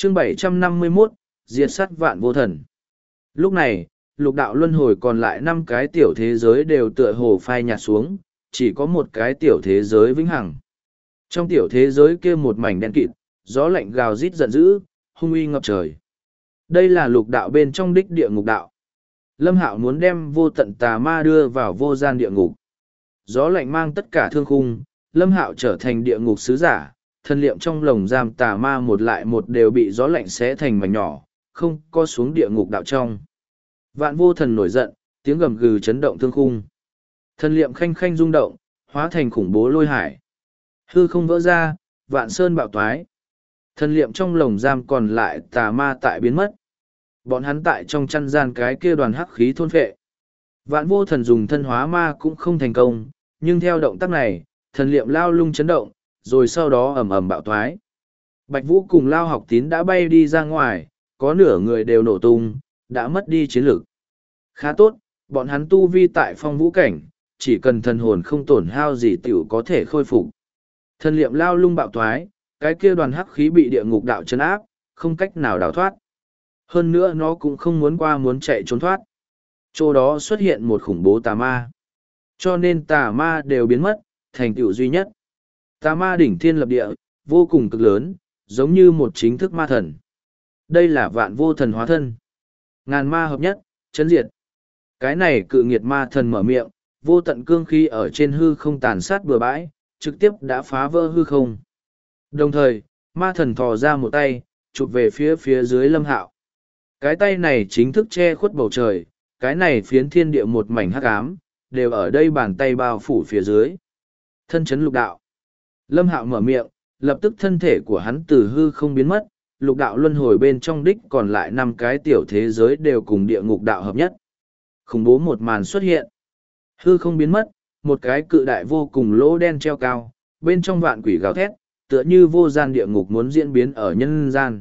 chương 751, diệt sát vạn vô thần. Lúc này, lục đạo luân hồi còn lại 5 cái tiểu thế giới đều tựa hồ phai nhạt xuống, chỉ có một cái tiểu thế giới vĩnh hằng. Trong tiểu thế giới kia một mảnh đen kịt, gió lạnh gào rít giận dữ, hung uy ngập trời. Đây là lục đạo bên trong đích địa ngục đạo. Lâm Hạo muốn đem vô tận tà ma đưa vào vô gian địa ngục. Gió lạnh mang tất cả thương khung, Lâm Hạo trở thành địa ngục sứ giả, thân liệm trong lồng giam tà ma một lại một đều bị gió lạnh xé thành mảnh nhỏ, không có xuống địa ngục đạo trong. Vạn vô thần nổi giận, tiếng gầm gừ chấn động thương khung. Thân liệm khanh khanh rung động, hóa thành khủng bố lôi hải. Hư không vỡ ra, vạn sơn bạo toái. Thân liệm trong lồng giam còn lại tà ma tại biến mất. Bọn hắn tại trong chăn gian cái kia đoàn hắc khí thôn phệ. Vạn vô thần dùng thân hóa ma cũng không thành công, nhưng theo động tác này, thần liệm lao lung chấn động, rồi sau đó ầm ầm bạo thoái. Bạch Vũ cùng Lao Học Tín đã bay đi ra ngoài, có nửa người đều nổ tung, đã mất đi chiến lực. Khá tốt, bọn hắn tu vi tại phong vũ cảnh, chỉ cần thần hồn không tổn hao gì tiểu có thể khôi phục. Thần liệm lao lung bạo thoái, cái kia đoàn hắc khí bị địa ngục đạo chấn áp, không cách nào đào thoát. Hơn nữa nó cũng không muốn qua muốn chạy trốn thoát. Chỗ đó xuất hiện một khủng bố tà ma. Cho nên tà ma đều biến mất, thành tựu duy nhất. Tà ma đỉnh thiên lập địa, vô cùng cực lớn, giống như một chính thức ma thần. Đây là vạn vô thần hóa thân. Ngàn ma hợp nhất, chấn diệt. Cái này cự nghiệt ma thần mở miệng, vô tận cương khí ở trên hư không tàn sát bừa bãi, trực tiếp đã phá vỡ hư không. Đồng thời, ma thần thò ra một tay, chụp về phía dưới Lâm Hạo. Cái tay này chính thức che khuất bầu trời, cái này phiến thiên địa một mảnh hắc ám, đều ở đây bàn tay bao phủ phía dưới. Thân chấn lục đạo. Lâm Hạo mở miệng, lập tức thân thể của hắn từ hư không biến mất, lục đạo luân hồi bên trong đích còn lại 5 cái tiểu thế giới đều cùng địa ngục đạo hợp nhất. Khủng bố một màn xuất hiện. Hư không biến mất, một cái cự đại vô cùng lỗ đen treo cao, bên trong vạn quỷ gào thét, tựa như vô gian địa ngục muốn diễn biến ở nhân gian.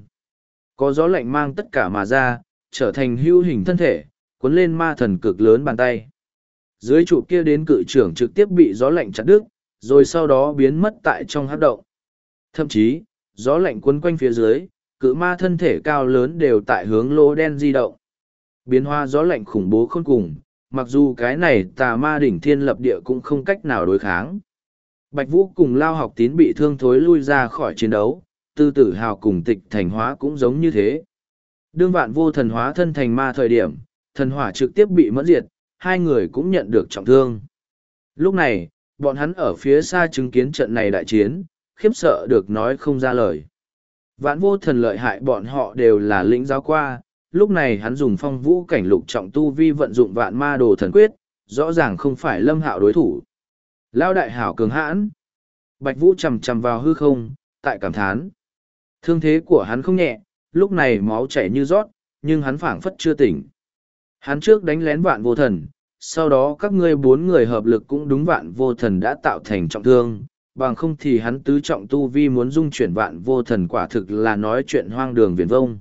Có gió lạnh mang tất cả mà ra, trở thành hữu hình thân thể, cuốn lên ma thần cực lớn bàn tay. Dưới trụ kia đến cự trưởng trực tiếp bị gió lạnh chặt đứt, rồi sau đó biến mất tại trong hắc động. Thậm chí, gió lạnh cuốn quanh phía dưới, cự ma thân thể cao lớn đều tại hướng lỗ đen di động. Biến hóa gió lạnh khủng bố khôn cùng, mặc dù cái này tà ma đỉnh thiên lập địa cũng không cách nào đối kháng. Bạch Vũ cùng Lao Học Tín bị thương thối lui ra khỏi chiến đấu, Tư Tử Hào cùng Tịch Thành hóa cũng giống như thế. Đương vạn vô thần hóa thân thành ma thời điểm, thần hỏa trực tiếp bị mẫn diệt, hai người cũng nhận được trọng thương. Lúc này, bọn hắn ở phía xa chứng kiến trận này đại chiến, khiếp sợ được nói không ra lời. Vạn vô thần lợi hại bọn họ đều là lĩnh giáo qua, lúc này hắn dùng phong vũ cảnh lục trọng tu vi vận dụng vạn ma đồ thần quyết, rõ ràng không phải Lâm Hạo đối thủ. Lao đại hảo cường hãn. Bạch Vũ chầm chầm vào hư không, tại cảm thán. Thương thế của hắn không nhẹ, lúc này máu chảy như rót, nhưng hắn phảng phất chưa tỉnh. Hắn trước đánh lén vạn vô thần, sau đó các ngươi 4 người hợp lực cũng đúng vạn vô thần đã tạo thành trọng thương, bằng không thì hắn tứ trọng tu vi muốn dung chuyển vạn vô thần quả thực là nói chuyện hoang đường viển vông.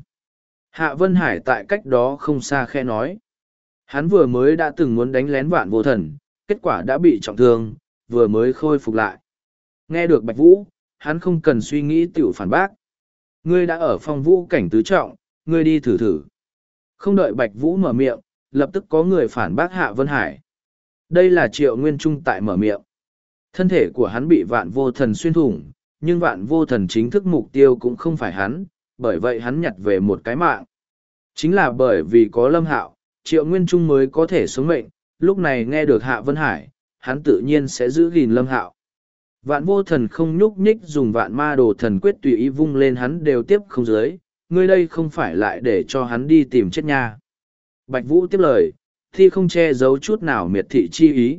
Hạ Vân Hải tại cách đó không xa khe nói. Hắn vừa mới đã từng muốn đánh lén vạn vô thần, kết quả đã bị trọng thương, vừa mới khôi phục lại. Nghe được Bạch Vũ, hắn không cần suy nghĩ tiểu phản bác. Ngươi đã ở phong vũ cảnh tứ trọng, ngươi đi thử thử. Không đợi Bạch Vũ mở miệng, lập tức có người phản bác Hạ Vân Hải. Đây là Triệu Nguyên Trung tại mở miệng. Thân thể của hắn bị vạn vô thần xuyên thủng, nhưng vạn vô thần chính thức mục tiêu cũng không phải hắn, bởi vậy hắn nhặt về một cái mạng. Chính là bởi vì có Lâm Hạo, Triệu Nguyên Trung mới có thể sống mệnh, lúc này nghe được Hạ Vân Hải, hắn tự nhiên sẽ giữ gìn Lâm Hạo. Vạn vô thần không nhúc nhích dùng vạn ma đồ thần quyết tùy ý vung lên hắn đều tiếp không dưới, ngươi đây không phải lại để cho hắn đi tìm chết nha. Bạch Vũ tiếp lời, thì không che giấu chút nào miệt thị chi ý.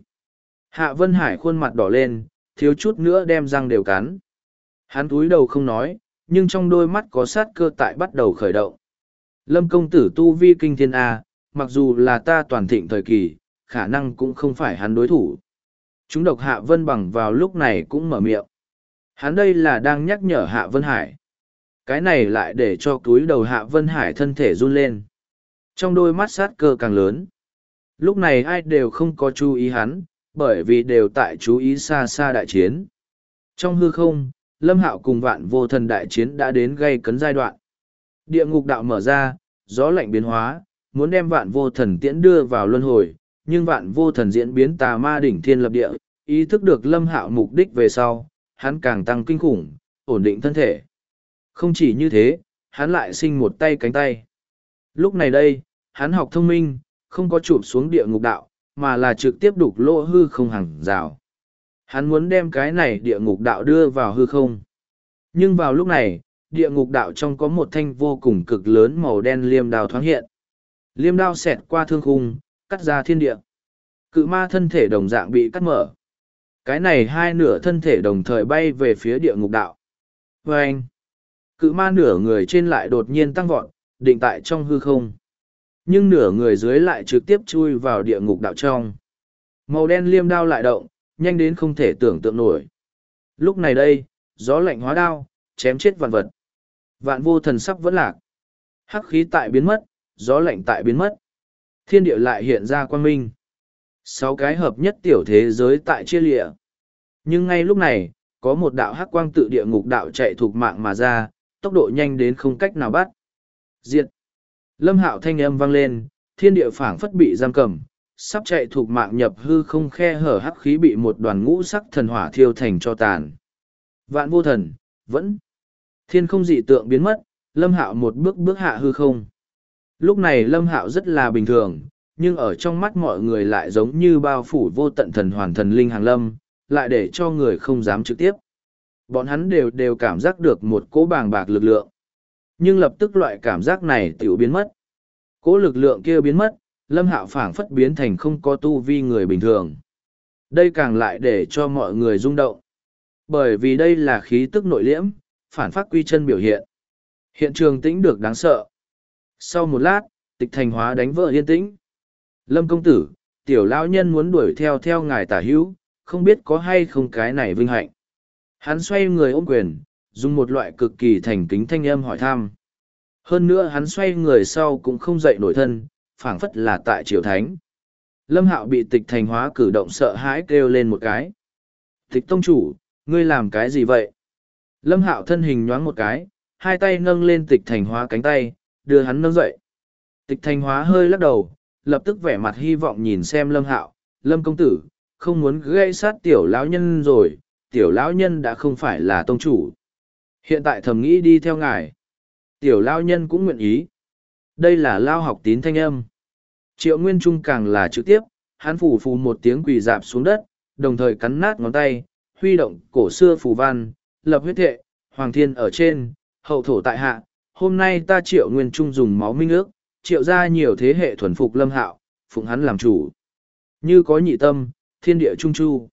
Hạ Vân Hải khuôn mặt đỏ lên, thiếu chút nữa đem răng đều cắn. Hắn túi đầu không nói, nhưng trong đôi mắt có sát cơ tại bắt đầu khởi động. Lâm công tử tu vi kinh thiên A, mặc dù là ta toàn thịnh thời kỳ, khả năng cũng không phải hắn đối thủ. Chúng độc Hạ Vân Bằng vào lúc này cũng mở miệng. Hắn đây là đang nhắc nhở Hạ Vân Hải. Cái này lại để cho túi đầu Hạ Vân Hải thân thể run lên. Trong đôi mắt sát cơ càng lớn. Lúc này ai đều không có chú ý hắn, bởi vì đều tại chú ý xa xa đại chiến. Trong hư không, Lâm Hạo cùng vạn vô thần đại chiến đã đến gây cấn giai đoạn. Địa ngục đạo mở ra, gió lạnh biến hóa, muốn đem vạn vô thần tiễn đưa vào luân hồi, nhưng vạn vô thần diễn biến tà ma đỉnh thiên lập địa, ý thức được Lâm Hạo mục đích về sau, hắn càng tăng kinh khủng, ổn định thân thể. Không chỉ như thế, hắn lại sinh một tay cánh tay. Lúc này đây, hắn học thông minh, không có chụp xuống địa ngục đạo, mà là trực tiếp đục lỗ hư không hàng rào. Hắn muốn đem cái này địa ngục đạo đưa vào hư không. Nhưng vào lúc này, địa ngục đạo trong có một thanh vô cùng cực lớn màu đen liêm đao thoáng hiện. Liêm đao xẹt qua thương khung, cắt ra thiên địa. Cự ma thân thể đồng dạng bị cắt mở. Cái này hai nửa thân thể đồng thời bay về phía địa ngục đạo. Và anh, cự ma nửa người trên lại đột nhiên tăng vọt, định tại trong hư không. Nhưng nửa người dưới lại trực tiếp chui vào địa ngục đạo trong. Màu đen liêm đao lại động, nhanh đến không thể tưởng tượng nổi. Lúc này đây, gió lạnh hóa đao, chém chết vạn vật. Vạn vô thần sắp vẫn lạc. Hắc khí tại biến mất, gió lạnh tại biến mất. Thiên địa lại hiện ra quang minh. 6 cái hợp nhất tiểu thế giới tại chia lịa. Nhưng ngay lúc này, có một đạo hắc quang tự địa ngục đạo chạy thục mạng mà ra, tốc độ nhanh đến không cách nào bắt. Diệt. Lâm Hạo thanh âm vang lên, thiên địa phảng phất bị giam cầm, sắp chạy thục mạng nhập hư không khe hở hắc khí bị một đoàn ngũ sắc thần hỏa thiêu thành cho tàn. Vạn vô thần, vẫn. Thiên không dị tượng biến mất, Lâm Hạo một bước bước hạ hư không. Lúc này Lâm Hạo rất là bình thường, nhưng ở trong mắt mọi người lại giống như bao phủ vô tận thần hoàn thần linh hàng lâm, lại để cho người không dám trực tiếp. Bọn hắn đều cảm giác được một cỗ bàng bạc lực lượng. Nhưng lập tức loại cảm giác này tiểu biến mất. Cỗ lực lượng kia biến mất, Lâm Hạo phảng phất biến thành không có tu vi người bình thường. Đây càng lại để cho mọi người rung động. Bởi vì đây là khí tức nội liễm, phản phát quy chân biểu hiện. Hiện trường tĩnh được đáng sợ. Sau một lát, Tịch Thành Hóa đánh vỡ yên tĩnh. Lâm công tử, tiểu lão nhân muốn đuổi theo ngài tả hữu, không biết có hay không cái này vinh hạnh. Hắn xoay người ôm quyền, dùng một loại cực kỳ thành kính thanh âm hỏi thăm. Hơn nữa hắn xoay người sau cũng không dậy nổi thân, phảng phất là tại triều thánh. Lâm Hạo bị Tịch Thành Hóa cử động sợ hãi kêu lên một cái. Tịch tông chủ, ngươi làm cái gì vậy? Lâm Hạo thân hình nhoáng một cái, hai tay nâng lên Tịch Thành Hóa cánh tay, đưa hắn nâng dậy. Tịch Thành Hóa hơi lắc đầu, lập tức vẻ mặt hy vọng nhìn xem Lâm Hạo. Lâm công tử, không muốn gây sát tiểu lão nhân rồi, tiểu lão nhân đã không phải là tông chủ. Hiện tại thầm nghĩ đi theo ngài. Tiểu lão nhân cũng nguyện ý. Đây là Lao Học Tín thanh âm. Triệu Nguyên Trung càng là trực tiếp, hắn phù phù một tiếng quỳ dạp xuống đất, đồng thời cắn nát ngón tay, huy động cổ xưa phù văn, lập huyết thệ, hoàng thiên ở trên, hậu thổ tại hạ. Hôm nay ta Triệu Nguyên Trung dùng máu minh ước, triệu ra nhiều thế hệ thuần phục Lâm Hạo, phụng hắn làm chủ. Như có nhị tâm, thiên địa trung chu.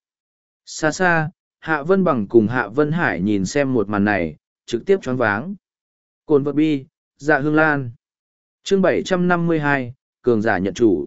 Xa xa, Hạ Vân Bằng cùng Hạ Vân Hải nhìn xem một màn này, trực tiếp choáng váng. Cồn vật bi, dạ hương lan. Chương 752, cường giả nhận chủ.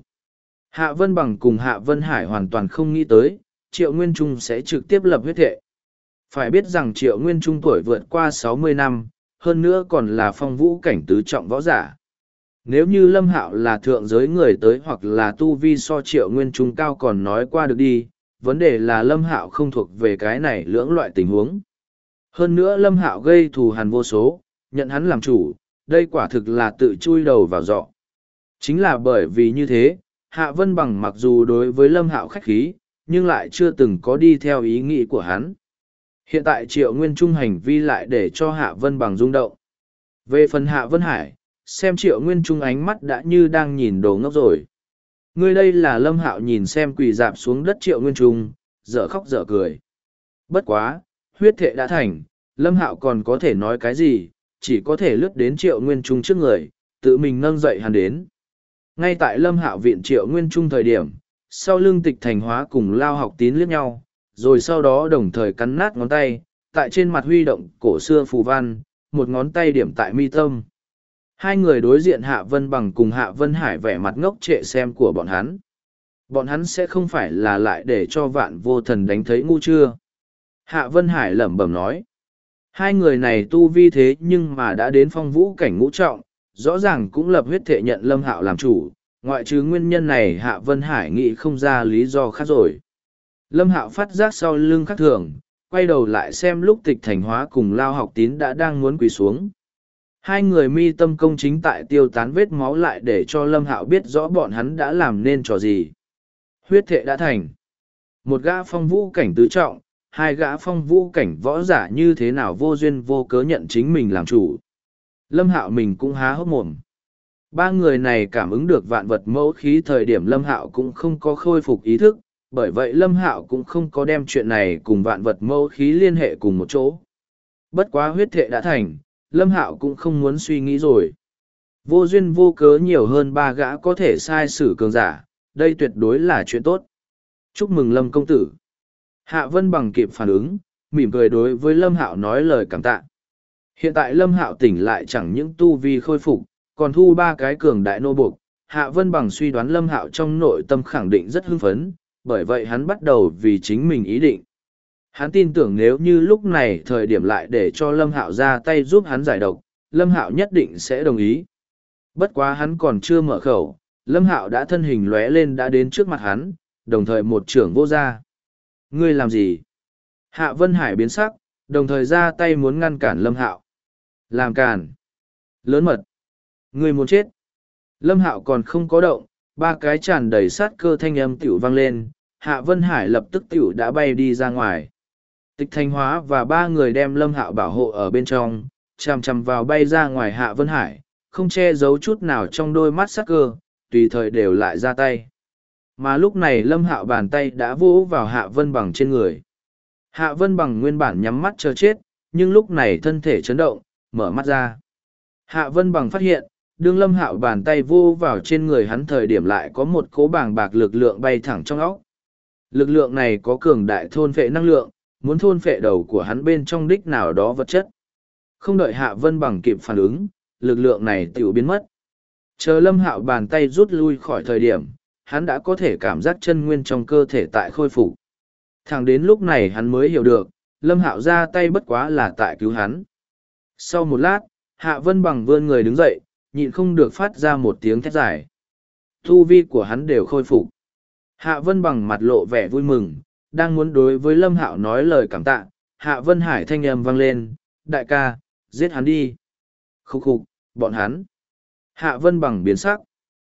Hạ Vân Bằng cùng Hạ Vân Hải hoàn toàn không nghĩ tới, Triệu Nguyên Trung sẽ trực tiếp lập huyết thệ. Phải biết rằng Triệu Nguyên Trung tuổi vượt qua 60 năm, hơn nữa còn là phong vũ cảnh tứ trọng võ giả. Nếu như Lâm Hạo là thượng giới người tới hoặc là tu vi so Triệu Nguyên Trung cao còn nói qua được đi, vấn đề là Lâm Hạo không thuộc về cái này lưỡng loại tình huống. Hơn nữa Lâm Hạo gây thù hằn vô số, nhận hắn làm chủ, đây quả thực là tự chui đầu vào giọ. Chính là bởi vì như thế, Hạ Vân Bằng mặc dù đối với Lâm Hạo khách khí, nhưng lại chưa từng có đi theo ý nghĩ của hắn. Hiện tại Triệu Nguyên Trung hành vi lại để cho Hạ Vân Bằng rung động. Về phần Hạ Vân Hải, xem Triệu Nguyên Trung ánh mắt đã như đang nhìn đồ ngốc rồi. Ngươi đây là Lâm Hạo nhìn xem quỳ dạp xuống đất Triệu Nguyên Trung, dở khóc dở cười. Bất quá, huyết thệ đã thành, Lâm Hạo còn có thể nói cái gì, chỉ có thể lướt đến Triệu Nguyên Trung trước người, tự mình nâng dậy hắn đến. Ngay tại Lâm Hạo viện Triệu Nguyên Trung thời điểm, sau lưng Tịch Thành Hóa cùng Lao Học Tín liếc nhau, rồi sau đó đồng thời cắn nát ngón tay, tại trên mặt huy động cổ xưa phù văn, một ngón tay điểm tại mi tâm. Hai người đối diện Hạ Vân Bằng cùng Hạ Vân Hải vẻ mặt ngốc trệ xem của bọn hắn. Bọn hắn sẽ không phải là lại để cho Vạn Vô Thần đánh thấy ngu chưa? Hạ Vân Hải lẩm bẩm nói. Hai người này tu vi thế nhưng mà đã đến phong vũ cảnh ngũ trọng, rõ ràng cũng lập huyết thệ nhận Lâm Hạo làm chủ, ngoại trừ nguyên nhân này Hạ Vân Hải nghĩ không ra lý do khác rồi. Lâm Hạo phát giác sau lưng khác thường, quay đầu lại xem lúc Tịch Thành Hóa cùng Lao Học Tín đã đang muốn quỳ xuống. Hai người mi tâm công chính tại tiêu tán vết máu lại để cho Lâm Hạo biết rõ bọn hắn đã làm nên trò gì. Huyết thệ đã thành. Một gã phong vũ cảnh tứ trọng, hai gã phong vũ cảnh võ giả như thế nào vô duyên vô cớ nhận chính mình làm chủ. Lâm Hạo mình cũng há hốc mồm. Ba người này cảm ứng được vạn vật mẫu khí thời điểm Lâm Hạo cũng không có khôi phục ý thức, bởi vậy Lâm Hạo cũng không có đem chuyện này cùng vạn vật mẫu khí liên hệ cùng một chỗ. Bất quá huyết thệ đã thành, Lâm Hạo cũng không muốn suy nghĩ rồi. Vô duyên vô cớ nhiều hơn ba gã có thể sai sử cường giả, đây tuyệt đối là chuyện tốt. Chúc mừng Lâm công tử. Hạ Vân Bằng kịp phản ứng, mỉm cười đối với Lâm Hạo nói lời cảm tạ. Hiện tại Lâm Hạo tỉnh lại chẳng những tu vi khôi phục, còn thu ba cái cường đại nô buộc. Hạ Vân Bằng suy đoán Lâm Hạo trong nội tâm khẳng định rất hưng phấn, bởi vậy hắn bắt đầu vì chính mình ý định. Hắn tin tưởng nếu như lúc này thời điểm lại để cho Lâm Hạo ra tay giúp hắn giải độc, Lâm Hạo nhất định sẽ đồng ý. Bất quá hắn còn chưa mở khẩu, Lâm Hạo đã thân hình lóe lên đã đến trước mặt hắn, đồng thời một trưởng vô ra. Ngươi làm gì? Hạ Vân Hải biến sắc, đồng thời ra tay muốn ngăn cản Lâm Hạo. Làm cản. Lớn mật. Ngươi muốn chết. Lâm Hạo còn không có động, ba cái tràn đầy sát cơ thanh âm tiểu vang lên, Hạ Vân Hải lập tức tiểu đã bay đi ra ngoài. Tịch Thanh Hóa và ba người đem Lâm Hạo bảo hộ ở bên trong, chằm chằm vào bay ra ngoài Hạ Vân Hải, không che giấu chút nào trong đôi mắt sát cơ, tùy thời đều lại ra tay. Mà lúc này Lâm Hạo bàn tay đã vỗ vào Hạ Vân Bằng trên người. Hạ Vân Bằng nguyên bản nhắm mắt chờ chết, nhưng lúc này thân thể chấn động, mở mắt ra. Hạ Vân Bằng phát hiện, đương Lâm Hạo bàn tay vô vào trên người hắn thời điểm lại có một cỗ bàng bạc lực lượng bay thẳng trong óc. Lực lượng này có cường đại thôn phệ năng lượng, muốn thôn phệ đầu của hắn bên trong đích nào đó vật chất. Không đợi Hạ Vân Bằng kịp phản ứng, lực lượng này tiểu biến mất. Chờ Lâm Hạo bàn tay rút lui khỏi thời điểm, hắn đã có thể cảm giác chân nguyên trong cơ thể tại khôi phục. Thẳng đến lúc này hắn mới hiểu được, Lâm Hạo ra tay bất quá là tại cứu hắn. Sau một lát, Hạ Vân Bằng vươn người đứng dậy, nhịn không được phát ra một tiếng thét dài. Tu vi của hắn đều khôi phục. Hạ Vân Bằng mặt lộ vẻ vui mừng, đang muốn đối với Lâm Hạo nói lời cảm tạ, Hạ Vân Hải thanh âm vang lên, đại ca, giết hắn đi. Khúc khục, bọn hắn. Hạ Vân Bằng biến sắc.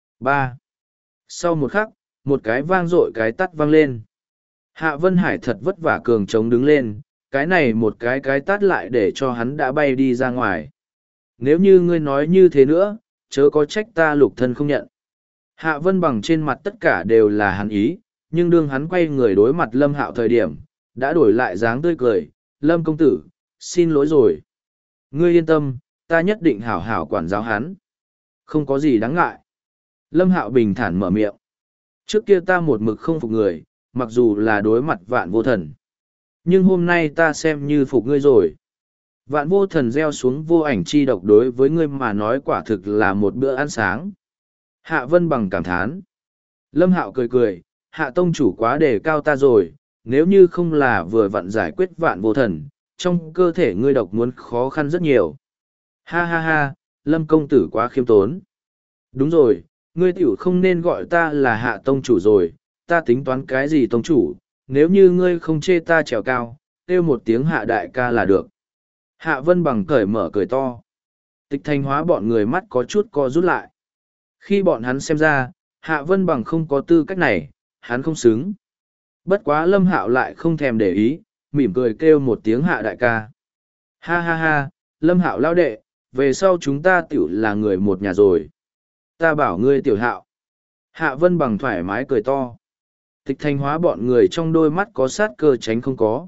3. Sau một khắc, một cái vang dội cái tắt vang lên. Hạ Vân Hải thật vất vả cường trống đứng lên, cái này một cái tát lại để cho hắn đã bay đi ra ngoài. Nếu như ngươi nói như thế nữa, chớ có trách ta lục thân không nhận. Hạ Vân Bằng trên mặt tất cả đều là hắn ý, nhưng đương hắn quay người đối mặt Lâm Hạo thời điểm, đã đổi lại dáng tươi cười, Lâm công tử, xin lỗi rồi. Ngươi yên tâm, ta nhất định hảo hảo quản giáo hắn. Không có gì đáng ngại. Lâm Hạo bình thản mở miệng. Trước kia ta một mực không phục người, mặc dù là đối mặt Vạn Vô Thần. Nhưng hôm nay ta xem như phục ngươi rồi. Vạn Vô Thần gieo xuống vô ảnh chi độc đối với ngươi mà nói quả thực là một bữa ăn sáng. Hạ Vân Bằng cảm thán. Lâm Hạo cười cười, Hạ tông chủ quá đề cao ta rồi, nếu như không là vừa vặn giải quyết Vạn Vô Thần, trong cơ thể ngươi độc muốn khó khăn rất nhiều. Ha ha ha, Lâm công tử quá khiêm tốn. Đúng rồi, ngươi tiểu không nên gọi ta là Hạ tông chủ rồi, ta tính toán cái gì tông chủ, nếu như ngươi không chê ta trèo cao, kêu một tiếng Hạ đại ca là được. Hạ Vân Bằng cởi mở cười to. Tịch Thanh Hóa bọn người mắt có chút co rút lại. Khi bọn hắn xem ra, Hạ Vân Bằng không có tư cách này, hắn không xứng. Bất quá Lâm Hạo lại không thèm để ý, mỉm cười kêu một tiếng Hạ đại ca. Ha ha ha, Lâm Hạo lao đệ, về sau chúng ta tiểu là người một nhà rồi. Ta bảo ngươi tiểu Hạo. Hạ Vân Bằng thoải mái cười to. Tịch Thanh Hóa bọn người trong đôi mắt có sát cơ tránh không có.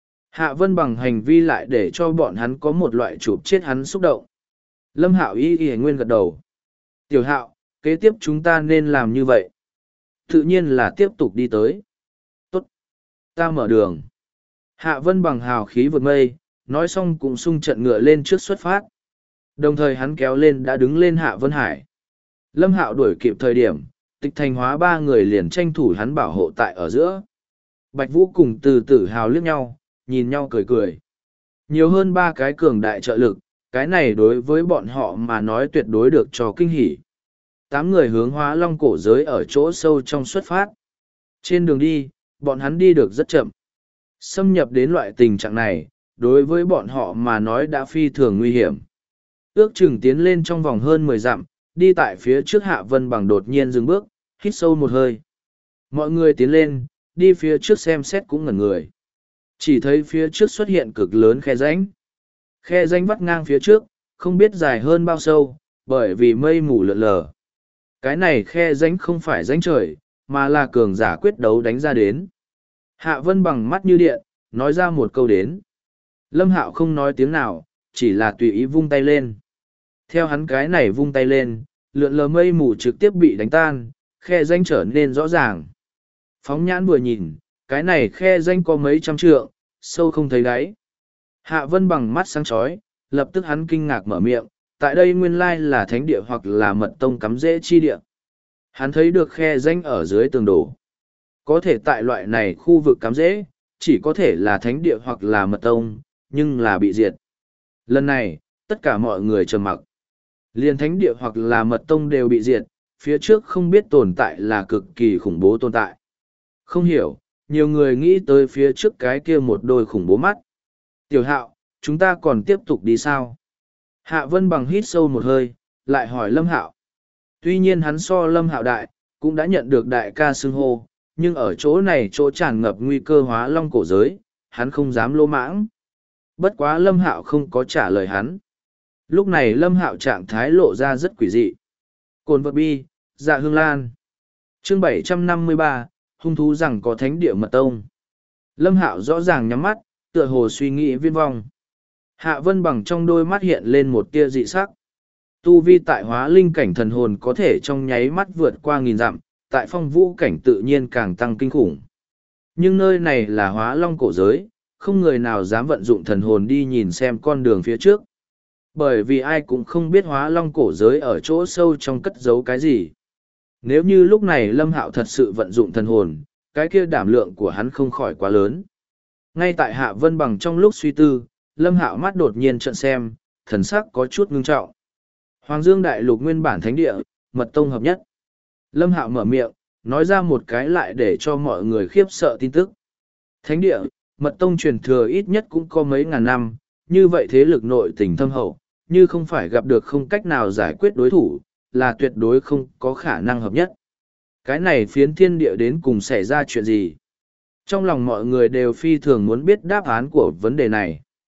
Hạ Vân Bằng hành vi lại để cho bọn hắn có một loại chụp chết hắn xúc động. Lâm Hạo y nguyên gật đầu. Tiểu Hạo, kế tiếp chúng ta nên làm như vậy. Tự nhiên là tiếp tục đi tới. Tốt. Ta mở đường. Hạ Vân Bằng hào khí vượt mây, nói xong cũng sung trận ngựa lên trước xuất phát. Đồng thời hắn kéo lên đã đứng lên Hạ Vân Hải. Lâm Hạo đuổi kịp thời điểm, Tịch Thanh Hóa ba người liền tranh thủ hắn bảo hộ tại ở giữa. Bạch Vũ cùng Từ Tử Hào liếc nhau, nhìn nhau cười cười. Nhiều hơn ba cái cường đại trợ lực, cái này đối với bọn họ mà nói tuyệt đối được cho kinh hỉ. 8 người hướng Hóa Long cổ giới ở chỗ sâu trong xuất phát. Trên đường đi, bọn hắn đi được rất chậm. Xâm nhập đến loại tình trạng này, đối với bọn họ mà nói đã phi thường nguy hiểm. Ước chừng tiến lên trong vòng hơn 10 dặm, đi tại phía trước Hạ Vân Bằng đột nhiên dừng bước, hít sâu một hơi. Mọi người tiến lên, đi phía trước xem xét cũng ngẩn người. Chỉ thấy phía trước xuất hiện cực lớn khe rãnh. Khe rãnh vắt ngang phía trước, không biết dài hơn bao sâu, bởi vì mây mù lượn lờ. Cái này khe rãnh không phải rãnh trời, mà là cường giả quyết đấu đánh ra đến. Hạ Vân Bằng mắt như điện, nói ra một câu đến. Lâm Hạo không nói tiếng nào, chỉ là tùy ý vung tay lên. Theo hắn cái này vung tay lên, lượn lờ mây mù trực tiếp bị đánh tan, khe rãnh trở nên rõ ràng. Phóng nhãn vừa nhìn, cái này khe rãnh có mấy trăm trượng, sâu không thấy đáy. Hạ Vân Bằng mắt sáng chói, lập tức hắn kinh ngạc mở miệng, tại đây nguyên lai là thánh địa hoặc là mật tông cắm rễ chi địa. Hắn thấy được khe rãnh ở dưới tường đổ. Có thể tại loại này khu vực cắm rễ, chỉ có thể là thánh địa hoặc là mật tông, nhưng là bị diệt. Lần này, tất cả mọi người trầm mặc. Liên thánh địa hoặc là mật tông đều bị diệt, phía trước không biết tồn tại là cực kỳ khủng bố tồn tại. Không hiểu, nhiều người nghĩ tới phía trước cái kia một đôi khủng bố mắt. Tiểu Hạo, chúng ta còn tiếp tục đi sao? Hạ Vân Bằng hít sâu một hơi, lại hỏi Lâm Hạo. Tuy nhiên hắn so Lâm Hạo đại, cũng đã nhận được đại ca xưng hô, nhưng ở chỗ này chỗ tràn ngập nguy cơ hóa long cổ giới, hắn không dám lô mãng. Bất quá Lâm Hạo không có trả lời hắn. Lúc này Lâm Hạo trạng thái lộ ra rất quỷ dị. Cồn vật bi, dạ hương lan. Chương 753, hung thú rằng có thánh địa mật tông. Lâm Hạo rõ ràng nhắm mắt, tựa hồ suy nghĩ viên vong. Hạ Vân Bằng trong đôi mắt hiện lên một tia dị sắc. Tu vi tại hóa linh cảnh thần hồn có thể trong nháy mắt vượt qua 1000 dặm, tại phong vũ cảnh tự nhiên càng tăng kinh khủng. Nhưng nơi này là hóa long cổ giới, không người nào dám vận dụng thần hồn đi nhìn xem con đường phía trước. Bởi vì ai cũng không biết hóa long cổ giới ở chỗ sâu trong cất giấu cái gì. Nếu như lúc này Lâm Hạo thật sự vận dụng thần hồn, cái kia đảm lượng của hắn không khỏi quá lớn. Ngay tại Hạ Vân Bằng trong lúc suy tư, Lâm Hạo mắt đột nhiên trợn xem, thần sắc có chút ngưng trọng. Hoàng Dương Đại Lục nguyên bản thánh địa, mật tông hợp nhất. Lâm Hạo mở miệng, nói ra một cái lại để cho mọi người khiếp sợ tin tức. Thánh địa, mật tông truyền thừa ít nhất cũng có mấy ngàn năm, như vậy thế lực nội tình thâm hậu, như không phải gặp được không cách nào giải quyết đối thủ, là tuyệt đối không có khả năng hợp nhất. Cái này phiến thiên địa đến cùng xảy ra chuyện gì? Trong lòng mọi người đều phi thường muốn biết đáp án của vấn đề này.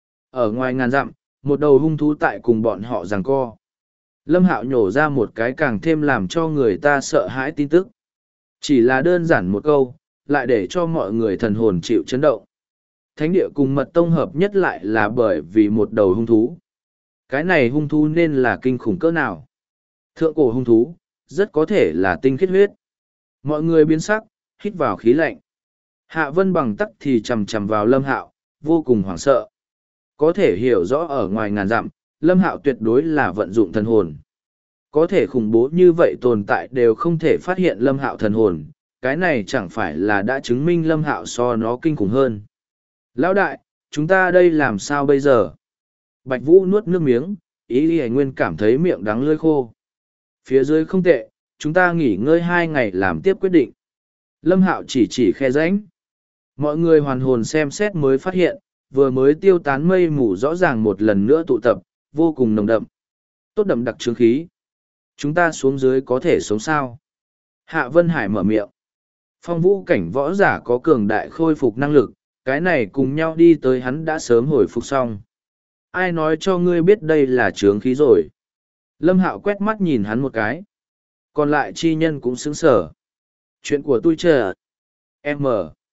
Ở ngoài ngàn dặm, một đầu hung thú tại cùng bọn họ giằng co. Lâm Hạo nhổ ra một cái càng thêm làm cho người ta sợ hãi tin tức. Chỉ là đơn giản một câu, lại để cho mọi người thần hồn chịu chấn động. Thánh địa cùng mật tông hợp nhất lại là bởi vì một đầu hung thú. Cái này hung thú nên là kinh khủng cỡ nào? Thượng cổ hung thú, rất có thể là tinh khiết huyết. Mọi người biến sắc, hít vào khí lạnh. Hạ Vân Bằng tắc thì chầm chầm vào Lâm Hạo, vô cùng hoảng sợ. Có thể hiểu rõ ở ngoài ngàn dặm, Lâm Hạo tuyệt đối là vận dụng thần hồn. Có thể khủng bố như vậy tồn tại đều không thể phát hiện Lâm Hạo thần hồn, cái này chẳng phải là đã chứng minh Lâm Hạo so nó kinh khủng hơn. Lão đại, chúng ta đây làm sao bây giờ? Bạch Vũ nuốt nước miếng, ý Lý Hải Nguyên cảm thấy miệng đắng lưỡi khô. Phía dưới không tệ, chúng ta nghỉ ngơi 2 ngày làm tiếp quyết định. Lâm Hạo chỉ khe rãnh. Mọi người hoàn hồn xem xét mới phát hiện, vừa mới tiêu tán mây mù rõ ràng một lần nữa tụ tập, vô cùng nồng đậm. Tốt đậm đặc chướng khí. Chúng ta xuống dưới có thể sống sao? Hạ Vân Hải mở miệng. Phong vũ cảnh võ giả có cường đại khôi phục năng lực, cái này cùng nhau đi tới hắn đã sớm hồi phục xong. Ai nói cho ngươi biết đây là chướng khí rồi? Lâm Hạo quét mắt nhìn hắn một cái. Còn lại chi nhân cũng sững sờ. Chuyện của tôi chờ. M.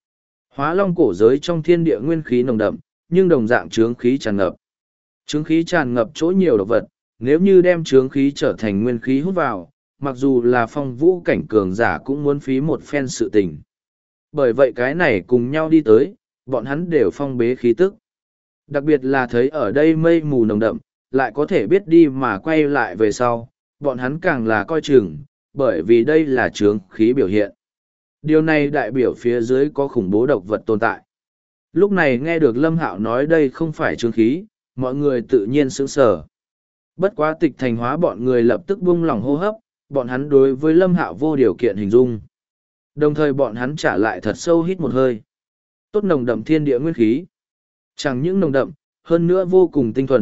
Hóa long cổ giới trong thiên địa nguyên khí nồng đậm, nhưng đồng dạng chướng khí tràn ngập. Chướng khí tràn ngập chỗ nhiều độc vật, nếu như đem chướng khí trở thành nguyên khí hút vào, mặc dù là phong vũ cảnh cường giả cũng muốn phí một phen sự tình. Bởi vậy cái này cùng nhau đi tới, bọn hắn đều phong bế khí tức. Đặc biệt là thấy ở đây mây mù nồng đậm, lại có thể biết đi mà quay lại về sau, bọn hắn càng là coi chừng, bởi vì đây là chướng khí biểu hiện. Điều này đại biểu phía dưới có khủng bố độc vật tồn tại. Lúc này nghe được Lâm Hạo nói đây không phải chướng khí, mọi người tự nhiên sững sờ. Bất quá Tịch Thành Hóa bọn người lập tức buông lỏng hô hấp, bọn hắn đối với Lâm Hạo vô điều kiện hình dung. Đồng thời bọn hắn trả lại thật sâu hít một hơi. Tốt nồng đậm thiên địa nguyên khí. Chẳng những nồng đậm, hơn nữa vô cùng tinh thuần,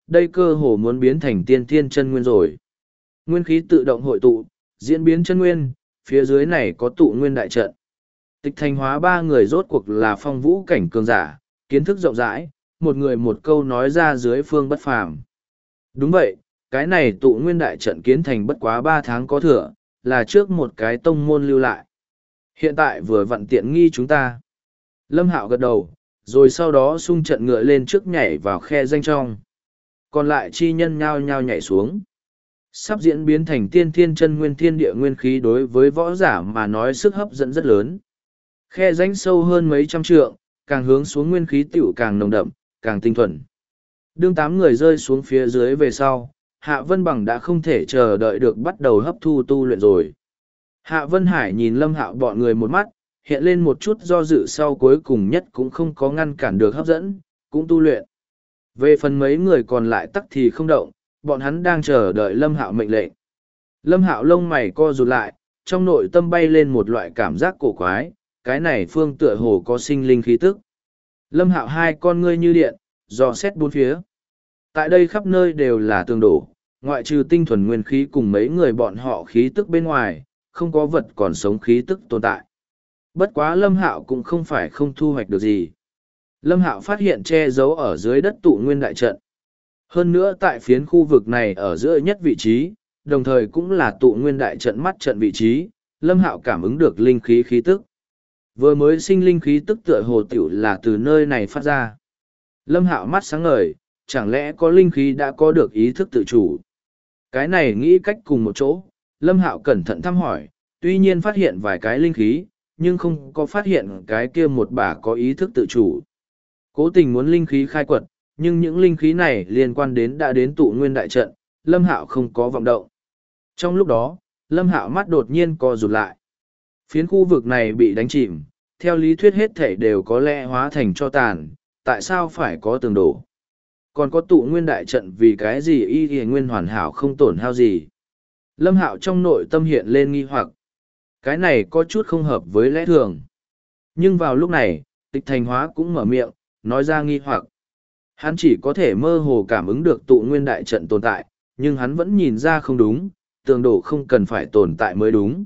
đây cơ hồ muốn biến thành tiên thiên chân nguyên rồi. Nguyên khí tự động hội tụ, diễn biến chân nguyên, phía dưới này có tụ nguyên đại trận. Tịch Thành Hóa ba người rốt cuộc là phong vũ cảnh cường giả, kiến thức rộng rãi, một người một câu nói ra dưới phương bất phàm. Đúng vậy, cái này tụ nguyên đại trận kiến thành bất quá 3 tháng có thừa, là trước một cái tông môn lưu lại. Hiện tại vừa vặn tiện nghi chúng ta. Lâm Hạo gật đầu, rồi sau đó xung trận ngựa lên trước nhảy vào khe danh trong. Còn lại chi nhân nhao nhao nhảy xuống. Sắp diễn biến thành tiên thiên chân nguyên thiên địa nguyên khí đối với võ giả mà nói sức hấp dẫn rất lớn. Khe danh sâu hơn mấy trăm trượng, càng hướng xuống nguyên khí tiểu càng nồng đậm, càng tinh thuần. Đương 8 người rơi xuống phía dưới về sau, Hạ Vân Bằng đã không thể chờ đợi được bắt đầu hấp thu tu luyện rồi. Hạ Vân Hải nhìn Lâm Hạo bọn người một mắt, hiện lên một chút do dự sau cuối cùng nhất cũng không có ngăn cản được hấp dẫn, cũng tu luyện. Về phần mấy người còn lại tắc thì không động, bọn hắn đang chờ đợi Lâm Hạo mệnh lệnh. Lâm Hạo lông mày co rụt lại, trong nội tâm bay lên một loại cảm giác cổ quái, cái này phương tựa hồ có sinh linh khí tức. Lâm Hạo hai con ngươi như điện, dò xét bốn phía. Tại đây khắp nơi đều là tường đổ, ngoại trừ tinh thuần nguyên khí cùng mấy người bọn họ khí tức bên ngoài, không có vật còn sống khí tức tồn tại. Bất quá Lâm Hạo cũng không phải không thu hoạch được gì. Lâm Hạo phát hiện che giấu ở dưới đất tụ nguyên đại trận. Hơn nữa tại phiến khu vực này ở giữa nhất vị trí, đồng thời cũng là tụ nguyên đại trận mắt trận vị trí, Lâm Hạo cảm ứng được linh khí khí tức. Vừa mới sinh linh khí tức tựa hồ tiểu là từ nơi này phát ra. Lâm Hạo mắt sáng ngời, chẳng lẽ có linh khí đã có được ý thức tự chủ. Cái này nghĩ cách cùng một chỗ, Lâm Hạo cẩn thận thăm hỏi, tuy nhiên phát hiện vài cái linh khí, nhưng không có phát hiện cái kia một bả có ý thức tự chủ. Cố tình muốn linh khí khai quật, nhưng những linh khí này liên quan đến đã đến tụ nguyên đại trận, Lâm Hạo không có vọng động. Trong lúc đó, Lâm Hạo mắt đột nhiên co rụt lại. Phiến khu vực này bị đánh chìm, theo lý thuyết hết thể đều có lẽ hóa thành cho tàn, tại sao phải có tường đổ? Còn có tụ nguyên đại trận vì cái gì y nguyên hoàn hảo không tổn hao gì? Lâm Hạo trong nội tâm hiện lên nghi hoặc. Cái này có chút không hợp với lẽ thường. Nhưng vào lúc này, Tịch Thành Hóa cũng mở miệng, nói ra nghi hoặc. Hắn chỉ có thể mơ hồ cảm ứng được tụ nguyên đại trận tồn tại, nhưng hắn vẫn nhìn ra không đúng, tường đổ không cần phải tồn tại mới đúng.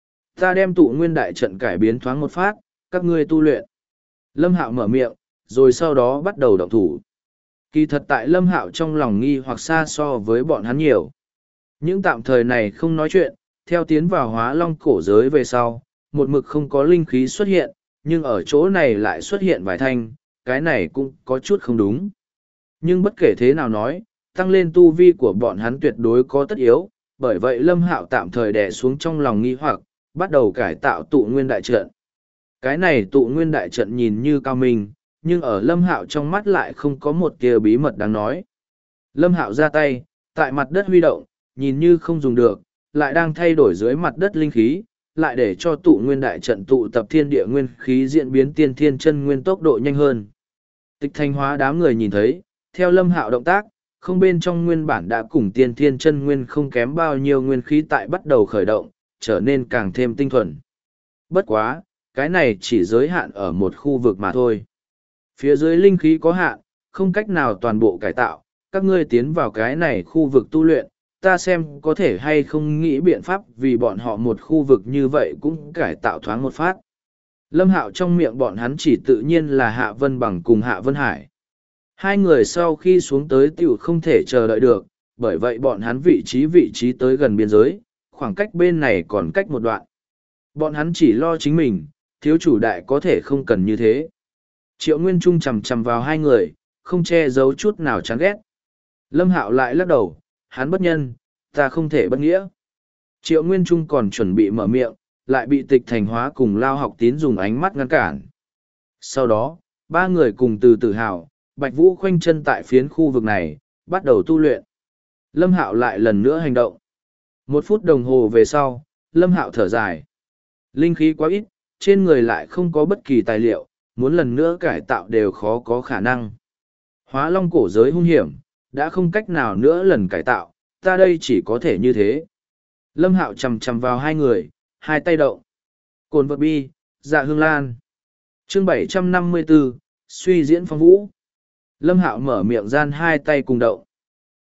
Ta đem tụ nguyên đại trận cải biến thoáng một phát, các ngươi tu luyện. Lâm Hạo mở miệng, rồi sau đó bắt đầu động thủ. Kỳ thật tại Lâm Hạo trong lòng nghi hoặc xa so với bọn hắn nhiều. Những tạm thời này không nói chuyện, theo tiến vào Hóa Long cổ giới về sau, một mực không có linh khí xuất hiện, nhưng ở chỗ này lại xuất hiện vài thanh, cái này cũng có chút không đúng. Nhưng bất kể thế nào nói, tăng lên tu vi của bọn hắn tuyệt đối có tất yếu, bởi vậy Lâm Hạo tạm thời đè xuống trong lòng nghi hoặc, bắt đầu cải tạo tụ nguyên đại trận. Cái này tụ nguyên đại trận nhìn như cao minh, nhưng ở Lâm Hạo trong mắt lại không có một tia bí mật đáng nói. Lâm Hạo ra tay, tại mặt đất huy động, nhìn như không dùng được, lại đang thay đổi dưới mặt đất linh khí, lại để cho tụ nguyên đại trận tụ tập thiên địa nguyên khí diễn biến tiên thiên chân nguyên tốc độ nhanh hơn. Tịch Thành Hóa đám người nhìn thấy, theo Lâm Hạo động tác, không bên trong nguyên bản đã cùng tiên thiên chân nguyên không kém bao nhiêu nguyên khí tại bắt đầu khởi động, trở nên càng thêm tinh thuần. Bất quá, cái này chỉ giới hạn ở một khu vực mà thôi. Phía dưới linh khí có hạn, không cách nào toàn bộ cải tạo, các ngươi tiến vào cái này khu vực tu luyện, ta xem có thể hay không nghĩ biện pháp vì bọn họ một khu vực như vậy cũng cải tạo thoáng một phát. Lâm Hạo trong miệng bọn hắn chỉ tự nhiên là Hạ Vân Bằng cùng Hạ Vân Hải. Hai người sau khi xuống tới tiểu không thể chờ đợi được, bởi vậy bọn hắn vị trí tới gần biên giới, khoảng cách bên này còn cách một đoạn. Bọn hắn chỉ lo chính mình, thiếu chủ đại có thể không cần như thế. Triệu Nguyên Trung chầm chầm vào hai người, không che giấu chút nào chán ghét. Lâm Hạo lại lắc đầu, hắn bất nhân, ta không thể bất nghĩa. Triệu Nguyên Trung còn chuẩn bị mở miệng, lại bị Tịch Thành Hóa cùng Lao Học Tín dùng ánh mắt ngăn cản. Sau đó, ba người cùng từ tự hào, Bạch Vũ khoanh chân tại phiến khu vực này, bắt đầu tu luyện. Lâm Hạo lại lần nữa hành động. 1 phút đồng hồ về sau, Lâm Hạo thở dài. Linh khí quá ít, trên người lại không có bất kỳ tài liệu, muốn lần nữa cải tạo đều khó có khả năng. Hóa Long cổ giới hung hiểm, đã không cách nào nữa lần cải tạo, ta đây chỉ có thể như thế. Lâm Hạo chầm chầm vào hai người, hai tay động. Cồn vật bi, dạ hương lan. Chương 754, suy diễn phong vũ. Lâm Hạo mở miệng gian hai tay cùng động.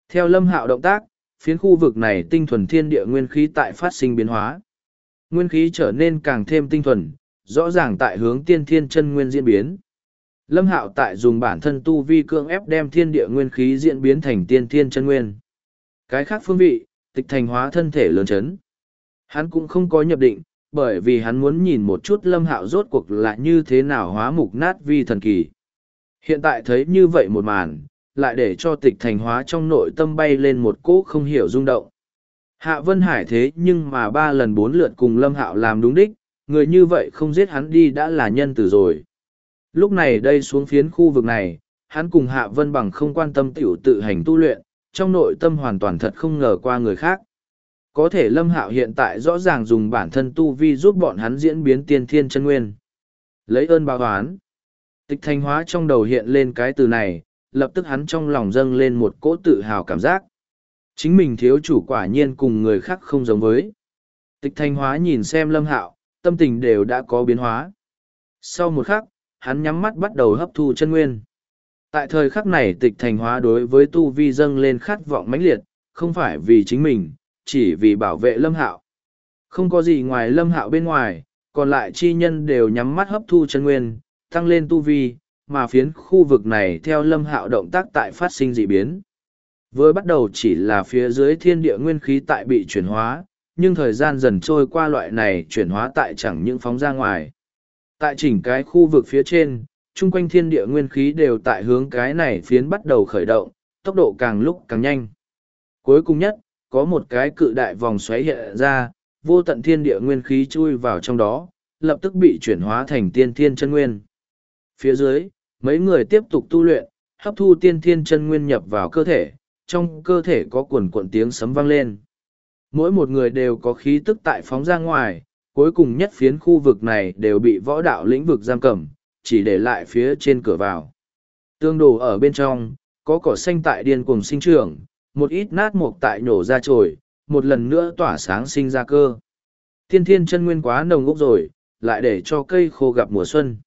Theo Lâm Hạo động tác, phiến khu vực này tinh thuần thiên địa nguyên khí tại phát sinh biến hóa. Nguyên khí trở nên càng thêm tinh thuần, rõ ràng tại hướng tiên thiên chân nguyên diễn biến. Lâm Hạo tại dùng bản thân tu vi cưỡng ép đem thiên địa nguyên khí diễn biến thành tiên thiên chân nguyên. Cái khác phương vị, Tịch Thành hóa thân thể lớn chấn. Hắn cũng không có nhập định, bởi vì hắn muốn nhìn một chút Lâm Hạo rốt cuộc là như thế nào hóa mục nát vi thần kỳ. Hiện tại thấy như vậy một màn, lại để cho Tịch Thành hóa trong nội tâm bay lên một cỗ không hiểu rung động. Hạ Vân Hải thế nhưng mà 3 lần 4 lượt cùng Lâm Hạo làm đúng đích, người như vậy không giết hắn đi đã là nhân tử rồi. Lúc này đây xuống phiến khu vực này, hắn cùng Hạ Vân Bằng không quan tâm tiểu tự hành tu luyện, trong nội tâm hoàn toàn thật không ngờ qua người khác. Có thể Lâm Hạo hiện tại rõ ràng dùng bản thân tu vi giúp bọn hắn diễn biến tiên thiên chân nguyên. Lấy ơn báo oán. Tịch Thành hóa trong đầu hiện lên cái từ này, lập tức hắn trong lòng dâng lên một cỗ tự hào cảm giác. Chính mình thiếu chủ quả nhiên cùng người khác không giống với. Tịch Thành hóa nhìn xem Lâm Hạo, tâm tình đều đã có biến hóa. Sau một khắc, hắn nhắm mắt bắt đầu hấp thu chân nguyên. Tại thời khắc này Tịch Thành hóa đối với tu vi dâng lên khát vọng mãnh liệt, không phải vì chính mình, chỉ vì bảo vệ Lâm Hạo. Không có gì ngoài Lâm Hạo bên ngoài, còn lại chi nhân đều nhắm mắt hấp thu chân nguyên, tăng lên tu vi, mà phiến khu vực này theo Lâm Hạo động tác tại phát sinh dị biến. Vừa bắt đầu chỉ là phía dưới thiên địa nguyên khí tại bị chuyển hóa, nhưng thời gian dần trôi qua loại này chuyển hóa tại chẳng những phóng ra ngoài. Tại chỉnh cái khu vực phía trên, chung quanh thiên địa nguyên khí đều tại hướng cái này phiến bắt đầu khởi động, tốc độ càng lúc càng nhanh. Cuối cùng nhất, có một cái cự đại vòng xoáy hiện ra, vô tận thiên địa nguyên khí chui vào trong đó, lập tức bị chuyển hóa thành tiên thiên chân nguyên. Phía dưới, mấy người tiếp tục tu luyện, hấp thu tiên thiên chân nguyên nhập vào cơ thể, trong cơ thể có quần quần tiếng sấm vang lên. Mỗi một người đều có khí tức tại phóng ra ngoài, cuối cùng nhất phiến khu vực này đều bị võ đạo lĩnh vực giam cầm, chỉ để lại phía trên cửa vào. Tương đồ ở bên trong, có cỏ xanh tại điên cuồng sinh trưởng, một ít nát mục tại nổ ra trồi, một lần nữa tỏa sáng sinh ra cơ. Tiên thiên chân nguyên quá nồng úc rồi, lại để cho cây khô gặp mùa xuân.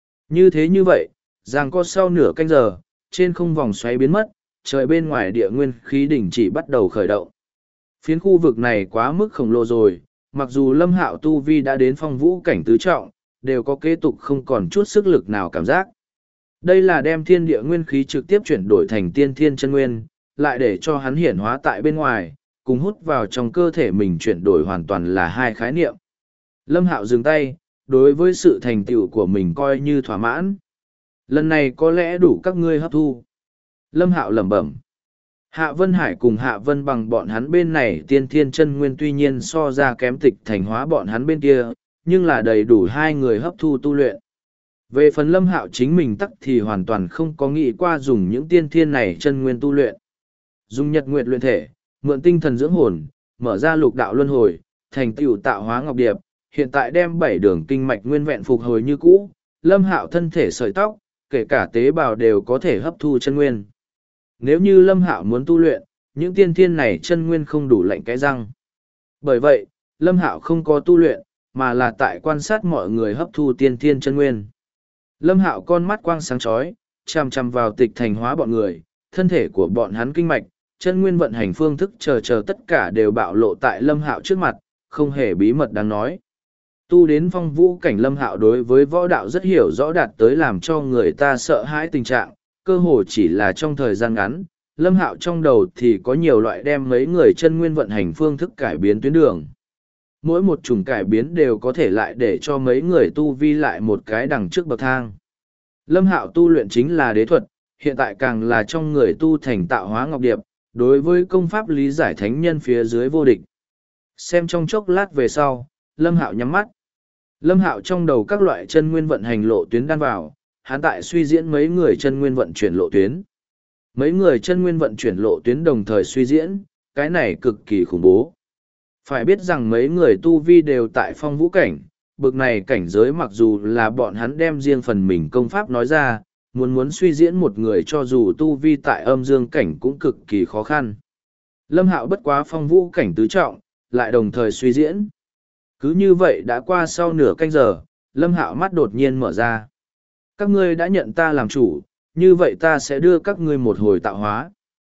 Như vậy, giằng co sau nửa canh giờ, trên không vòng xoáy biến mất, trời bên ngoài địa nguyên khí đỉnh chỉ bắt đầu khởi động. Phiến khu vực này quá mức khổng lồ rồi, mặc dù Lâm Hạo tu vi đã đến phong vũ cảnh tứ trọng, đều có kế tục không còn chút sức lực nào cảm giác. Đây là đem thiên địa nguyên khí trực tiếp chuyển đổi thành tiên thiên chân nguyên, lại để cho hắn hiển hóa tại bên ngoài, cùng hút vào trong cơ thể mình chuyển đổi hoàn toàn là hai khái niệm. Lâm Hạo dừng tay, đối với sự thành tựu của mình coi như thỏa mãn. Lần này có lẽ đủ các ngươi hấp thu. Lâm Hạo lẩm bẩm. Hạ Vân Hải cùng Hạ Vân Bằng bọn hắn bên này tiên thiên chân nguyên tuy nhiên so ra kém Tịch Thành hóa bọn hắn bên kia, nhưng là đầy đủ hai người hấp thu tu luyện. Về phần Lâm Hạo chính mình tắc thì hoàn toàn không có nghĩ qua dùng những tiên thiên này chân nguyên tu luyện. Dùng nhật nguyệt luyện thể, mượn tinh thần dưỡng hồn, mở ra lục đạo luân hồi, thành tựu tạo hóa ngọc điệp, hiện tại đem 7 đường kinh mạch nguyên vẹn phục hồi như cũ, Lâm Hạo thân thể sợi tóc, kể cả tế bào đều có thể hấp thu chân nguyên. Nếu như Lâm Hạo muốn tu luyện, những tiên thiên này chân nguyên không đủ lạnh cái răng. Bởi vậy, Lâm Hạo không có tu luyện, mà là tại quan sát mọi người hấp thu tiên thiên chân nguyên. Lâm Hạo con mắt quang sáng chói, chằm chằm vào Tịch Thành hóa bọn người, thân thể của bọn hắn kinh mạch, chân nguyên vận hành phương thức chờ tất cả đều bạo lộ tại Lâm Hạo trước mặt, không hề bí mật đáng nói. Tu đến phong vũ cảnh Lâm Hạo đối với võ đạo rất hiểu rõ, đạt tới làm cho người ta sợ hãi tình trạng, cơ hồ chỉ là trong thời gian ngắn, Lâm Hạo trong đầu thì có nhiều loại đem mấy người chân nguyên vận hành phương thức cải biến tuyến đường. Mỗi một chủng cải biến đều có thể lại để cho mấy người tu vi lại một cái đằng trước bậc thang. Lâm Hạo tu luyện chính là đế thuật, hiện tại càng là trong người tu thành tạo hóa ngọc điệp, đối với công pháp lý giải thánh nhân phía dưới vô địch. Xem trong chốc lát về sau, Lâm Hạo nhắm mắt. Lâm Hạo trong đầu các loại chân nguyên vận hành lộ tuyến đan vào, hắn tại suy diễn mấy người chân nguyên vận chuyển lộ tuyến. Mấy người chân nguyên vận chuyển lộ tuyến đồng thời suy diễn, cái này cực kỳ khủng bố. Phải biết rằng mấy người tu vi đều tại phong vũ cảnh, bực này cảnh giới mặc dù là bọn hắn đem riêng phần mình công pháp nói ra, muốn suy diễn một người cho dù tu vi tại âm dương cảnh cũng cực kỳ khó khăn. Lâm Hạo bất quá phong vũ cảnh tứ trọng, lại đồng thời suy diễn. Cứ như vậy đã qua sau nửa canh giờ, Lâm Hạo mắt đột nhiên mở ra. Các ngươi đã nhận ta làm chủ, như vậy ta sẽ đưa các ngươi một hồi tạo hóa.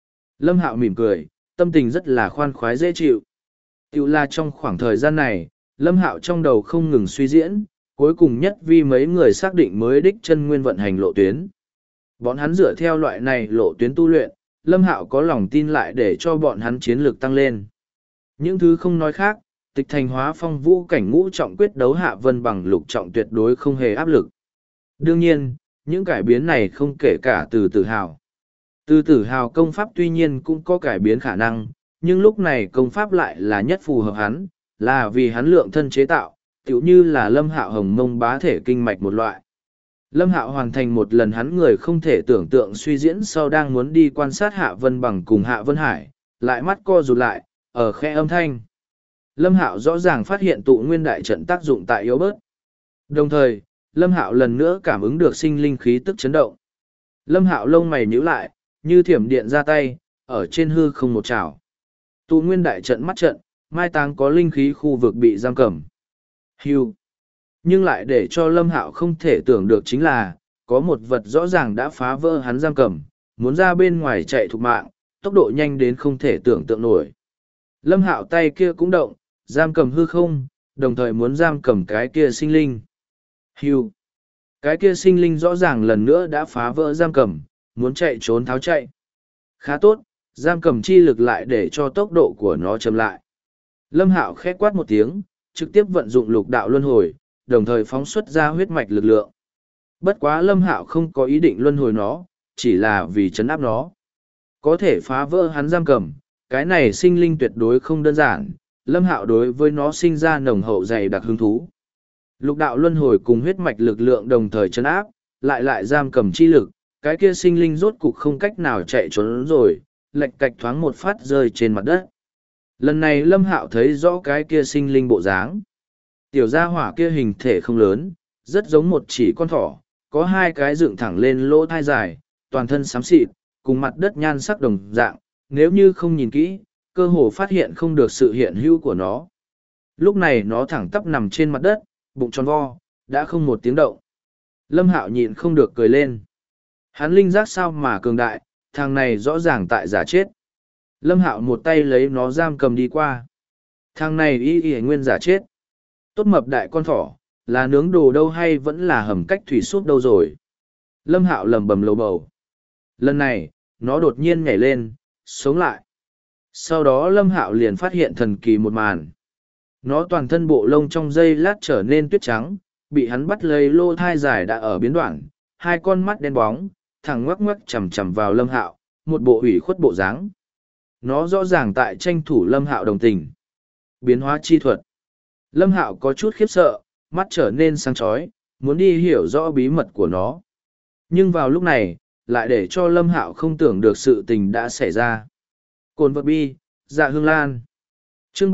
Lâm Hạo mỉm cười, tâm tình rất là khoan khoái dễ chịu. Tiểu là trong khoảng thời gian này, Lâm Hạo trong đầu không ngừng suy diễn, cuối cùng nhất vì mấy người xác định mới đích chân nguyên vận hành lộ tuyến. Bọn hắn dựa theo loại này lộ tuyến tu luyện, Lâm Hạo có lòng tin lại để cho bọn hắn chiến lược tăng lên. Những thứ không nói khác, tịch thành hóa phong vũ cảnh ngũ trọng quyết đấu Hạ Vân bằng lục trọng tuyệt đối không hề áp lực. Đương nhiên, những cải biến này không kể cả từ tử hào. Từ tử hào công pháp tuy nhiên cũng có cải biến khả năng, nhưng lúc này công pháp lại là nhất phù hợp hắn, là vì hắn lượng thân chế tạo, tựu như là Lâm Hạo hồng mông bá thể kinh mạch một loại. Lâm Hạo hoàn thành một lần hắn người không thể tưởng tượng suy diễn sau đang muốn đi quan sát Hạ Vân bằng cùng Hạ Vân Hải, lại mắt co rụt lại, ở khe âm thanh. Lâm Hạo rõ ràng phát hiện tụ nguyên đại trận tác dụng tại yếu bớt. Đồng thời, Lâm Hạo lần nữa cảm ứng được sinh linh khí tức chấn động. Lâm Hạo lông mày nhíu lại, như thiểm điện ra tay, ở trên hư không một chảo. Tụ nguyên đại trận mắt trận, mai táng có linh khí khu vực bị giam cầm. Hưu. Nhưng lại để cho Lâm Hạo không thể tưởng được chính là, có một vật rõ ràng đã phá vỡ hắn giam cầm, muốn ra bên ngoài chạy thục mạng, tốc độ nhanh đến không thể tưởng tượng nổi. Lâm Hạo tay kia cũng động, giam cầm hư không, đồng thời muốn giam cầm cái kia sinh linh. Hưu. Cái kia sinh linh rõ ràng lần nữa đã phá vỡ giam cầm, muốn chạy trốn tháo chạy. Khá tốt, giam cầm chi lực lại để cho tốc độ của nó chậm lại. Lâm Hạo khẽ quát một tiếng, trực tiếp vận dụng lục đạo luân hồi, đồng thời phóng xuất ra huyết mạch lực lượng. Bất quá Lâm Hạo không có ý định luân hồi nó, chỉ là vì chấn áp nó. Có thể phá vỡ hắn giam cầm, cái này sinh linh tuyệt đối không đơn giản, Lâm Hạo đối với nó sinh ra nồng hậu dày đặc hứng thú. Lục đạo luân hồi cùng huyết mạch lực lượng đồng thời chấn áp, lại giam cầm chi lực, cái kia sinh linh rốt cục không cách nào chạy trốn rồi, lệch cạch thoáng một phát rơi trên mặt đất. Lần này Lâm Hạo thấy rõ cái kia sinh linh bộ dáng. Tiểu gia hỏa kia hình thể không lớn, rất giống một chỉ con thỏ, có hai cái dựng thẳng lên lỗ thai dài, toàn thân xám xịt, cùng mặt đất nhan sắc đồng dạng, nếu như không nhìn kỹ, cơ hồ phát hiện không được sự hiện hữu của nó. Lúc này nó thẳng tắp nằm trên mặt đất, bụng tròn vo, đã không một tiếng động. Lâm Hạo nhịn không được cười lên. Hắn linh giác sao mà cường đại, thằng này rõ ràng tại giả chết. Lâm Hạo một tay lấy nó giam cầm đi qua. Thằng này y nguyên giả chết. Tốt mập đại con thỏ, là nướng đồ đâu hay vẫn là hầm cách thủy súp đâu rồi. Lâm Hạo lầm bầm lầu bầu. Lần này, nó đột nhiên nhảy lên, sống lại. Sau đó Lâm Hạo liền phát hiện thần kỳ một màn. Nó toàn thân bộ lông trong giây lát trở nên tuyết trắng, bị hắn bắt lấy lô thai dài đã ở biến đoạn, hai con mắt đen bóng, thẳng ngoắc ngoắc chằm chằm vào Lâm Hạo, một bộ ủy khuất bộ dáng. Nó rõ ràng tại tranh thủ Lâm Hạo đồng tình. Biến hóa chi thuật. Lâm Hạo có chút khiếp sợ, mắt trở nên sáng chói, muốn đi hiểu rõ bí mật của nó. Nhưng vào lúc này, lại để cho Lâm Hạo không tưởng được sự tình đã xảy ra. Cồn vật bi, Dạ Hương Lan. Chương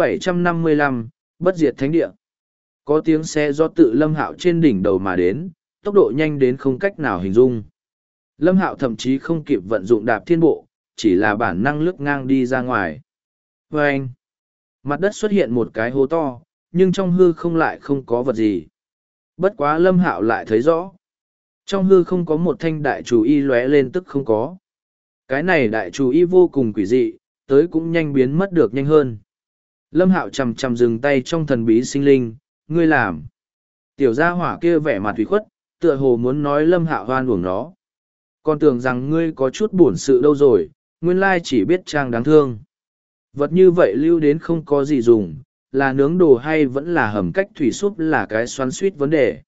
755, Bất diệt thánh địa. Có tiếng xe do tự Lâm Hạo trên đỉnh đầu mà đến, tốc độ nhanh đến không cách nào hình dung. Lâm Hạo thậm chí không kịp vận dụng đạp thiên bộ, chỉ là bản năng lướt ngang đi ra ngoài. Và anh, mặt đất xuất hiện một cái hố to, nhưng trong hư không lại không có vật gì. Bất quá Lâm Hạo lại thấy rõ. Trong hư không có một thanh đại chủ y lóe lên tức không có. Cái này đại chủ y vô cùng quỷ dị, tới cũng nhanh biến mất được nhanh hơn. Lâm Hạo chầm chầm dừng tay trong thần bí sinh linh, ngươi làm. Tiểu gia hỏa kia vẻ mặt thủy khuất, tựa hồ muốn nói Lâm Hạo hoan uổng nó. Còn tưởng rằng ngươi có chút buồn sự đâu rồi, nguyên lai chỉ biết trang đáng thương. Vật như vậy lưu đến không có gì dùng, là nướng đồ hay vẫn là hầm cách thủy súp là cái xoắn suýt vấn đề.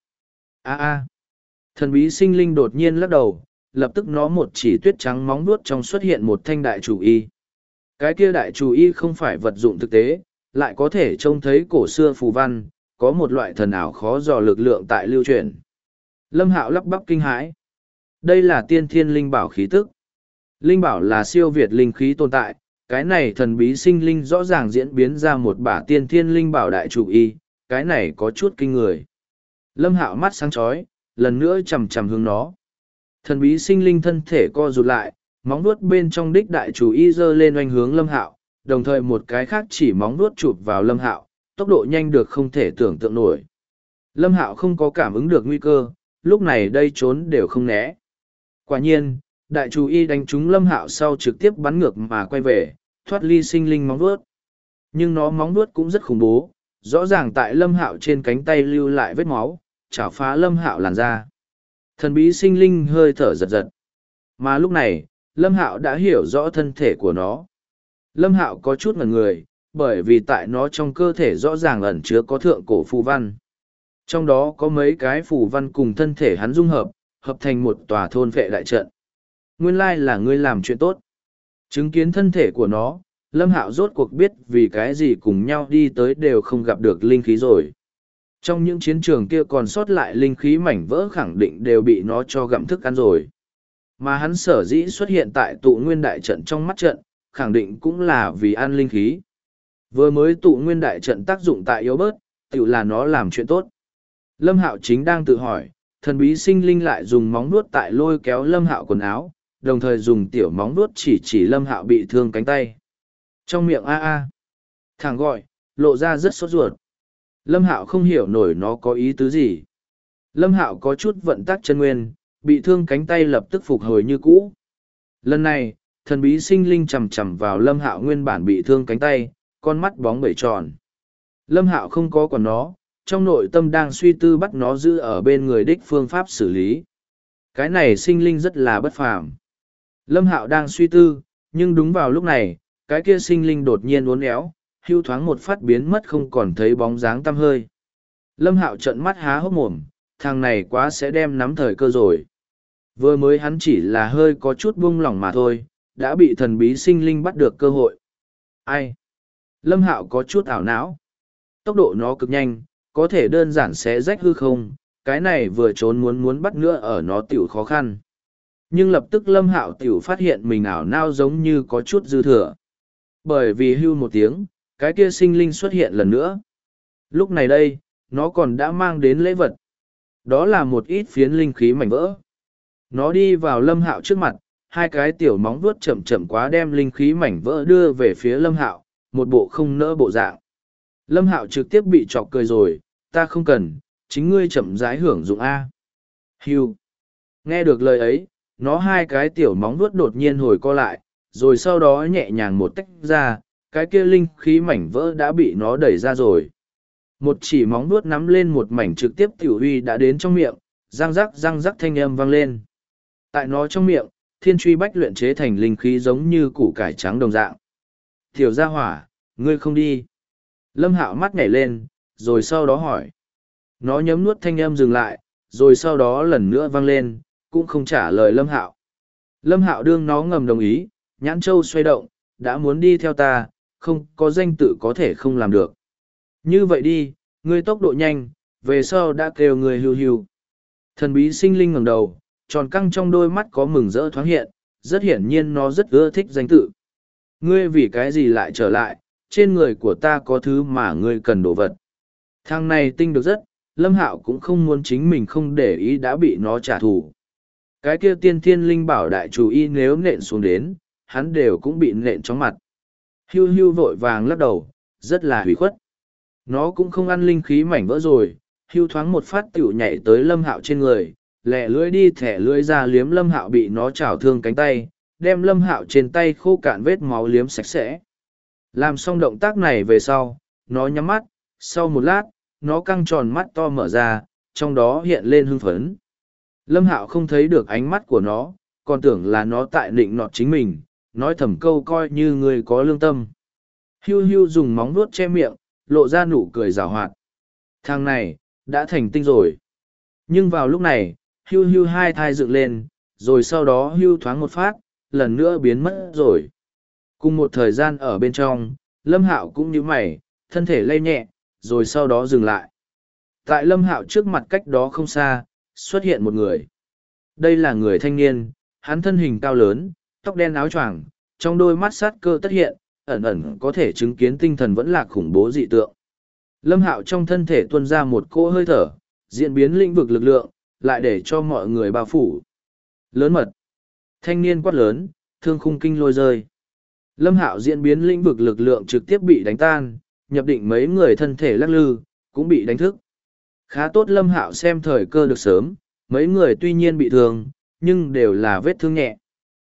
Thần bí sinh linh đột nhiên lắc đầu, lập tức nó một chỉ tuyết trắng móng vuốt trong xuất hiện một thanh đại chủ y. Cái kia đại chủ y không phải vật dụng thực tế, lại có thể trông thấy cổ xưa phù văn, có một loại thần ảo khó dò lực lượng tại lưu truyền. Lâm Hạo lắp bắp kinh hãi. Đây là tiên thiên linh bảo khí tức. Linh bảo là siêu việt linh khí tồn tại, cái này thần bí sinh linh rõ ràng diễn biến ra một bả tiên thiên linh bảo đại chủ y, cái này có chút kinh người. Lâm Hạo mắt sáng chói, lần nữa chầm chầm hướng nó. Thần bí sinh linh thân thể co rụt lại, móng vuốt bên trong đích đại chủ y giơ lên oanh hướng Lâm Hạo, đồng thời một cái khác chỉ móng vuốt chụp vào Lâm Hạo, tốc độ nhanh được không thể tưởng tượng nổi. Lâm Hạo không có cảm ứng được nguy cơ, lúc này đây trốn đều không né. Quả nhiên, Đại chú y đánh trúng Lâm Hạo sau trực tiếp bắn ngược mà quay về, thoát ly sinh linh móng vuốt. Nhưng nó móng vuốt cũng rất khủng bố, rõ ràng tại Lâm Hạo trên cánh tay lưu lại vết máu, chảo phá Lâm Hạo làn ra. Thần bí sinh linh hơi thở giật giật. Mà lúc này, Lâm Hạo đã hiểu rõ thân thể của nó. Lâm Hạo có chút ngẩn người, bởi vì tại nó trong cơ thể rõ ràng ẩn chứa có thượng cổ phù văn. Trong đó có mấy cái phù văn cùng thân thể hắn dung hợp, hợp thành một tòa thôn vệ đại trận. Nguyên lai là ngươi làm chuyện tốt. Chứng kiến thân thể của nó, Lâm Hạo rốt cuộc biết vì cái gì cùng nhau đi tới đều không gặp được linh khí rồi. Trong những chiến trường kia còn sót lại linh khí mảnh vỡ khẳng định đều bị nó cho gặm thức ăn rồi. Mà hắn sở dĩ xuất hiện tại tụ nguyên đại trận trong mắt trận, khẳng định cũng là vì ăn linh khí. Vừa mới tụ nguyên đại trận tác dụng tại yếu bớt, tự là nó làm chuyện tốt. Lâm Hạo chính đang tự hỏi, thần bí sinh linh lại dùng móng vuốt tại lôi kéo Lâm Hạo quần áo, đồng thời dùng tiểu móng vuốt chỉ Lâm Hạo bị thương cánh tay. Trong miệng a a, thằng gọi, lộ ra rất sốt ruột. Lâm Hạo không hiểu nổi nó có ý tứ gì. Lâm Hạo có chút vận tắc chân nguyên, bị thương cánh tay lập tức phục hồi như cũ. Lần này, thần bí sinh linh chầm chầm vào Lâm Hạo nguyên bản bị thương cánh tay, con mắt bóng bẩy tròn. Lâm Hạo không có còn nó, trong nội tâm đang suy tư bắt nó giữ ở bên người đích phương pháp xử lý. Cái này sinh linh rất là bất phàm. Lâm Hạo đang suy tư, nhưng đúng vào lúc này, cái kia sinh linh đột nhiên uốn éo, hưu thoáng một phát biến mất không còn thấy bóng dáng tăm hơi. Lâm Hạo trợn mắt há hốc mồm, thằng này quá sẽ đem nắm thời cơ rồi. Vừa mới hắn chỉ là hơi có chút buông lỏng mà thôi, đã bị thần bí sinh linh bắt được cơ hội. Ai? Lâm Hạo có chút ảo não. Tốc độ nó cực nhanh, có thể đơn giản sẽ rách hư không, cái này vừa trốn muốn bắt nữa ở nó tiểu khó khăn. Nhưng lập tức Lâm Hạo tiểu phát hiện mình ảo não giống như có chút dư thừa. Bởi vì hưu một tiếng, cái kia sinh linh xuất hiện lần nữa. Lúc này đây, nó còn đã mang đến lễ vật. Đó là một ít phiến linh khí mảnh vỡ. Nó đi vào Lâm Hạo trước mặt, hai cái tiểu móng vuốt chậm chậm quá đem linh khí mảnh vỡ đưa về phía Lâm Hạo, một bộ không nỡ bộ dạng. Lâm Hạo trực tiếp bị chọc cười rồi, ta không cần, chính ngươi chậm rãi hưởng dụng A. Hưu. Nghe được lời ấy, nó hai cái tiểu móng vuốt đột nhiên hồi co lại, rồi sau đó nhẹ nhàng một tách ra, cái kia linh khí mảnh vỡ đã bị nó đẩy ra rồi. Một chỉ móng vuốt nắm lên một mảnh trực tiếp tiểu huy đã đến trong miệng, răng rắc thanh âm vang lên. Tại nó trong miệng, thiên truy bách luyện chế thành linh khí giống như củ cải trắng đồng dạng. Tiểu gia hỏa, ngươi không đi. Lâm Hạo mắt nhảy lên, rồi sau đó hỏi. Nó nhấm nuốt thanh âm dừng lại, rồi sau đó lần nữa vang lên, cũng không trả lời Lâm Hạo. Lâm Hạo đương nó ngầm đồng ý, nhãn châu xoay động, đã muốn đi theo ta, không có danh tự có thể không làm được. Như vậy đi, ngươi tốc độ nhanh, về sau đã kêu người hưu hưu. Thần bí sinh linh ngẩng đầu, tròn căng trong đôi mắt có mừng rỡ thoáng hiện, rất hiển nhiên nó rất ưa thích danh tự. Ngươi vì cái gì lại trở lại, trên người của ta có thứ mà ngươi cần đồ vật. Thằng này tinh được rất, Lâm Hạo cũng không muốn chính mình không để ý đã bị nó trả thù. Cái kia tiên thiên linh bảo đại chủ y nếu nện xuống đến, hắn đều cũng bị nện chóng mặt. Hưu hưu vội vàng lắc đầu, rất là hủy khuất. Nó cũng không ăn linh khí mảnh vỡ rồi, hưu thoáng một phát tiểu nhảy tới Lâm Hạo trên người, lẹ lưỡi đi thẻ lưỡi ra liếm Lâm Hạo bị nó chảo thương cánh tay, đem Lâm Hạo trên tay khô cạn vết máu liếm sạch sẽ. Làm xong động tác này về sau, nó nhắm mắt, sau một lát, nó căng tròn mắt to mở ra, trong đó hiện lên hưng phấn. Lâm Hạo không thấy được ánh mắt của nó, còn tưởng là nó tại nịnh nọt chính mình, nói thầm câu coi như người có lương tâm. Hưu hưu dùng móng vuốt che miệng, lộ ra nụ cười rào hoạt. Thằng này, đã thành tinh rồi. Nhưng vào lúc này, hưu hưu hai thai dựng lên, rồi sau đó hưu thoáng một phát, lần nữa biến mất rồi. Cùng một thời gian ở bên trong, Lâm Hạo cũng như mày, thân thể lay nhẹ, rồi sau đó dừng lại. Tại Lâm Hạo trước mặt cách đó không xa, xuất hiện một người. Đây là người thanh niên, hắn thân hình cao lớn, tóc đen áo choàng, trong đôi mắt sát cơ tất hiện, ẩn ẩn có thể chứng kiến tinh thần vẫn là khủng bố dị tượng. Lâm Hạo trong thân thể tuôn ra một cỗ hơi thở, diễn biến lĩnh vực lực lượng, lại để cho mọi người bao phủ. Lớn mật. Thanh niên quát lớn, thương khung kinh lôi rơi. Lâm Hạo diễn biến lĩnh vực lực lượng trực tiếp bị đánh tan, nhập định mấy người thân thể lắc lư, cũng bị đánh thức. Khá tốt Lâm Hạo xem thời cơ được sớm, mấy người tuy nhiên bị thương, nhưng đều là vết thương nhẹ.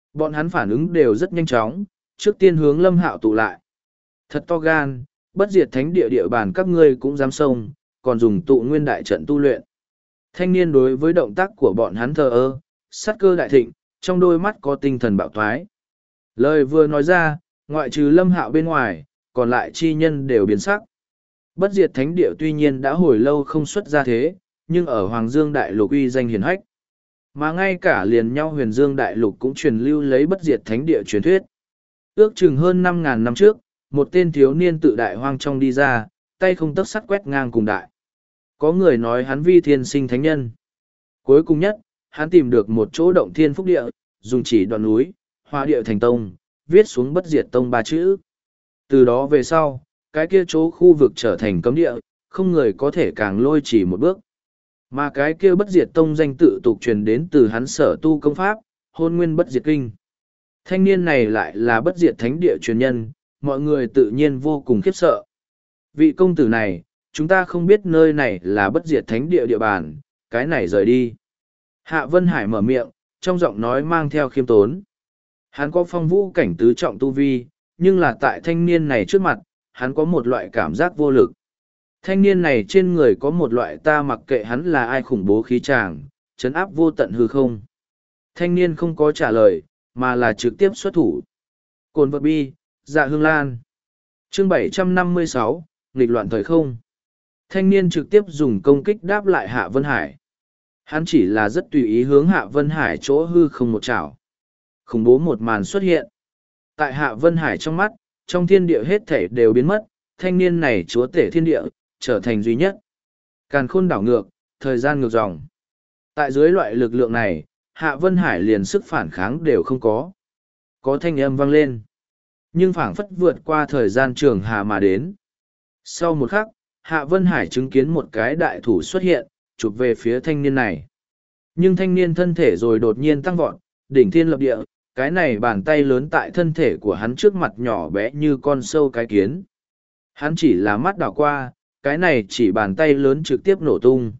Bọn hắn phản ứng đều rất nhanh chóng, trước tiên hướng Lâm Hạo tụ lại. Thật to gan, bất diệt thánh địa địa bàn các ngươi cũng dám xông, còn dùng tụ nguyên đại trận tu luyện. Thanh niên đối với động tác của bọn hắn thờ ơ, sát cơ đại thịnh, trong đôi mắt có tinh thần bạo thoái. Lời vừa nói ra, ngoại trừ Lâm Hạo bên ngoài, còn lại chi nhân đều biến sắc. Bất diệt thánh địa tuy nhiên đã hồi lâu không xuất ra thế, nhưng ở Hoàng Dương Đại Lục uy danh hiển hách. Mà ngay cả liền nhau Huyền Dương Đại Lục cũng truyền lưu lấy bất diệt thánh địa truyền thuyết. Ước chừng hơn 5.000 năm trước, một tên thiếu niên tự đại hoang trong đi ra, tay không tấc sắt quét ngang cùng đại. Có người nói hắn vi thiên sinh thánh nhân. Cuối cùng nhất, hắn tìm được một chỗ động thiên phúc địa, dùng chỉ đoạn núi, hóa địa thành tông, viết xuống bất diệt tông 3 chữ. Từ đó về sau, cái kia chỗ khu vực trở thành cấm địa, không người có thể càng lôi chỉ một bước. Mà cái kia bất diệt tông danh tự tục truyền đến từ hắn sở tu công pháp, hôn nguyên bất diệt kinh. Thanh niên này lại là bất diệt thánh địa truyền nhân, mọi người tự nhiên vô cùng khiếp sợ. Vị công tử này, chúng ta không biết nơi này là bất diệt thánh địa địa bàn, cái này rời đi. Hạ Vân Hải mở miệng, trong giọng nói mang theo khiêm tốn. Hắn có phong vũ cảnh tứ trọng tu vi, nhưng là tại thanh niên này trước mặt, hắn có một loại cảm giác vô lực. Thanh niên này trên người có một loại ta mặc kệ hắn là ai khủng bố khí tràng, chấn áp vô tận hư không. Thanh niên không có trả lời, mà là trực tiếp xuất thủ. Cồn vật bi, dạ hương lan. Chương 756, nghịch loạn thời không. Thanh niên trực tiếp dùng công kích đáp lại Hạ Vân Hải. Hắn chỉ là rất tùy ý hướng Hạ Vân Hải chỗ hư không một chảo. Khủng bố một màn xuất hiện. Tại Hạ Vân Hải trong mắt, trong thiên địa hết thể đều biến mất, thanh niên này chúa tể thiên địa, trở thành duy nhất. Càn khôn đảo ngược, thời gian ngược dòng. Tại dưới loại lực lượng này, Hạ Vân Hải liền sức phản kháng đều không có. Có thanh âm vang lên. Nhưng phảng phất vượt qua thời gian trường hà mà đến. Sau một khắc, Hạ Vân Hải chứng kiến một cái đại thủ xuất hiện, chụp về phía thanh niên này. Nhưng thanh niên thân thể rồi đột nhiên tăng vọt, đỉnh thiên lập địa, cái này bàn tay lớn tại thân thể của hắn trước mặt nhỏ bé như con sâu cái kiến. Hắn chỉ là mắt đảo qua, cái này chỉ bàn tay lớn trực tiếp nổ tung.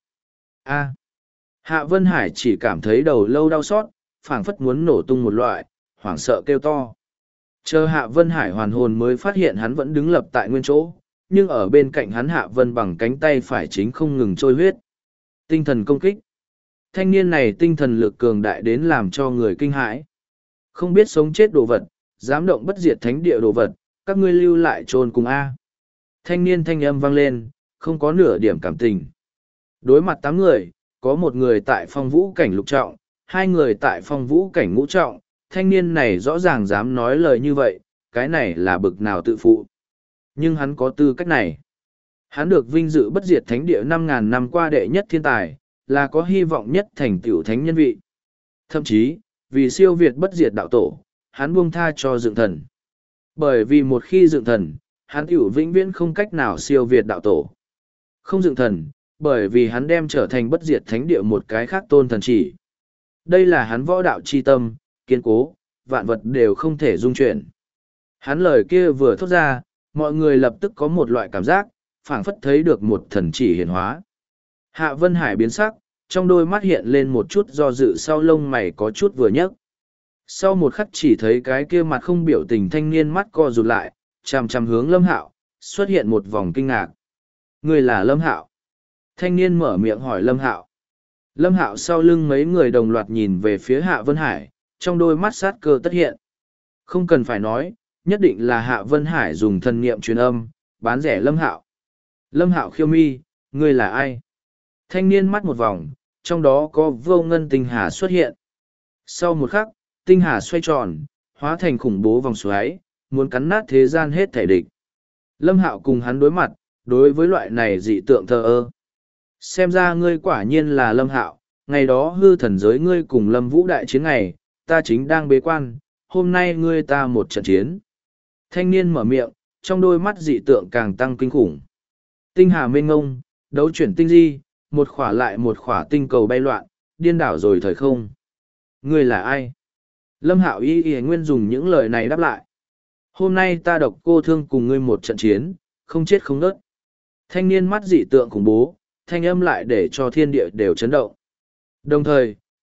A. Hạ Vân Hải chỉ cảm thấy đầu lâu đau xót, phảng phất muốn nổ tung một loại, hoảng sợ kêu to. Chờ Hạ Vân Hải hoàn hồn mới phát hiện hắn vẫn đứng lập tại nguyên chỗ, nhưng ở bên cạnh hắn Hạ Vân bằng cánh tay phải chính không ngừng trôi huyết. Tinh thần công kích. Thanh niên này tinh thần lực cường đại đến làm cho người kinh hãi. Không biết sống chết đồ vật, dám động bất diệt thánh địa đồ vật, các ngươi lưu lại trôn cùng A. Thanh niên thanh âm vang lên, không có nửa điểm cảm tình. Đối mặt 8 người, có một người tại phong vũ cảnh lục trọng, 2 người tại phong vũ cảnh ngũ trọng, thanh niên này rõ ràng dám nói lời như vậy, cái này là bực nào tự phụ. Nhưng hắn có tư cách này. Hắn được vinh dự bất diệt thánh địa 5.000 năm qua đệ nhất thiên tài, là có hy vọng nhất thành tựu thánh nhân vị. Thậm chí, vì siêu việt bất diệt đạo tổ, hắn buông tha cho dựng thần. Bởi vì một khi dựng thần, hắn tiểu vĩnh viễn không cách nào siêu việt đạo tổ. Không dựng thần, bởi vì hắn đem trở thành bất diệt thánh địa một cái khác tôn thần chỉ. Đây là hắn võ đạo chi tâm, kiên cố, vạn vật đều không thể dung chuyển. Hắn lời kia vừa thốt ra, mọi người lập tức có một loại cảm giác, phảng phất thấy được một thần chỉ hiển hóa. Hạ Vân Hải biến sắc, trong đôi mắt hiện lên một chút do dự, sau lông mày có chút vừa nhấc. Sau một khắc chỉ thấy cái kia mặt không biểu tình thanh niên mắt co rụt lại, chằm chằm hướng Lâm Hạo, xuất hiện một vòng kinh ngạc. Người là Lâm Hạo. Thanh niên mở miệng hỏi Lâm Hạo. Lâm Hạo sau lưng mấy người đồng loạt nhìn về phía Hạ Vân Hải, trong đôi mắt sát cơ tất hiện. Không cần phải nói, nhất định là Hạ Vân Hải dùng thần niệm truyền âm, bán rẻ Lâm Hạo. Lâm Hạo khiêu mi, ngươi là ai? Thanh niên mắt một vòng, trong đó có vô ngân tinh hà xuất hiện. Sau một khắc, tinh hà xoay tròn, hóa thành khủng bố vòng xoáy, muốn cắn nát thế gian hết thể địch. Lâm Hạo cùng hắn đối mặt, đối với loại này dị tượng thờ ơ. Xem ra ngươi quả nhiên là Lâm Hạo, ngày đó hư thần giới ngươi cùng Lâm Vũ đại chiến ngày, ta chính đang bế quan, hôm nay ngươi ta một trận chiến. Thanh niên mở miệng, trong đôi mắt dị tượng càng tăng kinh khủng. Tinh hà mênh ngông, đấu chuyển tinh di, một khỏa lại một khỏa tinh cầu bay loạn, điên đảo rồi thời không. Ngươi là ai? Lâm Hạo y nguyên dùng những lời này đáp lại. Hôm nay ta độc cô thương cùng ngươi một trận chiến, không chết không nớt. Thanh niên mắt dị tượng khủng bố, thanh âm lại để cho thiên địa đều chấn động. Đồng thời,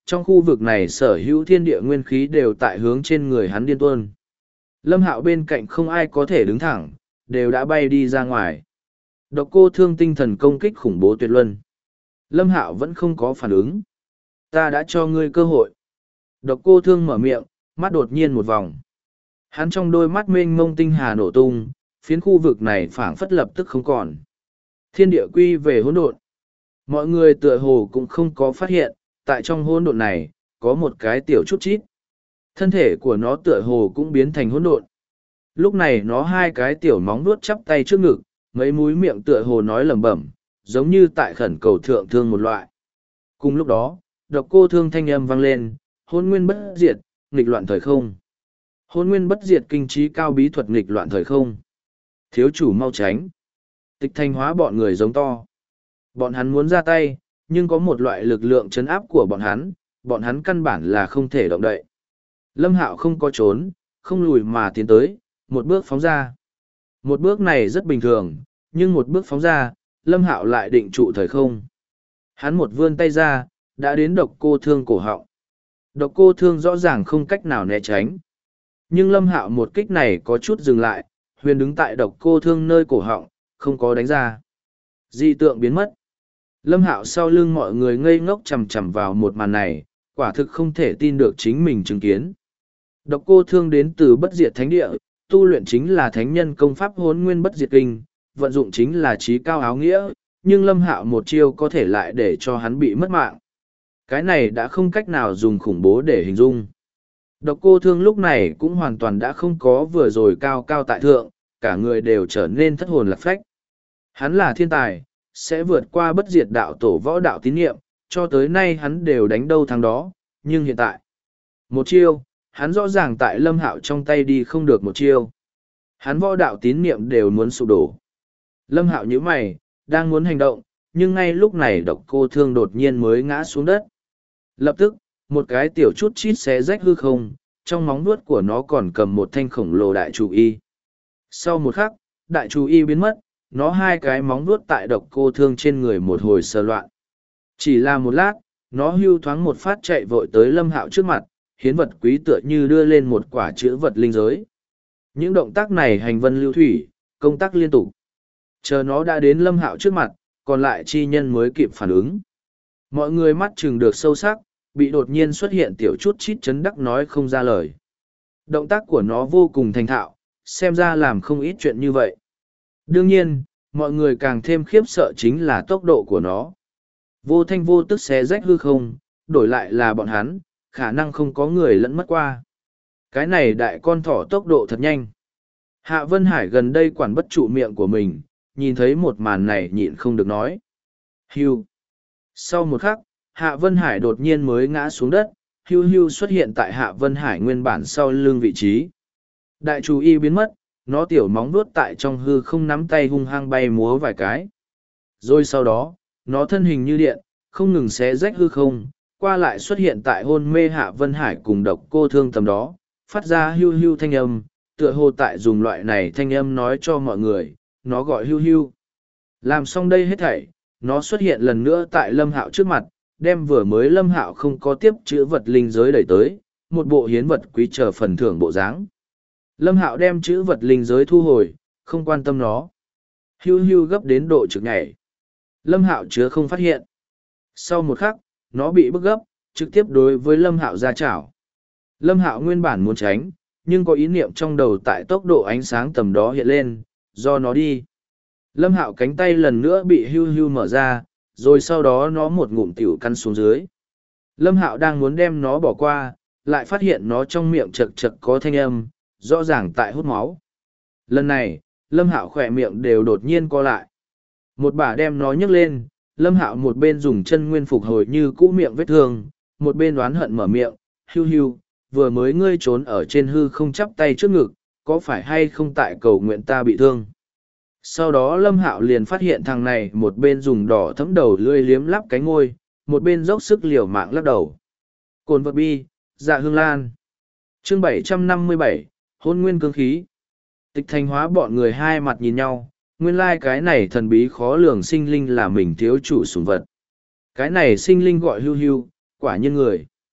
trong khu vực này sở hữu thiên địa nguyên khí đều tại hướng trên người hắn điên tuôn. Lâm Hạo bên cạnh không ai có thể đứng thẳng, đều đã bay đi ra ngoài. Độc Cô Thương tinh thần công kích khủng bố tuyệt luân. Lâm Hạo vẫn không có phản ứng. Ta đã cho ngươi cơ hội. Độc Cô Thương mở miệng, mắt đột nhiên một vòng. Hắn trong đôi mắt mênh mông tinh hà nổ tung, phiến khu vực này phảng phất lập tức không còn. Thiên địa quy về hỗn độn. Mọi người tựa hồ cũng không có phát hiện, tại trong hỗn độn này, có một cái tiểu chút chít. Thân thể của nó tựa hồ cũng biến thành hỗn độn. Lúc này nó hai cái tiểu móng vuốt chắp tay trước ngực, mấy múi miệng tựa hồ nói lẩm bẩm, giống như tại khẩn cầu thượng thương một loại. Cùng lúc đó, Độc Cô Thương thanh âm vang lên, hôn nguyên bất diệt, nghịch loạn thời không. Hôn nguyên bất diệt kinh trí cao bí thuật nghịch loạn thời không. Thiếu chủ mau tránh. Tịch Thanh Hóa bọn người giống to. Bọn hắn muốn ra tay, nhưng có một loại lực lượng chấn áp của bọn hắn căn bản là không thể động đậy. Lâm Hạo không có trốn, không lùi mà tiến tới, một bước phóng ra. Một bước này rất bình thường, nhưng một bước phóng ra, Lâm Hạo lại định trụ thời không. Hắn một vươn tay ra, đã đến Độc Cô Thương cổ họng. Độc Cô Thương rõ ràng không cách nào né tránh. Nhưng Lâm Hạo một kích này có chút dừng lại, huyền đứng tại Độc Cô Thương nơi cổ họng, không có đánh ra. Dị tượng biến mất. Lâm Hạo sau lưng mọi người ngây ngốc chằm chằm vào một màn này, quả thực không thể tin được chính mình chứng kiến. Độc Cô Thương đến từ bất diệt thánh địa, tu luyện chính là thánh nhân công pháp hỗn nguyên bất diệt kinh, vận dụng chính là trí cao áo nghĩa, nhưng Lâm Hạo một chiêu có thể lại để cho hắn bị mất mạng. Cái này đã không cách nào dùng khủng bố để hình dung. Độc Cô Thương lúc này cũng hoàn toàn đã không có vừa rồi cao cao tại thượng, cả người đều trở nên thất hồn lạc phách. Hắn là thiên tài, sẽ vượt qua bất diệt đạo tổ võ đạo tín nhiệm, cho tới nay hắn đều đánh đâu thắng đó, nhưng hiện tại, một chiêu, hắn rõ ràng tại Lâm Hạo trong tay đi không được một chiêu. Hắn võ đạo tín niệm đều muốn sụp đổ. Lâm Hạo nhíu mày, đang muốn hành động, nhưng ngay lúc này Độc Cô Thương đột nhiên mới ngã xuống đất. Lập tức, một cái tiểu chút chít xé rách hư không, trong móng vuốt của nó còn cầm một thanh khổng lồ đại chủ y. Sau một khắc, đại chủ y biến mất, nó hai cái móng vuốt tại Độc Cô Thương trên người một hồi sờ loạn. Chỉ là một lát, nó hưu thoáng một phát chạy vội tới Lâm Hạo trước mặt, hiến vật quý tựa như đưa lên một quả chữ vật linh giới. Những động tác này hành vân lưu thủy, công tác liên tục. Chờ nó đã đến Lâm Hạo trước mặt, còn lại chi nhân mới kịp phản ứng. Mọi người mắt chừng được sâu sắc, bị đột nhiên xuất hiện tiểu chút chít chấn đắc nói không ra lời. Động tác của nó vô cùng thành thạo, xem ra làm không ít chuyện như vậy. Đương nhiên, mọi người càng thêm khiếp sợ chính là tốc độ của nó. Vô thanh vô tức xé rách hư không, đổi lại là bọn hắn, khả năng không có người lẫn mất qua. Cái này đại con thỏ tốc độ thật nhanh. Hạ Vân Hải gần đây quản bất trụ miệng của mình, nhìn thấy một màn này nhịn không được nói. Hưu. Sau một khắc, Hạ Vân Hải đột nhiên mới ngã xuống đất, hưu hưu xuất hiện tại Hạ Vân Hải nguyên bản sau lưng vị trí. Đại chú y biến mất, nó tiểu móng vuốt tại trong hư không nắm tay hung hăng bay múa vài cái. Rồi sau đó, nó thân hình như điện, không ngừng xé rách hư không, qua lại xuất hiện tại hôn mê Hạ Vân Hải cùng Độc Cô Thương tầm đó, phát ra hưu hưu thanh âm, tựa hồ tại dùng loại này thanh âm nói cho mọi người, nó gọi hưu hưu. Làm xong đây hết thảy, nó xuất hiện lần nữa tại Lâm Hạo trước mặt, đem vừa mới Lâm Hạo không có tiếp chữ vật linh giới đẩy tới, một bộ hiến vật quý chờ phần thưởng bộ dáng. Lâm Hạo đem chữ vật linh giới thu hồi, không quan tâm nó. Hưu hưu gấp đến độ trực nhảy. Lâm Hạo chứa không phát hiện. Sau một khắc, nó bị bức gấp, trực tiếp đối với Lâm Hạo ra chảo. Lâm Hạo nguyên bản muốn tránh, nhưng có ý niệm trong đầu tại tốc độ ánh sáng tầm đó hiện lên, do nó đi. Lâm Hạo cánh tay lần nữa bị hưu hưu mở ra, rồi sau đó nó một ngụm tiểu căn xuống dưới. Lâm Hạo đang muốn đem nó bỏ qua, lại phát hiện nó trong miệng chật chật có thanh âm, rõ ràng tại hút máu. Lần này, Lâm Hạo khỏe miệng đều đột nhiên co lại. Một bà đem nó nhấc lên, Lâm Hạo một bên dùng chân nguyên phục hồi như cũ miệng vết thương, một bên đoán hận mở miệng, hưu hưu, vừa mới ngươi trốn ở trên hư không chắp tay trước ngực, có phải hay không tại cầu nguyện ta bị thương. Sau đó Lâm Hạo liền phát hiện thằng này một bên dùng đỏ thấm đầu lươi liếm lắp cái ngôi, một bên dốc sức liều mạng lắc đầu. Cồn vật bi, dạ hương lan. Chương 757, hôn nguyên cương khí. Tịch Thanh Hóa bọn người hai mặt nhìn nhau, nguyên lai cái này thần bí khó lường sinh linh là mình thiếu chủ sủng vật. Cái này sinh linh gọi hưu hưu, quả nhiên người.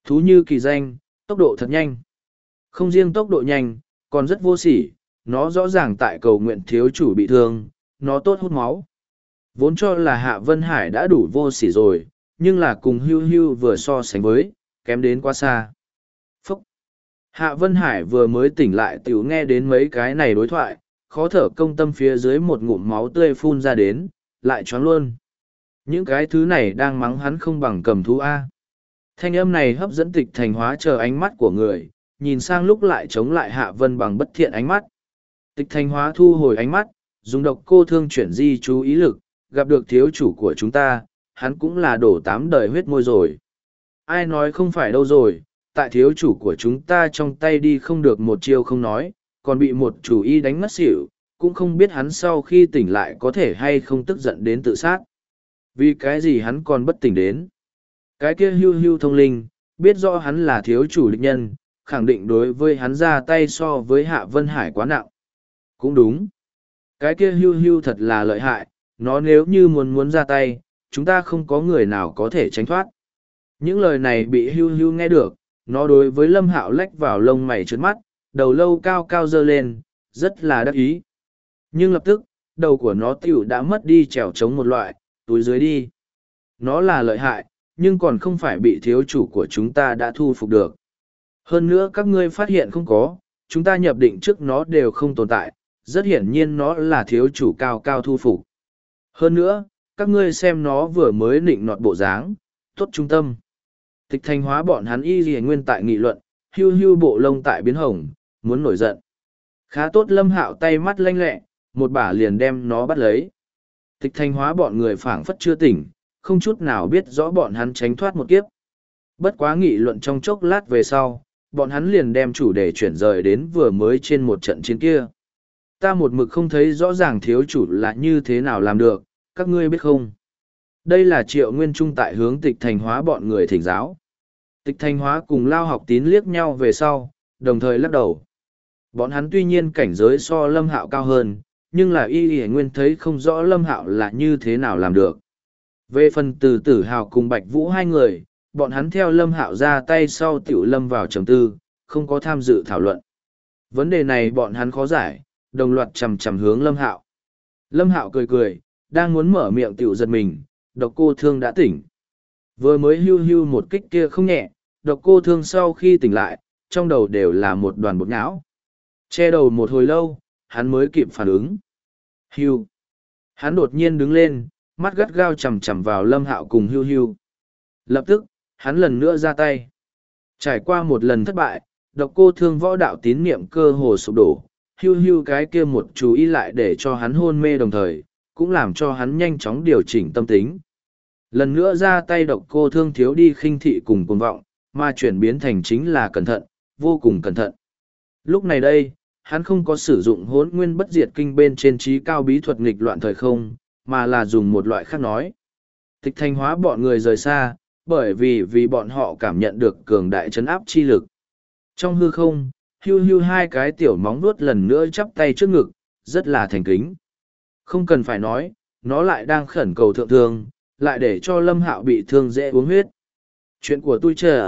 Thú như kỳ danh, tốc độ thật nhanh. Không riêng tốc độ nhanh, còn rất vô sỉ, nó rõ ràng tại cầu nguyện thiếu chủ bị thương, nó tốt hút máu. Vốn cho là Hạ Vân Hải đã đủ vô sỉ rồi, nhưng là cùng Hưu Hưu vừa so sánh với, kém đến quá xa. Phúc! Hạ Vân Hải vừa mới tỉnh lại tiểu nghe đến mấy cái này đối thoại, khó thở công tâm phía dưới một ngụm máu tươi phun ra đến, lại choáng luôn. Những cái thứ này đang mắng hắn không bằng cầm thú A. Thanh âm này hấp dẫn Tịch Thành Hóa chờ ánh mắt của người, nhìn sang lúc lại chống lại Hạ Vân bằng bất thiện ánh mắt. Tịch Thành Hóa thu hồi ánh mắt, dùng độc cô thương chuyển di chú ý lực, gặp được thiếu chủ của chúng ta, hắn cũng là đổ 8 đời huyết môi rồi. Ai nói không phải đâu rồi, tại thiếu chủ của chúng ta trong tay đi không được một chiêu không nói, còn bị một chủ y đánh mất xỉu, cũng không biết hắn sau khi tỉnh lại có thể hay không tức giận đến tự sát. Vì cái gì hắn còn bất tỉnh đến? Cái kia Hưu Hưu thông linh, biết rõ hắn là thiếu chủ địch nhân, khẳng định đối với hắn ra tay so với Hạ Vân Hải quá nặng. Cũng đúng. Cái kia Hưu Hưu thật là lợi hại, nó nếu như muốn ra tay, chúng ta không có người nào có thể tránh thoát. Những lời này bị Hưu Hưu nghe được, nó đối với Lâm Hạo lách vào lông mày trớn mắt, đầu lâu cao cao dơ lên, rất là đắc ý. Nhưng lập tức, đầu của nó tiểu đã mất đi trèo trống một loại, túi dưới đi. Nó là lợi hại, nhưng còn không phải bị thiếu chủ của chúng ta đã thu phục được. Hơn nữa các ngươi phát hiện không có, chúng ta nhập định trước nó đều không tồn tại, rất hiển nhiên nó là thiếu chủ cao cao thu phục. Hơn nữa, các ngươi xem nó vừa mới nịnh nọt bộ dáng, tốt trung tâm. Tịch Thành Hóa bọn hắn y gì nguyên tại nghị luận, Hưu Hưu bộ lông tại biến hồng, muốn nổi giận. Khá tốt Lâm Hạo tay mắt lanh lẹ, một bả liền đem nó bắt lấy. Tịch Thành Hóa bọn người phảng phất chưa tỉnh, không chút nào biết rõ bọn hắn tránh thoát một kiếp. Bất quá nghị luận trong chốc lát về sau, bọn hắn liền đem chủ đề chuyển rời đến vừa mới trên một trận chiến kia. Ta một mực không thấy rõ ràng thiếu chủ là như thế nào làm được, các ngươi biết không? Đây là Triệu Nguyên Trung tại hướng Tịch Thành Hóa bọn người thỉnh giáo. Tịch Thành Hóa cùng Lao Học Tín liếc nhau về sau, đồng thời lắc đầu. Bọn hắn tuy nhiên cảnh giới so Lâm Hạo cao hơn, nhưng là y nguyên thấy không rõ Lâm Hạo là như thế nào làm được. Về phần Từ Tử Hào cùng Bạch Vũ hai người, bọn hắn theo Lâm Hạo ra tay sau tiểu lâm vào trầm tư, không có tham dự thảo luận. Vấn đề này bọn hắn khó giải, đồng loạt chằm chằm hướng Lâm Hạo. Lâm Hạo cười cười, đang muốn mở miệng tiểu giật mình, độc cô thương đã tỉnh. Vừa mới Hưu Hưu một kích kia không nhẹ, độc cô thương sau khi tỉnh lại, trong đầu đều là một đoàn bột não. Che đầu một hồi lâu, hắn mới kịp phản ứng. Hưu. Hắn đột nhiên đứng lên, mắt gắt gao chằm chằm vào Lâm Hạo cùng Hưu Hưu. Lập tức, hắn lần nữa ra tay. Trải qua một lần thất bại, độc cô thương võ đạo tín niệm cơ hồ sụp đổ. Hưu Hưu cái kia một chú ý lại để cho hắn hôn mê đồng thời, cũng làm cho hắn nhanh chóng điều chỉnh tâm tính. Lần nữa ra tay độc cô thương thiếu đi khinh thị cùng cuồng vọng, mà chuyển biến thành chính là cẩn thận, vô cùng cẩn thận. Lúc này đây, hắn không có sử dụng hỗn nguyên bất diệt kinh bên trên trí cao bí thuật nghịch loạn thời không, mà là dùng một loại khác nói. Tịch Thành Hóa bọn người rời xa, bởi vì bọn họ cảm nhận được cường đại chấn áp chi lực. Trong hư không, Hưu Hưu hai cái tiểu móng vuốt lần nữa chắp tay trước ngực, rất là thành kính. Không cần phải nói, nó lại đang khẩn cầu thượng thương, lại để cho Lâm Hạo bị thương dễ uống huyết. Chuyện của tôi chờ.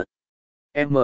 M.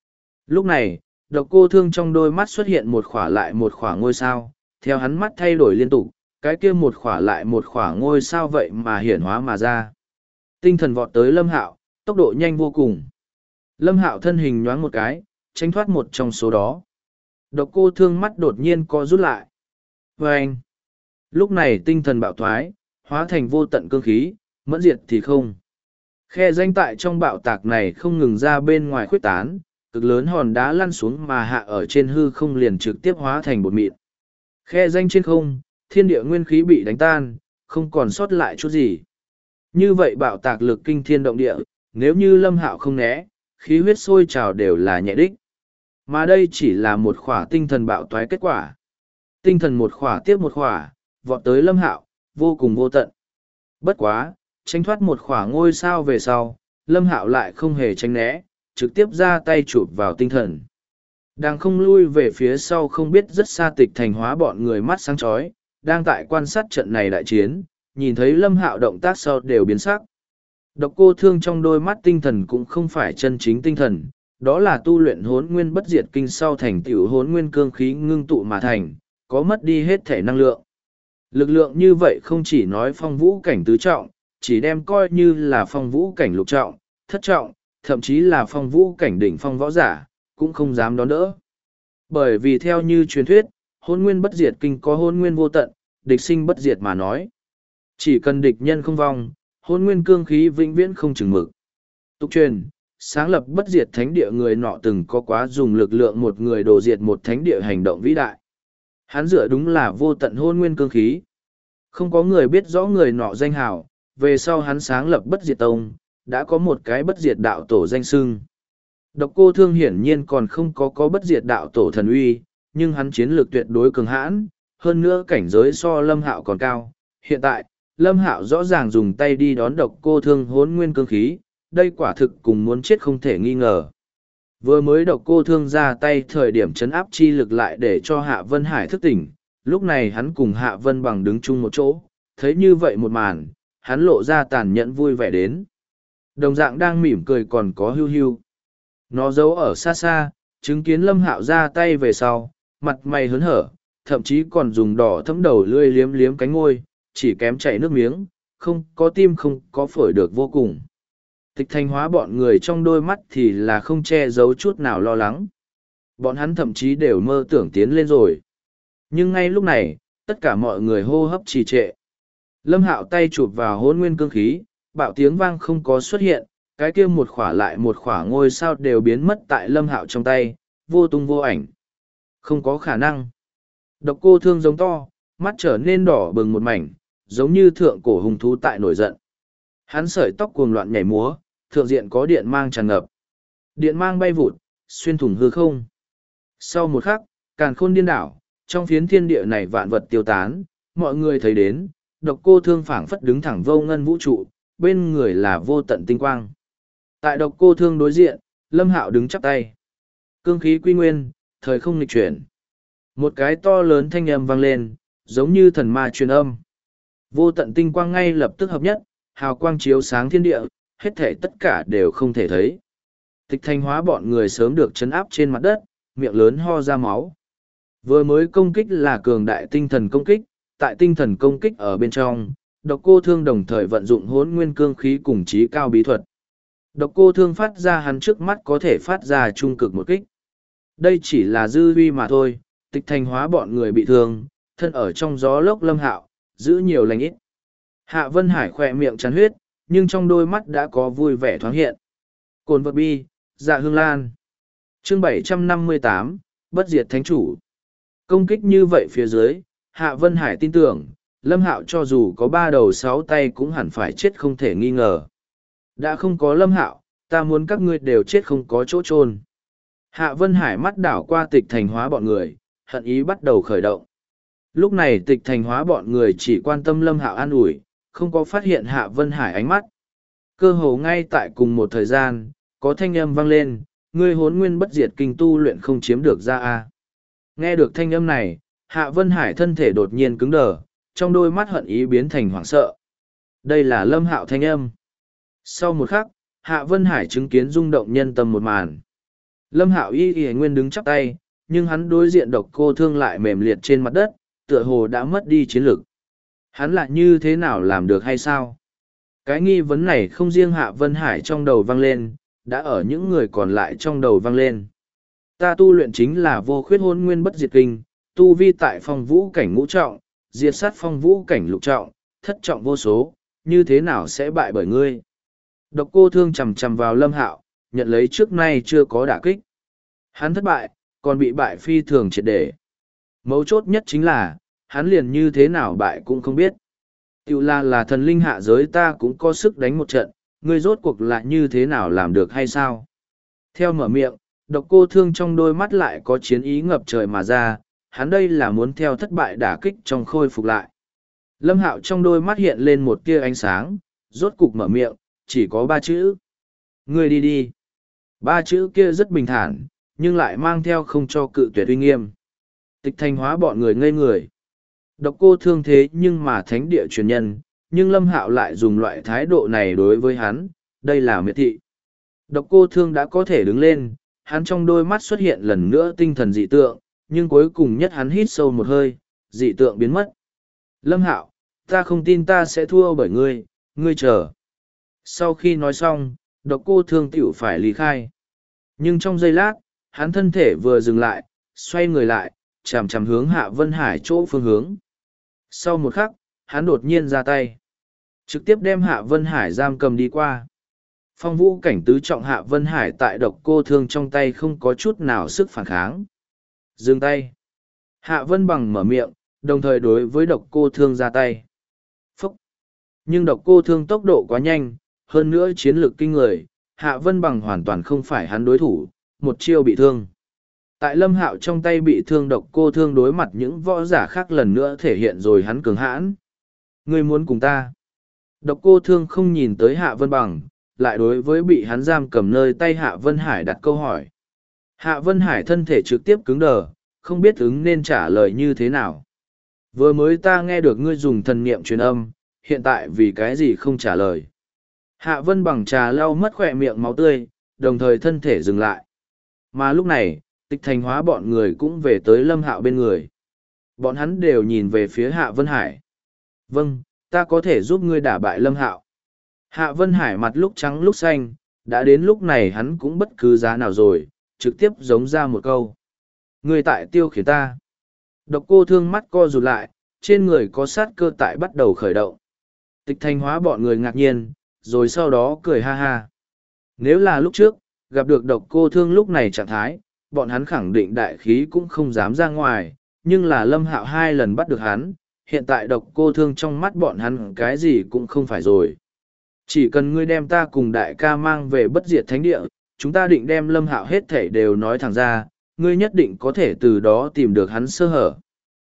Lúc này, độc cô thương trong đôi mắt xuất hiện một khỏa lại một khỏa ngôi sao, theo hắn mắt thay đổi liên tục, cái kia một khỏa lại một khỏa ngôi sao vậy mà hiển hóa mà ra. Tinh thần vọt tới Lâm Hạo, tốc độ nhanh vô cùng. Lâm Hạo thân hình nhoáng một cái, tránh thoát một trong số đó. Độc cô thương mắt đột nhiên co rút lại. Và anh. Lúc này tinh thần bạo thoái, hóa thành vô tận cương khí, mẫn diệt thì không. Khe danh tại trong bạo tạc này không ngừng ra bên ngoài khuếch tán, cực lớn hòn đá lăn xuống mà hạ ở trên hư không liền trực tiếp hóa thành bột mịn. Khe danh trên không, thiên địa nguyên khí bị đánh tan, không còn sót lại chút gì. Như vậy bạo tạc lực kinh thiên động địa, nếu như Lâm Hạo không né, khí huyết sôi trào đều là nhẹ đích. Mà đây chỉ là một khỏa tinh thần bạo toái kết quả. Tinh thần một khỏa tiếp một khỏa, vọt tới Lâm Hạo, vô cùng vô tận. Bất quá, tránh thoát một khỏa ngôi sao về sau, Lâm Hạo lại không hề tránh né, trực tiếp ra tay chụp vào tinh thần. Đang không lui về phía sau không biết rất xa Tịch Thành Hóa bọn người mắt sáng chói, đang tại quan sát trận này đại chiến, nhìn thấy Lâm Hạo động tác sau đều biến sắc. Độc Cô Thương trong đôi mắt tinh thần cũng không phải chân chính tinh thần, đó là tu luyện Hỗn Nguyên Bất Diệt Kinh sau thành tựu Hỗn Nguyên cương khí ngưng tụ mà thành, có mất đi hết thể năng lượng. Lực lượng như vậy không chỉ nói phong vũ cảnh tứ trọng, chỉ đem coi như là phong vũ cảnh lục trọng, thất trọng, thậm chí là phong vũ cảnh đỉnh phong võ giả, cũng không dám đón đỡ. Bởi vì theo như truyền thuyết, Hỗn Nguyên Bất Diệt Kinh có hỗn nguyên vô tận, địch sinh bất diệt mà nói. Chỉ cần địch nhân không vong, hỗn nguyên cương khí vĩnh viễn không chừng mực. Tục truyền, sáng lập bất diệt thánh địa người nọ từng có quá dùng lực lượng một người đổ diệt một thánh địa hành động vĩ đại. Hắn dựa đúng là vô tận hỗn nguyên cương khí. Không có người biết rõ người nọ danh hào, về sau hắn sáng lập bất diệt tông, đã có một cái bất diệt đạo tổ danh xưng. Độc Cô Thương hiển nhiên còn không có bất diệt đạo tổ thần uy, nhưng hắn chiến lược tuyệt đối cường hãn, hơn nữa cảnh giới so Lâm Hạo còn cao. Hiện tại, Lâm Hạo rõ ràng dùng tay đi đón Độc Cô Thương hỗn nguyên cương khí, đây quả thực cùng muốn chết không thể nghi ngờ. Vừa mới Độc Cô Thương ra tay thời điểm chấn áp chi lực lại để cho Hạ Vân Hải thức tỉnh, lúc này hắn cùng Hạ Vân Bằng đứng chung một chỗ, thấy như vậy một màn, hắn lộ ra tàn nhẫn vui vẻ đến. Đồng dạng đang mỉm cười còn có Hưu Hưu. Nó giấu ở xa xa, chứng kiến Lâm Hạo ra tay về sau, mặt mày hớn hở, thậm chí còn dùng đỏ thấm đầu lươi liếm liếm cánh ngôi, chỉ kém chảy nước miếng, không có tim không có phổi được vô cùng. Tịch Thanh Hóa bọn người trong đôi mắt thì là không che giấu chút nào lo lắng. Bọn hắn thậm chí đều mơ tưởng tiến lên rồi. Nhưng ngay lúc này, tất cả mọi người hô hấp trì trệ. Lâm Hạo tay chụp vào hỗn nguyên cương khí, bạo tiếng vang không có xuất hiện, cái kia một khỏa lại một khỏa ngôi sao đều biến mất tại Lâm Hạo trong tay, vô tung vô ảnh. Không có khả năng. Độc Cô Thương giống to, mắt trở nên đỏ bừng một mảnh, giống như thượng cổ hung thú tại nổi giận. Hắn sợi tóc cuồng loạn nhảy múa, thượng diện có điện mang tràn ngập. Điện mang bay vụt, xuyên thủng hư không. Sau một khắc, càn khôn điên đảo, trong phiến thiên địa này vạn vật tiêu tán, mọi người thấy đến, Độc Cô Thương phảng phất đứng thẳng vô ngân vũ trụ, bên người là vô tận tinh quang. Tại Độc Cô Thương đối diện, Lâm Hạo đứng chắp tay. Cương khí quy nguyên, thời không nghịch chuyển. Một cái to lớn thanh âm vang lên, giống như thần ma truyền âm. Vô tận tinh quang ngay lập tức hợp nhất, hào quang chiếu sáng thiên địa, hết thể tất cả đều không thể thấy. Tịch Thanh Hóa bọn người sớm được trấn áp trên mặt đất, miệng lớn ho ra máu. Vừa mới công kích là cường đại tinh thần công kích, tại tinh thần công kích ở bên trong, Độc Cô Thương đồng thời vận dụng hỗn nguyên cương khí cùng trí cao bí thuật. Độc Cô Thương phát ra hắn trước mắt có thể phát ra trung cực một kích. Đây chỉ là dư uy mà thôi, Tịch Thanh Hóa bọn người bị thương, thân ở trong gió lốc Lâm Hạo, giữ nhiều lành ít. Hạ Vân Hải khỏe miệng chắn huyết, nhưng trong đôi mắt đã có vui vẻ thoáng hiện. Cồn vật bi, dạ hương lan. Chương 758, Bất Diệt Thánh Chủ. Công kích như vậy phía dưới, Hạ Vân Hải tin tưởng, Lâm Hạo cho dù có 3 đầu 6 tay cũng hẳn phải chết không thể nghi ngờ. Đã không có Lâm Hạo, ta muốn các ngươi đều chết không có chỗ chôn. Hạ Vân Hải mắt đảo qua Tịch Thanh Hóa bọn người, hận ý bắt đầu khởi động. Lúc này Tịch Thanh Hóa bọn người chỉ quan tâm Lâm Hạo an ủi, không có phát hiện Hạ Vân Hải ánh mắt. Cơ hồ ngay tại cùng một thời gian, có thanh âm vang lên, ngươi hỗn nguyên bất diệt kinh tu luyện không chiếm được ra a. Nghe được thanh âm này, Hạ Vân Hải thân thể đột nhiên cứng đờ, trong đôi mắt hận ý biến thành hoảng sợ. Đây là Lâm Hạo thanh âm. Sau một khắc, Hạ Vân Hải chứng kiến rung động nhân tâm một màn. Lâm Hạo y nguyên đứng chắp tay, nhưng hắn đối diện Độc Cô Thương lại mềm liệt trên mặt đất, tựa hồ đã mất đi chiến lực. Hắn lại như thế nào làm được hay sao? Cái nghi vấn này không riêng Hạ Vân Hải trong đầu vang lên, đã ở những người còn lại trong đầu vang lên. Ta tu luyện chính là vô khuyết hôn nguyên bất diệt kinh, tu vi tại phong vũ cảnh ngũ trọng, diệt sát phong vũ cảnh lục trọng, thất trọng vô số, như thế nào sẽ bại bởi ngươi? Độc Cô Thương chầm chầm vào Lâm Hạo, nhận lấy trước nay chưa có đả kích. Hắn thất bại, còn bị bại phi thường triệt để. Mấu chốt nhất chính là, hắn liền như thế nào bại cũng không biết. Tiểu là thần linh hạ giới ta cũng có sức đánh một trận, ngươi rốt cuộc lại như thế nào làm được hay sao? Theo mở miệng, Độc Cô Thương trong đôi mắt lại có chiến ý ngập trời mà ra, hắn đây là muốn theo thất bại đả kích trong khôi phục lại. Lâm Hạo trong đôi mắt hiện lên một tia ánh sáng, rốt cục mở miệng, chỉ có 3 chữ. Ngươi đi đi. 3 chữ kia rất bình thản, nhưng lại mang theo không cho cự tuyệt uy nghiêm. Tịch Thanh Hóa bọn người ngây người. Độc Cô Thương thế nhưng mà thánh địa truyền nhân, nhưng Lâm Hạo lại dùng loại thái độ này đối với hắn, đây là miệt thị. Độc Cô Thương đã có thể đứng lên, hắn trong đôi mắt xuất hiện lần nữa tinh thần dị tượng, nhưng cuối cùng nhất hắn hít sâu một hơi, dị tượng biến mất. Lâm Hạo, ta không tin ta sẽ thua bởi ngươi, ngươi chờ. Sau khi nói xong, Độc Cô Thương tiểu phải lý khai. Nhưng trong giây lát, hắn thân thể vừa dừng lại, xoay người lại, chằm chằm hướng Hạ Vân Hải chỗ phương hướng. Sau một khắc, hắn đột nhiên ra tay, trực tiếp đem Hạ Vân Hải giam cầm đi qua. Phong vũ cảnh tứ trọng Hạ Vân Hải tại Độc Cô Thương trong tay không có chút nào sức phản kháng. Dừng tay. Hạ Vân Bằng mở miệng, đồng thời đối với Độc Cô Thương ra tay. Phúc. Nhưng Độc Cô Thương tốc độ quá nhanh, hơn nữa chiến lược kinh người, Hạ Vân Bằng hoàn toàn không phải hắn đối thủ, một chiêu bị thương. Tại Lâm Hạo trong tay bị thương Độc Cô Thương đối mặt những võ giả khác lần nữa thể hiện rồi hắn cường hãn. Ngươi muốn cùng ta? Độc Cô Thương không nhìn tới Hạ Vân Bằng, lại đối với bị hắn giam cầm nơi tay Hạ Vân Hải đặt câu hỏi. Hạ Vân Hải thân thể trực tiếp cứng đờ, không biết ứng nên trả lời như thế nào. Vừa mới ta nghe được ngươi dùng thần niệm truyền âm, hiện tại vì cái gì không trả lời. Hạ Vân Bằng trà lau mất khỏe miệng máu tươi, đồng thời thân thể dừng lại. Mà lúc này, Tịch Thành Hóa bọn người cũng về tới Lâm Hạo bên người. Bọn hắn đều nhìn về phía Hạ Vân Hải. Vâng, ta có thể giúp ngươi đả bại Lâm Hạo. Hạ Vân Hải mặt lúc trắng lúc xanh, đã đến lúc này hắn cũng bất cứ giá nào rồi, trực tiếp giống ra một câu. Ngươi tại tiêu khiển ta. Độc Cô Thương mắt co rụt lại, trên người có sát cơ tại bắt đầu khởi động. Tịch Thành Hóa bọn người ngạc nhiên, rồi sau đó cười ha ha. Nếu là lúc trước, gặp được Độc Cô Thương lúc này trạng thái, bọn hắn khẳng định đại khí cũng không dám ra ngoài, nhưng là Lâm Hạo 2 lần bắt được hắn, hiện tại Độc Cô Thương trong mắt bọn hắn cái gì cũng không phải rồi. Chỉ cần ngươi đem ta cùng đại ca mang về Bất Diệt Thánh Địa, chúng ta định đem Lâm Hạo hết thảy đều nói thẳng ra, ngươi nhất định có thể từ đó tìm được hắn sơ hở.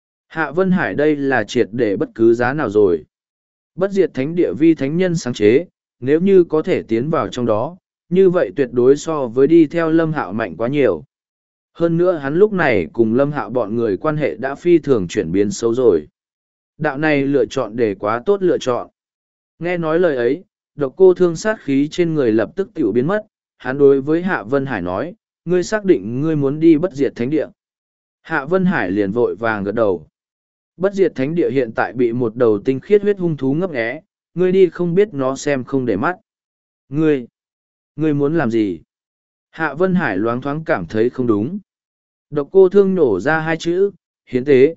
Hạ Vân Hải đây là triệt để bất cứ giá nào rồi. Bất Diệt Thánh Địa vi thánh nhân sáng chế, nếu như có thể tiến vào trong đó, như vậy tuyệt đối so với đi theo Lâm Hạo mạnh quá nhiều. Hơn nữa hắn lúc này cùng Lâm Hạo bọn người quan hệ đã phi thường chuyển biến xấu rồi. Đạo này lựa chọn để quá tốt lựa chọn. Nghe nói lời ấy, Độc Cô Thương sát khí trên người lập tức tiểu biến mất, hắn đối với Hạ Vân Hải nói, ngươi xác định ngươi muốn đi Bất Diệt Thánh Địa. Hạ Vân Hải liền vội vàng gật đầu. Bất Diệt Thánh Địa hiện tại bị một đầu tinh khiết huyết hung thú ngấp nghé, ngươi đi không biết nó xem không để mắt. Ngươi muốn làm gì? Hạ Vân Hải loáng thoáng cảm thấy không đúng. Độc Cô Thương nổ ra 2 chữ, hiến tế.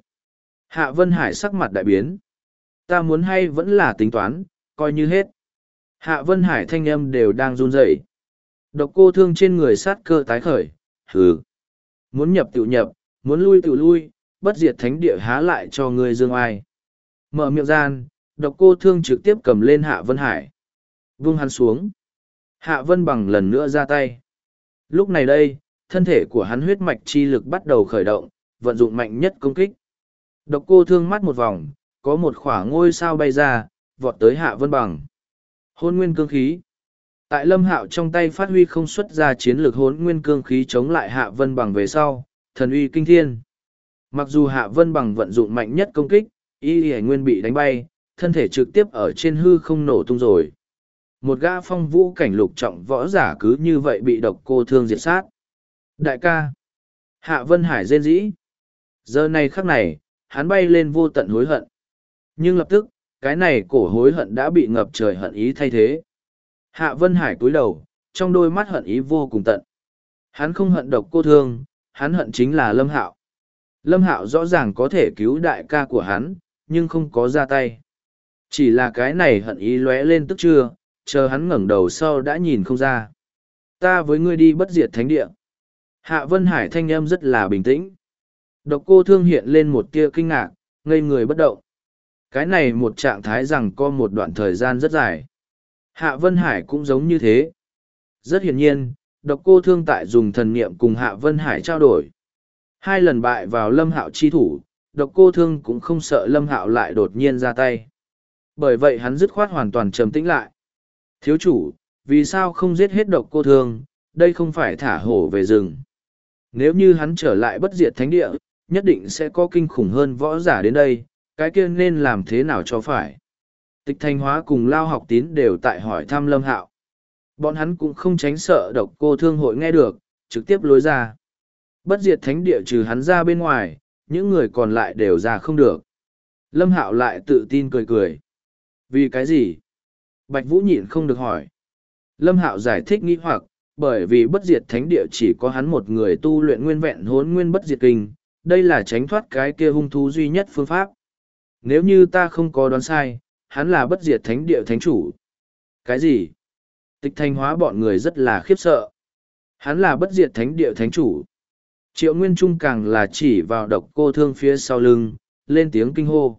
Hạ Vân Hải sắc mặt đại biến. Ta muốn hay vẫn là tính toán, coi như hết. Hạ Vân Hải thanh âm đều đang run rẩy. Độc Cô Thương trên người sát cơ tái khởi, hừ. Muốn nhập tự nhập, muốn lui tự lui, Bất Diệt Thánh Địa há lại cho ngươi dương ai. Mở miệng gian, Độc Cô Thương trực tiếp cầm lên Hạ Vân Hải. Vung hắn xuống. Hạ Vân Bằng lần nữa ra tay. Lúc này đây, thân thể của hắn huyết mạch chi lực bắt đầu khởi động, vận dụng mạnh nhất công kích. Độc Cô Thương mắt một vòng, có một khỏa ngôi sao bay ra, vọt tới Hạ Vân Bằng. Hôn nguyên cương khí. Tại Lâm Hạo trong tay phát huy không xuất ra chiến lược hôn nguyên cương khí chống lại Hạ Vân Bằng về sau, thần uy kinh thiên. Mặc dù Hạ Vân Bằng vận dụng mạnh nhất công kích, y nguyên bị đánh bay, thân thể trực tiếp ở trên hư không nổ tung rồi. Một gã phong vũ cảnh lục trọng võ giả cứ như vậy bị Độc Cô Thương diệt sát. Đại ca. Hạ Vân Hải rên rỉ. Giờ này khắc này, hắn bay lên vô tận hối hận. Nhưng lập tức, cái này cổ hối hận đã bị ngập trời hận ý thay thế. Hạ Vân Hải cúi đầu, trong đôi mắt hận ý vô cùng tận. Hắn không hận Độc Cô Thương, hắn hận chính là Lâm Hạo. Lâm Hạo rõ ràng có thể cứu đại ca của hắn, nhưng không có ra tay. Chỉ là cái này hận ý lóe lên tức trưa, chờ hắn ngẩng đầu sau đã nhìn không ra. Ta với ngươi đi Bất Diệt Thánh Địa. Hạ Vân Hải thanh âm rất là bình tĩnh. Độc Cô Thương hiện lên một tia kinh ngạc, ngây người bất động. Cái này một trạng thái rằng có một đoạn thời gian rất dài. Hạ Vân Hải cũng giống như thế. Rất hiển nhiên, Độc Cô Thương tại dùng thần niệm cùng Hạ Vân Hải trao đổi. 2 lần bại vào Lâm Hạo chi thủ, Độc Cô Thương cũng không sợ Lâm Hạo lại đột nhiên ra tay. Bởi vậy hắn dứt khoát hoàn toàn trầm tĩnh lại. Thiếu chủ, vì sao không giết hết Độc Cô Thương, đây không phải thả hổ về rừng. Nếu như hắn trở lại Bất Diệt Thánh Địa, nhất định sẽ có kinh khủng hơn võ giả đến đây, cái kia nên làm thế nào cho phải. Tịch Thanh Hóa cùng Lao Học Tín đều tại hỏi thăm Lâm Hạo. Bọn hắn cũng không tránh sợ Độc Cô Thương hội nghe được, trực tiếp lối ra. Bất diệt thánh địa trừ hắn ra bên ngoài, những người còn lại đều ra không được. Lâm Hạo lại tự tin cười cười. Vì cái gì? Bạch Vũ nhịn không được hỏi. Lâm Hạo giải thích nghi hoặc, bởi vì bất diệt thánh địa chỉ có hắn một người tu luyện nguyên vẹn hốn nguyên bất diệt kinh, đây là tránh thoát cái kia hung thú duy nhất phương pháp. Nếu như ta không có đoán sai, hắn là bất diệt thánh địa thánh chủ. Cái gì? Tịch Thanh Hóa bọn người rất là khiếp sợ. Hắn là bất diệt thánh địa thánh chủ. Triệu Nguyên Trung càng là chỉ vào Độc Cô Thương phía sau lưng, lên tiếng kinh hô.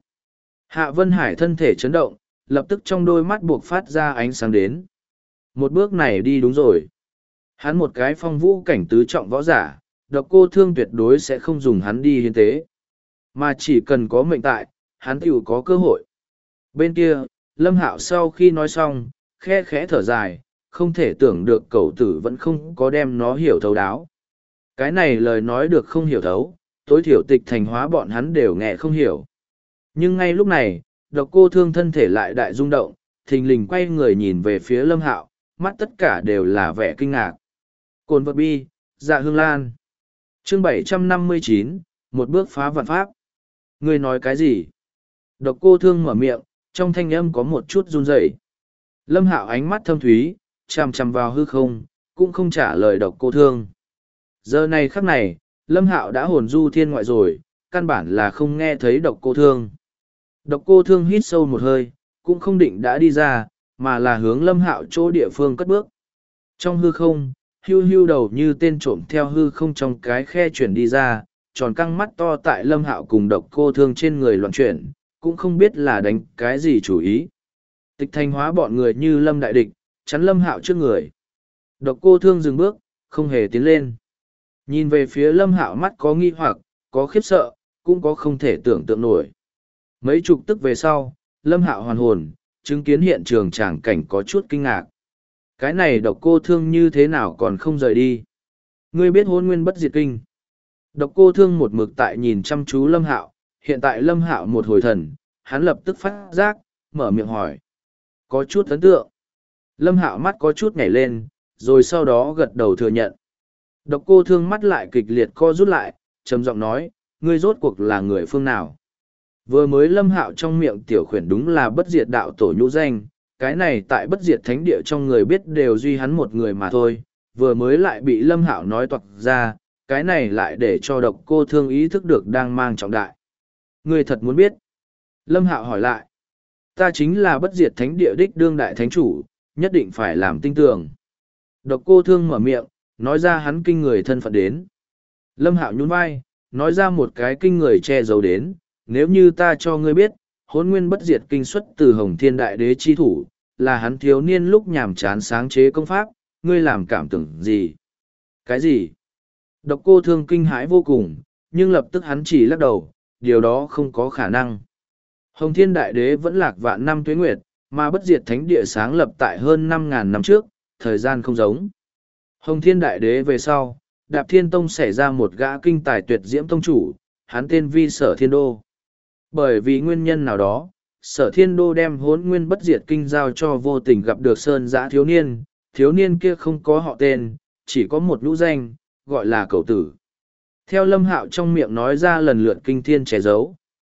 Hạ Vân Hải thân thể chấn động, lập tức trong đôi mắt buộc phát ra ánh sáng đến. Một bước này đi đúng rồi. Hắn một cái phong vũ cảnh tứ trọng võ giả, Độc Cô Thương tuyệt đối sẽ không dùng hắn đi hiến tế. Mà chỉ cần có mệnh tại, hắn tiểu có cơ hội. Bên kia, Lâm Hạo sau khi nói xong, khe khẽ thở dài, không thể tưởng được cậu tử vẫn không có đem nó hiểu thấu đáo. Cái này lời nói được không hiểu thấu, tối thiểu Tịch Thanh Hóa bọn hắn đều nghe không hiểu. Nhưng ngay lúc này, Độc Cô Thương thân thể lại đại rung động, thình lình quay người nhìn về phía Lâm Hạo, mắt tất cả đều là vẻ kinh ngạc. Cồn vật bi, Dạ Hương Lan. Chương 759, một bước phá vạn pháp. Ngươi nói cái gì? Độc Cô Thương mở miệng, trong thanh âm có một chút run rẩy. Lâm Hạo ánh mắt thâm thúy, chằm chằm vào hư không, cũng không trả lời Độc Cô Thương. Giờ này khắc này, Lâm Hạo đã hồn du thiên ngoại rồi, căn bản là không nghe thấy Độc Cô Thương. Độc Cô Thương hít sâu một hơi, cũng không định đã đi ra, mà là hướng Lâm Hạo chỗ địa phương cất bước. Trong hư không, hưu hưu đầu như tên trộm theo hư không trong cái khe chuyển đi ra, tròn căng mắt to tại Lâm Hạo cùng Độc Cô Thương trên người loạn chuyển, cũng không biết là đánh cái gì chủ ý. Tịch Thanh Hóa bọn người như Lâm đại địch, chắn Lâm Hạo trước người. Độc Cô Thương dừng bước, không hề tiến lên. Nhìn về phía Lâm Hạo mắt có nghi hoặc, có khiếp sợ, cũng có không thể tưởng tượng nổi. Mấy chục tức về sau, Lâm Hạo hoàn hồn, chứng kiến hiện trường tràng cảnh có chút kinh ngạc. Cái này Độc Cô Thương như thế nào còn không rời đi? Ngươi biết hôn nguyên bất diệt kinh. Độc Cô Thương một mực tại nhìn chăm chú Lâm Hạo, hiện tại Lâm Hạo một hồi thần, hắn lập tức phát giác, mở miệng hỏi. Có chút ấn tượng. Lâm Hạo mắt có chút nhảy lên, rồi sau đó gật đầu thừa nhận. Độc Cô Thương mắt lại kịch liệt co rút lại, trầm giọng nói, ngươi rốt cuộc là người phương nào? Vừa mới Lâm Hạo trong miệng tiểu khuyển đúng là bất diệt đạo tổ nhũ danh, cái này tại bất diệt thánh địa trong người biết đều duy hắn một người mà thôi, vừa mới lại bị Lâm Hạo nói toạc ra, cái này lại để cho Độc Cô Thương ý thức được đang mang trọng đại. Ngươi thật muốn biết? Lâm Hạo hỏi lại. Ta chính là bất diệt thánh địa đích đương đại thánh chủ, nhất định phải làm tinh tường. Độc Cô Thương mở miệng, nói ra hắn kinh người thân phận đến. Lâm Hạo nhún vai, nói ra một cái kinh người che giấu đến, nếu như ta cho ngươi biết, hôn nguyên bất diệt kinh xuất từ Hồng Thiên Đại Đế chi thủ, là hắn thiếu niên lúc nhàm chán sáng chế công pháp, ngươi làm cảm tưởng gì? Cái gì? Độc Cô Thương kinh hãi vô cùng, nhưng lập tức hắn chỉ lắc đầu, điều đó không có khả năng. Hồng Thiên Đại Đế vẫn lạc vạn năm tuế nguyệt, mà bất diệt thánh địa sáng lập tại hơn 5.000 năm trước, thời gian không giống. Hồng Thiên Đại Đế về sau, Đạp Thiên Tông xảy ra một gã kinh tài tuyệt diễm tông chủ, hắn tên Vi Sở Thiên Đô. Bởi vì nguyên nhân nào đó, Sở Thiên Đô đem hốn nguyên bất diệt kinh giao cho vô tình gặp được Sơn Giã thiếu niên kia không có họ tên, chỉ có một nhũ danh, gọi là Cẩu Tử. Theo Lâm Hạo trong miệng nói ra lần lượt kinh thiên che giấu.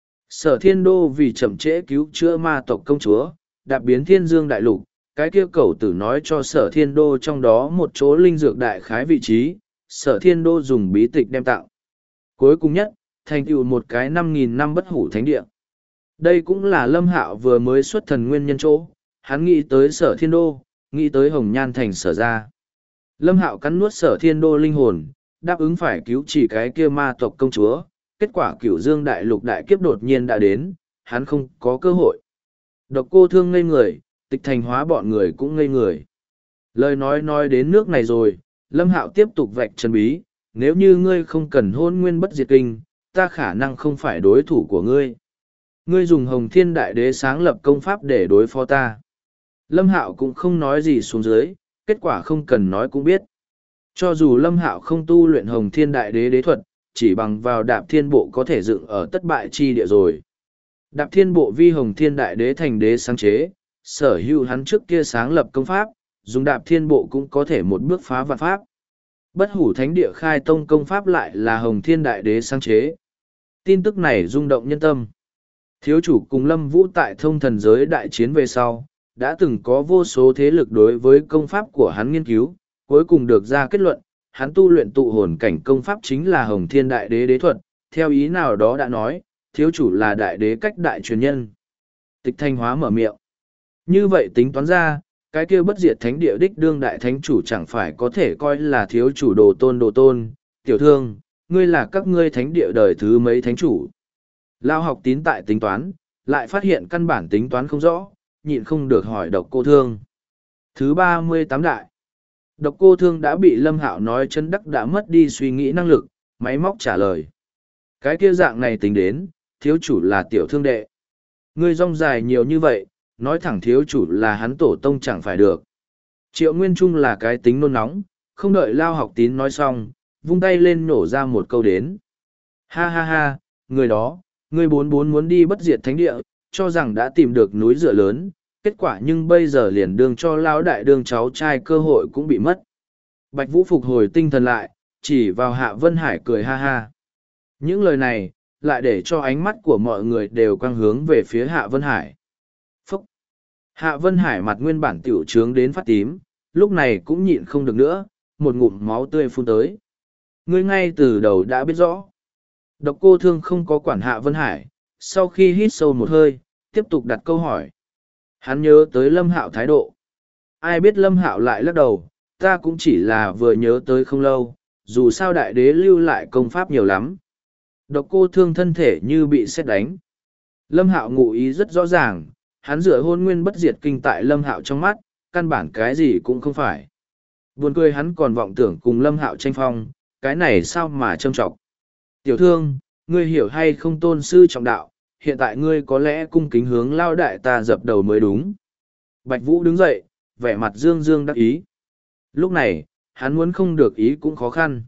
Sở Thiên Đô vì chậm trễ cứu chữa ma tộc công chúa, đạp biến Thiên Dương Đại Lục, cái kia Cẩu Tử nói cho Sở Thiên Đô trong đó một chỗ linh dược đại khái vị trí, Sở Thiên Đô dùng bí tịch đem tặng. Cuối cùng nhất, thành tựu một cái 5.000 năm bất hủ thánh địa. Đây cũng là Lâm Hạo vừa mới xuất thần nguyên nhân chỗ, hắn nghĩ tới Sở Thiên Đô, nghĩ tới Hồng Nhan Thành Sở ra. Lâm Hạo cắn nuốt Sở Thiên Đô linh hồn, đáp ứng phải cứu chỉ cái kia ma tộc công chúa, kết quả Cửu Dương Đại Lục đại kiếp đột nhiên đã đến, hắn không có cơ hội. Độc Cô Thương ngây người, Tịch Thanh Hóa bọn người cũng ngây người. Lời nói đến nước này rồi, Lâm Hạo tiếp tục vạch chân bí, nếu như ngươi không cần hôn nguyên bất diệt kinh, ta khả năng không phải đối thủ của ngươi. Ngươi dùng Hồng Thiên Đại Đế sáng lập công pháp để đối phó ta. Lâm Hạo cũng không nói gì xuống dưới, kết quả không cần nói cũng biết. Cho dù Lâm Hạo không tu luyện Hồng Thiên Đại Đế đế thuật, chỉ bằng vào Đạp Thiên Bộ có thể dựng ở tất bại chi địa rồi. Đạp thiên bộ vi hồng thiên đại đế thành đế sáng chế, sở hữu hắn trước kia sáng lập công pháp, dùng đạp thiên bộ cũng có thể một bước phá vạn pháp. Bất hủ thánh địa khai tông công pháp lại là hồng thiên đại đế sáng chế. Tin tức này rung động nhân tâm. Thiếu chủ cùng Lâm Vũ tại thông thần giới đại chiến về sau, đã từng có vô số thế lực đối với công pháp của hắn nghiên cứu, cuối cùng được ra kết luận, hắn tu luyện tụ hồn cảnh công pháp chính là hồng thiên đại đế đế thuật, theo ý nào đó đã nói, thiếu chủ là đại đế cách đại truyền nhân. Tịch Thanh Hóa mở miệng. Như vậy tính toán ra, cái kia bất diệt thánh địa đích đương đại thánh chủ chẳng phải có thể coi là thiếu chủ đồ tôn, tiểu thương, ngươi là các ngươi thánh địa đời thứ mấy thánh chủ. Lao học tín tại tính toán, lại phát hiện căn bản tính toán không rõ, nhịn không được hỏi Độc Cô Thương. Thứ 38 đại. Độc Cô Thương đã bị Lâm Hạo nói chân đắc đã mất đi suy nghĩ năng lực, máy móc trả lời. Cái kia dạng này tính đến, thiếu chủ là tiểu thương đệ. Ngươi rong dài nhiều như vậy, nói thẳng thiếu chủ là hắn tổ tông chẳng phải được. Triệu Nguyên Trung là cái tính nôn nóng, không đợi Lao học tín nói xong, vung tay lên nổ ra một câu đến. Ha ha ha, người đó, người bốn muốn đi bất diệt thánh địa, cho rằng đã tìm được núi dựa lớn, kết quả nhưng bây giờ liền đương cho Lão đại đương cháu trai cơ hội cũng bị mất. Bạch Vũ phục hồi tinh thần lại, chỉ vào Hạ Vân Hải cười ha ha. Những lời này, lại để cho ánh mắt của mọi người đều quang hướng về phía Hạ Vân Hải. Phúc! Hạ Vân Hải mặt nguyên bản tiểu trướng đến phát tím, lúc này cũng nhịn không được nữa, một ngụm máu tươi phun tới. Ngươi ngay từ đầu đã biết rõ. Độc Cô Thương không có quản Hạ Vân Hải, sau khi hít sâu một hơi, tiếp tục đặt câu hỏi. Hắn nhớ tới Lâm Hạo thái độ. Ai biết Lâm Hạo lại lắc đầu, ta cũng chỉ là vừa nhớ tới không lâu, dù sao đại đế lưu lại công pháp nhiều lắm. Độc Cô Thương thân thể như bị sét đánh. Lâm Hạo ngụ ý rất rõ ràng, hắn dựa hôn nguyên bất diệt kinh tại Lâm Hạo trong mắt, căn bản cái gì cũng không phải. Buồn cười hắn còn vọng tưởng cùng Lâm Hạo tranh phong, cái này sao mà trâm trọng. Tiểu thương, ngươi hiểu hay không tôn sư trọng đạo, hiện tại ngươi có lẽ cung kính hướng Lao đại ta dập đầu mới đúng. Bạch Vũ đứng dậy, vẻ mặt dương dương đắc ý. Lúc này, hắn muốn không được ý cũng khó khăn.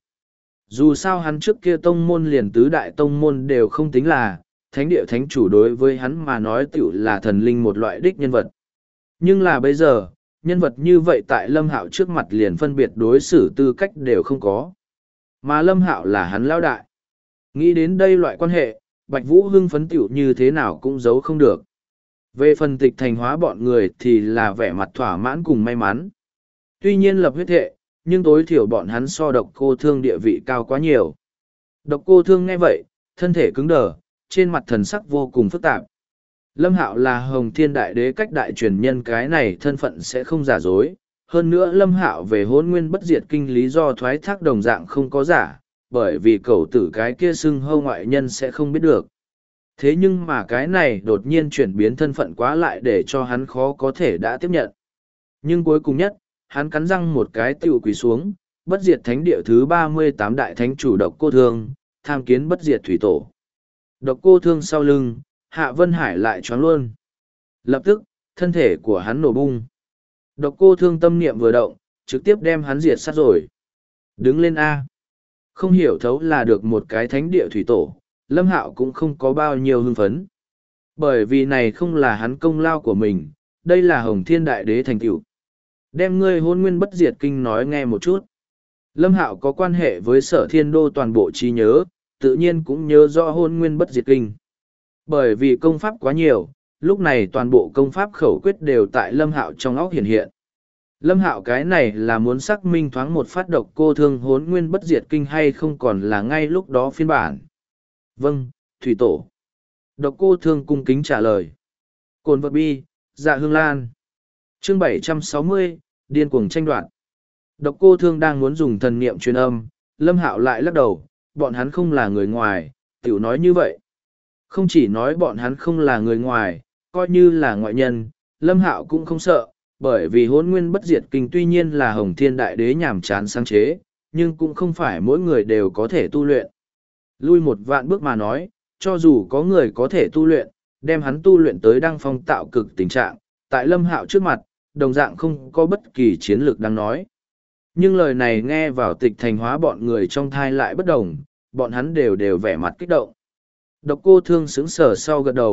Dù sao hắn trước kia tông môn liền tứ đại tông môn đều không tính là, thánh địa thánh chủ đối với hắn mà nói tiểu là thần linh một loại đích nhân vật. Nhưng là bây giờ, nhân vật như vậy tại Lâm Hạo trước mặt liền phân biệt đối xử tư cách đều không có. Mà Lâm Hạo là hắn lão đại. Nghĩ đến đây loại quan hệ, Bạch Vũ hưng phấn tiểu như thế nào cũng giấu không được. Về phần Tịch Thành Hóa bọn người thì là vẻ mặt thỏa mãn cùng may mắn. Tuy nhiên lập huyết thệ, nhưng tối thiểu bọn hắn so Độc Cô Thương địa vị cao quá nhiều. Độc Cô Thương nghe vậy, thân thể cứng đờ, trên mặt thần sắc vô cùng phức tạp. Lâm Hạo là Hồng Thiên Đại Đế cách đại truyền nhân, cái này thân phận sẽ không giả dối. Hơn nữa Lâm Hạo về Hỗn Nguyên Bất Diệt Kinh lý do thoái thác đồng dạng không có giả, bởi vì cậu tử cái kia xưng hâu ngoại nhân sẽ không biết được. Thế nhưng mà cái này đột nhiên chuyển biến thân phận quá lại để cho hắn khó có thể đã tiếp nhận. Nhưng cuối cùng nhất, hắn cắn răng một cái tiểu quỳ xuống, bất diệt thánh địa thứ 38 đại thánh chủ Độc Cô Thương, tham kiến bất diệt thủy tổ. Độc Cô Thương sau lưng, Hạ Vân Hải lại choáng luôn. Lập tức, thân thể của hắn nổ bung. Độc Cô Thương tâm niệm vừa động, trực tiếp đem hắn diệt sát rồi. Đứng lên A. Không hiểu thấu là được một cái thánh địa thủy tổ, Lâm Hạo cũng không có bao nhiêu hưng phấn. Bởi vì này không là hắn công lao của mình, đây là Hồng Thiên Đại Đế thành tựu. Đem ngươi Hôn Nguyên Bất Diệt Kinh nói nghe một chút. Lâm Hạo có quan hệ với Sở Thiên Đô toàn bộ trí nhớ, tự nhiên cũng nhớ rõ Hôn Nguyên Bất Diệt Kinh. Bởi vì công pháp quá nhiều, lúc này toàn bộ công pháp khẩu quyết đều tại Lâm Hạo trong óc hiện hiện. Lâm Hạo cái này là muốn xác minh thoáng một phát Độc Cô Thương Hỗn Nguyên Bất Diệt Kinh hay không còn là ngay lúc đó phiên bản. Vâng, Thủy Tổ. Độc Cô Thương cung kính trả lời. Cồn vật bi, Dạ Hương Lan. Chương 760, điên cuồng tranh đoạt. Độc Cô Thương đang muốn dùng thần niệm truyền âm, Lâm Hạo lại lắc đầu, bọn hắn không là người ngoài, tiểu nói như vậy. Không chỉ nói bọn hắn không là người ngoài, coi như là ngoại nhân, Lâm Hạo cũng không sợ, bởi vì Hỗn Nguyên Bất Diệt Kinh tuy nhiên là Hồng Thiên Đại Đế nhàm chán sáng chế, nhưng cũng không phải mỗi người đều có thể tu luyện. Lui một vạn bước mà nói, cho dù có người có thể tu luyện, đem hắn tu luyện tới đăng phong tạo cực tình trạng, tại Lâm Hạo trước mặt, đồng dạng không có bất kỳ chiến lược đang nói. Nhưng lời này nghe vào Tịch Thành Hóa bọn người trong thai lại bất đồng, bọn hắn đều vẻ mặt kích động. Độc Cô Thương sững sờ sau gật đầu,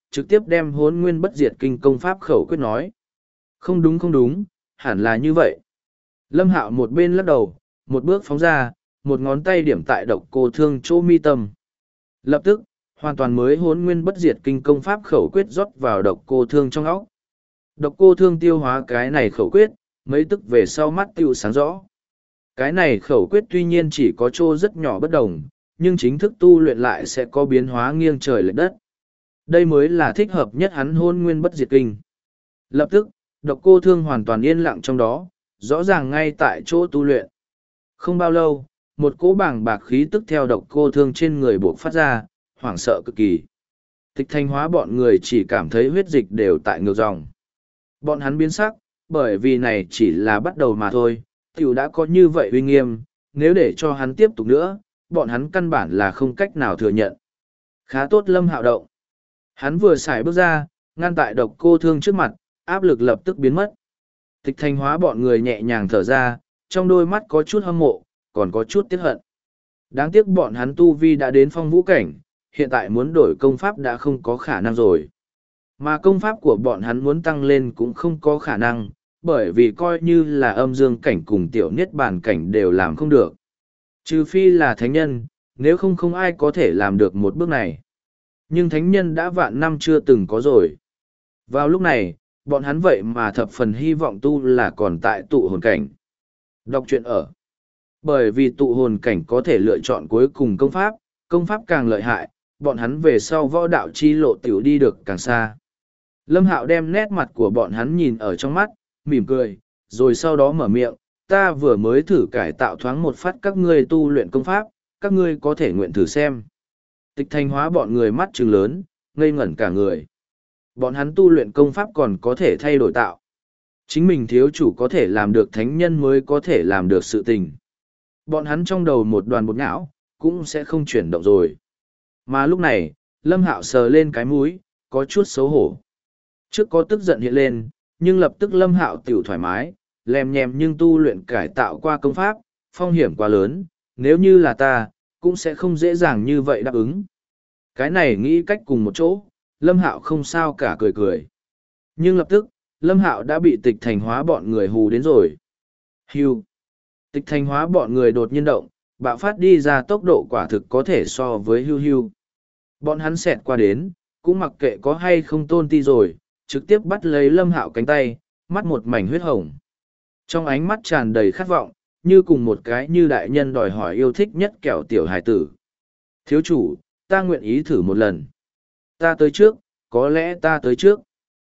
trực tiếp đem Hỗn Nguyên Bất Diệt Kinh công pháp khẩu quyết nói. Không đúng không đúng, hẳn là như vậy. Lâm Hạo một bên lắc đầu, một bước phóng ra, một ngón tay điểm tại Độc Cô Thương chỗ mi tâm. Lập tức, hoàn toàn mới Hỗn Nguyên Bất Diệt Kinh công pháp khẩu quyết rót vào Độc Cô Thương trong óc. Độc Cô Thương tiêu hóa cái này khẩu quyết, mấy tức về sau mắt tiêu sáng rõ. Cái này khẩu quyết tuy nhiên chỉ có chỗ rất nhỏ bất đồng, nhưng chính thức tu luyện lại sẽ có biến hóa nghiêng trời lệch đất. Đây mới là thích hợp nhất hắn Hỗn Nguyên Bất Diệt Kinh. Lập tức, Độc Cô Thương hoàn toàn yên lặng trong đó, rõ ràng ngay tại chỗ tu luyện. Không bao lâu, một cỗ bàng bạc khí tức theo Độc Cô Thương trên người buộc phát ra, hoảng sợ cực kỳ. Tịch Thanh Hóa bọn người chỉ cảm thấy huyết dịch đều tại ngược dòng. Bọn hắn biến sắc, bởi vì này chỉ là bắt đầu mà thôi, tiểu đã có như vậy uy nghiêm, nếu để cho hắn tiếp tục nữa, bọn hắn căn bản là không cách nào thừa nhận. Khá tốt Lâm Hạo động. Hắn vừa xài bước ra, ngăn tại Độc Cô Thương trước mặt, áp lực lập tức biến mất. Tịch Thanh Hóa bọn người nhẹ nhàng thở ra, trong đôi mắt có chút hâm mộ, còn có chút tiếc hận. Đáng tiếc bọn hắn tu vi đã đến phong vũ cảnh, hiện tại muốn đổi công pháp đã không có khả năng rồi. Mà công pháp của bọn hắn muốn tăng lên cũng không có khả năng, bởi vì coi như là âm dương cảnh cùng tiểu niết bàn cảnh đều làm không được. Trừ phi là thánh nhân, nếu không không ai có thể làm được một bước này. Nhưng thánh nhân đã vạn năm chưa từng có rồi. Vào lúc này, bọn hắn vậy mà thập phần hy vọng tu là còn tại tụ hồn cảnh. Đọc truyện ở. Bởi vì tụ hồn cảnh có thể lựa chọn cuối cùng công pháp càng lợi hại, bọn hắn về sau võ đạo chi lộ tiểu đi được càng xa. Lâm Hạo đem nét mặt của bọn hắn nhìn ở trong mắt, mỉm cười, rồi sau đó mở miệng, ta vừa mới thử cải tạo thoáng một phát các ngươi tu luyện công pháp, các ngươi có thể nguyện thử xem. Tịch Thanh Hóa bọn người mắt trừng lớn, ngây ngẩn cả người. Bọn hắn tu luyện công pháp còn có thể thay đổi tạo. Chính mình thiếu chủ có thể làm được thánh nhân mới có thể làm được sự tình. Bọn hắn trong đầu một đoàn bột não, cũng sẽ không chuyển động rồi. Mà lúc này, Lâm Hạo sờ lên cái mũi, có chút xấu hổ. Trước có tức giận hiện lên, nhưng lập tức Lâm Hạo tiểu thoải mái, lèm nhèm nhưng tu luyện cải tạo qua công pháp, phong hiểm quá lớn, nếu như là ta, cũng sẽ không dễ dàng như vậy đáp ứng. Cái này nghĩ cách cùng một chỗ, Lâm Hạo không sao cả cười cười. Nhưng lập tức, Lâm Hạo đã bị Tịch Thanh Hóa bọn người hù đến rồi. Hưu. Tịch Thanh Hóa bọn người đột nhiên động, bạo phát đi ra tốc độ quả thực có thể so với hưu hưu. Bọn hắn xẹt qua đến, cũng mặc kệ có hay không tôn ti rồi, trực tiếp bắt lấy Lâm Hạo cánh tay, mắt một mảnh huyết hồng. Trong ánh mắt tràn đầy khát vọng, như cùng một cái như đại nhân đòi hỏi yêu thích nhất kẹo tiểu hài tử. Thiếu chủ, ta nguyện ý thử một lần. Ta tới trước, có lẽ ta tới trước.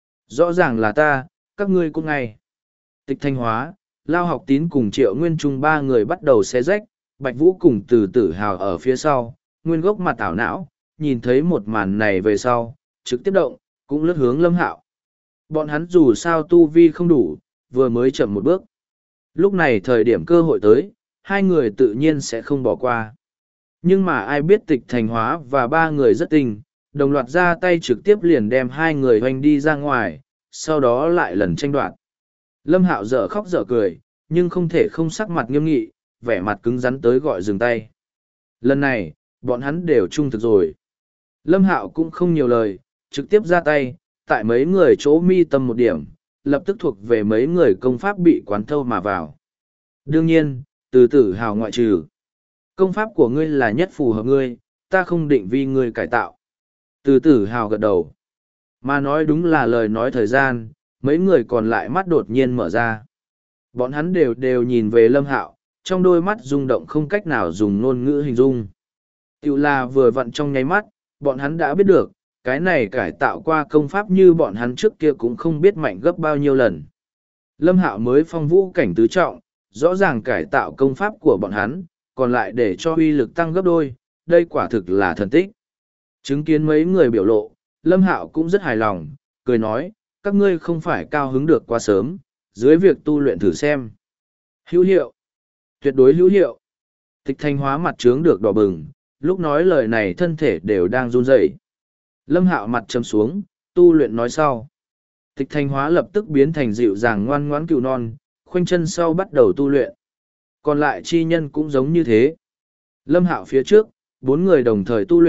Rõ ràng là ta, các ngươi cũng ngay. Tịch Thanh Hóa, Lao Học Tín cùng Triệu Nguyên Trung ba người bắt đầu xé rách, Bạch Vũ cùng từ tử hào ở phía sau, nguyên gốc mặt ảo não, nhìn thấy một màn này về sau, trực tiếp động, cũng lướt hướng Lâm Hạo. Bọn hắn dù sao tu vi không đủ, vừa mới chậm một bước. Lúc này thời điểm cơ hội tới, hai người tự nhiên sẽ không bỏ qua. Nhưng mà ai biết Tịch Thanh Hóa và ba người rất tình, đồng loạt ra tay trực tiếp liền đem hai người hoành đi ra ngoài, sau đó lại lần tranh đoạt. Lâm Hạo dở khóc dở cười, nhưng không thể không sắc mặt nghiêm nghị, vẻ mặt cứng rắn tới gọi dừng tay. Lần này, bọn hắn đều trung thực rồi. Lâm Hạo cũng không nhiều lời, trực tiếp ra tay, tại mấy người chỗ mi tâm một điểm, lập tức thuộc về mấy người công pháp bị quán thâu mà vào. Đương nhiên, từ tử hào ngoại trừ. Công pháp của ngươi là nhất phù hợp ngươi, ta không định vì ngươi cải tạo. Từ tử hào gật đầu. Mà nói đúng là lời nói thời gian, mấy người còn lại mắt đột nhiên mở ra. Bọn hắn đều nhìn về Lâm Hạo, trong đôi mắt rung động không cách nào dùng ngôn ngữ hình dung. Tiểu là vừa vặn trong nháy mắt, bọn hắn đã biết được, cái này cải tạo qua công pháp như bọn hắn trước kia cũng không biết mạnh gấp bao nhiêu lần. Lâm Hạo mới phong vũ cảnh tứ trọng, rõ ràng cải tạo công pháp của bọn hắn, còn lại để cho uy lực tăng gấp đôi, đây quả thực là thần tích. Chứng kiến mấy người biểu lộ, Lâm Hạo cũng rất hài lòng, cười nói, các ngươi không phải cao hứng được quá sớm, dưới việc tu luyện thử xem. Hữu hiệu. Tuyệt đối hữu hiệu. Tịch Thanh Hóa mặt trướng được đỏ bừng, lúc nói lời này thân thể đều đang run rẩy. Lâm Hạo mặt trầm xuống, tu luyện nói sau. Tịch Thanh Hóa lập tức biến thành dịu dàng ngoan ngoãn cừu non, khoanh chân sau bắt đầu tu luyện. Còn lại chi nhân cũng giống như thế. Lâm Hạo phía trước, bốn người đồng thời tu luyện,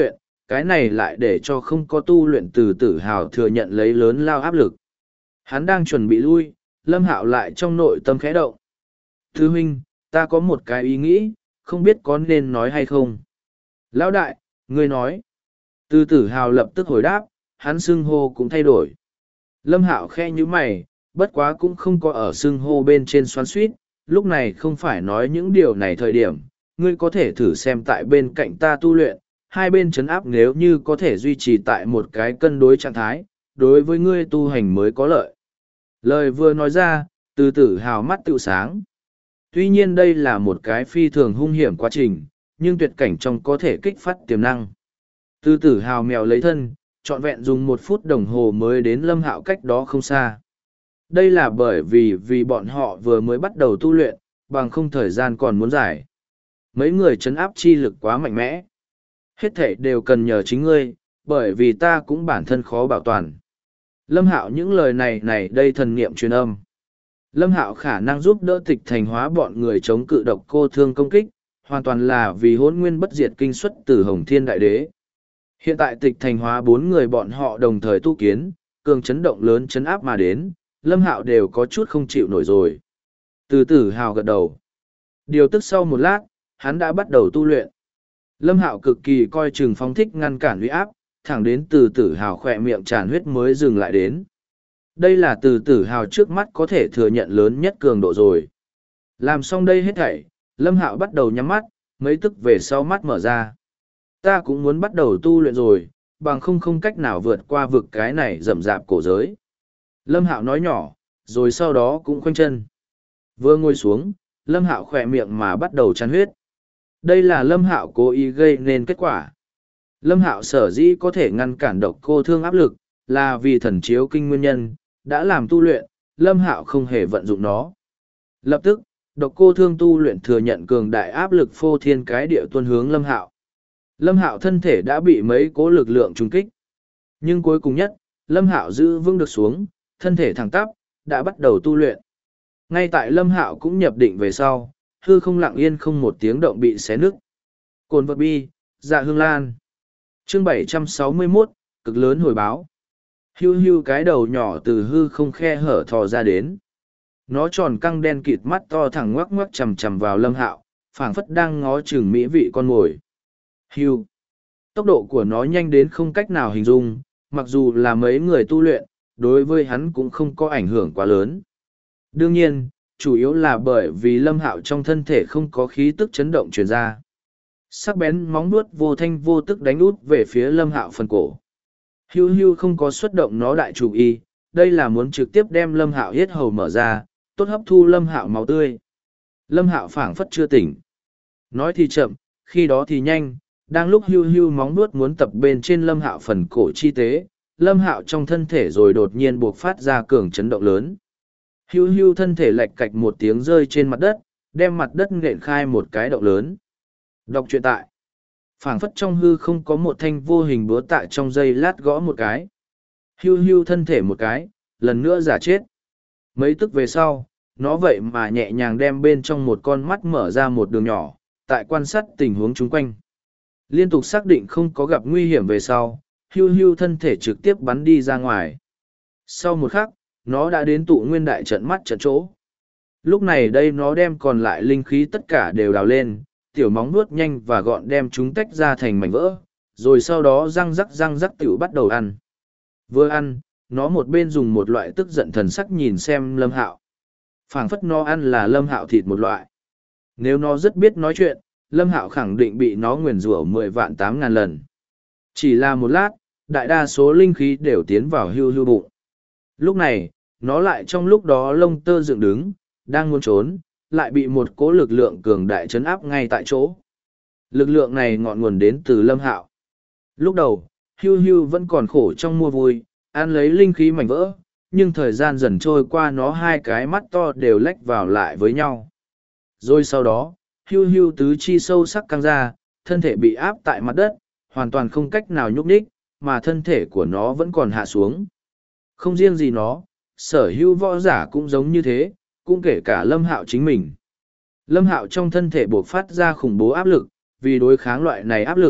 cái này lại để cho không có tu luyện từ tử hào thừa nhận lấy lớn lao áp lực. Hắn đang chuẩn bị lui, Lâm Hạo lại trong nội tâm khẽ động. Thư huynh, ta có một cái ý nghĩ, không biết có nên nói hay không. Lão đại, ngươi nói. Từ tử hào lập tức hồi đáp, hắn xưng hô cũng thay đổi. Lâm Hạo khe như mày, bất quá cũng không có ở xưng hô bên trên xoắn suýt, lúc này không phải nói những điều này thời điểm, ngươi có thể thử xem tại bên cạnh ta tu luyện, hai bên chấn áp nếu như có thể duy trì tại một cái cân đối trạng thái, đối với ngươi tu hành mới có lợi. Lời vừa nói ra, từ tử hào mắt tự sáng. Tuy nhiên đây là một cái phi thường hung hiểm quá trình, nhưng tuyệt cảnh trong có thể kích phát tiềm năng. Từ tử hào mèo lấy thân, trọn vẹn dùng 1 phút đồng hồ mới đến Lâm Hạo cách đó không xa. Đây là bởi vì bọn họ vừa mới bắt đầu tu luyện, bằng không thời gian còn muốn dài. Mấy người trấn áp chi lực quá mạnh mẽ. Hết thảy đều cần nhờ chính ngươi, bởi vì ta cũng bản thân khó bảo toàn. Lâm Hạo những lời này đây thần niệm truyền âm. Lâm Hạo khả năng giúp đỡ Tịch Thành Hóa bọn người chống cự độc cô thương công kích, hoàn toàn là vì hỗn nguyên bất diệt kinh xuất từ Hồng Thiên Đại Đế. Hiện tại Tịch Thành Hóa 4 người bọn họ đồng thời tu kiến, cường chấn động lớn chấn áp mà đến, Lâm Hạo đều có chút không chịu nổi rồi. Từ tử hào gật đầu. Điều tức sau một lát, hắn đã bắt đầu tu luyện. Lâm Hạo cực kỳ coi chừng phóng thích ngăn cản uy áp, thẳng đến từ tử hào khỏe miệng tràn huyết mới dừng lại đến. Đây là từ tử hào trước mắt có thể thừa nhận lớn nhất cường độ rồi. Làm xong đây hết thảy, Lâm Hạo bắt đầu nhắm mắt, mấy tức về sau mắt mở ra. Ta cũng muốn bắt đầu tu luyện rồi, bằng không cách nào vượt qua vực cái này rậm rạp cổ giới. Lâm Hạo nói nhỏ, rồi sau đó cũng khoanh chân. Vừa ngồi xuống, Lâm Hạo khỏe miệng mà bắt đầu tràn huyết. Đây là Lâm Hạo cố ý gây nên kết quả. Lâm Hạo sở dĩ có thể ngăn cản độc cô thương áp lực, là vì thần chiếu kinh nguyên nhân, đã làm tu luyện, Lâm Hạo không hề vận dụng nó. Lập tức, độc cô thương tu luyện thừa nhận cường đại áp lực phô thiên cái địa tuôn hướng Lâm Hạo. Lâm Hạo thân thể đã bị mấy cố lực lượng trùng kích. Nhưng cuối cùng nhất, Lâm Hạo giữ vững được xuống, thân thể thẳng tắp, đã bắt đầu tu luyện. Ngay tại Lâm Hạo cũng nhập định về sau, hư không lặng yên không một tiếng động bị xé nứt. Cồn vật bi, dạ hương lan. Chương 761, cực lớn hồi báo. Hiu hiu cái đầu nhỏ từ hư không khe hở thò ra đến. Nó tròn căng đen kịt mắt to thẳng ngoắc ngoắc chằm chằm vào Lâm Hạo, phảng phất đang ngó chừng mỹ vị con mồi. Hiu. Tốc độ của nó nhanh đến không cách nào hình dung, mặc dù là mấy người tu luyện, đối với hắn cũng không có ảnh hưởng quá lớn. Đương nhiên, chủ yếu là bởi vì Lâm Hạo trong thân thể không có khí tức chấn động truyền ra. Sắc bén móng vuốt vô thanh vô tức đánh út về phía Lâm Hạo phần cổ. Hiu hiu không có xuất động nó đại chủ y, đây là muốn trực tiếp đem Lâm Hạo yết hầu mở ra, tốt hấp thu Lâm Hạo máu tươi. Lâm Hạo phảng phất chưa tỉnh. Nói thì chậm, khi đó thì nhanh, đang lúc hiu hiu móng vuốt muốn tập bên trên Lâm Hạo phần cổ chi tế, Lâm Hạo trong thân thể rồi đột nhiên buộc phát ra cường chấn động lớn. Hiu hiu thân thể lạch cạch một tiếng rơi trên mặt đất, đem mặt đất nện khai một cái động lớn. Đọc truyện tại. Phảng phất trong hư không có một thanh vô hình búa tại trong giây lát gõ một cái. Hiu hiu thân thể một cái, lần nữa giả chết. Mấy tức về sau, nó vậy mà nhẹ nhàng đem bên trong một con mắt mở ra một đường nhỏ, tại quan sát tình huống chung quanh. Liên tục xác định không có gặp nguy hiểm về sau, hiu hiu thân thể trực tiếp bắn đi ra ngoài. Sau một khắc, nó đã đến tụ nguyên đại trận mắt trận chỗ. Lúc này đây nó đem còn lại linh khí tất cả đều đào lên, tiểu móng nuốt nhanh và gọn đem chúng tách ra thành mảnh vỡ, rồi sau đó răng rắc tiểu bắt đầu ăn. Vừa ăn, nó một bên dùng một loại tức giận thần sắc nhìn xem Lâm Hạo. Phảng phất nó ăn là Lâm Hạo thịt một loại. Nếu nó rất biết nói chuyện, Lâm Hạo khẳng định bị nó nguyền rủa 10.000.000 lần. Chỉ là một lát, đại đa số linh khí đều tiến vào hiu hiu bụng. Lúc này, nó lại trong lúc đó lông tơ dựng đứng, đang muốn trốn, lại bị một cỗ lực lượng cường đại chấn áp ngay tại chỗ. Lực lượng này ngọn nguồn đến từ Lâm Hạo. Lúc đầu, hiu hiu vẫn còn khổ trong mua vui, ăn lấy linh khí mảnh vỡ, nhưng thời gian dần trôi qua nó hai cái mắt to đều lách vào lại với nhau. Rồi sau đó, hiu hiu tứ chi sâu sắc căng ra, thân thể bị áp tại mặt đất, hoàn toàn không cách nào nhúc nhích, mà thân thể của nó vẫn còn hạ xuống. Không riêng gì nó, sở hữu võ giả cũng giống như thế, cũng kể cả Lâm Hạo chính mình. Lâm Hạo trong thân thể bộc phát ra khủng bố áp lực, vì đối kháng loại này áp lực,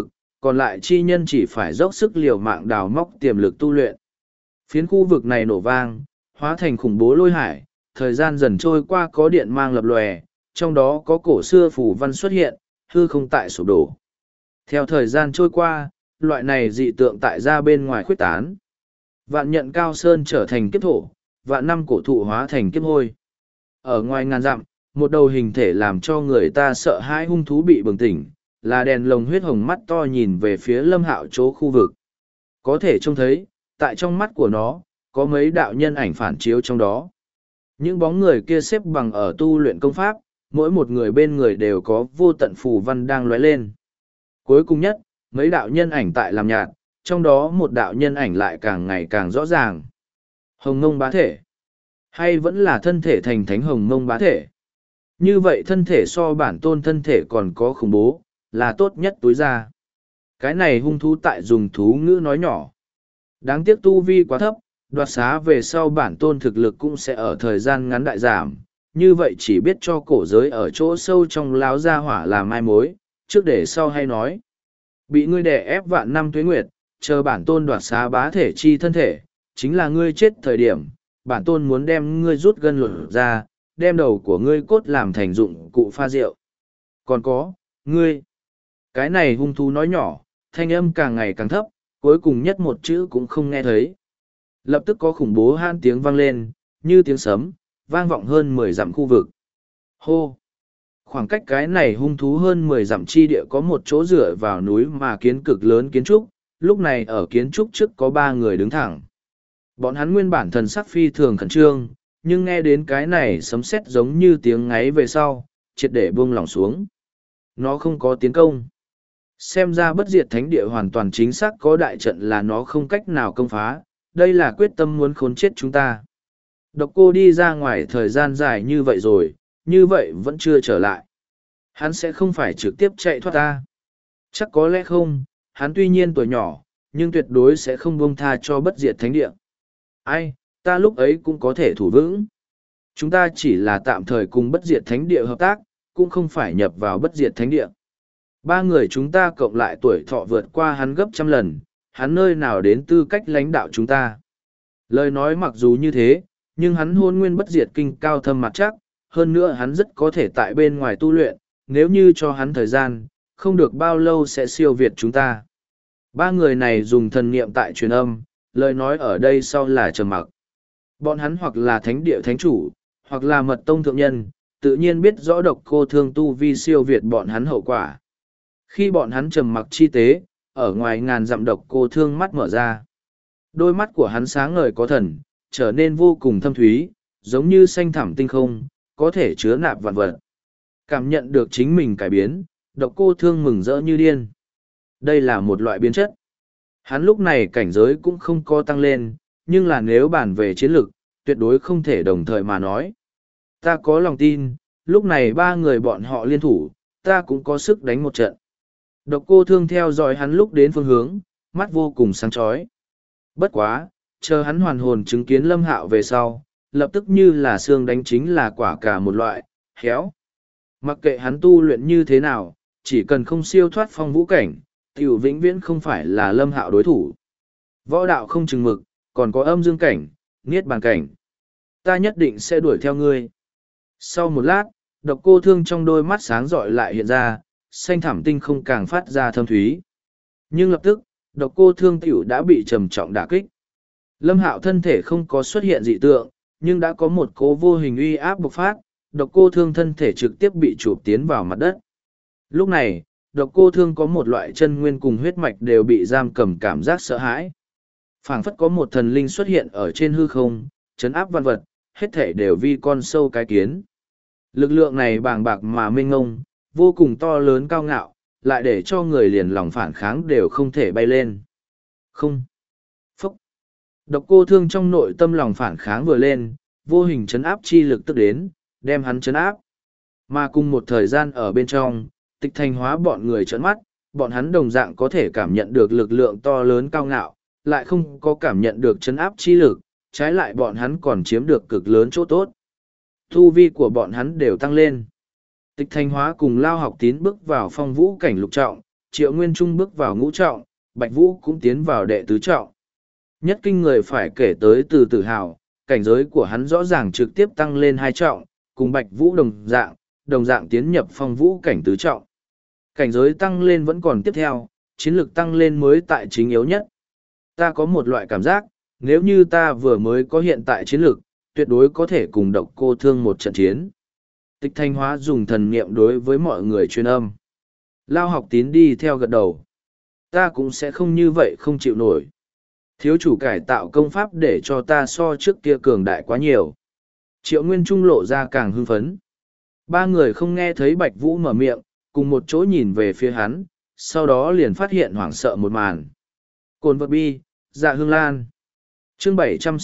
còn lại chi nhân chỉ phải dốc sức liều mạng đào móc tiềm lực tu luyện. Phiến khu vực này nổ vang, hóa thành khủng bố lôi hải, thời gian dần trôi qua có điện mang lập lòe, trong đó có cổ xưa phù văn xuất hiện, hư không tại sụp đổ. Theo thời gian trôi qua, loại này dị tượng tại ra bên ngoài khuếch tán. Vạn nhận cao sơn trở thành kiếp thổ, vạn năm cổ thụ hóa thành kiếp hôi. Ở ngoài ngàn dặm, một đầu hình thể làm cho người ta sợ hãi hung thú bị bừng tỉnh, là đèn lồng huyết hồng mắt to nhìn về phía Lâm Hạo chỗ khu vực. Có thể trông thấy, tại trong mắt của nó, có mấy đạo nhân ảnh phản chiếu trong đó. Những bóng người kia xếp bằng ở tu luyện công pháp, mỗi một người bên người đều có vô tận phù văn đang lóe lên. Cuối cùng nhất, mấy đạo nhân ảnh tại làm nhạt, trong đó một đạo nhân ảnh lại càng ngày càng rõ ràng. Hồng Mông Bá Thể. Hay vẫn là thân thể thành thánh Hồng Mông Bá Thể. Như vậy thân thể so bản tôn thân thể còn có khủng bố, là tốt nhất túi ra. Cái này hung thú tại dùng thú ngữ nói nhỏ. Đáng tiếc tu vi quá thấp, đoạt xá về sau bản tôn thực lực cũng sẽ ở thời gian ngắn đại giảm. Như vậy chỉ biết cho cổ giới ở chỗ sâu trong láo gia hỏa làm mai mối, trước để sau hay nói. Bị ngươi đè ép vạn năm tuế nguyệt, chờ bản tôn đoạt xá bá thể chi thân thể, chính là ngươi chết thời điểm, bản tôn muốn đem ngươi rút gân lột ra, đem đầu của ngươi cốt làm thành dụng cụ pha rượu. Còn có, ngươi. Cái này hung thú nói nhỏ, thanh âm càng ngày càng thấp, cuối cùng nhất một chữ cũng không nghe thấy. Lập tức có khủng bố han tiếng vang lên, như tiếng sấm, vang vọng hơn 10 dặm khu vực. Hô! Khoảng cách cái này hung thú hơn 10 dặm chi địa có một chỗ dựa vào núi mà kiến cực lớn kiến trúc, lúc này ở kiến trúc trước có 3 người đứng thẳng. Bọn hắn nguyên bản thần sắc phi thường khẩn trương, nhưng nghe đến cái này sấm sét giống như tiếng ngáy về sau, triệt để buông lỏng xuống. Nó không có tiến công. Xem ra bất diệt thánh địa hoàn toàn chính xác có đại trận là nó không cách nào công phá, đây là quyết tâm muốn khốn chết chúng ta. Độc Cô đi ra ngoài thời gian dài như vậy rồi, như vậy vẫn chưa trở lại. Hắn sẽ không phải trực tiếp chạy thoát ta. Chắc có lẽ không, hắn tuy nhiên tuổi nhỏ, nhưng tuyệt đối sẽ không buông tha cho bất diệt thánh địa. Ai, ta lúc ấy cũng có thể thủ vững. Chúng ta chỉ là tạm thời cùng bất diệt thánh địa hợp tác, cũng không phải nhập vào bất diệt thánh địa. 3 người chúng ta cộng lại tuổi thọ vượt qua hắn gấp trăm lần, hắn nơi nào đến tư cách lãnh đạo chúng ta. Lời nói mặc dù như thế, nhưng hắn hôn nguyên bất diệt kinh cao thâm mặt chắc, hơn nữa hắn rất có thể tại bên ngoài tu luyện, nếu như cho hắn thời gian, không được bao lâu sẽ siêu việt chúng ta. 3 người này dùng thần niệm tại truyền âm, lời nói ở đây sau là trầm mặc. Bọn hắn hoặc là thánh địa thánh chủ, hoặc là mật tông thượng nhân, tự nhiên biết rõ Độc Cô Thương tu vi siêu việt bọn hắn hậu quả. Khi bọn hắn trầm mặc chi tế, ở ngoài ngàn dặm Độc Cô Thương mắt mở ra. Đôi mắt của hắn sáng ngời có thần, trở nên vô cùng thâm thúy, giống như xanh thẳm tinh không, có thể chứa nạp vạn vật. Cảm nhận được chính mình cải biến, Độc Cô Thương mừng rỡ như điên. Đây là một loại biến chất. Hắn lúc này cảnh giới cũng không có tăng lên, nhưng là nếu bàn về chiến lược, tuyệt đối không thể đồng thời mà nói. Ta có lòng tin, lúc này 3 người bọn họ liên thủ, ta cũng có sức đánh một trận. Độc Cô Thương theo dõi hắn lúc đến phương hướng, mắt vô cùng sáng chói. Bất quá, chờ hắn hoàn hồn chứng kiến Lâm Hạo về sau, lập tức như là xương đánh chính là quả cả một loại, khéo. Mặc kệ hắn tu luyện như thế nào, chỉ cần không siêu thoát phong vũ cảnh, tiểu vĩnh viễn không phải là Lâm Hạo đối thủ. Võ đạo không chừng mực, còn có âm dương cảnh, niết bàn cảnh. Ta nhất định sẽ đuổi theo ngươi. Sau một lát, Độc Cô Thương trong đôi mắt sáng rọi lại hiện ra, xanh thẳm tinh không càng phát ra thâm thúy. Nhưng lập tức, Độc Cô Thương tiểu đã bị trầm trọng đả kích. Lâm Hạo thân thể không có xuất hiện dị tượng, nhưng đã có một cố vô hình uy áp bộc phát, Độc Cô Thương thân thể trực tiếp bị chụp tiến vào mặt đất. Lúc này, Độc Cô Thương có một loại chân nguyên cùng huyết mạch đều bị giam cầm cảm giác sợ hãi. Phảng phất có một thần linh xuất hiện ở trên hư không, trấn áp văn vật, hết thể đều vi con sâu cái kiến. Lực lượng này bàng bạc mà mênh ngông, vô cùng to lớn cao ngạo, lại để cho người liền lòng phản kháng đều không thể bay lên. Không. Phúc. Độc Cô Thương trong nội tâm lòng phản kháng vừa lên, vô hình trấn áp chi lực tức đến, đem hắn trấn áp. Mà cùng một thời gian ở bên trong, Tịch Thành hóa bọn người trợn mắt, bọn hắn đồng dạng có thể cảm nhận được lực lượng to lớn cao ngạo, lại không có cảm nhận được trấn áp chi lực, trái lại bọn hắn còn chiếm được cực lớn chỗ tốt. Tu vi của bọn hắn đều tăng lên. Tịch Thành hóa cùng Lao Học Tín bước vào phong vũ cảnh lục trọng, Triệu Nguyên Trung bước vào ngũ trọng, Bạch Vũ cũng tiến vào đệ tứ trọng. Nhất kinh người phải kể tới Từ Tử Hào, cảnh giới của hắn rõ ràng trực tiếp tăng lên 2 trọng, cùng Bạch Vũ đồng dạng tiến nhập phong vũ cảnh tứ trọng. Cảnh giới tăng lên vẫn còn tiếp theo, chiến lược tăng lên mới tại chính yếu nhất. Ta có một loại cảm giác, nếu như ta vừa mới có hiện tại chiến lược, tuyệt đối có thể cùng Độc Cô Thương một trận chiến. Tịch Thanh Hóa dùng thần niệm đối với mọi người truyền âm. Lao Học Tín đi theo gật đầu. Ta cũng sẽ không như vậy không chịu nổi. Thiếu chủ cải tạo công pháp để cho ta so trước kia cường đại quá nhiều. Triệu Nguyên Trung lộ ra càng hưng phấn. Ba người không nghe thấy Bạch Vũ mở miệng, cùng một chỗ nhìn về phía hắn, sau đó liền phát hiện hoảng sợ một màn. Cồn vật bi, Dạ Hương Lan. Chương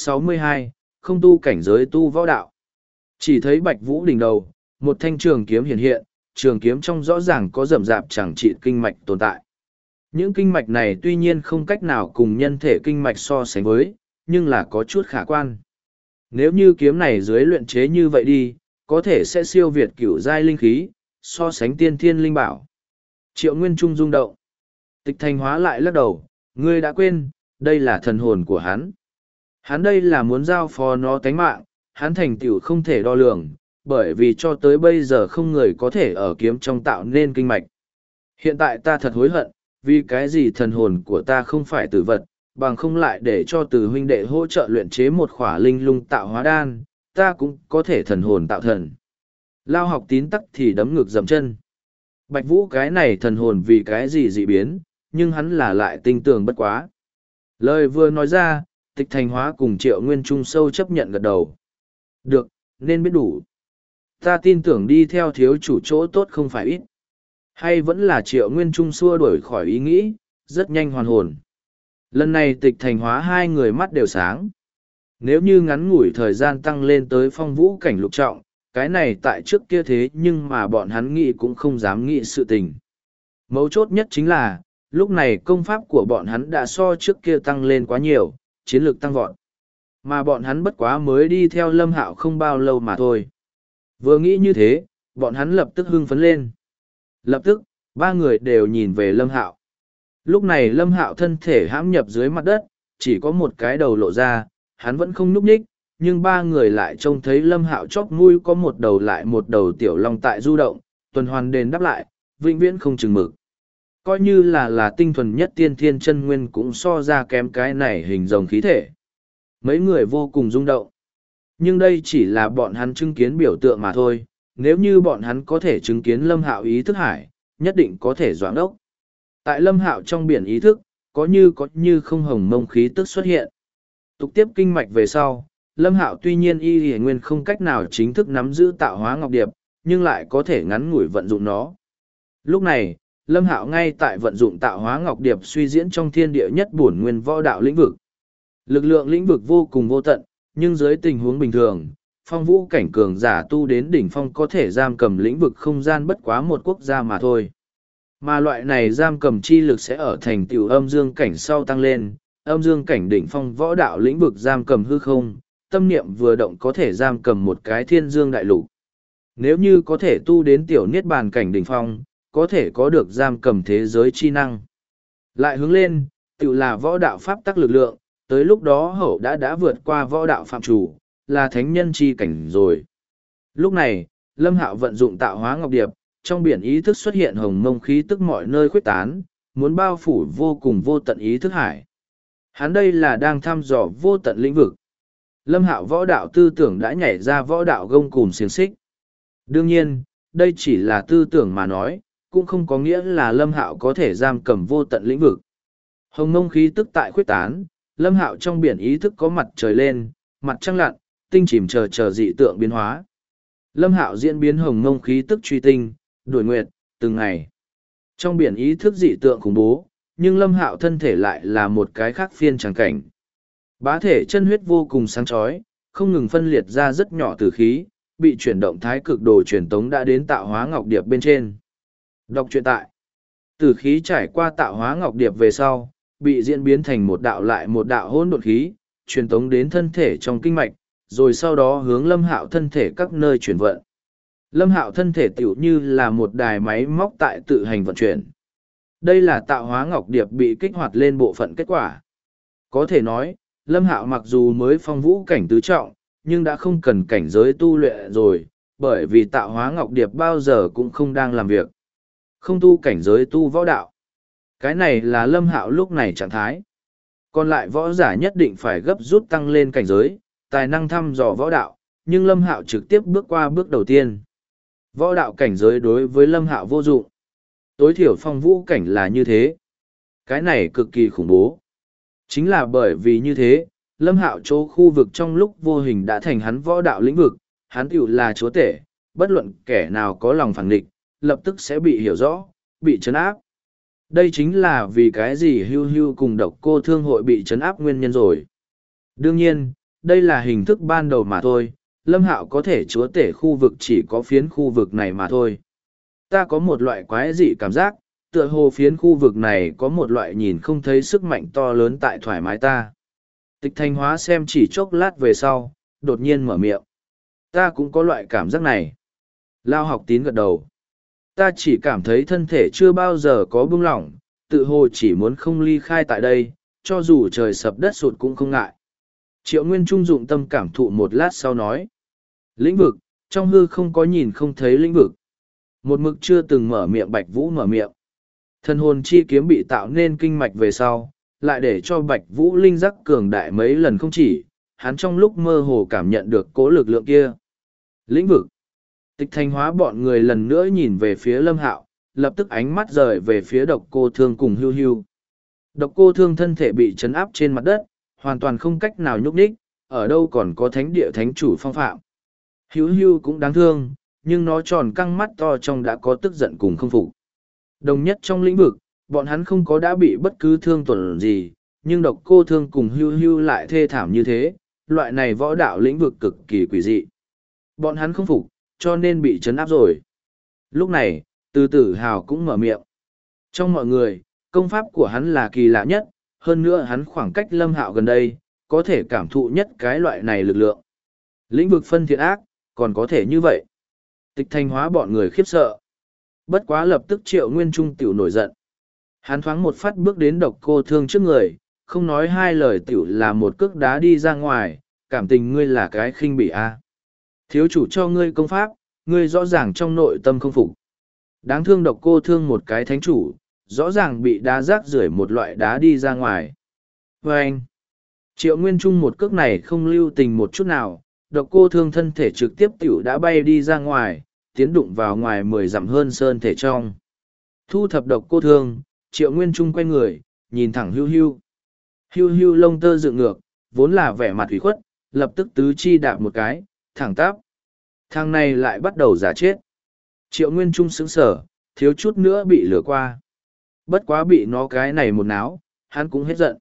762, không tu cảnh giới tu võ đạo. Chỉ thấy Bạch Vũ đỉnh đầu, một thanh trường kiếm hiện hiện, trường kiếm trong rõ ràng có rậm rạp chẳng trị kinh mạch tồn tại. Những kinh mạch này tuy nhiên không cách nào cùng nhân thể kinh mạch so sánh với, nhưng là có chút khả quan. Nếu như kiếm này dưới luyện chế như vậy đi, có thể sẽ siêu việt cửu giai linh khí, so sánh tiên thiên linh bảo. Triệu Nguyên Trung rung động. Tịch Thanh Hóa lại lắc đầu, ngươi đã quên, đây là thần hồn của hắn. Hắn đây là muốn giao phó nó tánh mạng, hắn thành tựu không thể đo lường, bởi vì cho tới bây giờ không người có thể ở kiếm trong tạo nên kinh mạch. Hiện tại ta thật hối hận, vì cái gì thần hồn của ta không phải tử vật, bằng không lại để cho từ huynh đệ hỗ trợ luyện chế một khỏa linh lung tạo hóa đan, ta cũng có thể thần hồn tạo thần. Lao Học Tín tắc thì đấm ngực dậm chân. Bạch Vũ cái này thần hồn vì cái gì dị biến, nhưng hắn là lại tinh tường bất quá. Lời vừa nói ra, Tịch Thanh Hóa cùng Triệu Nguyên Trung sâu chấp nhận gật đầu. Được, nên biết đủ. Ta tin tưởng đi theo thiếu chủ chỗ tốt không phải ít. Hay vẫn là Triệu Nguyên Trung xua đuổi khỏi ý nghĩ, rất nhanh hoàn hồn. Lần này Tịch Thanh Hóa hai người mắt đều sáng. Nếu như ngắn ngủi thời gian tăng lên tới phong vũ cảnh lục trọng, cái này tại trước kia thế nhưng mà bọn hắn nghĩ cũng không dám nghĩ sự tình. Mấu chốt nhất chính là, lúc này công pháp của bọn hắn đã so trước kia tăng lên quá nhiều, chiến lược tăng vọt. Mà bọn hắn bất quá mới đi theo Lâm Hạo không bao lâu mà thôi. Vừa nghĩ như thế, bọn hắn lập tức hưng phấn lên. Lập tức, ba người đều nhìn về Lâm Hạo. Lúc này Lâm Hạo thân thể hãm nhập dưới mặt đất, chỉ có một cái đầu lộ ra, hắn vẫn không nhúc nhích, nhưng ba người lại trông thấy Lâm Hạo chóp mũi có một đầu lại một đầu tiểu long tại du động, tuần hoàn đền đáp lại, vĩnh viễn không chừng mực. Coi như là tinh thuần nhất tiên thiên chân nguyên cũng so ra kém cái này hình rồng khí thể. Mấy người vô cùng rung động. Nhưng đây chỉ là bọn hắn chứng kiến biểu tượng mà thôi, nếu như bọn hắn có thể chứng kiến Lâm Hạo ý thức hải, nhất định có thể doãn đốc. Tại Lâm Hạo trong biển ý thức, có như không hồng mông khí tức xuất hiện. Tục tiếp kinh mạch về sau, Lâm Hạo tuy nhiên y nguyên không cách nào chính thức nắm giữ tạo hóa ngọc điệp, nhưng lại có thể ngắn ngủi vận dụng nó. Lúc này, Lâm Hạo ngay tại vận dụng tạo hóa ngọc điệp suy diễn trong thiên địa nhất bổn nguyên võ đạo lĩnh vực. Lực lượng lĩnh vực vô cùng vô tận, nhưng dưới tình huống bình thường, phong vũ cảnh cường giả tu đến đỉnh phong có thể giam cầm lĩnh vực không gian bất quá một quốc gia mà thôi. Mà loại này giam cầm chi lực sẽ ở thành tựu âm dương cảnh sau tăng lên, âm dương cảnh đỉnh phong võ đạo lĩnh vực giam cầm hư không, tâm niệm vừa động có thể giam cầm một cái thiên dương đại lục. Nếu như có thể tu đến tiểu niết bàn cảnh đỉnh phong, có thể có được giam cầm thế giới chi năng. Lại hướng lên, tự là võ đạo pháp tắc lực lượng, tới lúc đó hậu đã vượt qua võ đạo phạm chủ, là thánh nhân chi cảnh rồi. Lúc này, Lâm Hạo vận dụng tạo hóa ngọc điệp, trong biển ý thức xuất hiện hồng mông khí tức mọi nơi khuếch tán, muốn bao phủ vô cùng vô tận ý thức hải. Hắn đây là đang thăm dò vô tận lĩnh vực. Lâm Hạo võ đạo tư tưởng đã nhảy ra võ đạo gông cùm xiềng xích. Đương nhiên, đây chỉ là tư tưởng mà nói, cũng không có nghĩa là Lâm Hạo có thể giam cầm vô tận lĩnh vực. Hồng mông khí tức tại khuếch tán, Lâm Hạo trong biển ý thức có mặt trời lên, mặt trăng lặn, tinh chìm chờ dị tượng biến hóa. Lâm Hạo diễn biến hồng mông khí tức truy tinh, đuổi nguyệt, từng ngày. Trong biển ý thức dị tượng khủng bố, nhưng Lâm Hạo thân thể lại là một cái khác phiên tràng cảnh. Bá thể chân huyết vô cùng sáng chói, không ngừng phân liệt ra rất nhỏ tử khí, bị chuyển động thái cực đồ truyền tống đã đến tạo hóa ngọc điệp bên trên. Đọc truyện tại. Tử khí trải qua tạo hóa ngọc điệp về sau, bị diễn biến thành một đạo lại một đạo hỗn độn khí, truyền tống đến thân thể trong kinh mạch, rồi sau đó hướng Lâm Hạo thân thể các nơi chuyển vận. Lâm Hạo thân thể tựu như là một đài máy móc tại tự hành vận chuyển. Đây là tạo hóa ngọc điệp bị kích hoạt lên bộ phận kết quả. Có thể nói, Lâm Hạo mặc dù mới phong vũ cảnh tứ trọng, nhưng đã không cần cảnh giới tu luyện rồi, bởi vì tạo hóa ngọc điệp bao giờ cũng không đang làm việc. Không tu cảnh giới tu võ đạo. Cái này là Lâm Hạo lúc này trạng thái. Còn lại võ giả nhất định phải gấp rút tăng lên cảnh giới, tài năng thăm dò võ đạo, nhưng Lâm Hạo trực tiếp bước qua bước đầu tiên. Võ đạo cảnh giới đối với Lâm Hạo vô dụng. Tối thiểu phong vũ cảnh là như thế. Cái này cực kỳ khủng bố. Chính là bởi vì như thế, Lâm Hạo chỗ khu vực trong lúc vô hình đã thành hắn võ đạo lĩnh vực, hắn tựu là chúa tể, bất luận kẻ nào có lòng phản địch, lập tức sẽ bị hiểu rõ, bị trấn áp. Đây chính là vì cái gì Hưu Hưu cùng Độc Cô Thương hội bị trấn áp nguyên nhân rồi. Đương nhiên, đây là hình thức ban đầu mà thôi, Lâm Hạo có thể chúa tể khu vực chỉ có phiến khu vực này mà thôi. Ta có một loại quái dị cảm giác, tựa hồ phiến khu vực này có một loại nhìn không thấy sức mạnh to lớn tại thoải mái ta. Tịch Thanh Hóa xem chỉ chốc lát về sau, đột nhiên mở miệng. Ta cũng có loại cảm giác này. Lao Học Tín gật đầu. Ta chỉ cảm thấy thân thể chưa bao giờ có buông lỏng, tự hồ chỉ muốn không ly khai tại đây, cho dù trời sập đất sụt cũng không ngại. Triệu Nguyên Trung dụng tâm cảm thụ một lát sau nói. Lĩnh vực, trong hư không có nhìn không thấy lĩnh vực. Một mực chưa từng mở miệng Bạch Vũ mở miệng. Thần hồn chi kiếm bị tạo nên kinh mạch về sau, lại để cho Bạch Vũ linh giác cường đại mấy lần không chỉ, hắn trong lúc mơ hồ cảm nhận được cố lực lượng kia. Lĩnh vực. Tịch Thanh Hóa bọn người lần nữa nhìn về phía Lâm Hạo, lập tức ánh mắt rời về phía Độc Cô Thương cùng Hưu Hưu. Độc Cô Thương thân thể bị trấn áp trên mặt đất, hoàn toàn không cách nào nhúc nhích, ở đâu còn có thánh địa thánh chủ phong phạm. Hưu Hưu cũng đáng thương, nhưng nó tròn căng mắt to trong đã có tức giận cùng không phục. Đồng nhất trong lĩnh vực, bọn hắn không có đã bị bất cứ thương tổn gì, nhưng Độc Cô Thương cùng Hưu Hưu lại thê thảm như thế, loại này võ đạo lĩnh vực cực kỳ quỷ dị. Bọn hắn không phục, cho nên bị trấn áp rồi. Lúc này, Từ Tử Hào cũng mở miệng. Trong mọi người, công pháp của hắn là kỳ lạ nhất, hơn nữa hắn khoảng cách Lâm Hạo gần đây, có thể cảm thụ nhất cái loại này lực lượng. Lĩnh vực phân thiện ác, còn có thể như vậy. Tịch Thanh Hóa bọn người khiếp sợ. Bất quá lập tức Triệu Nguyên Trung tiểu nổi giận. Hắn thoáng một phát bước đến Độc Cô Thương trước người, không nói hai lời tiểu là một cước đá đi ra ngoài, cảm tình ngươi là cái khinh bỉ a. Thiếu chủ cho ngươi công pháp, ngươi rõ ràng trong nội tâm không phục. Đáng thương Độc Cô Thương một cái thánh chủ, rõ ràng bị đá rác rưởi một loại đá đi ra ngoài. Và anh, Triệu Nguyên Trung một cước này không lưu tình một chút nào, Độc Cô Thương thân thể trực tiếp tiểu đã bay đi ra ngoài, tiến đụng vào ngoài 10 dặm hơn sơn thể trong. Thu thập Độc Cô Thương, Triệu Nguyên Trung quay người, nhìn thẳng Hưu Hưu. Hưu Hưu lông tơ dựng ngược, vốn là vẻ mặt ủy khuất, lập tức tứ chi đạp một cái, thẳng tắp. Thằng này lại bắt đầu giả chết. Triệu Nguyên Trung sững sở, thiếu chút nữa bị lừa qua. Bất quá bị nó cái này một náo, hắn cũng hết giận.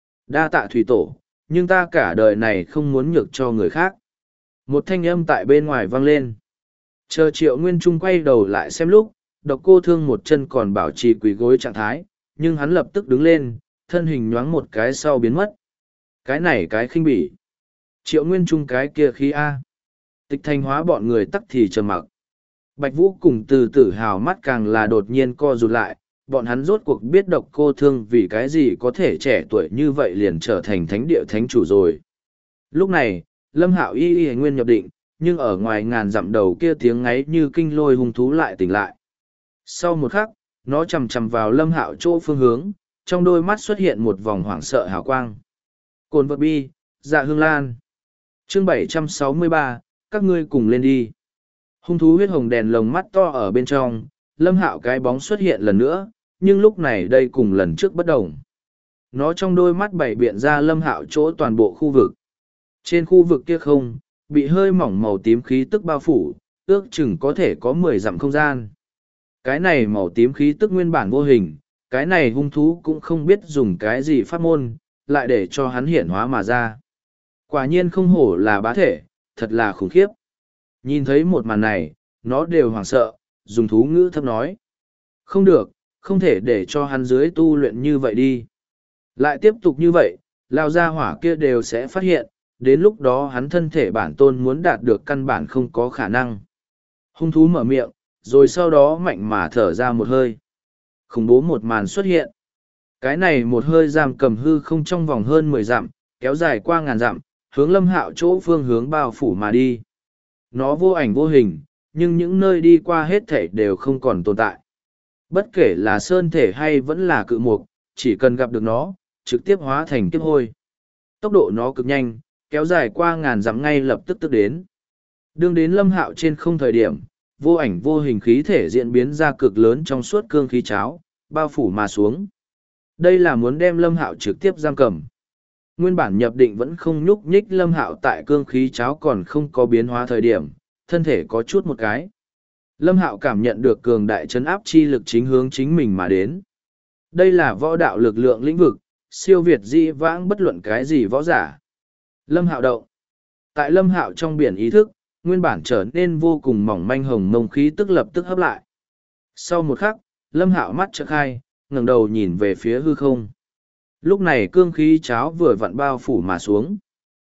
Đa tạ thủy tổ, nhưng ta cả đời này không muốn nhược cho người khác. Một thanh âm tại bên ngoài vang lên. Chờ Triệu Nguyên Trung quay đầu lại xem lúc, Độc Cô Thương một chân còn bảo trì quỳ gối trạng thái, nhưng hắn lập tức đứng lên, thân hình nhoáng một cái sau biến mất. Cái này cái khinh bỉ. Triệu Nguyên Trung cái kia khí A. Tịch Thanh Hóa bọn người tắc thì trầm mặc. Bạch Vũ cùng Từ Tử Hào mắt càng là đột nhiên co rụt lại, bọn hắn rốt cuộc biết Độc Cô Thương vì cái gì có thể trẻ tuổi như vậy liền trở thành thánh địa thánh chủ rồi. Lúc này, Lâm Hạo y nguyên nhập định, nhưng ở ngoài ngàn dặm đầu kia tiếng ngáy như kinh lôi hung thú lại tỉnh lại. Sau một khắc, nó chầm chầm vào Lâm Hạo chỗ phương hướng, trong đôi mắt xuất hiện một vòng hoảng sợ hào quang. Cồn vật bi, dạ hương lan. Chương 763, các ngươi cùng lên đi. Hung thú huyết hồng đèn lồng mắt to ở bên trong, Lâm Hạo cái bóng xuất hiện lần nữa, nhưng lúc này đây cùng lần trước bất đồng. Nó trong đôi mắt bảy biện ra Lâm Hạo chỗ toàn bộ khu vực. Trên khu vực kia không, bị hơi mỏng màu tím khí tức bao phủ, ước chừng có thể có 10 dặm không gian. Cái này màu tím khí tức nguyên bản vô hình, cái này hung thú cũng không biết dùng cái gì pháp môn, lại để cho hắn hiển hóa mà ra. Quả nhiên không hổ là bá thể, thật là khủng khiếp. Nhìn thấy một màn này, nó đều hoảng sợ, dùng thú ngữ thấp nói. Không được, không thể để cho hắn dưới tu luyện như vậy đi. Lại tiếp tục như vậy, lao ra hỏa kia đều sẽ phát hiện, đến lúc đó hắn thân thể bản tôn muốn đạt được căn bản không có khả năng. Hung thú mở miệng, rồi sau đó mạnh mà thở ra một hơi. Khủng bố một màn xuất hiện. Cái này một hơi giam cầm hư không trong vòng hơn 10 dặm, kéo dài qua ngàn dặm, hướng Lâm Hạo chỗ phương hướng bao phủ mà đi. Nó vô ảnh vô hình, nhưng những nơi đi qua hết thể đều không còn tồn tại. Bất kể là sơn thể hay vẫn là cự mục, chỉ cần gặp được nó, trực tiếp hóa thành kiếp hôi. Tốc độ nó cực nhanh, kéo dài qua ngàn dặm ngay lập tức tức đến. Đương đến Lâm Hạo trên không thời điểm, vô ảnh vô hình khí thể diễn biến ra cực lớn trong suốt cương khí cháo, bao phủ mà xuống. Đây là muốn đem Lâm Hạo trực tiếp giam cầm. Nguyên bản nhập định vẫn không nhúc nhích Lâm Hạo tại cương khí cháo còn không có biến hóa thời điểm, thân thể có chút một cái. Lâm Hạo cảm nhận được cường đại chấn áp chi lực chính hướng chính mình mà đến. Đây là võ đạo lực lượng lĩnh vực, siêu việt dĩ vãng bất luận cái gì võ giả. Lâm Hạo động. Tại Lâm Hạo trong biển ý thức, nguyên bản trở nên vô cùng mỏng manh hồng mông khí tức lập tức hấp lại. Sau một khắc, Lâm Hạo mắt chợt khai, ngẩng đầu nhìn về phía hư không. Lúc này cương khí cháo vừa vặn bao phủ mà xuống.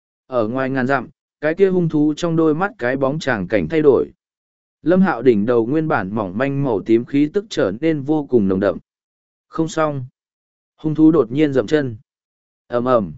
Ở ngoài ngàn dặm, cái kia hung thú trong đôi mắt cái bóng tràng cảnh thay đổi. Lâm Hạo đỉnh đầu nguyên bản mỏng manh màu tím khí tức trở nên vô cùng nồng đậm. Không xong. Hung thú đột nhiên dậm chân. Ầm ầm.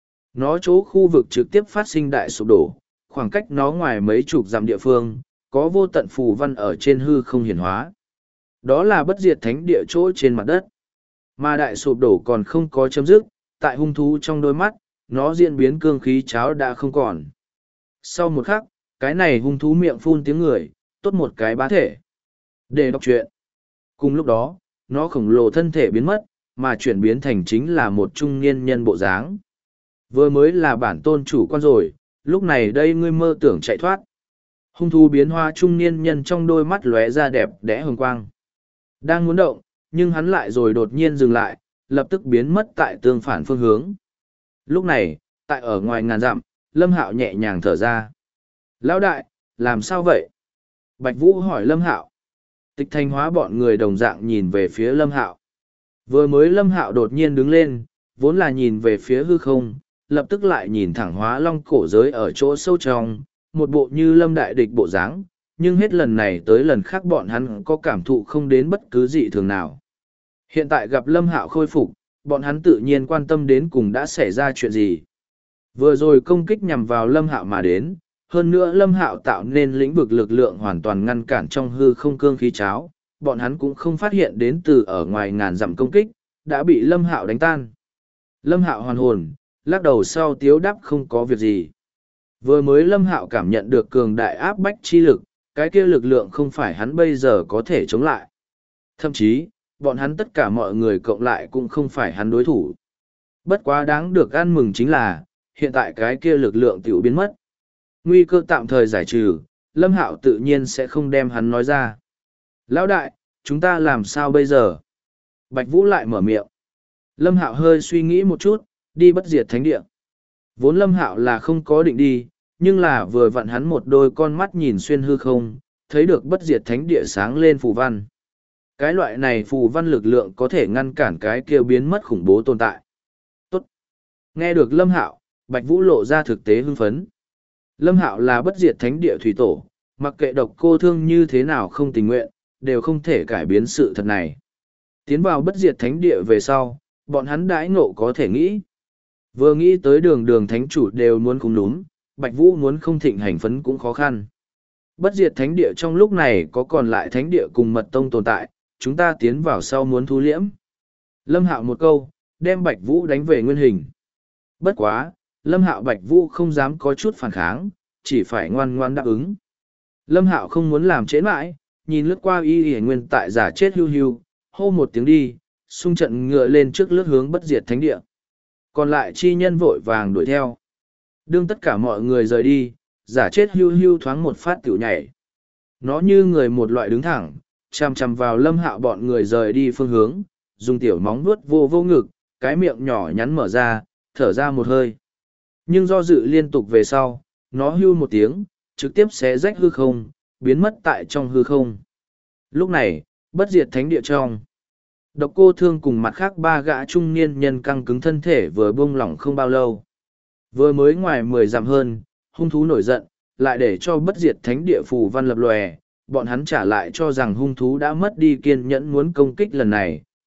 Nó chỗ khu vực trực tiếp phát sinh đại sụp đổ, khoảng cách nó ngoài mấy chục dặm địa phương, có vô tận phù văn ở trên hư không hiển hóa. Đó là bất diệt thánh địa chỗ trên mặt đất. Mà đại sụp đổ còn không có chấm dứt, tại hung thú trong đôi mắt, nó diễn biến cương khí cháo đã không còn. Sau một khắc, cái này hung thú miệng phun tiếng người, tốt một cái bá thể. Để đọc truyện. Cùng lúc đó, nó khổng lồ thân thể biến mất, mà chuyển biến thành chính là một trung niên nhân bộ dáng. Vừa mới là bản tôn chủ quan rồi, lúc này đây ngươi mơ tưởng chạy thoát. Hung thú biến hóa trung niên nhân trong đôi mắt lóe ra đẹp đẽ hồng quang. Đang muốn động, nhưng hắn lại rồi đột nhiên dừng lại, lập tức biến mất tại tương phản phương hướng. Lúc này, tại ở ngoài ngàn dặm, Lâm Hạo nhẹ nhàng thở ra. Lão đại, làm sao vậy? Bạch Vũ hỏi Lâm Hạo. Tịch Thanh Hóa bọn người đồng dạng nhìn về phía Lâm Hạo. Vừa mới Lâm Hạo đột nhiên đứng lên, vốn là nhìn về phía hư không, lập tức lại nhìn thẳng Hóa Long cổ giới ở chỗ sâu trong, một bộ như Lâm đại địch bộ dáng, nhưng hết lần này tới lần khác bọn hắn có cảm thụ không đến bất cứ dị thường nào. Hiện tại gặp Lâm Hạo khôi phục, bọn hắn tự nhiên quan tâm đến cùng đã xảy ra chuyện gì. Vừa rồi công kích nhằm vào Lâm Hạo mà đến, hơn nữa Lâm Hạo tạo nên lĩnh vực lực lượng hoàn toàn ngăn cản trong hư không cương khí cháo, bọn hắn cũng không phát hiện đến từ ở ngoài ngàn dặm công kích, đã bị Lâm Hạo đánh tan. Lâm Hạo hoàn hồn, lắc đầu sau tiếu đáp không có việc gì. Vừa mới Lâm Hạo cảm nhận được cường đại áp bách chi lực, cái kia lực lượng không phải hắn bây giờ có thể chống lại. Thậm chí, bọn hắn tất cả mọi người cộng lại cũng không phải hắn đối thủ. Bất quá đáng được ăn mừng chính là, hiện tại cái kia lực lượng tiểu biến mất. Nguy cơ tạm thời giải trừ, Lâm Hạo tự nhiên sẽ không đem hắn nói ra. Lão đại, chúng ta làm sao bây giờ? Bạch Vũ lại mở miệng. Lâm Hạo hơi suy nghĩ một chút, đi bất diệt thánh địa. Vốn Lâm Hạo là không có định đi, nhưng là vừa vặn hắn một đôi con mắt nhìn xuyên hư không, thấy được bất diệt thánh địa sáng lên phù văn. Cái loại này phù văn lực lượng có thể ngăn cản cái kia biến mất khủng bố tồn tại. Tốt. Nghe được Lâm Hạo, Bạch Vũ lộ ra thực tế hưng phấn. Lâm Hạo là bất diệt thánh địa thủy tổ, mặc kệ độc cô thương như thế nào không tình nguyện, đều không thể cải biến sự thật này. Tiến vào bất diệt thánh địa về sau, bọn hắn đãi ngộ có thể nghĩ. Vừa nghĩ tới đường thánh chủ đều muốn cùng đúng, Bạch Vũ muốn không thịnh hành phấn cũng khó khăn. Bất diệt thánh địa trong lúc này có còn lại thánh địa cùng mật tông tồn tại, chúng ta tiến vào sau muốn thu liễm. Lâm Hạo một câu, đem Bạch Vũ đánh về nguyên hình. Bất quá, Lâm Hạo Bạch Vũ không dám có chút phản kháng, chỉ phải ngoan ngoan đáp ứng. Lâm Hạo không muốn làm trễ mãi, nhìn lướt qua y y nguyên tại giả chết hưu hưu, hô một tiếng đi, xung trận ngựa lên trước lướt hướng bất diệt thánh địa. Còn lại chi nhân vội vàng đuổi theo. Đương tất cả mọi người rời đi, giả chết hưu hưu thoáng một phát tiểu nhảy. Nó như người một loại đứng thẳng, chằm chằm vào Lâm Hạo bọn người rời đi phương hướng, dùng tiểu móng vuốt vô vô ngực, cái miệng nhỏ nhắn mở ra, thở ra một hơi. Nhưng do dự liên tục về sau, nó hưu một tiếng, trực tiếp xé rách hư không, biến mất tại trong hư không. Lúc này, bất diệt thánh địa trong. Độc cô thương cùng mặt khác ba gã trung niên nhân căng cứng thân thể vừa buông lỏng không bao lâu. Vừa mới ngoài 10 dặm hơn, hung thú nổi giận, lại để cho bất diệt thánh địa phù văn lập lòe, bọn hắn trả lại cho rằng hung thú đã mất đi kiên nhẫn muốn công kích lần này,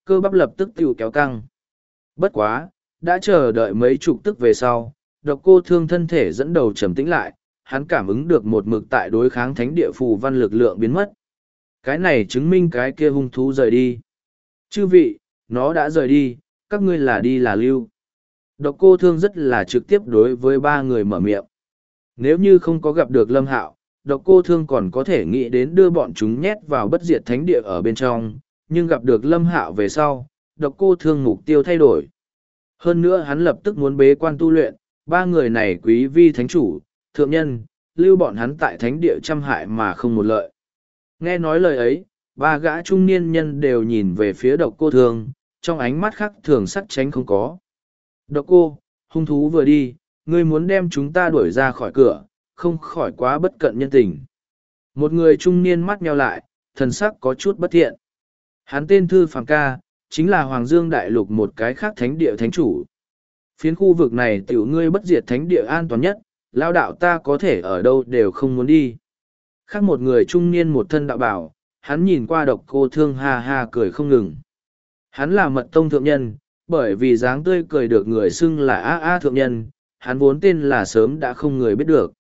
cơ bắp lập tức tiêu kéo căng. Bất quá, đã chờ đợi mấy chục tức về sau, độc cô thương thân thể dẫn đầu trầm tĩnh lại, hắn cảm ứng được một mực tại đối kháng thánh địa phù văn lực lượng biến mất. Cái này chứng minh cái kia hung thú rời đi. Chư vị, nó đã rời đi, các ngươi là đi là lưu. Độc cô thương rất là trực tiếp đối với ba người mở miệng. Nếu như không có gặp được Lâm Hạo, độc cô thương còn có thể nghĩ đến đưa bọn chúng nhét vào bất diệt thánh địa ở bên trong, nhưng gặp được Lâm Hạo về sau, độc cô thương mục tiêu thay đổi. Hơn nữa hắn lập tức muốn bế quan tu luyện, ba người này quý vi thánh chủ, thượng nhân, lưu bọn hắn tại thánh địa trăm hại mà không một lợi. Nghe nói lời ấy, ba gã trung niên nhân đều nhìn về phía độc cô thương, trong ánh mắt khác thường sắc tránh không có. Độc cô, hung thú vừa đi, ngươi muốn đem chúng ta đuổi ra khỏi cửa, không khỏi quá bất cận nhân tình. Một người trung niên mắt nheo lại, thần sắc có chút bất thiện. Hắn tên Thư Phàm Ca, chính là Hoàng Dương Đại Lục một cái khác thánh địa thánh chủ. Phiến khu vực này tiểu ngươi bất diệt thánh địa an toàn nhất, lao đạo ta có thể ở đâu đều không muốn đi. Khác một người trung niên một thân đạo bảo, hắn nhìn qua độc cô thương ha ha cười không ngừng. Hắn là mật tông thượng nhân, bởi vì dáng tươi cười được người xưng là A thượng nhân, hắn vốn tên là sớm đã không người biết được.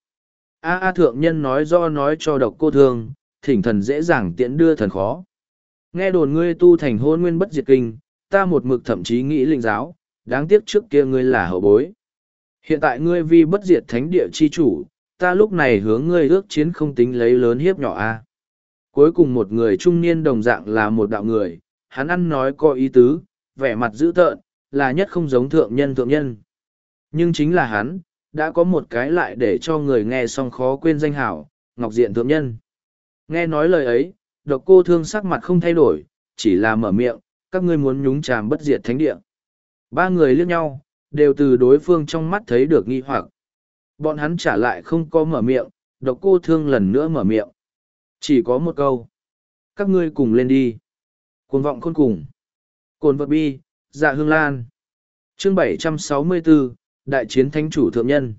A thượng nhân nói do nói cho độc cô thương, thỉnh thần dễ dàng tiễn đưa thần khó. Nghe đồn ngươi tu thành hôn nguyên bất diệt kinh, ta một mực thậm chí nghĩ linh giáo, đáng tiếc trước kia ngươi là hậu bối. Hiện tại ngươi vì bất diệt thánh địa chi chủ, ta lúc này hướng ngươi ước chiến không tính lấy lớn hiếp nhỏ a. Cuối cùng một người trung niên đồng dạng là một đạo người, hắn ăn nói có ý tứ, vẻ mặt dữ tợn, là nhất không giống thượng nhân. Nhưng chính là hắn, đã có một cái lại để cho người nghe xong khó quên danh hảo, Ngọc Diện thượng nhân. Nghe nói lời ấy, độc cô thương sắc mặt không thay đổi, chỉ là mở miệng, các ngươi muốn nhúng chàm bất diệt thánh địa. Ba người liếc nhau, đều từ đối phương trong mắt thấy được nghi hoặc. Bọn hắn trả lại không có mở miệng, độc cô thương lần nữa mở miệng. Chỉ có một câu. Các ngươi cùng lên đi. Cuồng vọng khôn cùng. Cồn vật bi, dạ hương lan. Chương 764, Đại chiến thánh chủ thượng nhân.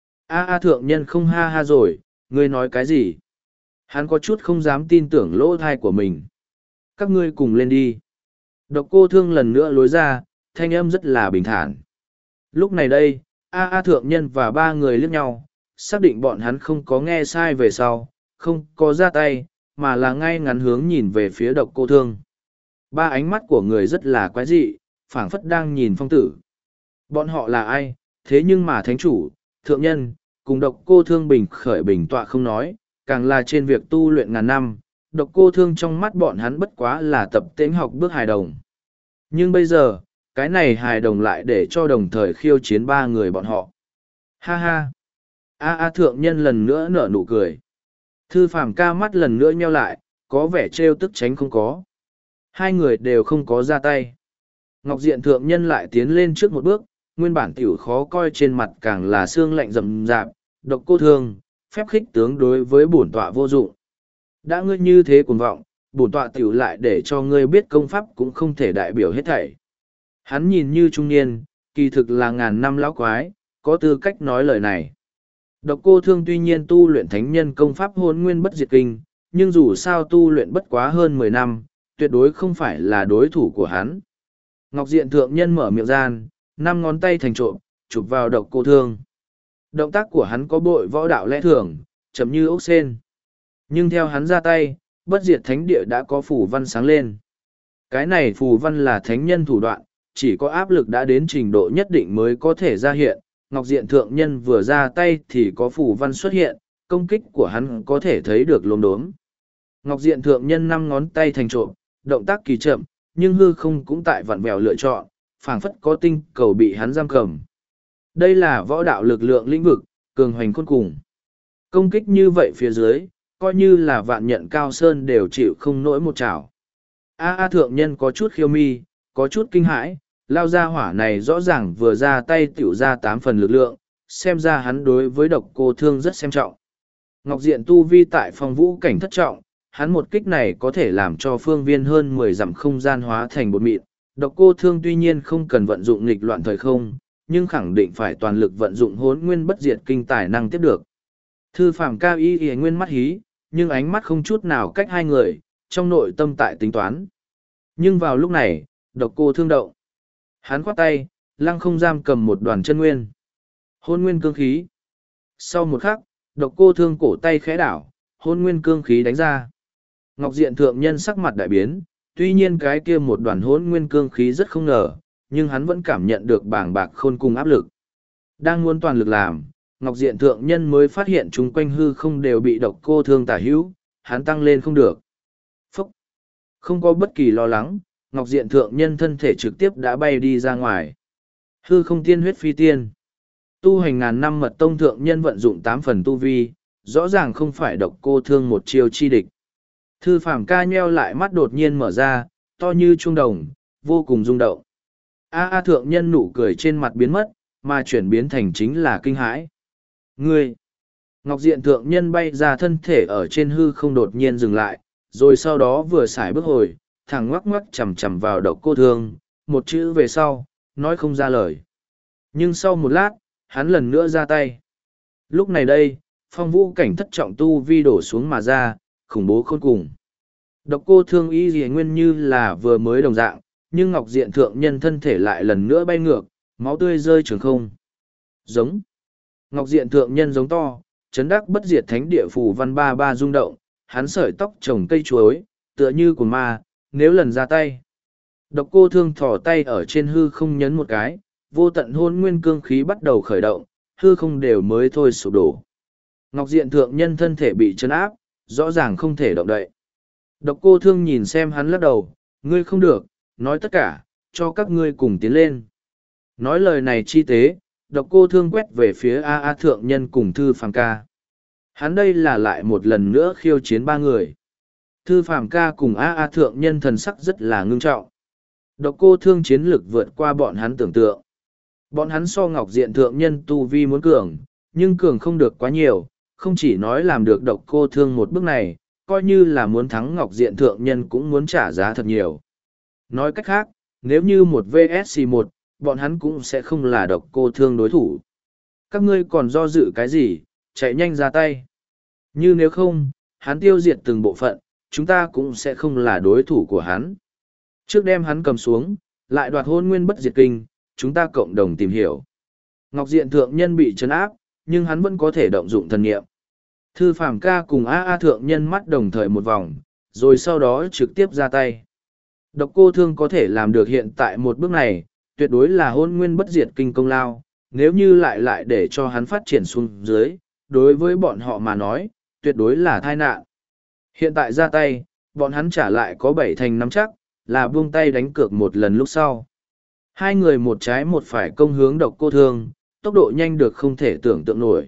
A thượng nhân không ha ha rồi, ngươi nói cái gì? Hắn có chút không dám tin tưởng lỗ thai của mình. Các ngươi cùng lên đi. Độc cô thương lần nữa lối ra, thanh âm rất là bình thản. Lúc này đây, A thượng nhân và ba người liếc nhau, xác định bọn hắn không có nghe sai về sau, không có ra tay, mà là ngay ngắn hướng nhìn về phía độc cô thương. Ba ánh mắt của người rất là quái dị, phảng phất đang nhìn phong tử. Bọn họ là ai, thế nhưng mà thánh chủ, thượng nhân, cùng độc cô thương bình khởi bình tọa không nói, càng là trên việc tu luyện ngàn năm, độc cô thương trong mắt bọn hắn bất quá là tập tễnh học bước hài đồng. Nhưng bây giờ, cái này hài đồng lại để cho đồng thời khiêu chiến ba người bọn họ. Ha ha! A thượng nhân lần nữa nở nụ cười. Thư Phàm Ca mắt lần nữa nheo lại, có vẻ trêu tức tránh không có. Hai người đều không có ra tay. Ngọc Diện thượng nhân lại tiến lên trước một bước, nguyên bản tiểu khó coi trên mặt càng là xương lạnh rậm rạp, độc cô thương, phép khích tướng đối với bổn tọa vô dụng. Đã ngươi như thế cuồng vọng, bổn tọa tiểu lại để cho ngươi biết công pháp cũng không thể đại biểu hết thảy. Hắn nhìn như trung niên, kỳ thực là ngàn năm lão quái, có tư cách nói lời này. Độc cô thương tuy nhiên tu luyện thánh nhân công pháp hôn nguyên bất diệt kinh, nhưng dù sao tu luyện bất quá hơn 10 năm, tuyệt đối không phải là đối thủ của hắn. Ngọc Diện thượng nhân mở miệng gian, 5 ngón tay thành trộm, chụp vào độc cô thương. Động tác của hắn có bội võ đạo lẽ thường, chậm như ốc sen. Nhưng theo hắn ra tay, bất diệt thánh địa đã có phù văn sáng lên. Cái này phù văn là thánh nhân thủ đoạn, chỉ có áp lực đã đến trình độ nhất định mới có thể ra hiện. Ngọc Diện thượng nhân vừa ra tay thì có phù văn xuất hiện, công kích của hắn có thể thấy được lốm đốm. Ngọc Diện thượng nhân 5 ngón tay thành trộm, động tác kỳ chậm, nhưng hư không cũng tại vặn vẹo lựa chọn, phảng phất có tinh cầu bị hắn giam cầm. Đây là võ đạo lực lượng lĩnh vực, cường hoành khôn cùng. Công kích như vậy phía dưới, coi như là vạn nhận cao sơn đều chịu không nổi một chảo. A thượng nhân có chút khiêu mi, có chút kinh hãi, lao ra hỏa này rõ ràng vừa ra tay tiểu ra 8 phần lực lượng, xem ra hắn đối với độc cô thương rất xem trọng. Ngọc Diện tu vi tại phong vũ cảnh thất trọng, hắn một kích này có thể làm cho phương viên hơn 10 dặm không gian hóa thành bột mịn. Độc cô thương tuy nhiên không cần vận dụng nghịch loạn thời không, nhưng khẳng định phải toàn lực vận dụng hốn nguyên bất diệt kinh tài năng tiếp được. Thư Phàm Ca y nguyên mắt hí, nhưng ánh mắt không chút nào cách hai người, trong nội tâm tại tính toán. Nhưng vào lúc này, độc cô thương động. Hắn khoát tay, lăng không giam cầm một đoàn chân nguyên. Hôn nguyên cương khí. Sau một khắc, độc cô thương cổ tay khẽ đảo, hôn nguyên cương khí đánh ra. Ngọc Diện thượng nhân sắc mặt đại biến, tuy nhiên cái kia một đoàn hôn nguyên cương khí rất không ngờ, nhưng hắn vẫn cảm nhận được bàng bạc khôn cùng áp lực. Đang muốn toàn lực làm, Ngọc Diện thượng nhân mới phát hiện chúng quanh hư không đều bị độc cô thương tả hữu, hắn tăng lên không được. Phúc! Không có bất kỳ lo lắng, Ngọc Diện thượng nhân thân thể trực tiếp đã bay đi ra ngoài. Hư không tiên huyết phi tiên. Tu hành ngàn năm mật tông thượng nhân vận dụng 8 phần tu vi, rõ ràng không phải độc cô thương một chiêu chi địch. Thư Phàm Ca nheo lại mắt đột nhiên mở ra, to như chuông đồng, vô cùng rung động. A thượng nhân nụ cười trên mặt biến mất, mà chuyển biến thành chính là kinh hãi. Ngươi! Ngọc Diện thượng nhân bay ra thân thể ở trên hư không đột nhiên dừng lại, rồi sau đó vừa xài bước hồi, thẳng ngoắc ngoắc chầm chầm vào độc cô thương, một chữ về sau, nói không ra lời. Nhưng sau một lát, hắn lần nữa ra tay. Lúc này đây, phong vũ cảnh thất trọng tu vi đổ xuống mà ra, khủng bố khôn cùng. Độc cô thương y gì nguyên như là vừa mới đồng dạng, nhưng Ngọc Diện thượng nhân thân thể lại lần nữa bay ngược, máu tươi rơi trường không. Giống. Ngọc Diện thượng nhân giống to, chấn đắc bất diệt thánh địa phù văn ba ba rung động, hắn sợi tóc trồng cây chuối, tựa như của ma, nếu lần ra tay. Độc cô thương thỏ tay ở trên hư không nhấn một cái, vô tận hôn nguyên cương khí bắt đầu khởi động, hư không đều mới thôi sụp đổ. Ngọc Diện thượng nhân thân thể bị chấn áp, rõ ràng không thể động đậy. Độc cô thương nhìn xem hắn lắc đầu, ngươi không được, nói tất cả, cho các ngươi cùng tiến lên. Nói lời này chi tế, độc cô thương quét về phía A thượng nhân cùng Thư Phàm Ca. Hắn đây là lại một lần nữa khiêu chiến ba người. Thư Phàm Ca cùng A thượng nhân thần sắc rất là ngưng trọng. Độc cô thương chiến lực vượt qua bọn hắn tưởng tượng. Bọn hắn so Ngọc Diện thượng nhân tu vi muốn cường, nhưng cường không được quá nhiều, không chỉ nói làm được độc cô thương một bước này, coi như là muốn thắng Ngọc Diện thượng nhân cũng muốn trả giá thật nhiều. Nói cách khác, nếu như một vs 1, bọn hắn cũng sẽ không là độc cô thương đối thủ. Các ngươi còn do dự cái gì, chạy nhanh ra tay. Như nếu không, hắn tiêu diệt từng bộ phận, chúng ta cũng sẽ không là đối thủ của hắn. Trước đem hắn cầm xuống, lại đoạt hôn nguyên bất diệt kinh, chúng ta cộng đồng tìm hiểu. Ngọc Diện thượng nhân bị trấn áp, nhưng hắn vẫn có thể động dụng thần nghiệm. Thư Phàm Ca cùng A thượng nhân mắt đồng thời một vòng, rồi sau đó trực tiếp ra tay. Độc cô thương có thể làm được hiện tại một bước này, tuyệt đối là hôn nguyên bất diệt kinh công lao, nếu như lại để cho hắn phát triển xuống dưới, đối với bọn họ mà nói, tuyệt đối là tai nạn. Hiện tại ra tay, bọn hắn trả lại có 7 thành 5 chắc, là buông tay đánh cược một lần lúc sau. Hai người một trái một phải công hướng độc cô thương, tốc độ nhanh được không thể tưởng tượng nổi.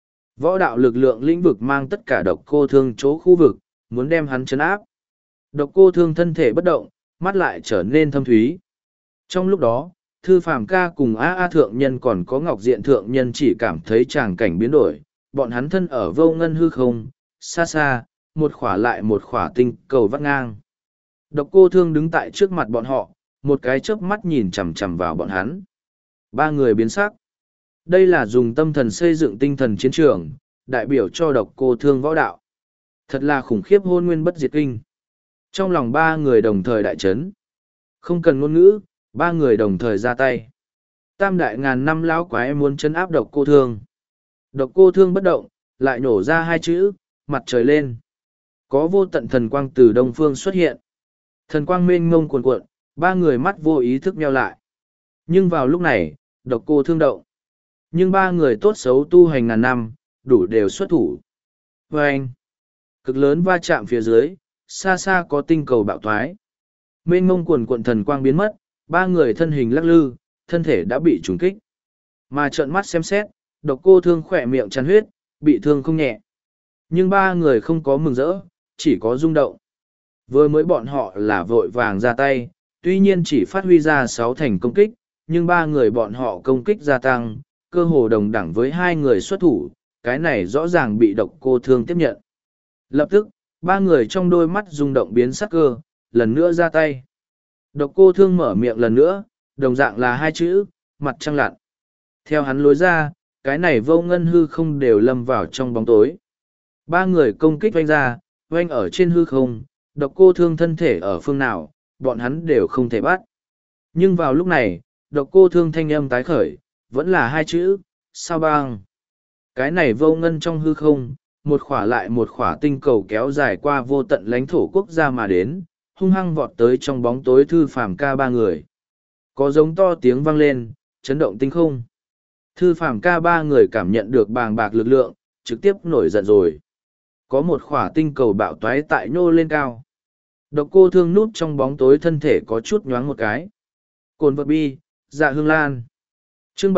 Võ đạo lực lượng lĩnh vực mang tất cả độc cô thương chỗ khu vực, muốn đem hắn chấn áp. Độc cô thương thân thể bất động, mắt lại trở nên thâm thúy. Trong lúc đó, Thư Phàm Ca cùng A thượng nhân còn có Ngọc Diện thượng nhân chỉ cảm thấy tràng cảnh biến đổi, bọn hắn thân ở vô ngân hư không, xa xa, một khỏa lại một khỏa tinh cầu vắt ngang. Độc cô thương đứng tại trước mặt bọn họ, một cái chớp mắt nhìn chằm chằm vào bọn hắn. Ba người biến sắc. Đây là dùng tâm thần xây dựng tinh thần chiến trường, đại biểu cho độc cô thương võ đạo. Thật là khủng khiếp hôn nguyên bất diệt kinh. Trong lòng ba người đồng thời đại chấn. Không cần ngôn ngữ, ba người đồng thời ra tay. Tam đại ngàn năm lão quái muốn chấn áp độc cô thương. Độc cô thương bất động, lại nổ ra hai chữ, mặt trời lên. Có vô tận thần quang từ đông phương xuất hiện. Thần quang mênh mông cuồn cuộn, ba người mắt vô ý thức nheo lại. Nhưng vào lúc này, độc cô thương động. Nhưng ba người tốt xấu tu hành ngàn năm, đủ đều xuất thủ. Và anh, cực lớn va chạm phía dưới, xa xa có tinh cầu bạo thoái. Mênh mông cuồn cuộn thần quang biến mất, ba người thân hình lắc lư, thân thể đã bị trùng kích. Mà trợn mắt xem xét, độc cô thương khỏe miệng chắn huyết, bị thương không nhẹ. Nhưng ba người không có mừng rỡ, chỉ có rung động. Vừa mới bọn họ là vội vàng ra tay, tuy nhiên chỉ phát huy ra 6 thành công kích, nhưng ba người bọn họ công kích gia tăng, cơ hồ đồng đẳng với hai người xuất thủ, cái này rõ ràng bị độc cô thương tiếp nhận. Lập tức, ba người trong đôi mắt rung động biến sắc cơ, lần nữa ra tay. Độc cô thương mở miệng lần nữa, đồng dạng là hai chữ, mặt trăng lặn. Theo hắn lối ra, cái này vô ngân hư không đều lâm vào trong bóng tối. Ba người công kích oanh ra, oanh ở trên hư không, độc cô thương thân thể ở phương nào, bọn hắn đều không thể bắt. Nhưng vào lúc này, độc cô thương thanh âm tái khởi, vẫn là hai chữ, sao băng. Cái này vô ngân trong hư không, một khỏa lại một khỏa tinh cầu kéo dài qua vô tận lãnh thổ quốc gia mà đến, hung hăng vọt tới trong bóng tối thư phàm ca ba người. Có giống to tiếng vang lên, chấn động tinh không. Thư phàm ca ba người cảm nhận được bàng bạc lực lượng, trực tiếp nổi giận rồi. Có một khỏa tinh cầu bạo toái tại nhô lên cao. Độc cô thương núp trong bóng tối thân thể có chút nhoáng một cái. Cồn vật bi, dạ hương lan. Chương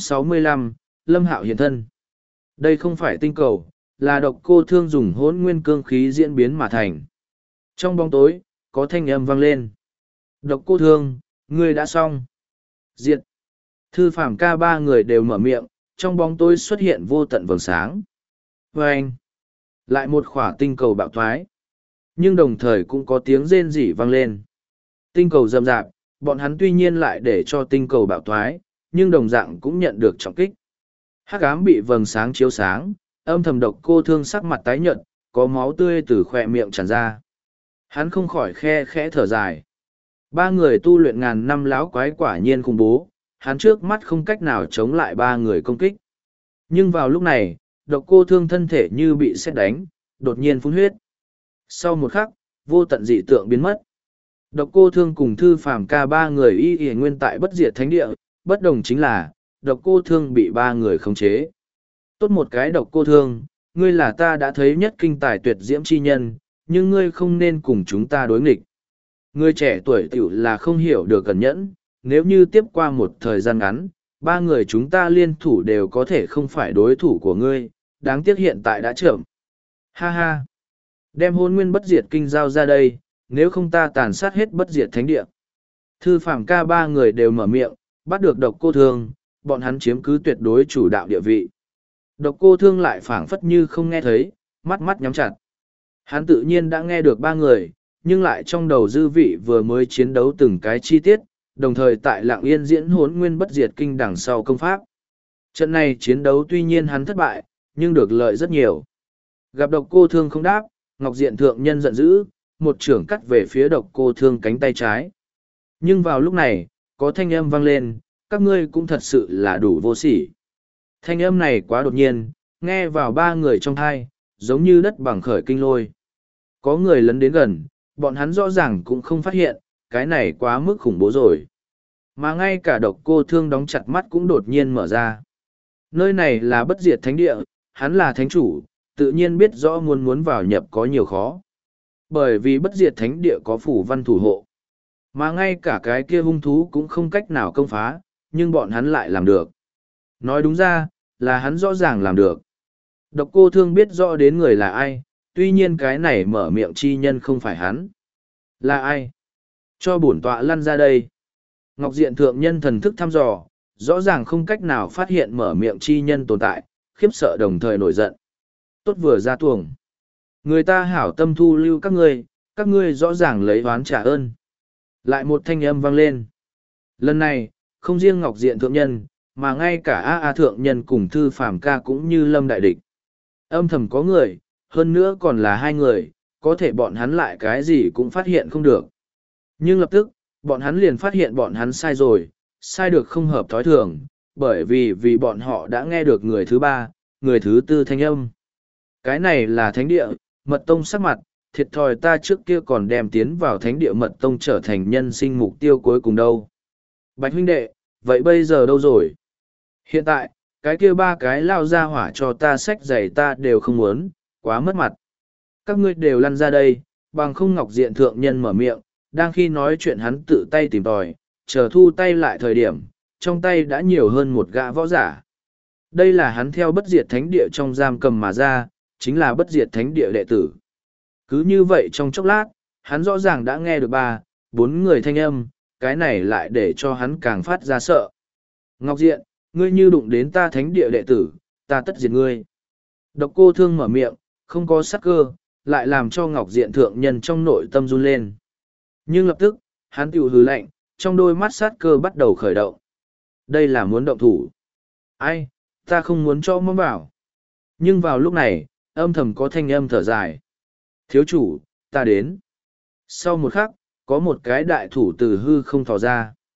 765, Lâm Hạo hiện thân. Đây không phải tinh cầu, là độc cô thương dùng hỗn nguyên cương khí diễn biến mà thành. Trong bóng tối, có thanh âm vang lên. Độc cô thương, ngươi đã xong. Diệt. Thư phàm ca ba người đều mở miệng, trong bóng tối xuất hiện vô tận vầng sáng. Vâng! Lại một khỏa tinh cầu bạo thoái. Nhưng đồng thời cũng có tiếng rên rỉ vang lên. Tinh cầu rầm rạp, bọn hắn tuy nhiên lại để cho tinh cầu bạo thoái, nhưng đồng dạng cũng nhận được trọng kích. Hắc ám bị vầng sáng chiếu sáng, âm thầm độc cô thương sắc mặt tái nhợt, có máu tươi từ khỏe miệng tràn ra. Hắn không khỏi khe khẽ thở dài. Ba người tu luyện ngàn năm láo quái quả nhiên khủng bố, hắn trước mắt không cách nào chống lại ba người công kích. Nhưng vào lúc này, độc cô thương thân thể như bị sét đánh, đột nhiên phun huyết. Sau một khắc, vô tận dị tượng biến mất. Độc cô thương cùng thư phàm ca ba người y nguyên tại bất diệt thánh địa, bất đồng chính là, độc cô thương bị ba người khống chế. Tốt một cái độc cô thương, ngươi là ta đã thấy nhất kinh tài tuyệt diễm chi nhân, nhưng ngươi không nên cùng chúng ta đối nghịch. Ngươi trẻ tuổi tiểu là không hiểu được cẩn nhẫn, nếu như tiếp qua một thời gian ngắn, ba người chúng ta liên thủ đều có thể không phải đối thủ của ngươi, đáng tiếc hiện tại đã chậm. Ha ha! Đem hôn nguyên bất diệt kinh giao ra đây, nếu không ta tàn sát hết bất diệt thánh địa. Thư phàm ca ba người đều mở miệng, bắt được độc cô thương, bọn hắn chiếm cứ tuyệt đối chủ đạo địa vị. Độc cô thương lại phảng phất như không nghe thấy, mắt mắt nhắm chặt. Hắn tự nhiên đã nghe được ba người, nhưng lại trong đầu dư vị vừa mới chiến đấu từng cái chi tiết, đồng thời tại lạng yên diễn hốn nguyên bất diệt kinh đằng sau công pháp. Trận này chiến đấu tuy nhiên hắn thất bại, nhưng được lợi rất nhiều. Gặp độc cô thương không đáp, Ngọc Diện Thượng Nhân giận dữ, một trưởng cắt về phía độc cô thương cánh tay trái. Nhưng vào lúc này, có thanh âm vang lên, các ngươi cũng thật sự là đủ vô sỉ. Thanh âm này quá đột nhiên, nghe vào ba người trong thai, giống như đất bằng khởi kinh lôi. Có người lấn đến gần, bọn hắn rõ ràng cũng không phát hiện, cái này quá mức khủng bố rồi. Mà ngay cả độc cô thương đóng chặt mắt cũng đột nhiên mở ra. Nơi này là bất diệt thánh địa, hắn là thánh chủ, tự nhiên biết rõ muốn vào nhập có nhiều khó. Bởi vì bất diệt thánh địa có phủ văn thủ hộ. Mà ngay cả cái kia hung thú cũng không cách nào công phá, nhưng bọn hắn lại làm được. Nói đúng ra, là hắn rõ ràng làm được. Độc cô thương biết rõ đến người là ai, tuy nhiên cái này mở miệng chi nhân không phải hắn. Là ai? Cho bổn tọa lăn ra đây. Ngọc Diện Thượng Nhân thần thức thăm dò, rõ ràng không cách nào phát hiện mở miệng chi nhân tồn tại, khiếp sợ đồng thời nổi giận. Tốt vừa ra tuồng. Người ta hảo tâm thu lưu các ngươi rõ ràng lấy oán trả ơn. Lại một thanh âm vang lên. Lần này, không riêng Ngọc Diện Thượng Nhân, mà ngay cả A Thượng Nhân cùng Thư Phàm ca cũng như lâm đại địch. Âm thầm có người, hơn nữa còn là hai người, có thể bọn hắn lại cái gì cũng phát hiện không được. Nhưng lập tức, bọn hắn liền phát hiện bọn hắn sai rồi, sai được không hợp thói thường, bởi vì bọn họ đã nghe được người thứ ba, người thứ tư thanh âm. Cái này là thánh địa, mật tông sắc mặt, thiệt thòi ta trước kia còn đem tiến vào thánh địa mật tông trở thành nhân sinh mục tiêu cuối cùng đâu. Bạch huynh đệ, vậy bây giờ đâu rồi? Hiện tại, cái kia ba cái lao ra hỏa cho ta xách giày ta đều không muốn, quá mất mặt. Các ngươi đều lăn ra đây, bằng không Ngọc Diện Thượng Nhân mở miệng, đang khi nói chuyện hắn tự tay tìm tòi, chờ thu tay lại thời điểm, trong tay đã nhiều hơn một gã võ giả. Đây là hắn theo bất diệt thánh địa trong giam cầm mà ra, chính là bất diệt thánh địa đệ tử. Cứ như vậy trong chốc lát, hắn rõ ràng đã nghe được ba, bốn người thanh âm, cái này lại để cho hắn càng phát ra sợ. Ngọc Diện, ngươi như đụng đến ta thánh địa đệ tử, ta tất diệt ngươi. Độc cô thương mở miệng, không có sắc cơ, lại làm cho Ngọc Diện Thượng Nhân trong nội tâm run lên. Nhưng lập tức, hắn tiểu hứ lạnh, trong đôi mắt sát cơ bắt đầu khởi động. Đây là muốn động thủ. Ai, ta không muốn cho mong vào. Nhưng vào lúc này, âm thầm có thanh âm thở dài. Thiếu chủ, ta đến. Sau một khắc, có một cái đại thủ từ hư không thò ra.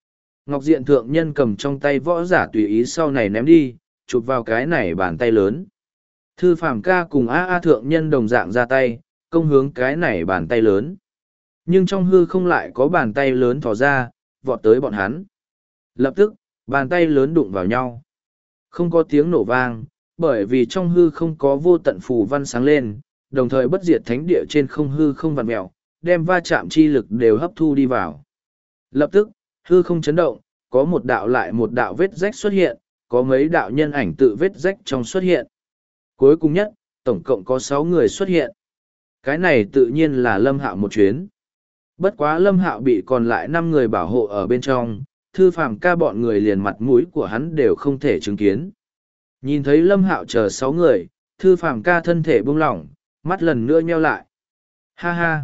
Ngọc Diện Thượng Nhân cầm trong tay võ giả tùy ý sau này ném đi, chụp vào cái này bàn tay lớn. Thư Phàm Ca cùng A Thượng Nhân đồng dạng ra tay, công hướng cái này bàn tay lớn. Nhưng trong hư không lại có bàn tay lớn thò ra, vọt tới bọn hắn. Lập tức, bàn tay lớn đụng vào nhau. Không có tiếng nổ vang, bởi vì trong hư không có vô tận phù văn sáng lên, đồng thời bất diệt thánh địa trên không hư không vặn mẹo, đem va chạm chi lực đều hấp thu đi vào. Lập tức, hư không chấn động, có một đạo lại một đạo vết rách xuất hiện, có mấy đạo nhân ảnh tự vết rách trong xuất hiện. Cuối cùng nhất, tổng cộng có 6 người xuất hiện. Cái này tự nhiên là Lâm Hạo một chuyến. Bất quá Lâm Hạo bị còn lại 5 người bảo hộ ở bên trong, Thư Phàm Ca bọn người liền mặt mũi của hắn đều không thể chứng kiến. Nhìn thấy Lâm Hạo chờ 6 người, Thư Phàm Ca thân thể buông lỏng, mắt lần nữa nheo lại. Ha ha!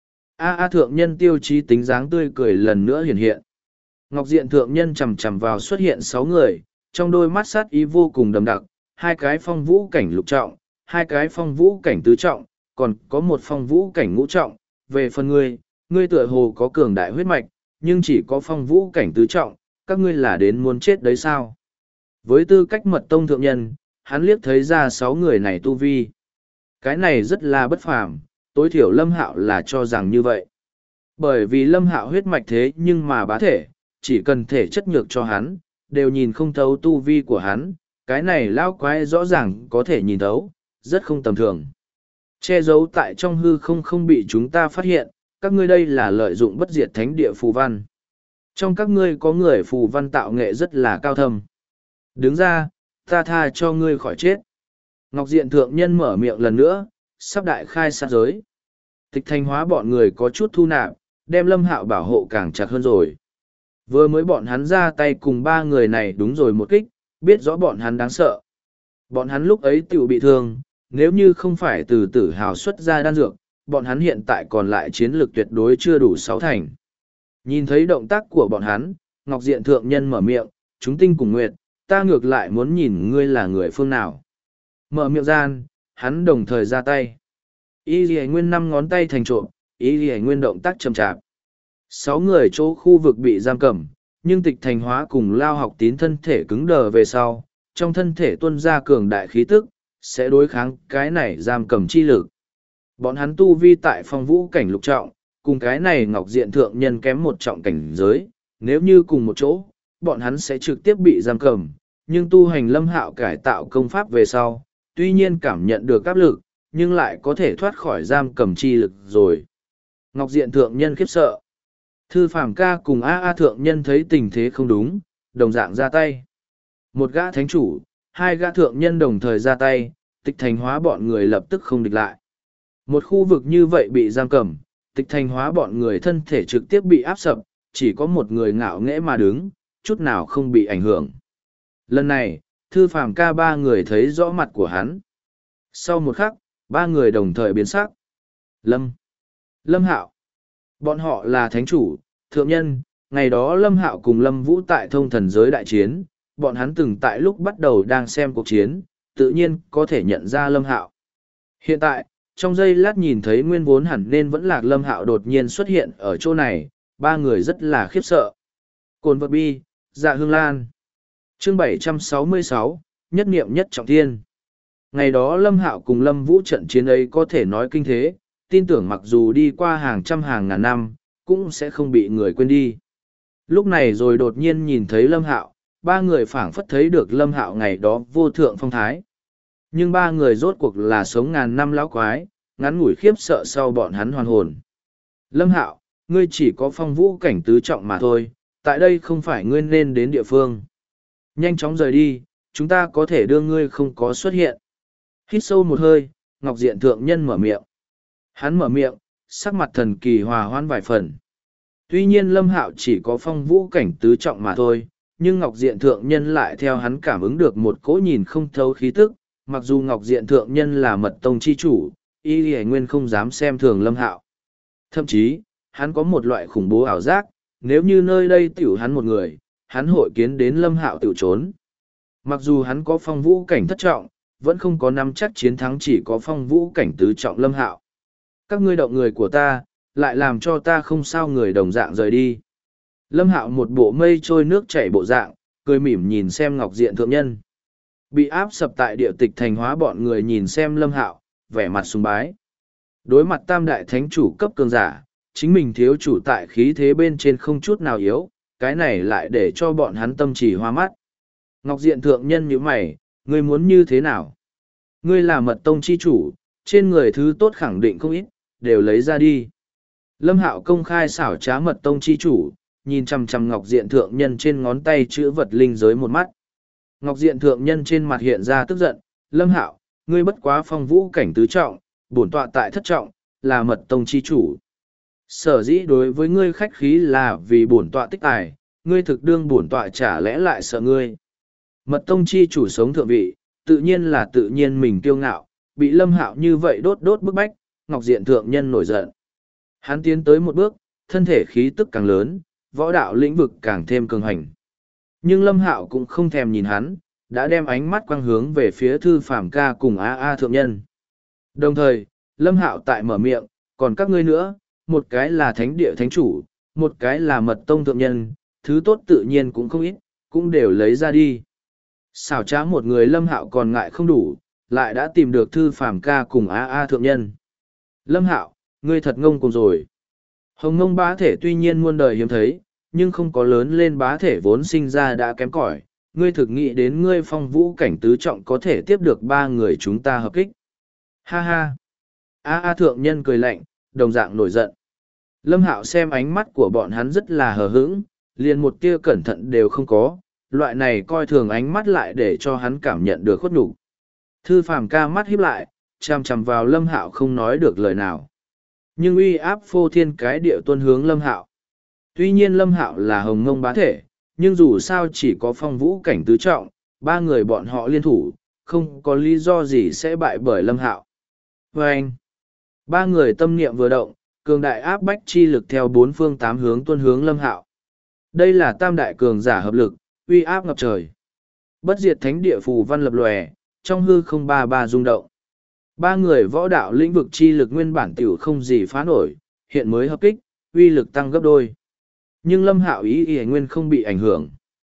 A Thượng Nhân tiêu chí tính dáng tươi cười lần nữa hiện hiện. Ngọc Diện Thượng Nhân chầm chầm vào xuất hiện 6 người, trong đôi mắt sát ý vô cùng đậm đặc, 2 cái phong vũ cảnh lục trọng, 2 cái phong vũ cảnh tứ trọng, còn có một phong vũ cảnh ngũ trọng. Về phần ngươi tựa hồ có cường đại huyết mạch, nhưng chỉ có phong vũ cảnh tứ trọng, các ngươi là đến muốn chết đấy sao? Với tư cách mật tông thượng nhân, hắn liếc thấy ra 6 người này tu vi. Cái này rất là bất phàm, tối thiểu Lâm Hạo là cho rằng như vậy. Bởi vì Lâm Hạo huyết mạch thế nhưng mà bá thể, chỉ cần thể chất nhược cho hắn, đều nhìn không thấu tu vi của hắn, cái này lao quái rõ ràng có thể nhìn thấu, rất không tầm thường. Che giấu tại trong hư không bị chúng ta phát hiện, các ngươi đây là lợi dụng bất diệt thánh địa phù văn. Trong các ngươi có người phù văn tạo nghệ rất là cao thâm. Đứng ra, ta tha cho ngươi khỏi chết. Ngọc Diện Thượng Nhân mở miệng lần nữa, sắp đại khai sát giới. Tịch Thanh Hóa bọn người có chút thu nạp, đem Lâm Hạo bảo hộ càng chặt hơn rồi. Vừa mới bọn hắn ra tay cùng 3 người này đúng rồi một kích, biết rõ bọn hắn đáng sợ. Bọn hắn lúc ấy tiểu bị thương, nếu như không phải từ Tử Hào xuất ra đan dược, bọn hắn hiện tại còn lại chiến lược tuyệt đối chưa đủ 6 thành. Nhìn thấy động tác của bọn hắn, Ngọc Diện Thượng Nhân mở miệng, chúng tinh cùng nguyệt, ta ngược lại muốn nhìn ngươi là người phương nào. Mở miệng gian, hắn đồng thời ra tay. Y Lì Nguyên 5 ngón tay thành trộm, Y Lì Nguyên động tác chậm chạp. 6 người chỗ khu vực bị giam cầm, nhưng Tịch Thành Hóa cùng Lao Học Tín thân thể cứng đờ về sau, trong thân thể tuôn ra cường đại khí tức, sẽ đối kháng cái này giam cầm chi lực. Bọn hắn tu vi tại phong vũ cảnh lục trọng, cùng cái này Ngọc Diện Thượng Nhân kém một trọng cảnh giới, nếu như cùng một chỗ, bọn hắn sẽ trực tiếp bị giam cầm, nhưng tu hành Lâm Hạo cải tạo công pháp về sau, tuy nhiên cảm nhận được áp lực, nhưng lại có thể thoát khỏi giam cầm chi lực rồi. Ngọc Diện Thượng Nhân khiếp sợ. Thư Phàm Ca cùng A Thượng Nhân thấy tình thế không đúng, đồng dạng ra tay. Một gã thánh chủ, 2 gã thượng nhân đồng thời ra tay, Tịch Thành Hóa bọn người lập tức không địch lại. Một khu vực như vậy bị giam cầm, Tịch Thành Hóa bọn người thân thể trực tiếp bị áp sập, chỉ có một người ngạo nghễ mà đứng, chút nào không bị ảnh hưởng. Lần này, Thư Phàm Ca 3 người thấy rõ mặt của hắn. Sau một khắc, 3 người đồng thời biến sắc. Lâm Hạo. Bọn họ là thánh chủ, thượng nhân, ngày đó Lâm Hạo cùng Lâm Vũ tại thông thần giới đại chiến, bọn hắn từng tại lúc bắt đầu đang xem cuộc chiến, tự nhiên có thể nhận ra Lâm Hạo. Hiện tại, trong giây lát nhìn thấy nguyên vốn hẳn nên vẫn lạc Lâm Hạo đột nhiên xuất hiện ở chỗ này, 3 người rất là khiếp sợ. Cồn vật bi, Dạ Hương Lan. Chương 766, nhất niệm nhất trọng thiên. Ngày đó Lâm Hạo cùng Lâm Vũ trận chiến ấy có thể nói kinh thế, tin tưởng mặc dù đi qua hàng trăm hàng ngàn năm, cũng sẽ không bị người quên đi. Lúc này rồi đột nhiên nhìn thấy Lâm Hạo, 3 người phảng phất thấy được Lâm Hạo ngày đó vô thượng phong thái. Nhưng 3 người rốt cuộc là sống ngàn năm lão quái, ngắn ngủi khiếp sợ sau bọn hắn hoàn hồn. Lâm Hạo, ngươi chỉ có phong vũ cảnh tứ trọng mà thôi, tại đây không phải ngươi nên đến địa phương. Nhanh chóng rời đi, chúng ta có thể đưa ngươi không có xuất hiện. Hít sâu một hơi, Ngọc Diện Thượng Nhân mở miệng. Hắn mở miệng, sắc mặt thần kỳ hòa hoãn vài phần. Tuy nhiên Lâm Hạo chỉ có phong vũ cảnh tứ trọng mà thôi, nhưng Ngọc Diện Thượng Nhân lại theo hắn cảm ứng được một cỗ nhìn không thấu khí tức, mặc dù Ngọc Diện Thượng Nhân là mật tông chi chủ, Y Lì Nguyên không dám xem thường Lâm Hạo. Thậm chí, hắn có một loại khủng bố ảo giác, nếu như nơi đây tiểu hắn một người, hắn hội kiến đến Lâm Hạo tiểu trốn. Mặc dù hắn có phong vũ cảnh thất trọng, vẫn không có nắm chắc chiến thắng chỉ có phong vũ cảnh tứ trọng Lâm Hạo. Các ngươi động người của ta, lại làm cho ta không sao người đồng dạng rời đi. Lâm Hạo một bộ mây trôi nước chảy bộ dạng, cười mỉm nhìn xem Ngọc Diện thượng nhân. Bị áp sập tại địa tịch thành hóa bọn người nhìn xem Lâm Hạo, vẻ mặt sùng bái. Đối mặt tam đại thánh chủ cấp cường giả, chính mình thiếu chủ tại khí thế bên trên không chút nào yếu, cái này lại để cho bọn hắn tâm chỉ hoa mắt. Ngọc Diện thượng nhân như mày, ngươi muốn như thế nào? Ngươi là mật tông chi chủ, trên người thứ tốt khẳng định không ít, đều lấy ra đi. Lâm Hạo công khai xảo trá mật tông chi chủ, nhìn chằm chằm Ngọc Diện thượng nhân trên ngón tay chữ vật linh giới một mắt. Ngọc Diện thượng nhân trên mặt hiện ra tức giận, Lâm Hạo, ngươi bất quá phong vũ cảnh tứ trọng, bổn tọa tại thất trọng, là mật tông chi chủ. Sở dĩ đối với ngươi khách khí là vì bổn tọa tích tài, ngươi thực đương bổn tọa chả lẽ lại sợ ngươi. Mật tông chi chủ sống thượng vị, tự nhiên là tự nhiên mình kiêu ngạo, bị Lâm Hạo như vậy đốt đốt bức bách, Ngọc Diện thượng nhân nổi giận. Hắn tiến tới một bước, thân thể khí tức càng lớn, võ đạo lĩnh vực càng thêm cường hành. Nhưng Lâm Hạo cũng không thèm nhìn hắn, đã đem ánh mắt quang hướng về phía Thư Phàm Ca cùng A thượng nhân. Đồng thời, Lâm Hạo tại mở miệng, còn các ngươi nữa, một cái là thánh địa thánh chủ, một cái là mật tông thượng nhân, thứ tốt tự nhiên cũng không ít, cũng đều lấy ra đi. Xảo trá một người Lâm Hạo còn ngại không đủ, lại đã tìm được Thư Phàm Ca cùng A thượng nhân. Lâm Hạo, ngươi thật ngông cuồng rồi. Hồng Ngông bá thể tuy nhiên muôn đời hiếm thấy, nhưng không có lớn lên bá thể vốn sinh ra đã kém cỏi. Ngươi thực nghĩ đến ngươi phong vũ cảnh tứ trọng có thể tiếp được ba người chúng ta hợp kích. Ha ha. A thượng nhân cười lạnh, đồng dạng nổi giận. Lâm Hạo xem ánh mắt của bọn hắn rất là hờ hững, liền một tia cẩn thận đều không có, loại này coi thường ánh mắt lại để cho hắn cảm nhận được khuất nhục. Thư Phàm Ca mắt híp lại, chằm chằm vào Lâm Hạo không nói được lời nào. Nhưng uy áp phô thiên cái địa tuân hướng Lâm Hạo. Tuy nhiên Lâm Hạo là Hồng Ngông bá thể, nhưng dù sao chỉ có phong vũ cảnh tứ trọng, ba người bọn họ liên thủ, không có lý do gì sẽ bại bởi Lâm Hạo. Và anh, ba người tâm niệm vừa động, cường đại áp bách chi lực theo bốn phương tám hướng tuân hướng Lâm Hạo. Đây là tam đại cường giả hợp lực, uy áp ngập trời. Bất diệt thánh địa phù văn lập lòe, trong hư không ba ba rung động. Ba người võ đạo lĩnh vực chi lực nguyên bản tiểu không gì phá nổi, hiện mới hợp kích, uy lực tăng gấp đôi. Nhưng Lâm Hạo ý nguyên không bị ảnh hưởng.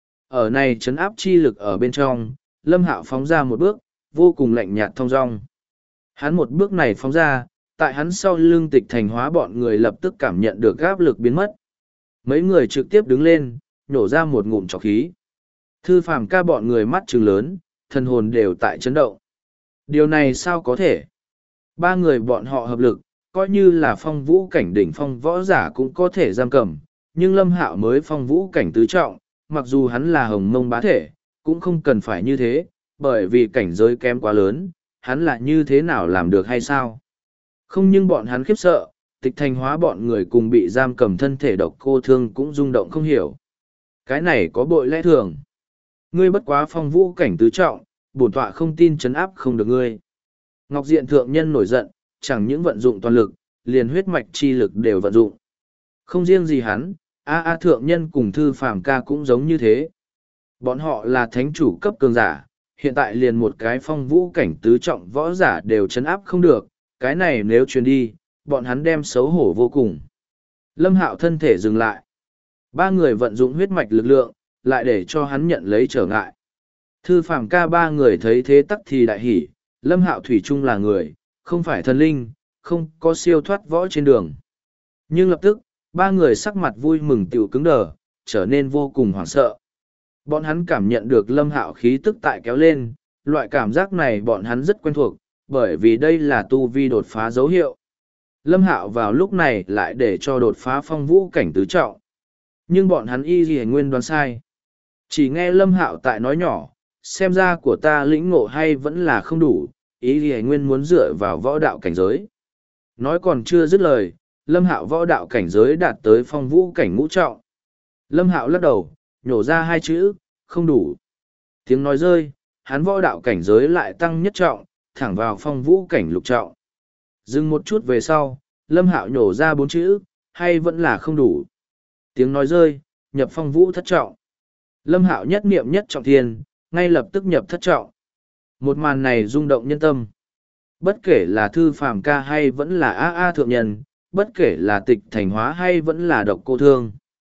Ở này trấn áp chi lực ở bên trong, Lâm Hạo phóng ra một bước, vô cùng lạnh nhạt thong dong. Hắn một bước này phóng ra, tại hắn sau lưng Tịch Thành hóa bọn người lập tức cảm nhận được áp lực biến mất. Mấy người trực tiếp đứng lên, nhổ ra một ngụm trọc khí. Thư Phàm Ca bọn người mắt trừng lớn, thần hồn đều tại chấn động. Điều này sao có thể? Ba người bọn họ hợp lực, coi như là phong vũ cảnh đỉnh phong võ giả cũng có thể giam cầm, nhưng Lâm Hạo mới phong vũ cảnh tứ trọng, mặc dù hắn là Hồng Mông bá thể, cũng không cần phải như thế, bởi vì cảnh giới kém quá lớn, hắn là như thế nào làm được hay sao? Không, nhưng bọn hắn khiếp sợ, Tịch Thành hóa bọn người cùng bị giam cầm thân thể độc cô thương cũng rung động không hiểu. Cái này có bội lẽ thường. Ngươi bất quá phong vũ cảnh tứ trọng, bổn tọa không tin trấn áp không được ngươi. Ngọc Diện thượng nhân nổi giận, chẳng những vận dụng toàn lực, liền huyết mạch chi lực đều vận dụng. Không riêng gì hắn, A thượng nhân cùng Thư Phàm Ca cũng giống như thế. Bọn họ là thánh chủ cấp cường giả, hiện tại liền một cái phong vũ cảnh tứ trọng võ giả đều trấn áp không được, cái này nếu truyền đi, bọn hắn đem xấu hổ vô cùng. Lâm Hạo thân thể dừng lại. Ba người vận dụng huyết mạch lực lượng, lại để cho hắn nhận lấy trở ngại. Thư Phàm Ca ba người thấy thế tắc thì đại hỉ, Lâm Hạo thủy chung là người, không phải thần linh, không có siêu thoát võ trên đường. Nhưng lập tức, ba người sắc mặt vui mừng tiểu cứng đờ, trở nên vô cùng hoảng sợ. Bọn hắn cảm nhận được Lâm Hạo khí tức tại kéo lên, loại cảm giác này bọn hắn rất quen thuộc, bởi vì đây là tu vi đột phá dấu hiệu. Lâm Hạo vào lúc này lại để cho đột phá phong vũ cảnh tứ trọng. Nhưng bọn hắn y nguyên đoán sai. Chỉ nghe Lâm Hạo tại nói nhỏ, xem ra của ta lĩnh ngộ hay vẫn là không đủ, ý nguyên muốn dựa vào võ đạo cảnh giới. Nói còn chưa dứt lời, Lâm Hạo võ đạo cảnh giới đạt tới phong vũ cảnh ngũ trọng. Lâm Hạo lắc đầu, nhổ ra hai chữ, không đủ. Tiếng nói rơi, hắn võ đạo cảnh giới lại tăng nhất trọng, thẳng vào phong vũ cảnh lục trọng. Dừng một chút về sau, Lâm Hạo nhổ ra bốn chữ, hay vẫn là không đủ. Tiếng nói rơi, nhập phong vũ thất trọng. Lâm Hạo nhất niệm nhất trọng thiên, ngay lập tức nhập thất trọng. Một màn này rung động nhân tâm. Bất kể là Thư Phàm Ca hay vẫn là A thượng nhân, bất kể là Tịch Thành hóa hay vẫn là độc cô thương.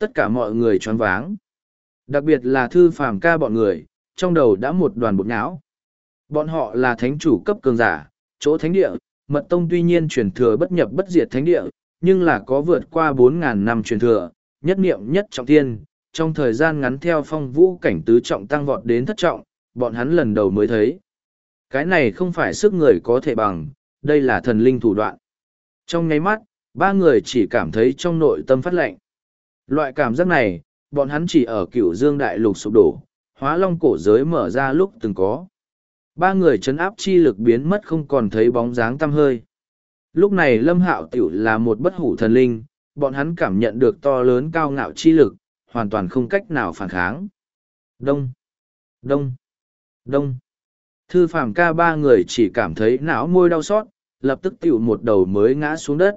Tất cả mọi người choáng váng. Đặc biệt là Thư Phàm Ca bọn người, trong đầu đã một đoàn bột não. Bọn họ là thánh chủ cấp cường giả, chỗ thánh địa, mật tông tuy nhiên truyền thừa bất nhập bất diệt thánh địa, nhưng là có vượt qua 4.000 năm truyền thừa, nhất niệm nhất trọng thiên, trong thời gian ngắn theo phong vũ cảnh tứ trọng tăng vọt đến thất trọng, bọn hắn lần đầu mới thấy. Cái này không phải sức người có thể bằng, đây là thần linh thủ đoạn. Trong nháy mắt, ba người chỉ cảm thấy trong nội tâm phát lạnh. Loại cảm giác này, bọn hắn chỉ ở Cửu Dương đại lục sụp đổ, Hóa Long cổ giới mở ra lúc từng có. Ba người trấn áp chi lực biến mất không còn thấy bóng dáng tăm hơi. Lúc này Lâm Hạo tiểu là một bất hủ thần linh, bọn hắn cảm nhận được to lớn cao ngạo chi lực, hoàn toàn không cách nào phản kháng. Đông, đông, đông. Thư Phàm Ca ba người chỉ cảm thấy não môi đau xót, lập tức tiểu một đầu mới ngã xuống đất.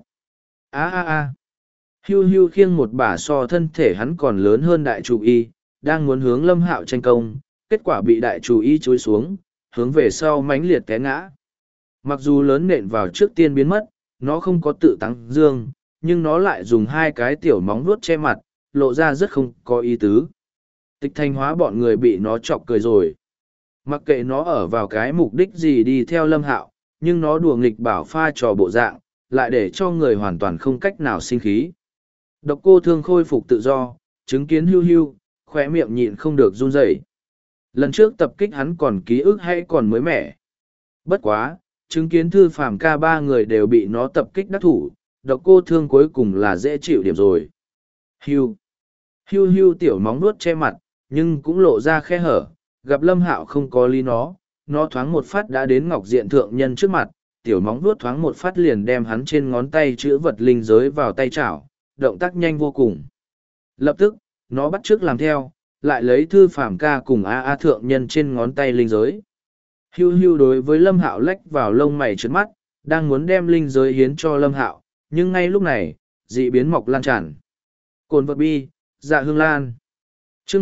A a a. Hưu hưu khiêng một bả so thân thể hắn còn lớn hơn đại chủ y, đang muốn hướng Lâm Hạo tranh công, kết quả bị đại chủ y chối xuống, hướng về sau mãnh liệt té ngã. Mặc dù lớn nện vào trước tiên biến mất, nó không có tự tăng dương, nhưng nó lại dùng hai cái tiểu móng vuốt che mặt, lộ ra rất không có ý tứ. Tịch Thanh Hóa bọn người bị nó chọc cười rồi. Mặc kệ nó ở vào cái mục đích gì đi theo Lâm Hạo, nhưng nó đùa nghịch bảo pha trò bộ dạng, lại để cho người hoàn toàn không cách nào sinh khí. Độc Cô Thương khôi phục tự do, chứng kiến hưu hưu, khóe miệng nhịn không được run rẩy. Lần trước tập kích hắn còn ký ức hay còn mới mẻ. Bất quá, chứng kiến Thư Phàm Ca ba người đều bị nó tập kích đắc thủ, Độc Cô Thương cuối cùng là dễ chịu điểm rồi. Hưu. Hưu hưu tiểu móng nuốt che mặt, nhưng cũng lộ ra khe hở, gặp Lâm Hạo không có lý nó thoáng một phát đã đến Ngọc Diện thượng nhân trước mặt, tiểu móng vuốt thoáng một phát liền đem hắn trên ngón tay chữ vật linh giới vào tay chảo, động tác nhanh vô cùng. Lập tức, nó bắt chước làm theo, lại lấy Thư Phàm Ca cùng A thượng nhân trên ngón tay linh giới. Hưu hưu đối với Lâm Hạo lách vào lông mày trớn mắt, đang muốn đem linh giới hiến cho Lâm Hạo, nhưng ngay lúc này, dị biến mọc lan tràn. Cồn vật bi, dạ hương lan. Chương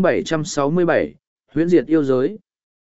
767, huyễn diệt yêu giới.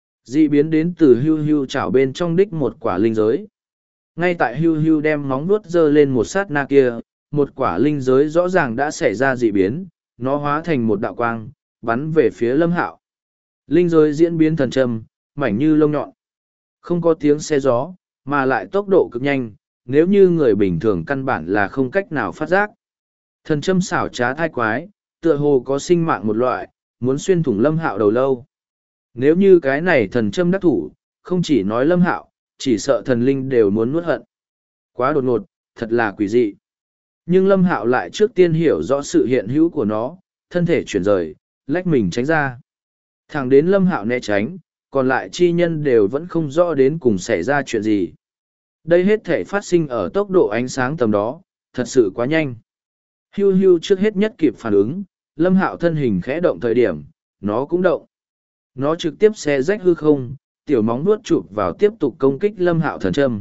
Dị biến đến từ hưu hưu chảo bên trong đích một quả linh giới. Ngay tại hưu hưu đem móng vuốt giơ lên một sát na kia, một quả linh giới rõ ràng đã xảy ra dị biến, nó hóa thành một đạo quang, bắn về phía Lâm Hạo. Linh giới diễn biến thần châm, mảnh như lông nhọn. Không có tiếng xe gió, mà lại tốc độ cực nhanh, nếu như người bình thường căn bản là không cách nào phát giác. Thần châm xảo trá thai quái, tựa hồ có sinh mạng một loại, muốn xuyên thủng Lâm Hạo đầu lâu. Nếu như cái này thần châm đắc thủ, không chỉ nói Lâm Hạo, chỉ sợ thần linh đều muốn nuốt hận. Quá đột ngột, thật là quỷ dị. Nhưng Lâm Hạo lại trước tiên hiểu rõ sự hiện hữu của nó, thân thể chuyển rời, lách mình tránh ra. Thẳng đến Lâm Hạo né tránh, còn lại chi nhân đều vẫn không rõ đến cùng xảy ra chuyện gì. Đây hết thể phát sinh ở tốc độ ánh sáng tầm đó, thật sự quá nhanh. Hưu hưu trước hết nhất kịp phản ứng, Lâm Hạo thân hình khẽ động thời điểm, nó cũng động. Nó trực tiếp xé rách hư không, tiểu móng vuốt chụp vào tiếp tục công kích Lâm Hạo thần châm.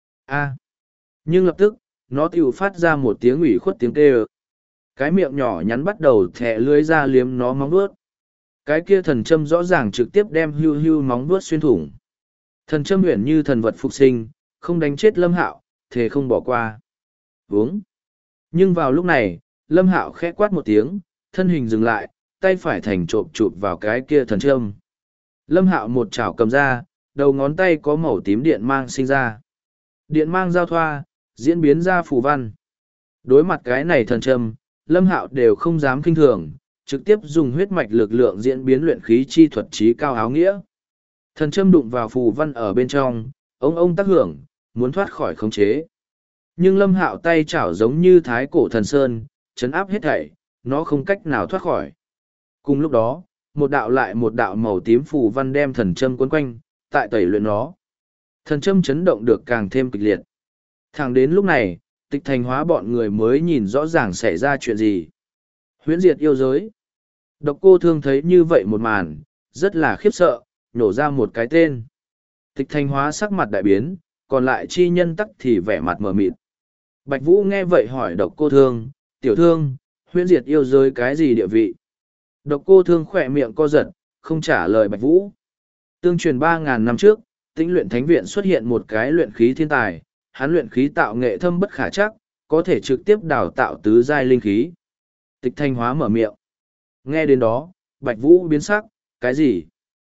A. Nhưng lập tức, nó tiểu phát ra một tiếng ủy khuất tiếng kêu. Cái miệng nhỏ nhắn bắt đầu thẻ lưới ra liếm nó móng vuốt. Cái kia thần châm rõ ràng trực tiếp đem hưu hưu móng vuốt xuyên thủng. Thần châm huyền như thần vật phục sinh, không đánh chết Lâm Hạo, thề không bỏ qua. Vướng. Nhưng vào lúc này, Lâm Hạo khẽ quát một tiếng, thân hình dừng lại, tay phải thành trộm chụp vào cái kia thần châm. Lâm Hạo một chảo cầm ra, đầu ngón tay có màu tím điện mang sinh ra. Điện mang giao thoa, diễn biến ra phù văn. Đối mặt cái này thần châm, Lâm Hạo đều không dám kinh thường, trực tiếp dùng huyết mạch lực lượng diễn biến luyện khí chi thuật trí cao áo nghĩa. Thần châm đụng vào phù văn ở bên trong, ông tác hưởng, muốn thoát khỏi khống chế. Nhưng Lâm Hạo tay chảo giống như thái cổ thần sơn, chấn áp hết thảy, nó không cách nào thoát khỏi. Cùng lúc đó, một đạo lại một đạo màu tím phù văn đem thần châm quấn quanh, tại tẩy luyện nó. Thần châm chấn động được càng thêm kịch liệt. Thẳng đến lúc này, Tịch Thanh Hóa bọn người mới nhìn rõ ràng xảy ra chuyện gì. Huyễn diệt yêu giới. Độc Cô Thương thấy như vậy một màn, rất là khiếp sợ, nhổ ra một cái tên. Tịch Thanh Hóa sắc mặt đại biến, còn lại chi nhân tắc thì vẻ mặt mờ mịt. Bạch Vũ nghe vậy hỏi Độc Cô Thương, tiểu thương, huyễn diệt yêu giới cái gì địa vị? Độc Cô Thương khỏe miệng co giật, không trả lời Bạch Vũ. Tương truyền 3.000 năm trước, Tĩnh Luyện Thánh Viện xuất hiện một cái luyện khí thiên tài, hắn luyện khí tạo nghệ thâm bất khả trắc, có thể trực tiếp đào tạo tứ giai linh khí. Tịch Thanh Hóa mở miệng. Nghe đến đó, Bạch Vũ biến sắc, cái gì?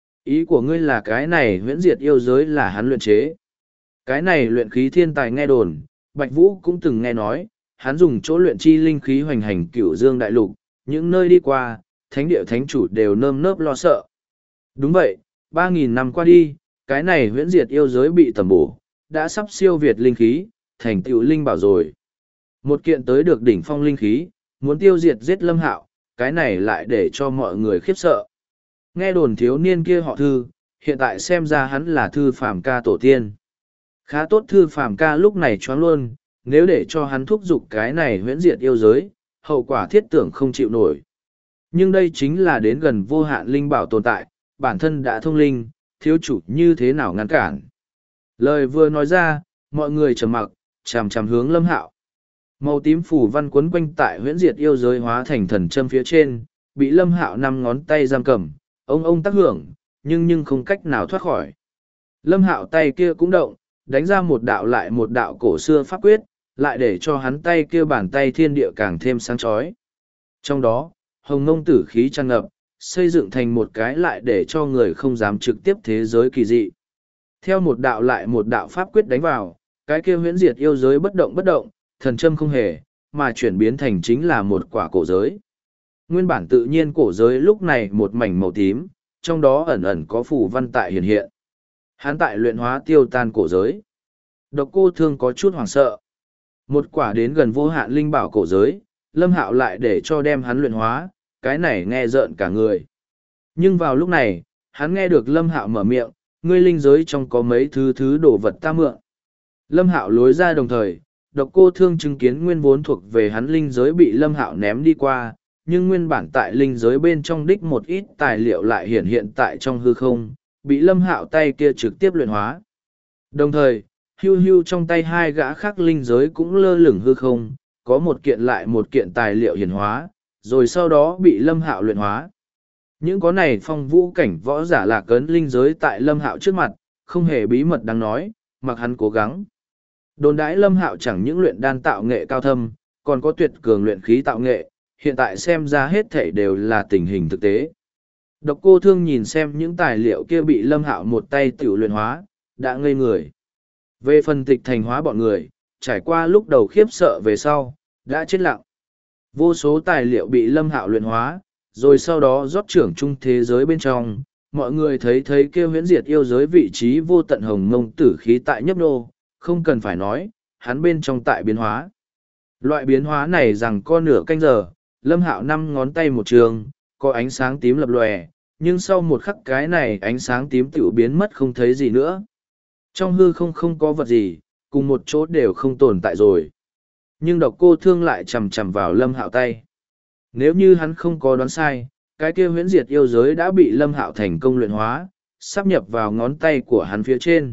Ý của ngươi là cái này huyễn diệt yêu giới là hắn luyện chế. Cái này luyện khí thiên tài nghe đồn, Bạch Vũ cũng từng nghe nói, hắn dùng chỗ luyện chi linh khí hoành hành cửu dương đại lục, những nơi đi qua, thánh địa thánh chủ đều nơm nớp lo sợ. Đúng vậy, 3.000 năm qua đi, cái này huyễn diệt yêu giới bị tầm bổ, đã sắp siêu việt linh khí, thành tựu linh bảo rồi. Một kiện tới được đỉnh phong linh khí, muốn tiêu diệt giết Lâm Hạo, cái này lại để cho mọi người khiếp sợ. Nghe đồn thiếu niên kia họ Thư, hiện tại xem ra hắn là Thư Phàm ca tổ tiên. Khá tốt Thư Phàm ca lúc này choáng luôn, nếu để cho hắn thúc giục cái này huyễn diệt yêu giới, hậu quả thiết tưởng không chịu nổi. Nhưng đây chính là đến gần vô hạn linh bảo tồn tại, bản thân đã thông linh, thiếu chủ như thế nào ngăn cản. Lời vừa nói ra, mọi người trầm mặc, chằm chằm hướng Lâm Hạo. Màu tím phủ văn quấn quanh tại huyễn diệt yêu giới hóa thành thần châm phía trên, bị Lâm Hạo 5 ngón tay giam cầm, ông tác hưởng, nhưng không cách nào thoát khỏi. Lâm Hạo tay kia cũng động, đánh ra một đạo lại một đạo cổ xưa pháp quyết, lại để cho hắn tay kia bàn tay thiên địa càng thêm sáng chói. Trong đó, hồng ngông tử khí tràn ngập, xây dựng thành một cái lại để cho người không dám trực tiếp thế giới kỳ dị. Theo một đạo lại một đạo pháp quyết đánh vào, cái kia huyễn diệt yêu giới bất động, thần châm không hề, mà chuyển biến thành chính là một quả cổ giới. Nguyên bản tự nhiên cổ giới lúc này một mảnh màu tím, trong đó ẩn ẩn có phù văn tại hiện hiện. Hắn tại luyện hóa tiêu tan cổ giới. Độc Cô Thương có chút hoảng sợ. Một quả đến gần vô hạn linh bảo cổ giới, Lâm Hạo lại để cho đem hắn luyện hóa, cái này nghe rợn cả người. Nhưng vào lúc này, hắn nghe được Lâm Hạo mở miệng, ngươi linh giới trong có mấy thứ đồ vật ta mượn. Lâm Hạo lối ra đồng thời, Độc Cô Thương chứng kiến nguyên vốn thuộc về hắn linh giới bị Lâm Hạo ném đi qua, nhưng nguyên bản tại linh giới bên trong đích một ít tài liệu lại hiện tại trong hư không, bị Lâm Hạo tay kia trực tiếp luyện hóa. Đồng thời, hưu trong tay hai gã khác linh giới cũng lơ lửng hư không, có một kiện lại một kiện tài liệu hiển hóa, rồi sau đó bị Lâm Hạo luyện hóa. Những có này phong vũ cảnh võ giả lạc ấn linh giới tại Lâm Hạo trước mặt, không hề bí mật đáng nói, mặc hắn cố gắng. Đồn đãi Lâm Hạo chẳng những luyện đan tạo nghệ cao thâm, còn có tuyệt cường luyện khí tạo nghệ, hiện tại xem ra hết thảy đều là tình hình thực tế. Độc Cô Thương nhìn xem những tài liệu kia bị Lâm Hạo một tay tiểu luyện hóa, đã ngây người. Về phần Tịch Thành hóa bọn người, trải qua lúc đầu khiếp sợ về sau, đã chết lặng. Vô số tài liệu bị Lâm Hạo luyện hóa, rồi sau đó rót trưởng chung thế giới bên trong, mọi người thấy kia huyễn diệt yêu giới vị trí vô tận hồng mông tử khí tại nhấp nô, không cần phải nói, hắn bên trong tại biến hóa. Loại biến hóa này rằng có nửa canh giờ, Lâm Hạo 5 ngón tay một trường, có ánh sáng tím lập lòe, nhưng sau một khắc cái này ánh sáng tím tiểu biến mất không thấy gì nữa. Trong hư không có vật gì, cùng một chỗ đều không tồn tại rồi. Nhưng Độc Cô Thương lại chầm chầm vào Lâm Hạo tay. Nếu như hắn không có đoán sai, cái kia huyễn diệt yêu giới đã bị Lâm Hạo thành công luyện hóa, sắp nhập vào ngón tay của hắn phía trên.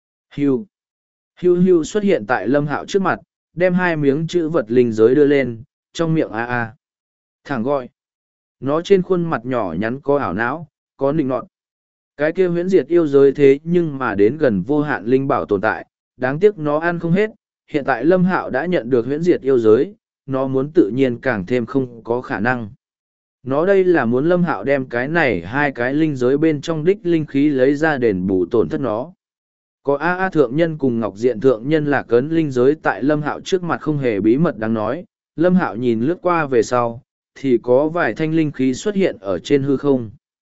Hưu xuất hiện tại Lâm Hạo trước mặt, đem hai miếng chữ vật linh giới đưa lên, trong miệng a. Thẳng gọi. Nó trên khuôn mặt nhỏ nhắn có ảo não, có nịnh nọt. Cái kia huyễn diệt yêu giới thế nhưng mà đến gần vô hạn linh bảo tồn tại, đáng tiếc nó ăn không hết. Hiện tại Lâm Hạo đã nhận được huyễn diệt yêu giới, nó muốn tự nhiên càng thêm không có khả năng. Nó đây là muốn Lâm Hạo đem cái này hai cái linh giới bên trong đích linh khí lấy ra đền bù tổn thất nó. Có A thượng nhân cùng Ngọc Diện thượng nhân là cấn linh giới tại Lâm Hạo trước mặt không hề bí mật đáng nói, Lâm Hạo nhìn lướt qua về sau, thì có vài thanh linh khí xuất hiện ở trên hư không.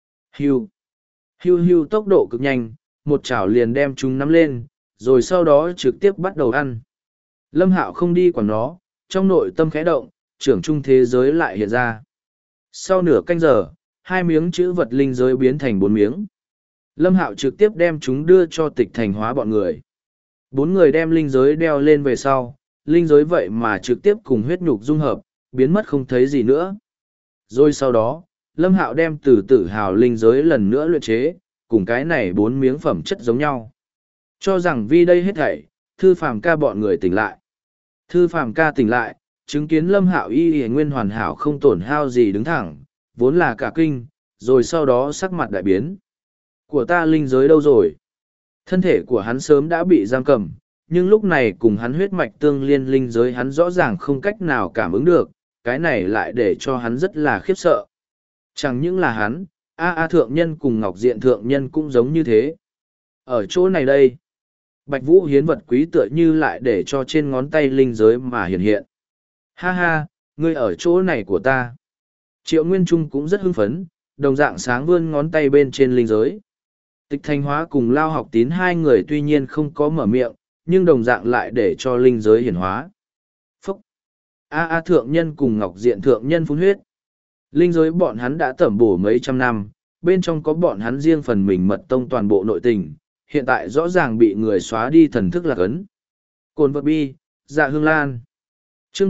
Hưu tốc độ cực nhanh, một chảo liền đem chúng nắm lên, rồi sau đó trực tiếp bắt đầu ăn. Lâm Hạo không đi quản nó, trong nội tâm khẽ động, trưởng trung thế giới lại hiện ra. Sau nửa canh giờ, hai miếng chữ vật linh giới biến thành 4 miếng. Lâm Hạo trực tiếp đem chúng đưa cho Tịch Thành hóa bọn người. 4 người đem linh giới đeo lên về sau, linh giới vậy mà trực tiếp cùng huyết nhục dung hợp, biến mất không thấy gì nữa. Rồi sau đó, Lâm Hạo đem từ tử hào linh giới lần nữa luyện chế, cùng cái này 4 miếng phẩm chất giống nhau. Cho rằng vì đây hết thảy, Thư Phàm ca bọn người tỉnh lại. Thư Phàm ca tỉnh lại, chứng kiến Lâm Hạo y nguyên hoàn hảo không tổn hao gì đứng thẳng, vốn là cả kinh, rồi sau đó sắc mặt đại biến. Của ta linh giới đâu rồi? Thân thể của hắn sớm đã bị giam cầm, nhưng lúc này cùng hắn huyết mạch tương liên linh giới hắn rõ ràng không cách nào cảm ứng được, cái này lại để cho hắn rất là khiếp sợ. Chẳng những là hắn, A thượng nhân cùng Ngọc Diện thượng nhân cũng giống như thế. Ở chỗ này đây, Bạch Vũ hiến vật quý tựa như lại để cho trên ngón tay linh giới mà hiện hiện. Ha ha, ngươi ở chỗ này của ta. Triệu Nguyên Trung cũng rất hưng phấn, đồng dạng sáng vươn ngón tay bên trên linh giới. Tịch Thanh Hóa cùng Lao Học Tín hai người tuy nhiên không có mở miệng, nhưng đồng dạng lại để cho linh giới hiển hóa. Phúc! A thượng nhân cùng Ngọc Diện thượng nhân phun huyết. Linh giới bọn hắn đã tẩm bổ mấy trăm năm, bên trong có bọn hắn riêng phần mình mật tông toàn bộ nội tình, hiện tại rõ ràng bị người xóa đi thần thức lạc ấn. Cồn vật bi, dạ hương lan. Chương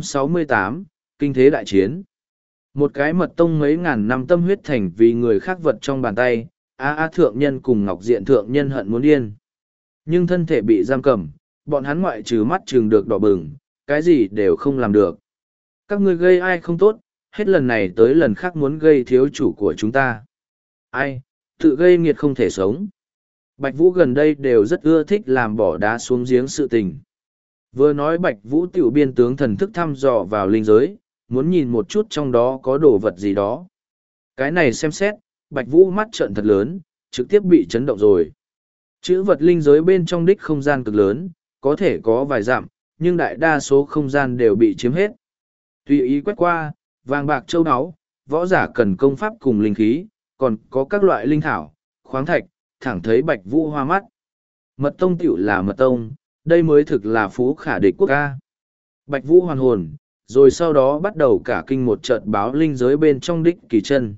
768, Kinh thế đại chiến. Một cái mật tông mấy ngàn năm tâm huyết thành vì người khác vật trong bàn tay, A thượng nhân cùng Ngọc Diện thượng nhân hận muốn điên. Nhưng thân thể bị giam cầm, bọn hắn ngoại trừ mắt trừng được đỏ bừng, cái gì đều không làm được. Các ngươi gây ai không tốt, hết lần này tới lần khác muốn gây thiếu chủ của chúng ta. Ai, tự gây nghiệt không thể sống. Bạch Vũ gần đây đều rất ưa thích làm bỏ đá xuống giếng sự tình. Vừa nói Bạch Vũ tiểu biên tướng thần thức thăm dò vào linh giới, muốn nhìn một chút trong đó có đồ vật gì đó. Cái này xem xét, Bạch Vũ mắt trợn thật lớn, trực tiếp bị chấn động rồi. Chữ vật linh giới bên trong đích không gian cực lớn, có thể có vài dặm, nhưng đại đa số không gian đều bị chiếm hết. Tùy ý quét qua, vàng bạc châu áo, võ giả cần công pháp cùng linh khí, còn có các loại linh thảo, khoáng thạch, thẳng thấy Bạch Vũ hoa mắt. Mật tông tiểu là mật tông, đây mới thực là phú khả địch quốc ca. Bạch Vũ hoàn hồn, rồi sau đó bắt đầu cả kinh một trận báo linh giới bên trong đích kỳ chân.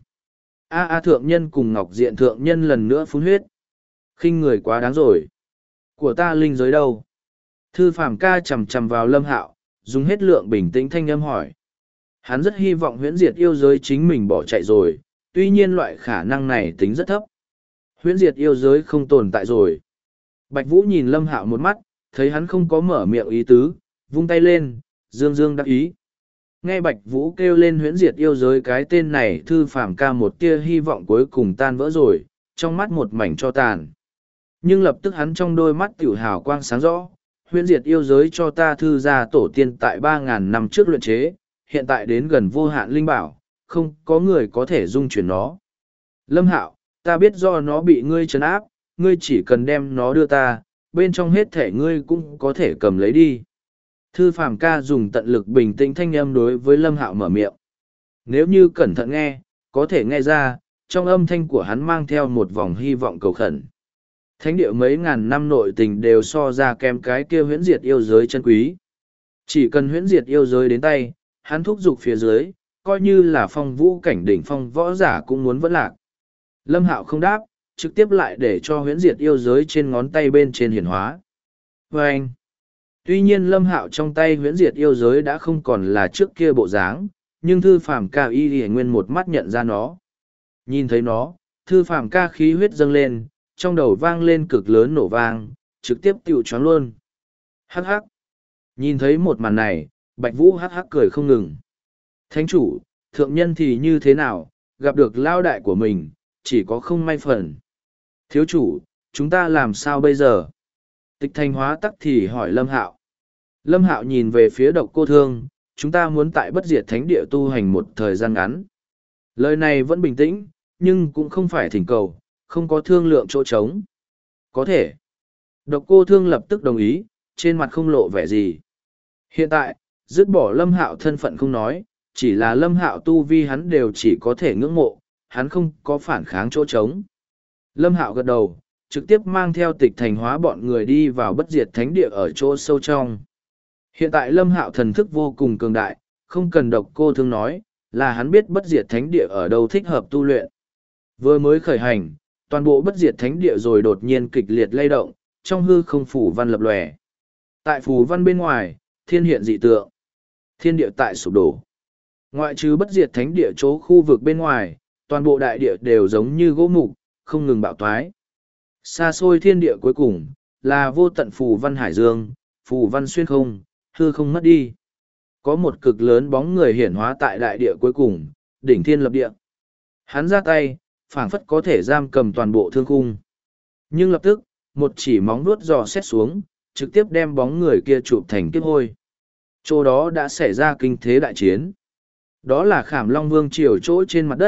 A thượng nhân cùng Ngọc Diện thượng nhân lần nữa phun huyết. Khinh người quá đáng rồi. Của ta linh giới đâu? Thư Phàm ca chầm chầm vào Lâm Hạo, dùng hết lượng bình tĩnh thanh âm hỏi. Hắn rất hy vọng huyễn diệt yêu giới chính mình bỏ chạy rồi, tuy nhiên loại khả năng này tính rất thấp. Huyễn diệt yêu giới không tồn tại rồi. Bạch Vũ nhìn Lâm Hạo một mắt, thấy hắn không có mở miệng ý tứ, vung tay lên, dương dương đắc ý. Nghe Bạch Vũ kêu lên huyễn diệt yêu giới cái tên này, Thư Phàm ca một tia hy vọng cuối cùng tan vỡ rồi, trong mắt một mảnh cho tàn. Nhưng lập tức hắn trong đôi mắt tiểu hào quang sáng rõ, huyễn diệt yêu giới cho ta thư ra tổ tiên tại 3.000 năm trước luyện chế, hiện tại đến gần vô hạn linh bảo, không có người có thể dung chuyển nó. Lâm Hạo, ta biết do nó bị ngươi trấn áp, ngươi chỉ cần đem nó đưa ta, bên trong hết thể ngươi cũng có thể cầm lấy đi. Thư Phàm ca dùng tận lực bình tĩnh thanh âm đối với Lâm Hạo mở miệng. Nếu như cẩn thận nghe, có thể nghe ra, trong âm thanh của hắn mang theo một vòng hy vọng cầu khẩn. Thánh địa mấy ngàn năm nội tình đều so ra kém cái kia huyễn diệt yêu giới chân quý. Chỉ cần huyễn diệt yêu giới đến tay, hắn thúc giục phía dưới, coi như là phong vũ cảnh đỉnh phong võ giả cũng muốn vẫn lạc. Lâm Hạo không đáp, trực tiếp lại để cho huyễn diệt yêu giới trên ngón tay bên trên hiển hóa. Và anh, tuy nhiên Lâm Hạo trong tay huyễn diệt yêu giới đã không còn là trước kia bộ dáng, nhưng Thư Phàm ca y nguyên một mắt nhận ra nó. Nhìn thấy nó, Thư Phàm ca khí huyết dâng lên, trong đầu vang lên cực lớn nổ vang, trực tiếp tiêu choáng luôn. Hắc hắc. Nhìn thấy một màn này, Bạch Vũ hắc hắc cười không ngừng. Thánh chủ, thượng nhân thì như thế nào, gặp được lao đại của mình, chỉ có không may phần. Thiếu chủ, chúng ta làm sao bây giờ? Tịch Thanh Hóa tắc thì hỏi Lâm Hạo. Lâm Hạo nhìn về phía Độc Cô Thương, chúng ta muốn tại bất diệt thánh địa tu hành một thời gian ngắn. Lời này vẫn bình tĩnh, nhưng cũng không phải thỉnh cầu, không có thương lượng chỗ trống. Có thể. Độc Cô Thương lập tức đồng ý, trên mặt không lộ vẻ gì. Hiện tại, dứt bỏ Lâm Hạo thân phận không nói, chỉ là Lâm Hạo tu vi hắn đều chỉ có thể ngưỡng mộ, hắn không có phản kháng chỗ trống. Lâm Hạo gật đầu, trực tiếp mang theo Tịch Thanh Hóa bọn người đi vào bất diệt thánh địa ở chỗ sâu trong. Hiện tại Lâm Hạo thần thức vô cùng cường đại, không cần Độc Cô Thương nói, là hắn biết bất diệt thánh địa ở đâu thích hợp tu luyện. Vừa mới khởi hành, toàn bộ bất diệt thánh địa rồi đột nhiên kịch liệt lay động, trong hư không phủ văn lập lòe. Tại phủ văn bên ngoài, thiên hiện dị tượng. Thiên địa tại sụp đổ. Ngoại trừ bất diệt thánh địa chỗ khu vực bên ngoài, toàn bộ đại địa đều giống như gỗ mục, không ngừng bạo toái. Xa xôi thiên địa cuối cùng, là vô tận phù văn hải dương, phù văn xuyên không, hư không mất đi. Có một cực lớn bóng người hiển hóa tại đại địa cuối cùng, đỉnh thiên lập địa. Hắn ra tay, phảng phất có thể giam cầm toàn bộ thương khung. Nhưng lập tức, một chỉ móng vuốt dò xét xuống, trực tiếp đem bóng người kia chụp thành kiếp hôi. Chỗ đó đã xảy ra kinh thế đại chiến. Đó là Khảm Long Vương triều chỗ trên mặt đất,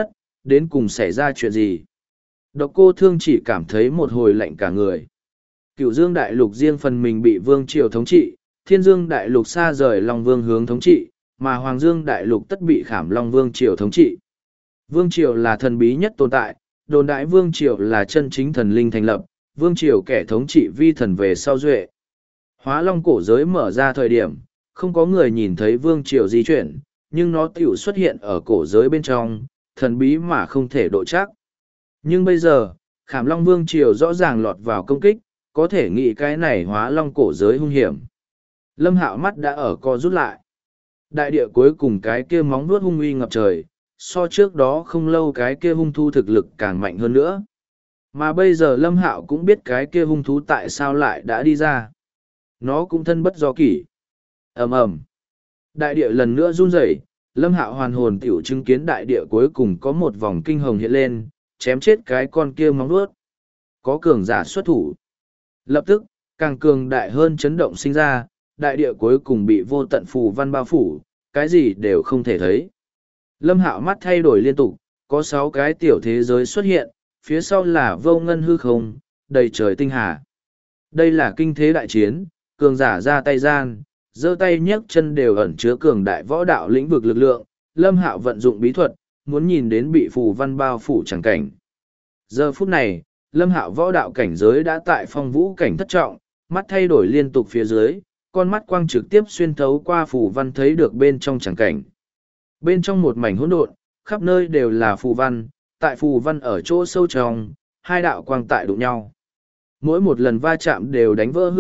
đến cùng xảy ra chuyện gì? Độc Cô Thương chỉ cảm thấy một hồi lạnh cả người. Cửu Dương Đại Lục riêng phần mình bị Vương Triều thống trị, Thiên Dương Đại Lục xa rời Long Vương hướng thống trị, mà Hoàng Dương Đại Lục tất bị Khảm Long Vương Triều thống trị. Vương Triều là thần bí nhất tồn tại, đồn đại Vương Triều là chân chính thần linh thành lập, Vương Triều kẻ thống trị vi thần về sau duệ. Hóa Long cổ giới mở ra thời điểm, không có người nhìn thấy Vương Triều di chuyển, nhưng nó tiểu xuất hiện ở cổ giới bên trong, thần bí mà không thể độ chắc. Nhưng bây giờ, Khảm Long Vương Triều rõ ràng lọt vào công kích, có thể nghĩ cái này Hóa Long cổ giới hung hiểm. Lâm Hạo mắt đã ở co rút lại. Đại địa cuối cùng cái kia móng vuốt hung uy ngập trời, so trước đó không lâu cái kia hung thú thực lực càng mạnh hơn nữa. Mà bây giờ Lâm Hạo cũng biết cái kia hung thú tại sao lại đã đi ra. Nó cũng thân bất do kỷ. Ầm ầm. Đại địa lần nữa run rẩy, Lâm Hạo hoàn hồn tiểu chứng kiến đại địa cuối cùng có một vòng kinh hồng hiện lên, chém chết cái con kia móng vuốt. Có cường giả xuất thủ. Lập tức, càng cường đại hơn chấn động sinh ra, đại địa cuối cùng bị vô tận phù văn bao phủ, cái gì đều không thể thấy. Lâm Hạo mắt thay đổi liên tục, có 6 cái tiểu thế giới xuất hiện, phía sau là vô ngân hư không, đầy trời tinh hà. Đây là kinh thế đại chiến, cường giả ra tay gian, giơ tay nhấc chân đều ẩn chứa cường đại võ đạo lĩnh vực lực lượng. Lâm Hạo vận dụng bí thuật, muốn nhìn đến bị phù văn bao phủ chẳng cảnh. Giờ phút này, Lâm Hạo võ đạo cảnh giới đã tại phong vũ cảnh thất trọng, mắt thay đổi liên tục phía dưới, con mắt quang trực tiếp xuyên thấu qua phù văn thấy được bên trong chẳng cảnh. Bên trong một mảnh hỗn độn, khắp nơi đều là phù văn, tại phù văn ở chỗ sâu trong, hai đạo quang tại đụng nhau. Mỗi một lần va chạm đều đánh vỡ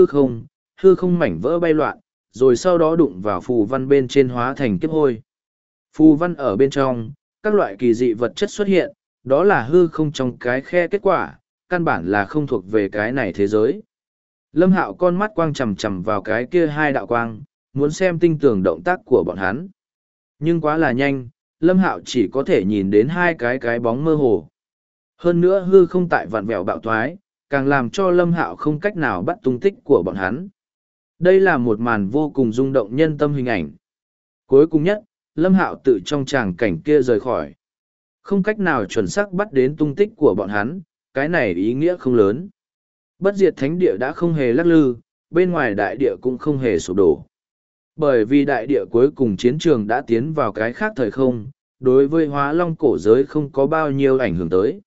hư không mảnh vỡ bay loạn, rồi sau đó đụng vào phù văn bên trên hóa thành kiếp hôi. Phù văn ở bên trong, các loại kỳ dị vật chất xuất hiện, đó là hư không trong cái khe kết quả, căn bản là không thuộc về cái này thế giới. Lâm Hạo con mắt quang chằm chằm vào cái kia hai đạo quang, muốn xem tinh tường động tác của bọn hắn. Nhưng quá là nhanh, Lâm Hạo chỉ có thể nhìn đến hai cái bóng mơ hồ. Hơn nữa hư không tại vặn vẹo bạo thoái, càng làm cho Lâm Hạo không cách nào bắt tung tích của bọn hắn. Đây là một màn vô cùng rung động nhân tâm hình ảnh. Cuối cùng nhất, Lâm Hạo tự trong tràng cảnh kia rời khỏi. Không cách nào chuẩn xác bắt đến tung tích của bọn hắn, cái này ý nghĩa không lớn. Bất diệt thánh địa đã không hề lắc lư, bên ngoài đại địa cũng không hề sụp đổ. Bởi vì đại địa cuối cùng chiến trường đã tiến vào cái khác thời không, đối với Hóa Long cổ giới không có bao nhiêu ảnh hưởng tới.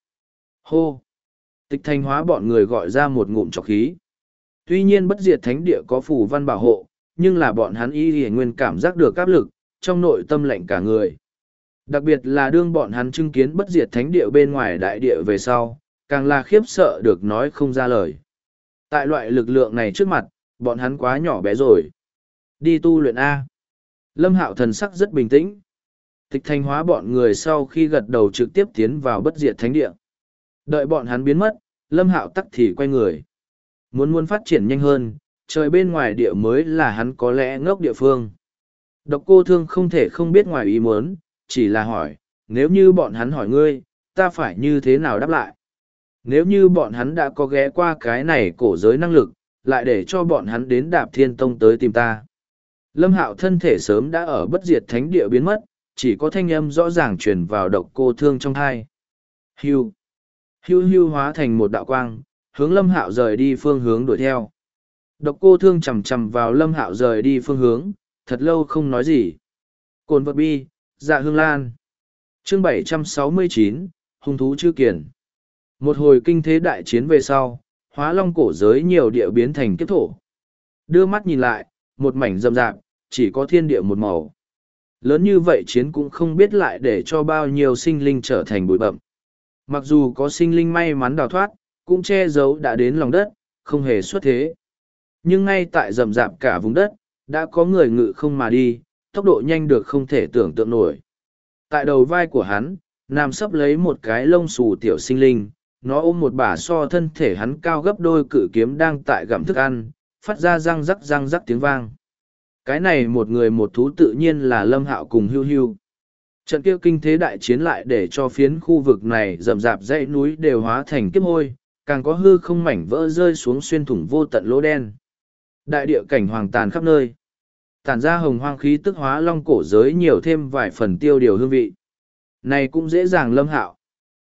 Hô! Tịch Thanh Hóa bọn người gọi ra một ngụm trọc khí. Tuy nhiên bất diệt thánh địa có phù văn bảo hộ, nhưng là bọn hắn y nguyên cảm giác được áp lực, trong nội tâm lạnh cả người. Đặc biệt là đương bọn hắn chứng kiến bất diệt thánh địa bên ngoài đại địa về sau, càng là khiếp sợ được nói không ra lời. Tại loại lực lượng này trước mặt, bọn hắn quá nhỏ bé rồi. Đi tu luyện A. Lâm Hạo thần sắc rất bình tĩnh. Tịch Thanh Hóa bọn người sau khi gật đầu trực tiếp tiến vào bất diệt thánh địa. Đợi bọn hắn biến mất, Lâm Hạo tắc thì quay người. Muốn phát triển nhanh hơn, trời bên ngoài địa mới là hắn có lẽ ngốc địa phương. Độc Cô Thương không thể không biết ngoài ý muốn, chỉ là hỏi, nếu như bọn hắn hỏi ngươi, ta phải như thế nào đáp lại? Nếu như bọn hắn đã có ghé qua cái này cổ giới năng lực, lại để cho bọn hắn đến Đạp Thiên Tông tới tìm ta. Lâm Hạo thân thể sớm đã ở bất diệt thánh địa biến mất, chỉ có thanh âm rõ ràng truyền vào Độc Cô Thương trong tai. Hưu. Hưu hưu hóa thành một đạo quang, hướng Lâm Hạo rời đi phương hướng đuổi theo. Độc Cô Thương chầm chầm vào Lâm Hạo rời đi phương hướng, thật lâu không nói gì. Cồn vật bi, Dạ Hương Lan. Chương 769, hung thú chư kiền. Một hồi kinh thế đại chiến về sau, Hóa Long cổ giới nhiều địa biến thành kiếp thổ. Đưa mắt nhìn lại, một mảnh rậm rạp, chỉ có thiên địa một màu. Lớn như vậy chiến cũng không biết lại để cho bao nhiêu sinh linh trở thành bụi bậm. Mặc dù có sinh linh may mắn đào thoát, cũng che giấu đã đến lòng đất, không hề xuất thế. Nhưng ngay tại rậm rạp cả vùng đất, đã có người ngự không mà đi, tốc độ nhanh được không thể tưởng tượng nổi. Tại đầu vai của hắn, nằm sấp lấy một cái lông xù tiểu sinh linh, nó ôm một bả so thân thể hắn cao gấp đôi cự kiếm đang tại gặm thức ăn, phát ra răng rắc tiếng vang. Cái này một người một thú tự nhiên là Lâm Hạo cùng Hưu Hưu. Trận kia kinh thế đại chiến lại để cho phiến khu vực này rậm rạp dãy núi đều hóa thành kiếp hôi, càng có hư không mảnh vỡ rơi xuống xuyên thủng vô tận lỗ đen. Đại địa cảnh hoàng tàn khắp nơi. Tản ra hồng hoang khí tức Hóa Long cổ giới nhiều thêm vài phần tiêu điều hương vị. Này cũng dễ dàng Lâm Hạo,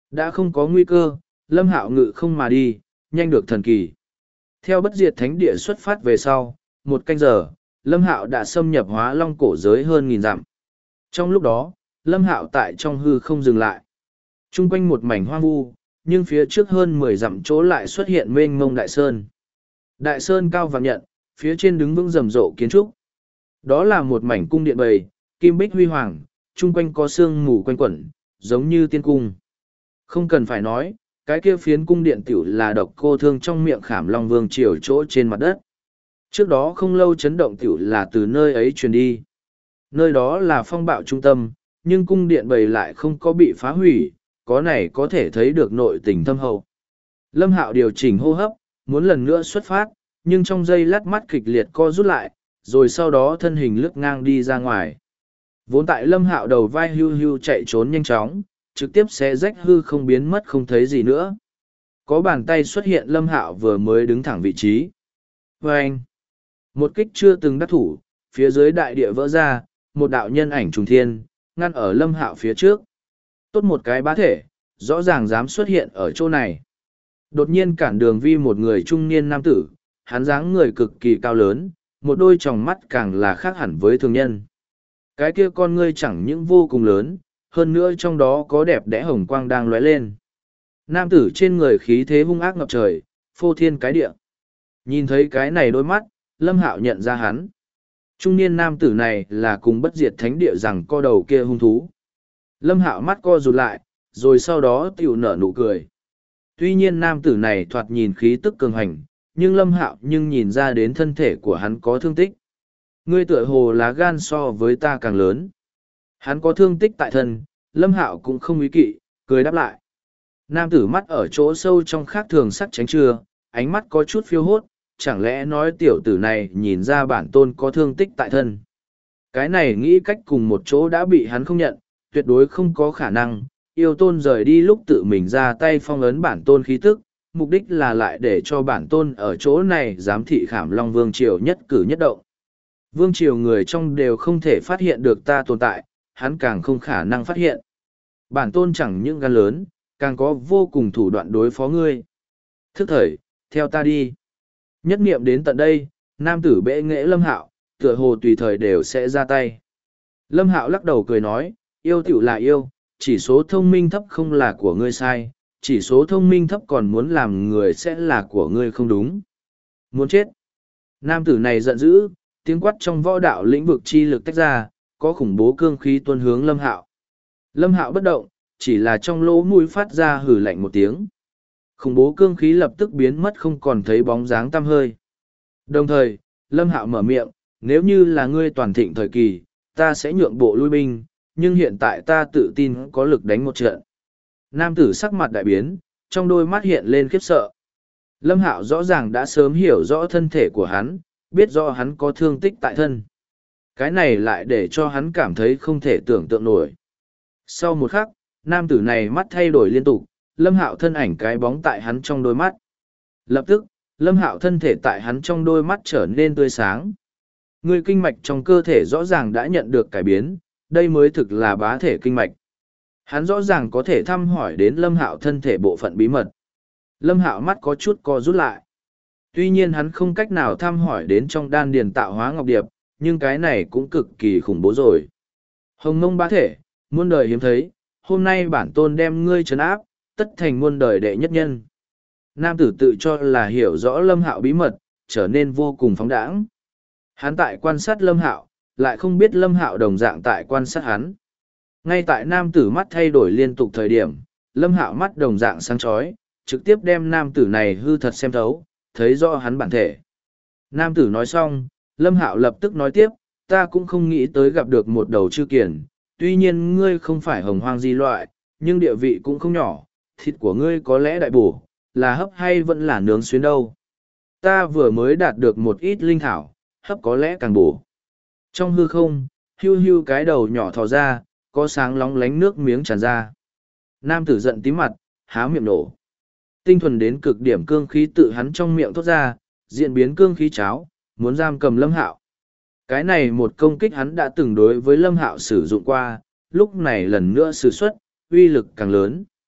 Đã không có nguy cơ, Lâm Hạo ngự không mà đi, nhanh được thần kỳ. Theo bất diệt thánh địa xuất phát về sau, 1 canh giờ, Lâm Hạo đã xâm nhập Hóa Long cổ giới hơn 1000 dặm. Trong lúc đó, Lâm Hạo tại trong hư không dừng lại. Trung quanh một mảnh hoang vu, nhưng phía trước hơn 10 dặm chỗ lại xuất hiện mênh mông đại sơn. Đại sơn cao vạn nhận, phía trên đứng vững rầm rộ kiến trúc. Đó là một mảnh cung điện bầy, kim bích huy hoàng, chung quanh có sương mù quanh quẩn, giống như tiên cung. Không cần phải nói, cái kia phiến cung điện tiểu là độc cô thương trong miệng Khảm Long Vương triều chỗ trên mặt đất. Trước đó không lâu chấn động tiểu là từ nơi ấy truyền đi. Nơi đó là phong bạo trung tâm, nhưng cung điện bầy lại không có bị phá hủy, có này có thể thấy được nội tình thâm hậu. Lâm Hạo điều chỉnh hô hấp, muốn lần nữa xuất phát, nhưng trong giây lát mắt kịch liệt co rút lại, rồi sau đó thân hình lướt ngang đi ra ngoài. Vốn tại Lâm Hạo đầu vai hưu hưu chạy trốn nhanh chóng, trực tiếp xé rách hư không biến mất không thấy gì nữa. Có bàn tay xuất hiện Lâm Hạo vừa mới đứng thẳng vị trí. Và anh, một kích chưa từng đắc thủ, phía dưới đại địa vỡ ra, một đạo nhân ảnh trùng thiên, ngăn ở Lâm Hạo phía trước. Tốt một cái bá thể, rõ ràng dám xuất hiện ở chỗ này. Đột nhiên cản đường vi một người trung niên nam tử, hắn dáng người cực kỳ cao lớn, một đôi tròng mắt càng là khác hẳn với thường nhân. Cái kia con ngươi chẳng những vô cùng lớn, hơn nữa trong đó có đẹp đẽ hồng quang đang lóe lên. Nam tử trên người khí thế hung ác ngập trời, phô thiên cái địa. Nhìn thấy cái này đôi mắt, Lâm Hạo nhận ra hắn. Trung niên nam tử này là cùng bất diệt thánh địa rằng co đầu kia hung thú. Lâm Hạo mắt co rụt lại, rồi sau đó tiểu nở nụ cười. Tuy nhiên nam tử này thoạt nhìn khí tức cường hành, nhưng Lâm Hạo nhưng nhìn ra đến thân thể của hắn có thương tích. Ngươi tựa hồ lá gan so với ta càng lớn. Hắn có thương tích tại thân, Lâm Hạo cũng không ý kỵ, cười đáp lại. Nam tử mắt ở chỗ sâu trong khác thường sắc tránh trưa, ánh mắt có chút phiêu hốt, chẳng lẽ nói tiểu tử này nhìn ra bản tôn có thương tích tại thân. Cái này nghĩ cách cùng một chỗ đã bị hắn không nhận, tuyệt đối không có khả năng, yêu tôn rời đi lúc tự mình ra tay phong ấn bản tôn khí tức, mục đích là lại để cho bản tôn ở chỗ này giám thị Khảm Long Vương Triều nhất cử nhất động. Vương Triều người trong đều không thể phát hiện được ta tồn tại, hắn càng không khả năng phát hiện. Bản tôn chẳng những gan lớn, càng có vô cùng thủ đoạn đối phó ngươi. Thức thời, theo ta đi. Nhất niệm đến tận đây, nam tử bệ nghệ Lâm Hạo, tựa hồ tùy thời đều sẽ ra tay. Lâm Hạo lắc đầu cười nói, yêu tiểu là yêu, chỉ số thông minh thấp không là của ngươi sai, chỉ số thông minh thấp còn muốn làm người sẽ là của ngươi không đúng. Muốn chết. Nam tử này giận dữ, tiếng quát trong võ đạo lĩnh vực chi lực tách ra, có khủng bố cương khí tuôn hướng Lâm Hạo. Lâm Hạo bất động, chỉ là trong lỗ mũi phát ra hử lạnh một tiếng. Khủng bố cương khí lập tức biến mất không còn thấy bóng dáng tăm hơi. Đồng thời, Lâm Hạo mở miệng, nếu như là ngươi toàn thịnh thời kỳ, ta sẽ nhượng bộ lui binh, nhưng hiện tại ta tự tin có lực đánh một trận. Nam tử sắc mặt đại biến, trong đôi mắt hiện lên khiếp sợ. Lâm Hạo rõ ràng đã sớm hiểu rõ thân thể của hắn, biết rõ hắn có thương tích tại thân. Cái này lại để cho hắn cảm thấy không thể tưởng tượng nổi. Sau một khắc, nam tử này mắt thay đổi liên tục, Lâm Hạo thân ảnh cái bóng tại hắn trong đôi mắt. Lập tức, Lâm Hạo thân thể tại hắn trong đôi mắt trở nên tươi sáng. Người kinh mạch trong cơ thể rõ ràng đã nhận được cải biến, đây mới thực là bá thể kinh mạch. Hắn rõ ràng có thể thăm hỏi đến Lâm Hạo thân thể bộ phận bí mật. Lâm Hạo mắt có chút co rút lại. Tuy nhiên hắn không cách nào thăm hỏi đến trong đan điền tạo hóa ngọc điệp, nhưng cái này cũng cực kỳ khủng bố rồi. Hồng Mông bá thể, muôn đời hiếm thấy, hôm nay bản tôn đem ngươi trấn áp, tất thành muôn đời đệ nhất nhân. Nam tử tự cho là hiểu rõ Lâm Hạo bí mật, trở nên vô cùng phóng đãng. Hắn tại quan sát Lâm Hạo, lại không biết Lâm Hạo đồng dạng tại quan sát hắn. Ngay tại nam tử mắt thay đổi liên tục thời điểm, Lâm Hạo mắt đồng dạng sáng chói, trực tiếp đem nam tử này hư thật xem thấu, thấy rõ hắn bản thể. Nam tử nói xong, Lâm Hạo lập tức nói tiếp, ta cũng không nghĩ tới gặp được một đầu chư kiền, tuy nhiên ngươi không phải hồng hoang di loại, nhưng địa vị cũng không nhỏ, thịt của ngươi có lẽ đại bổ, là hấp hay vẫn là nướng xuyến đâu. Ta vừa mới đạt được một ít linh thảo, hấp có lẽ càng bổ. Trong hư không, hưu hưu cái đầu nhỏ thò ra, có sáng lóng lánh nước miếng tràn ra. Nam tử giận tím mặt, há miệng nổ. Tinh thuần đến cực điểm cương khí tự hắn trong miệng thoát ra, diễn biến cương khí cháo, muốn giam cầm Lâm Hạo. Cái này một công kích hắn đã từng đối với Lâm Hạo sử dụng qua, lúc này lần nữa sử xuất, uy lực càng lớn.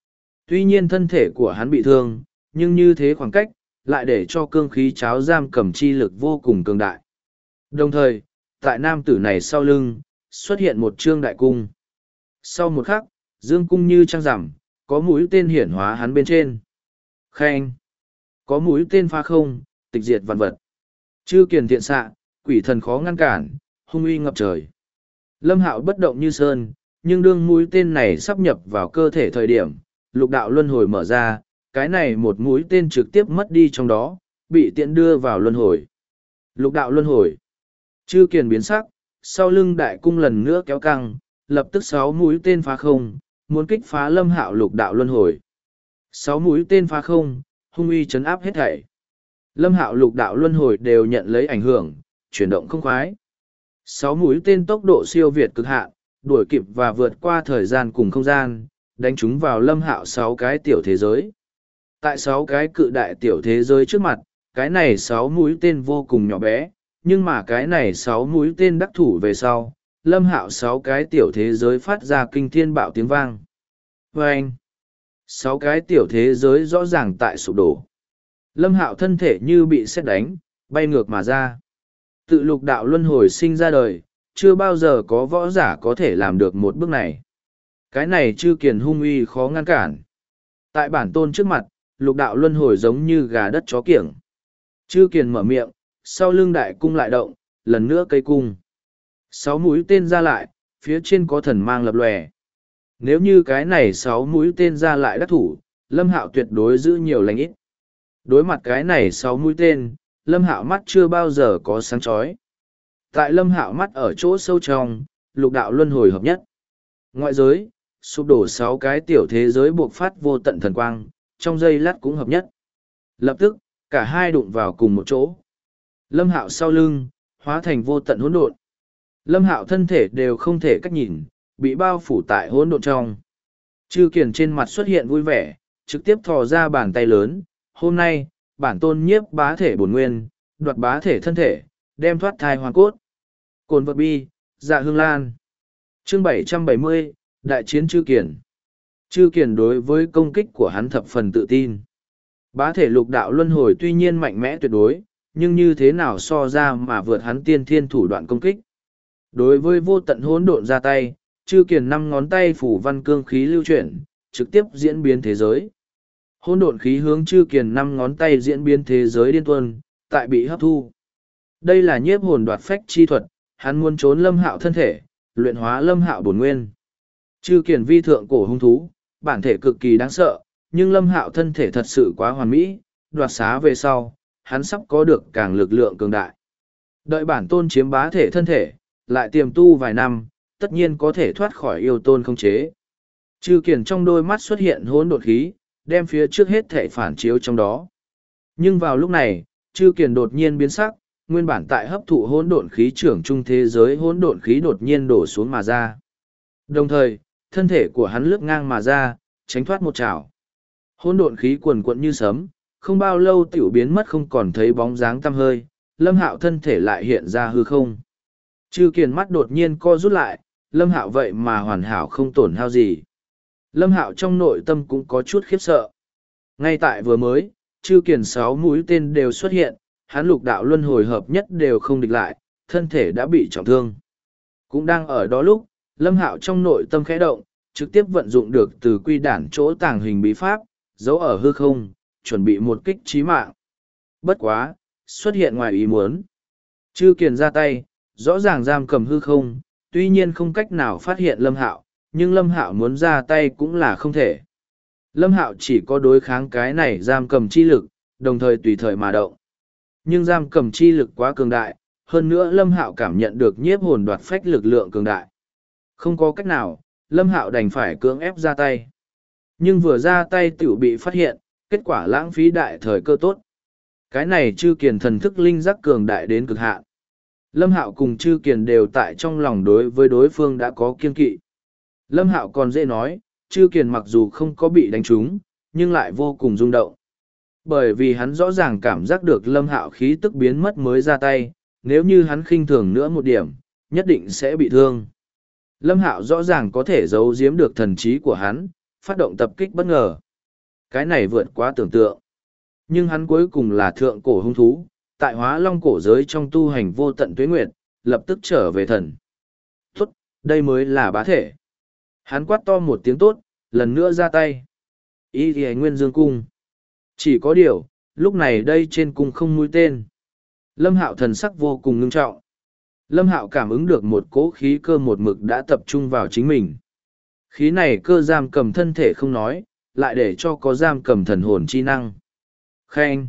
Tuy nhiên thân thể của hắn bị thương, nhưng như thế khoảng cách, lại để cho cương khí cháo giam cầm chi lực vô cùng cường đại. Đồng thời, tại nam tử này sau lưng, xuất hiện một trương đại cung. Sau một khắc, dương cung như trăng rằm, có mũi tên hiển hóa hắn bên trên. Khen! Có mũi tên phá không, tịch diệt vạn vật. Chư kiền thiện xạ, quỷ thần khó ngăn cản, hung uy ngập trời. Lâm Hạo bất động như sơn, nhưng đương mũi tên này sắp nhập vào cơ thể thời điểm, lục đạo luân hồi mở ra, cái này một mũi tên trực tiếp mất đi trong đó, bị tiện đưa vào luân hồi. Lục đạo luân hồi. Chư kiền biến sắc, sau lưng đại cung lần nữa kéo căng, lập tức 6 mũi tên phá không, muốn kích phá Lâm Hạo lục đạo luân hồi. 6 mũi tên phá không, hung uy chấn áp hết thảy. Lâm Hạo lục đạo luân hồi đều nhận lấy ảnh hưởng, chuyển động không khoái. 6 mũi tên tốc độ siêu việt cực hạn, đuổi kịp và vượt qua thời gian cùng không gian, đánh chúng vào Lâm Hạo 6 cái tiểu thế giới. Tại 6 cái cự đại tiểu thế giới trước mặt, cái này 6 mũi tên vô cùng nhỏ bé, nhưng mà cái này 6 mũi tên đắc thủ về sau, Lâm Hạo 6 cái tiểu thế giới phát ra kinh thiên bạo tiếng vang. Vâng! 6 cái tiểu thế giới rõ ràng tại sụp đổ. Lâm Hạo thân thể như bị sét đánh, bay ngược mà ra. Tự lục đạo luân hồi sinh ra đời, chưa bao giờ có võ giả có thể làm được một bước này. Cái này chư kiền hung uy khó ngăn cản. Tại bản tôn trước mặt, lục đạo luân hồi giống như gà đất chó kiểng. Chư kiền mở miệng, sau lưng đại cung lại động, lần nữa cây cung. 6 mũi tên ra lại, phía trên có thần mang lập lòe. Nếu như cái này 6 mũi tên ra lại đắc thủ, Lâm Hạo tuyệt đối giữ nhiều lành ít. Đối mặt cái này 6 mũi tên, Lâm Hạo mắt chưa bao giờ có sáng chói. Tại Lâm Hạo mắt ở chỗ sâu trong, lục đạo luân hồi hợp nhất. Ngoại giới, sụp đổ 6 cái tiểu thế giới buộc phát vô tận thần quang, trong giây lát cũng hợp nhất. Lập tức, cả hai đụng vào cùng một chỗ. Lâm Hạo sau lưng, hóa thành vô tận hỗn độn. Lâm Hạo thân thể đều không thể cách nhìn, bị bao phủ tại hỗn độn trong. Chư kiền trên mặt xuất hiện vui vẻ, trực tiếp thò ra bàn tay lớn. Hôm nay, bản tôn nhiếp bá thể bổn nguyên, đoạt bá thể thân thể, đem thoát thai hoàn cốt. Cồn vật bi, dạ hương lan. Chương 770, Đại chiến chư kiền. Chư kiền đối với công kích của hắn thập phần tự tin. Bá thể lục đạo luân hồi tuy nhiên mạnh mẽ tuyệt đối, nhưng như thế nào so ra mà vượt hắn tiên thiên thủ đoạn công kích. Đối với vô tận hỗn độn ra tay, chư kiền 5 ngón tay phủ văn cương khí lưu chuyển, trực tiếp diễn biến thế giới. Hỗn độn khí hướng chư kiền 5 ngón tay diễn biến thế giới điên tuân, tại bị hấp thu. Đây là nhiếp hồn đoạt phách chi thuật, hắn muốn trốn Lâm Hạo thân thể, luyện hóa Lâm Hạo bổn nguyên. Chư kiền vi thượng cổ hung thú, bản thể cực kỳ đáng sợ, nhưng Lâm Hạo thân thể thật sự quá hoàn mỹ, đoạt xá về sau, hắn sắp có được càng lực lượng cường đại. Đợi bản tôn chiếm bá thể thân thể, lại tiềm tu vài năm, tất nhiên có thể thoát khỏi yêu tôn không chế. Chư kiền trong đôi mắt xuất hiện hỗn độn khí, đem phía trước hết thể phản chiếu trong đó. Nhưng vào lúc này, chư kiền đột nhiên biến sắc, nguyên bản tại hấp thụ hỗn độn khí trưởng trung thế giới hỗn độn khí đột nhiên đổ xuống mà ra. Đồng thời, thân thể của hắn lướt ngang mà ra, tránh thoát một chảo. Hỗn độn khí quần quận như sấm, không bao lâu tiểu biến mất không còn thấy bóng dáng tăm hơi, Lâm Hạo thân thể lại hiện ra hư không. Chư kiền mắt đột nhiên co rút lại, Lâm Hạo vậy mà hoàn hảo không tổn hao gì. Lâm Hạo trong nội tâm cũng có chút khiếp sợ. Ngay tại vừa mới, chư kiền 6 mũi tên đều xuất hiện, hắn lục đạo luân hồi hợp nhất đều không địch lại, thân thể đã bị trọng thương. Cũng đang ở đó lúc, Lâm Hạo trong nội tâm khẽ động, trực tiếp vận dụng được từ quy đản chỗ tàng hình bí pháp, giấu ở hư không, chuẩn bị một kích chí mạng. Bất quá, xuất hiện ngoài ý muốn. Chư kiền ra tay, rõ ràng giam cầm hư không, tuy nhiên không cách nào phát hiện Lâm Hạo, nhưng Lâm Hạo muốn ra tay cũng là không thể. Lâm Hạo chỉ có đối kháng cái này giam cầm chi lực, đồng thời tùy thời mà động. Nhưng giam cầm chi lực quá cường đại, hơn nữa Lâm Hạo cảm nhận được nhiếp hồn đoạt phách lực lượng cường đại. Không có cách nào, Lâm Hạo đành phải cưỡng ép ra tay. Nhưng vừa ra tay tiểu bị phát hiện, kết quả lãng phí đại thời cơ tốt. Cái này chư kiền thần thức linh giác cường đại đến cực hạn. Lâm Hạo cùng chư kiền đều tại trong lòng đối với đối phương đã có kiên kỵ. Lâm Hạo còn dễ nói, chư kiền mặc dù không có bị đánh trúng, nhưng lại vô cùng rung động. Bởi vì hắn rõ ràng cảm giác được Lâm Hạo khí tức biến mất mới ra tay, nếu như hắn khinh thường nữa một điểm, nhất định sẽ bị thương. Lâm Hạo rõ ràng có thể giấu giếm được thần trí của hắn, phát động tập kích bất ngờ. Cái này vượt quá tưởng tượng. Nhưng hắn cuối cùng là thượng cổ hung thú, tại hóa long cổ giới trong tu hành vô tận tuế nguyệt, lập tức trở về thần. Tốt, đây mới là bá thể. Hắn quát to một tiếng tốt, lần nữa ra tay. Y thì nguyên dương cung. Chỉ có điều, lúc này đây trên cung không mũi tên. Lâm Hạo thần sắc vô cùng ngưng trọng. Lâm Hạo cảm ứng được một cỗ khí cơ một mực đã tập trung vào chính mình. Khí này cơ giam cầm thân thể không nói, lại để cho có giam cầm thần hồn chi năng. Khen.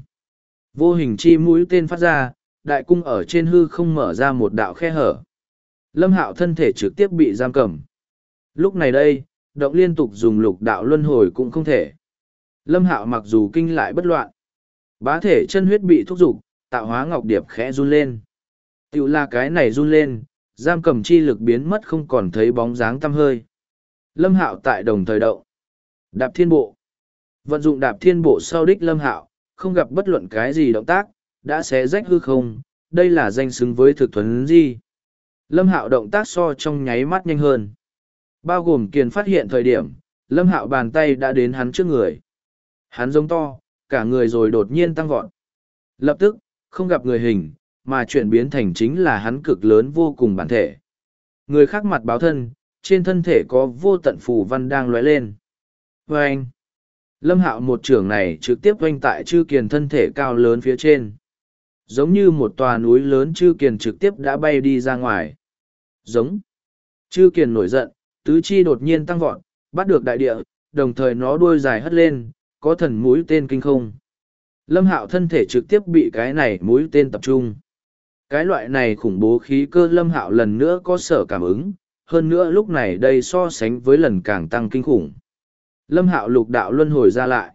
Vô hình chi mũi tên phát ra, đại cung ở trên hư không mở ra một đạo khe hở. Lâm Hạo thân thể trực tiếp bị giam cầm. Lúc này đây, động liên tục dùng lục đạo luân hồi cũng không thể. Lâm Hạo mặc dù kinh lại bất loạn, bá thể chân huyết bị thúc giục, tạo hóa ngọc điệp khẽ run lên. Tiểu là cái này run lên, giam cầm chi lực biến mất không còn thấy bóng dáng tăm hơi. Lâm Hạo tại đồng thời động. Đạp thiên bộ. Vận dụng đạp thiên bộ sau đích Lâm Hạo, không gặp bất luận cái gì động tác, đã xé rách hư không, đây là danh xứng với thực thuần di. Lâm Hạo động tác so trong nháy mắt nhanh hơn. Bao gồm Kiền phát hiện thời điểm, Lâm Hạo bàn tay đã đến hắn trước người. Hắn giống to, cả người rồi đột nhiên tăng vọt. Lập tức, không gặp người hình, mà chuyển biến thành chính là hắn cực lớn vô cùng bản thể. Người khác mặt báo thân, trên thân thể có vô tận phù văn đang lóe lên. Vâng! Lâm Hạo một trưởng này trực tiếp oanh tại Chư Kiền thân thể cao lớn phía trên. Giống như một tòa núi lớn Chư Kiền trực tiếp đã bay đi ra ngoài. Giống! Chư Kiền nổi giận, tứ chi đột nhiên tăng vọt, bắt được đại địa, đồng thời nó đuôi dài hất lên, có thần mũi tên kinh không. Lâm Hạo thân thể trực tiếp bị cái này mũi tên tập trung. Cái loại này khủng bố khí cơ Lâm Hạo lần nữa có sở cảm ứng, hơn nữa lúc này đây so sánh với lần càng tăng kinh khủng. Lâm Hạo lục đạo luân hồi ra lại.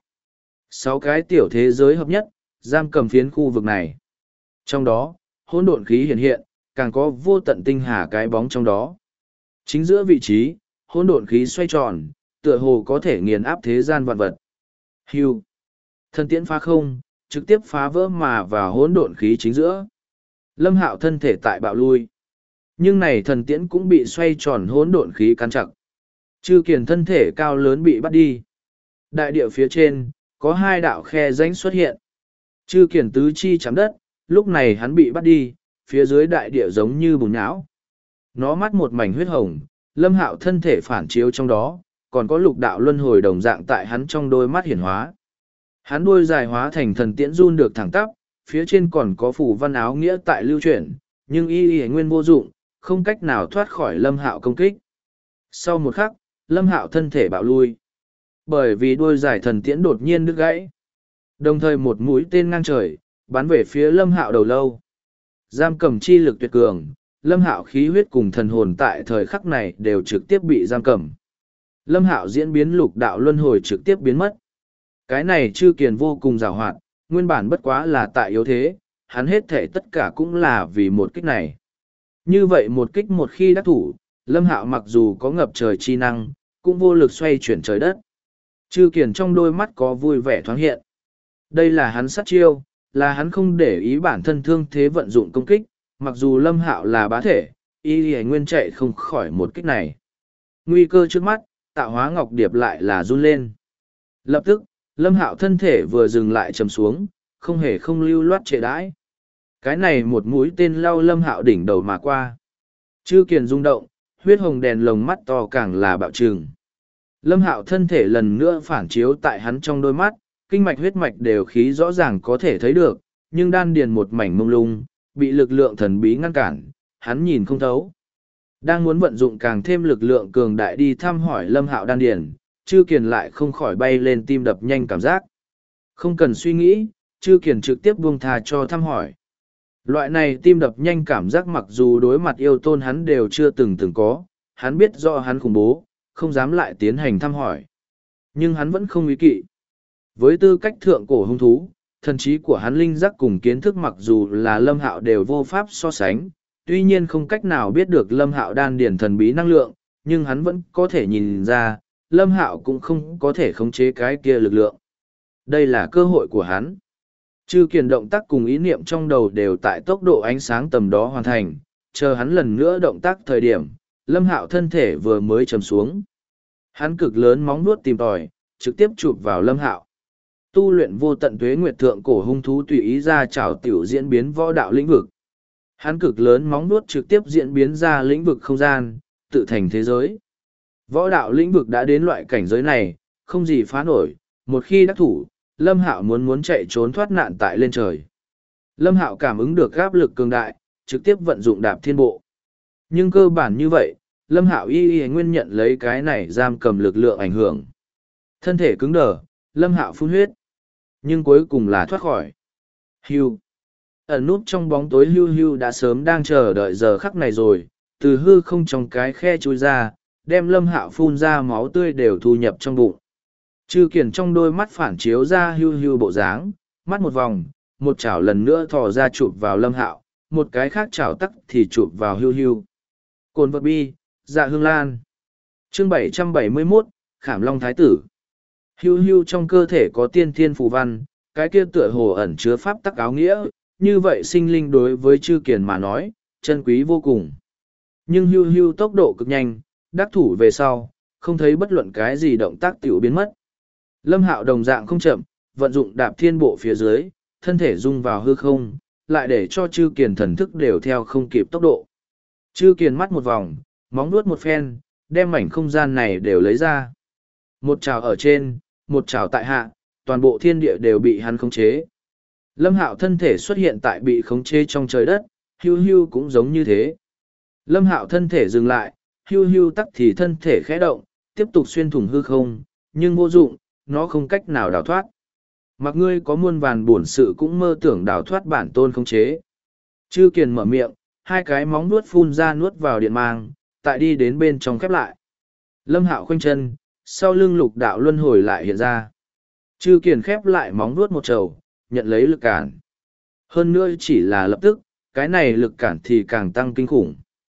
6 cái tiểu thế giới hợp nhất, giam cầm phiến khu vực này. Trong đó, hỗn độn khí hiện hiện, càng có vô tận tinh hà cái bóng trong đó. Chính giữa vị trí, hỗn độn khí xoay tròn, tựa hồ có thể nghiền áp thế gian vạn vật. Hưu. Thần tiễn phá không, trực tiếp phá vỡ mà vào hỗn độn khí chính giữa. Lâm Hạo thân thể tại bạo lui. Nhưng này thần tiễn cũng bị xoay tròn hỗn độn khí cắn chặt. Chư Kiền thân thể cao lớn bị bắt đi. Đại địa phía trên, có 2 đạo khe rãnh xuất hiện. Chư Kiền tứ chi chạm đất, lúc này hắn bị bắt đi, phía dưới đại địa giống như bùn nhão. Nó mắt một mảnh huyết hồng, Lâm Hạo thân thể phản chiếu trong đó, còn có lục đạo luân hồi đồng dạng tại hắn trong đôi mắt hiển hóa. Hắn đuôi dài hóa thành thần tiễn run được thẳng tắp, phía trên còn có phủ văn áo nghĩa tại lưu chuyển, nhưng y nguyên vô dụng, không cách nào thoát khỏi Lâm Hạo công kích. Sau một khắc, Lâm Hạo thân thể bạo lui. Bởi vì đuôi dài thần tiễn đột nhiên đứt gãy. Đồng thời một mũi tên ngang trời, bắn về phía Lâm Hạo đầu lâu. Giam cầm chi lực tuyệt cường, Lâm Hạo khí huyết cùng thần hồn tại thời khắc này đều trực tiếp bị giam cầm. Lâm Hạo diễn biến lục đạo luân hồi trực tiếp biến mất. Cái này Chư Kiền vô cùng giàu hoạt, nguyên bản bất quá là tại yếu thế, hắn hết thể tất cả cũng là vì một kích này. Như vậy một kích một khi đắc thủ, Lâm Hạo mặc dù có ngập trời chi năng, cũng vô lực xoay chuyển trời đất. Chư Kiền trong đôi mắt có vui vẻ thoáng hiện. Đây là hắn sát chiêu, là hắn không để ý bản thân thương thế vận dụng công kích, mặc dù Lâm Hạo là bá thể, y nguyên chạy không khỏi một kích này. Nguy cơ trước mắt, tạo hóa ngọc điệp lại là run lên. Lập tức, Lâm Hạo thân thể vừa dừng lại trầm xuống, không hề không lưu loát trệ đãi. Cái này một mũi tên lao Lâm Hạo đỉnh đầu mà qua. Chư Kiền rung động, huyết hồng đèn lồng mắt to càng là bạo trừng. Lâm Hạo thân thể lần nữa phản chiếu tại hắn trong đôi mắt, kinh mạch huyết mạch đều khí rõ ràng có thể thấy được, nhưng đan điền một mảnh mông lung, bị lực lượng thần bí ngăn cản, hắn nhìn không thấu. Đang muốn vận dụng càng thêm lực lượng cường đại đi thăm hỏi Lâm Hạo đan điền, Chư Kiền lại không khỏi bay lên tim đập nhanh cảm giác. Không cần suy nghĩ, Chư Kiền trực tiếp buông thà cho thăm hỏi. Loại này tim đập nhanh cảm giác mặc dù đối mặt yêu tôn hắn đều chưa từng có, hắn biết rõ hắn khủng bố, không dám lại tiến hành thăm hỏi. Nhưng hắn vẫn không ý kỵ. Với tư cách thượng cổ hung thú, thần trí của hắn linh giác cùng kiến thức mặc dù là Lâm Hạo đều vô pháp so sánh, tuy nhiên không cách nào biết được Lâm Hạo đan điển thần bí năng lượng, nhưng hắn vẫn có thể nhìn ra, Lâm Hạo cũng không có thể khống chế cái kia lực lượng. Đây là cơ hội của hắn. Chư Kiền động tác cùng ý niệm trong đầu đều tại tốc độ ánh sáng tầm đó hoàn thành, chờ hắn lần nữa động tác thời điểm, Lâm Hạo thân thể vừa mới trầm xuống. Hắn cực lớn móng nuốt tìm tòi, trực tiếp chụp vào Lâm Hạo. tu luyện vô tận tuế nguyệt thượng cổ hung thú tùy ý ra trảo tiểu diễn biến võ đạo lĩnh vực. Hắn cực lớn móng vuốt trực tiếp diễn biến ra lĩnh vực không gian, tự thành thế giới. Võ đạo lĩnh vực đã đến loại cảnh giới này, không gì phá nổi, một khi đắc thủ, Lâm Hạo muốn chạy trốn thoát nạn tại lên trời. Lâm Hạo cảm ứng được áp lực cường đại, trực tiếp vận dụng đạp thiên bộ. Nhưng cơ bản như vậy, Lâm Hạo y nguyên nhận lấy cái này giam cầm lực lượng ảnh hưởng. Thân thể cứng đờ, Lâm Hạo phun huyết. Nhưng cuối cùng là thoát khỏi. Hưu. Ẩn núp trong bóng tối Hưu Hưu đã sớm đang chờ đợi giờ khắc này rồi, từ hư không trong cái khe chui ra, đem Lâm Hạo phun ra máu tươi đều thu nhập trong bụng. Chư Kiền trong đôi mắt phản chiếu ra Hưu Hưu bộ dáng, mắt một vòng, một chảo lần nữa thò ra chụp vào Lâm Hạo, một cái khác chảo tắc thì chụp vào Hưu Hưu. Cồn vật bi, dạ hương lan. Chương 771, Khảm Long Thái Tử. Hưu Hưu trong cơ thể có tiên thiên phù văn, cái kia tựa hồ ẩn chứa pháp tắc áo nghĩa, như vậy sinh linh đối với Chư Kiền mà nói, chân quý vô cùng. Nhưng Hưu Hưu tốc độ cực nhanh, đắc thủ về sau, không thấy bất luận cái gì động tác tiểu biến mất. Lâm Hạo đồng dạng không chậm, vận dụng đạp thiên bộ phía dưới, thân thể rung vào hư không, lại để cho Chư Kiền thần thức đều theo không kịp tốc độ. Chư Kiền mắt một vòng, móng vuốt một phen, đem mảnh không gian này đều lấy ra. Một trào ở trên, một trào tại hạ, toàn bộ thiên địa đều bị hắn khống chế. Lâm Hạo thân thể xuất hiện tại bị khống chế trong trời đất, Hưu Hưu cũng giống như thế. Lâm Hạo thân thể dừng lại, Hưu Hưu tắc thì thân thể khẽ động, tiếp tục xuyên thủng hư không, nhưng vô dụng, nó không cách nào đào thoát. Mặc ngươi có muôn vàn bổn sự cũng mơ tưởng đào thoát bản tôn khống chế. Chư Kiền mở miệng, hai cái móng nuốt phun ra nuốt vào điện mang, tại đi đến bên trong khép lại. Lâm Hạo khoanh chân, sau lưng lục đạo luân hồi lại hiện ra. Chư Kiền khép lại móng nuốt một trầu, nhận lấy lực cản. Hơn nữa chỉ là lập tức, cái này lực cản thì càng tăng kinh khủng.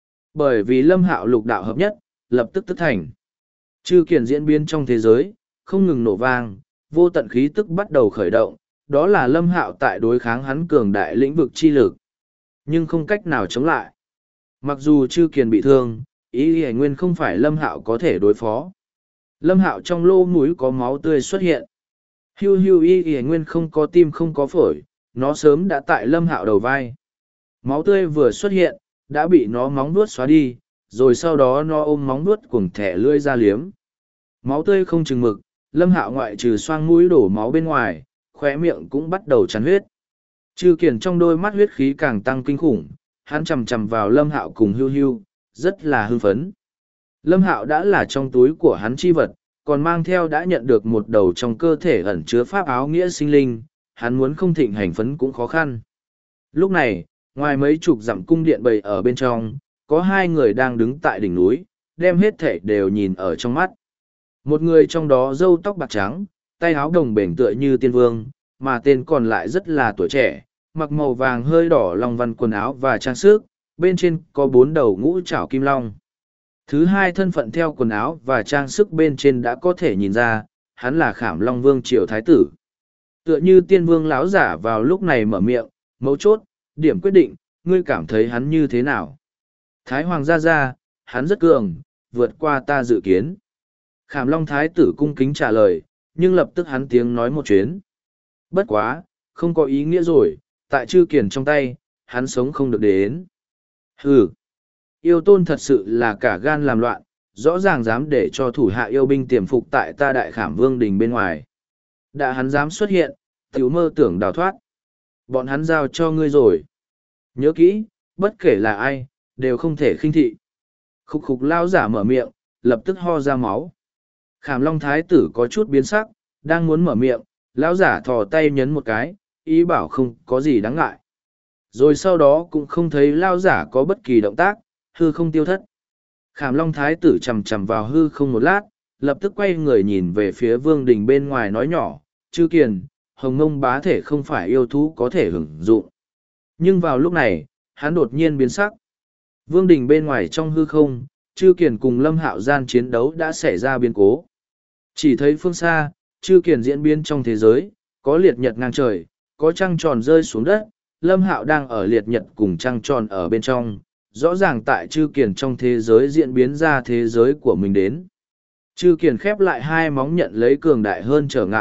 Bởi vì Lâm Hạo lục đạo hợp nhất, lập tức tức thành. Chư Kiền diễn biến trong thế giới, không ngừng nổ vang, vô tận khí tức bắt đầu khởi động, đó là Lâm Hạo tại đối kháng hắn cường đại lĩnh vực chi lực. Nhưng không cách nào chống lại. Mặc dù Chư Kiền bị thương, ý Y Nguyên không phải Lâm Hạo có thể đối phó. Lâm Hạo trong lỗ mũi có máu tươi xuất hiện. Hưu Hưu Y Nguyên không có tim không có phổi, nó sớm đã tại Lâm Hạo đầu vai. Máu tươi vừa xuất hiện, đã bị nó móng vuốt xóa đi, rồi sau đó nó ôm móng vuốt cuồng thẻ lưỡi ra liếm. Máu tươi không chừng mực, Lâm Hạo ngoại trừ xoang mũi đổ máu bên ngoài, khóe miệng cũng bắt đầu tràn huyết. Chư Kiền trong đôi mắt huyết khí càng tăng kinh khủng, hắn chầm chầm vào Lâm Hạo cùng Hưu Hưu, rất là hưng phấn. Lâm Hạo đã là trong túi của hắn chi vật, còn mang theo đã nhận được một đầu trong cơ thể ẩn chứa pháp áo nghĩa sinh linh, hắn muốn không thịnh hành phấn cũng khó khăn. Lúc này, ngoài mấy chục dặm cung điện bày ở bên trong, có hai người đang đứng tại đỉnh núi, đem hết thể đều nhìn ở trong mắt. Một người trong đó râu tóc bạc trắng, tay áo đồng bền tựa như tiên vương, mà tên còn lại rất là tuổi trẻ, mặc màu vàng hơi đỏ long văn quần áo và trang sức, bên trên có 4 đầu ngũ trảo kim long. Thứ hai thân phận theo quần áo và trang sức bên trên đã có thể nhìn ra, hắn là Khảm Long Vương Triều Thái Tử. Tựa như tiên vương láo giả vào lúc này mở miệng, mấu chốt, điểm quyết định, ngươi cảm thấy hắn như thế nào? Thái Hoàng ra, hắn rất cường, vượt qua ta dự kiến. Khảm Long Thái Tử cung kính trả lời, nhưng lập tức hắn tiếng nói một chuyến. Bất quá, không có ý nghĩa rồi, tại Chư Kiền trong tay, hắn sống không được đến. Hừ, yêu tôn thật sự là cả gan làm loạn, rõ ràng dám để cho thủ hạ yêu binh tiềm phục tại ta Đại Khảm Vương đình bên ngoài. Đã hắn dám xuất hiện, tiểu mơ tưởng đào thoát. Bọn hắn giao cho ngươi rồi. Nhớ kỹ, bất kể là ai, đều không thể khinh thị. Khục khục lao giả mở miệng, lập tức ho ra máu. Khảm Long Thái Tử có chút biến sắc, đang muốn mở miệng, lão giả thò tay nhấn một cái, ý bảo không có gì đáng ngại. Rồi sau đó cũng không thấy lao giả có bất kỳ động tác, hư không tiêu thất. Khảm Long Thái Tử chầm chầm vào hư không một lát, lập tức quay người nhìn về phía vương đình bên ngoài nói nhỏ, Chư Kiền, hồng ngông bá thể không phải yêu thú có thể hưởng dụng. Nhưng vào lúc này, hắn đột nhiên biến sắc. Vương đình bên ngoài trong hư không, Chư Kiền cùng Lâm Hạo gian chiến đấu đã xảy ra biến cố. Chỉ thấy phương xa, Chư Kiền diễn biến trong thế giới, có liệt nhật ngang trời, có trăng tròn rơi xuống đất, Lâm Hạo đang ở liệt nhật cùng trăng tròn ở bên trong, rõ ràng tại Chư Kiền trong thế giới diễn biến ra thế giới của mình đến. Chư Kiền khép lại hai móng nhận lấy cường đại hơn trở ngại,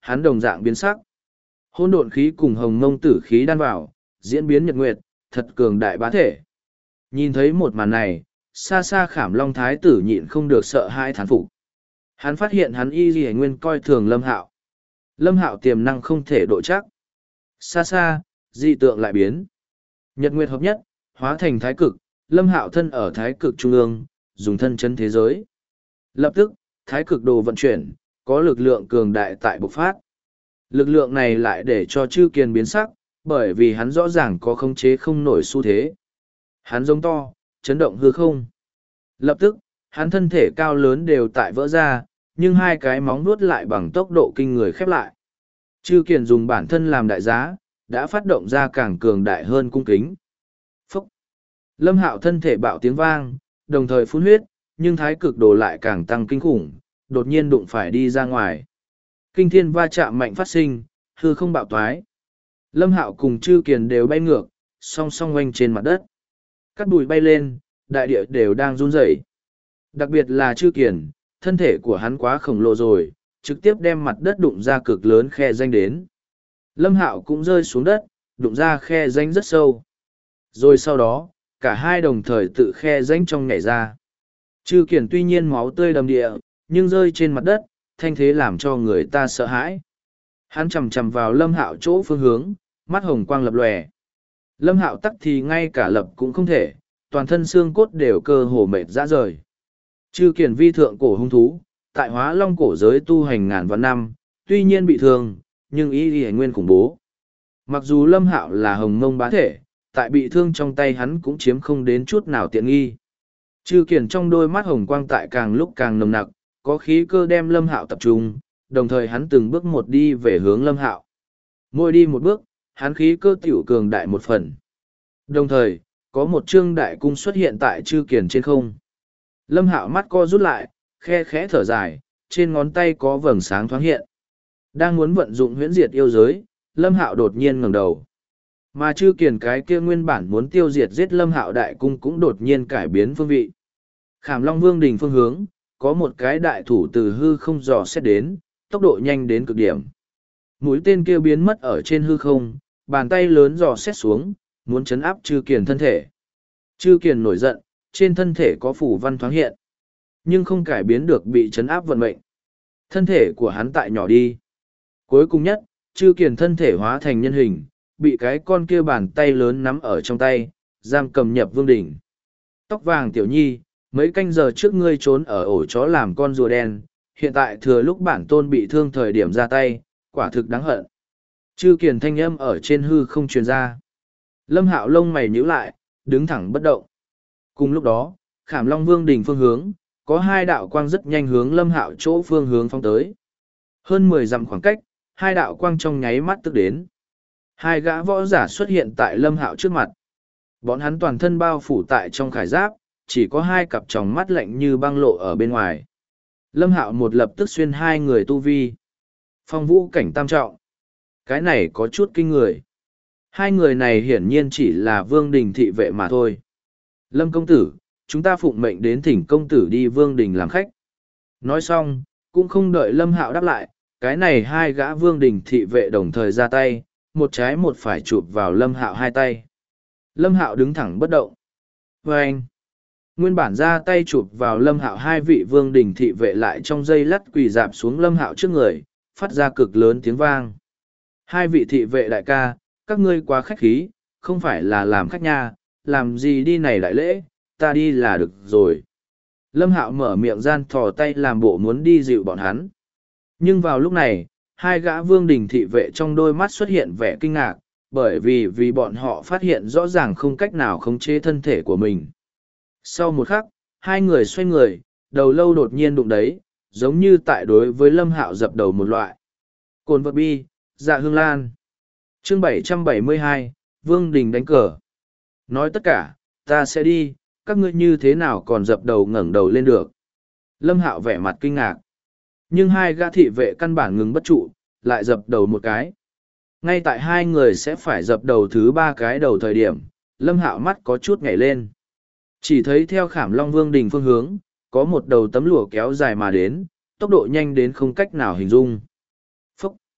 hắn đồng dạng biến sắc. Hỗn độn khí cùng hồng mông tử khí đan vào, diễn biến nhật nguyệt, thật cường đại bá thể. Nhìn thấy một màn này, xa xa Khảm Long thái tử nhịn không được sợ hãi thán phục. Hắn phát hiện hắn y lì nguyên coi thường Lâm Hạo. Lâm Hạo tiềm năng không thể độ chắc. Xa xa, dị tượng lại biến. Nhật nguyệt hợp nhất, hóa thành thái cực, Lâm Hạo thân ở thái cực trung ương, dùng thân chân thế giới. Lập tức, thái cực đồ vận chuyển, có lực lượng cường đại tại bộc phát. Lực lượng này lại để cho Chư Kiền biến sắc, bởi vì hắn rõ ràng có khống chế không nổi xu thế. Hắn giống to, chấn động hư không. Lập tức, hắn thân thể cao lớn đều tại vỡ ra, nhưng hai cái móng nuốt lại bằng tốc độ kinh người khép lại. Chư Kiền dùng bản thân làm đại giá, đã phát động ra càng cường đại hơn cung kính. Phúc! Lâm Hạo thân thể bạo tiếng vang, đồng thời phun huyết, nhưng thái cực đồ lại càng tăng kinh khủng, đột nhiên đụng phải đi ra ngoài. Kinh thiên va chạm mạnh phát sinh, hư không bạo toái. Lâm Hạo cùng Chư Kiền đều bay ngược, song song oanh trên mặt đất. Cát bụi bay lên, đại địa đều đang run rẩy. Đặc biệt là Chư Kiền, thân thể của hắn quá khổng lồ rồi, trực tiếp đem mặt đất đụng ra cực lớn khe rãnh đến. Lâm Hạo cũng rơi xuống đất, đụng ra khe rãnh rất sâu. Rồi sau đó, cả hai đồng thời tự khe rãnh trong nhảy ra. Chư Kiền tuy nhiên máu tươi đầm địa, nhưng rơi trên mặt đất, thanh thế làm cho người ta sợ hãi. Hắn chằm chằm vào Lâm Hạo chỗ phương hướng, mắt hồng quang lập lòe. Lâm Hạo tắc thì ngay cả lập cũng không thể, toàn thân xương cốt đều cơ hồ mệt rã rời. Chư Kiền vi thượng cổ hung thú, tại Hóa Long cổ giới tu hành ngàn vạn năm, tuy nhiên bị thương, nhưng y nguyên khủng bố. Mặc dù Lâm Hạo là hồng mông bá thể, tại bị thương trong tay hắn cũng chiếm không đến chút nào tiện nghi. Chư Kiền trong đôi mắt hồng quang tại càng lúc càng nồng nặc, có khí cơ đem Lâm Hạo tập trung, đồng thời hắn từng bước một đi về hướng Lâm Hạo. Mỗi đi một bước, hắn khí cơ tiểu cường đại một phần. Đồng thời, có một trương đại cung xuất hiện tại Chư Kiền trên không. Lâm Hạo mắt co rút lại, khe khẽ thở dài, trên ngón tay có vầng sáng thoáng hiện. Đang muốn vận dụng huyễn diệt yêu giới, Lâm Hạo đột nhiên ngẩng đầu. Mà Chư Kiền cái kia nguyên bản muốn tiêu diệt giết Lâm Hạo đại cung cũng đột nhiên cải biến phương vị. Khảm Long Vương đình phương hướng, có một cái đại thủ từ hư không dò xét đến, tốc độ nhanh đến cực điểm. Mũi tên kia biến mất ở trên hư không, bàn tay lớn dò xét xuống, muốn chấn áp Chư Kiền thân thể. Chư Kiền nổi giận, trên thân thể có phủ văn thoáng hiện, nhưng không cải biến được bị chấn áp vận mệnh. Thân thể của hắn tại nhỏ đi. Cuối cùng nhất, Chư Kiền thân thể hóa thành nhân hình, bị cái con kia bàn tay lớn nắm ở trong tay, giam cầm nhập vương đỉnh. Tóc vàng tiểu nhi, mấy canh giờ trước ngươi trốn ở ổ chó làm con rùa đen, hiện tại thừa lúc bản tôn bị thương thời điểm ra tay, quả thực đáng hận. Chư Kiền thanh âm ở trên hư không truyền ra. Lâm Hạo lông mày nhíu lại, đứng thẳng bất động. Cùng lúc đó, Khảm Long Vương đỉnh phương hướng, có hai đạo quang rất nhanh hướng Lâm Hạo chỗ phương hướng phong tới. Hơn 10 dặm khoảng cách, hai đạo quang trong nháy mắt tức đến. Hai gã võ giả xuất hiện tại Lâm Hạo trước mặt. Bọn hắn toàn thân bao phủ tại trong khải giáp, chỉ có hai cặp tròng mắt lạnh như băng lộ ở bên ngoài. Lâm Hạo một lập tức xuyên hai người tu vi. Phong vũ cảnh tam trọng. Cái này có chút kinh người. Hai người này hiển nhiên chỉ là vương đình thị vệ mà thôi. Lâm công tử, chúng ta phụng mệnh đến thỉnh công tử đi vương đình làm khách. Nói xong, cũng không đợi Lâm Hạo đáp lại, cái này hai gã vương đình thị vệ đồng thời ra tay, một trái một phải chụp vào Lâm Hạo hai tay. Lâm Hạo đứng thẳng bất động. Và anh, nguyên bản ra tay chụp vào Lâm Hạo hai vị vương đình thị vệ lại trong giây lát quỳ dạp xuống Lâm Hạo trước người, phát ra cực lớn tiếng vang. Hai vị thị vệ đại ca, các ngươi quá khách khí, không phải là làm khách nha, làm gì đi này đại lễ, ta đi là được rồi. Lâm Hạo mở miệng gian thò tay làm bộ muốn đi dịu bọn hắn. Nhưng vào lúc này, hai gã vương đình thị vệ trong đôi mắt xuất hiện vẻ kinh ngạc, bởi vì bọn họ phát hiện rõ ràng không cách nào khống chế thân thể của mình. Sau một khắc, hai người xoay người, đầu lâu đột nhiên đụng đấy, giống như tại đối với Lâm Hạo dập đầu một loại. Cồn vật bi, dạ hương lan. Chương 772, Vương Đình đánh cờ. Nói tất cả, ta sẽ đi, các ngươi như thế nào còn dập đầu ngẩng đầu lên được. Lâm Hạo vẻ mặt kinh ngạc. Nhưng hai gã thị vệ căn bản ngừng bất trụ, lại dập đầu một cái. Ngay tại hai người sẽ phải dập đầu thứ ba cái đầu thời điểm, Lâm Hạo mắt có chút nhảy lên. Chỉ thấy theo Khảm Long Vương đình phương hướng, có một đầu tấm lụa kéo dài mà đến, tốc độ nhanh đến không cách nào hình dung. Phúc!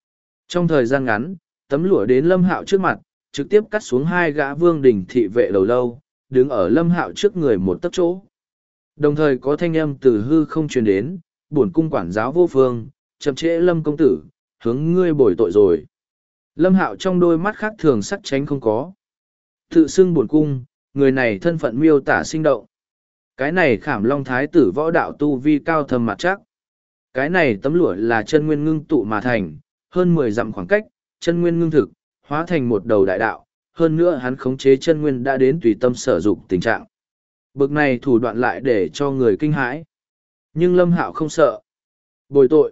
Trong thời gian ngắn, tấm lụa đến Lâm Hạo trước mặt, trực tiếp cắt xuống hai gã vương đình thị vệ đầu lâu, đứng ở Lâm Hạo trước người một tấc chỗ. Đồng thời có thanh âm từ hư không truyền đến, bổn cung quản giáo vô phương, chậm trễ Lâm công tử, hướng ngươi bồi tội rồi. Lâm Hạo trong đôi mắt khác thường sắc tránh không có. Tự xưng bổn cung, người này thân phận miêu tả sinh động. Cái này Khảm Long thái tử võ đạo tu vi cao thâm mặt chắc. Cái này tấm lụa là chân nguyên ngưng tụ mà thành, hơn 10 dặm khoảng cách, chân nguyên ngưng thực, hóa thành một đầu đại đạo, hơn nữa hắn khống chế chân nguyên đã đến tùy tâm sở dụng tình trạng. Bực này thủ đoạn lại để cho người kinh hãi. Nhưng Lâm Hạo không sợ. Bồi tội.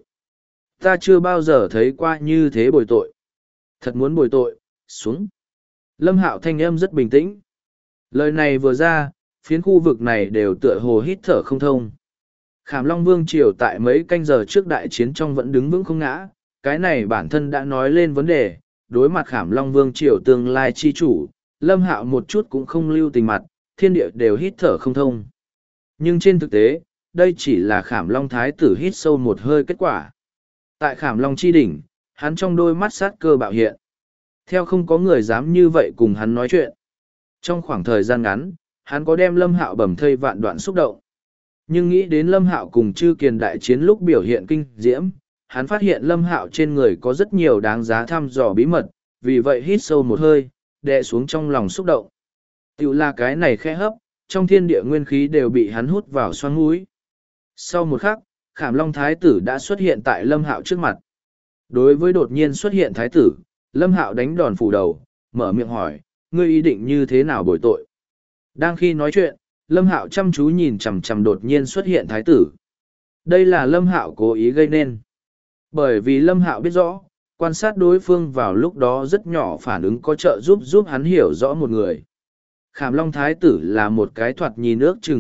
Ta chưa bao giờ thấy qua như thế bồi tội. Thật muốn bồi tội, xuống. Lâm Hạo thanh âm rất bình tĩnh. Lời này vừa ra, phiến khu vực này đều tựa hồ hít thở không thông. Khảm Long Vương Triều tại mấy canh giờ trước đại chiến trong vẫn đứng vững không ngã, cái này bản thân đã nói lên vấn đề, đối mặt Khảm Long Vương Triều tương lai chi chủ, Lâm Hạo một chút cũng không lưu tình mặt, thiên địa đều hít thở không thông. Nhưng trên thực tế, đây chỉ là Khảm Long Thái tử hít sâu một hơi kết quả. Tại Khảm Long chi đỉnh, hắn trong đôi mắt sát cơ bạo hiện. Theo không có người dám như vậy cùng hắn nói chuyện. Trong khoảng thời gian ngắn, hắn có đem Lâm Hạo bầm thây vạn đoạn xúc động. Nhưng nghĩ đến Lâm Hạo cùng Chư Kiền đại chiến lúc biểu hiện kinh diễm, hắn phát hiện Lâm Hạo trên người có rất nhiều đáng giá thăm dò bí mật, vì vậy hít sâu một hơi, đè xuống trong lòng xúc động. Tiểu là cái này khẽ hấp, trong thiên địa nguyên khí đều bị hắn hút vào xoang mũi. Sau một khắc, Khảm Long Thái tử đã xuất hiện tại Lâm Hạo trước mặt. Đối với đột nhiên xuất hiện Thái tử, Lâm Hạo đánh đòn phủ đầu, mở miệng hỏi, ngươi ý định như thế nào bồi tội? Đang khi nói chuyện, Lâm Hạo chăm chú nhìn chằm chằm đột nhiên xuất hiện Thái tử. Đây là Lâm Hạo cố ý gây nên. Bởi vì Lâm Hạo biết rõ, quan sát đối phương vào lúc đó rất nhỏ phản ứng có trợ giúp hắn hiểu rõ một người. Khảm Long Thái tử là một cái thoạt nhìn ước chừng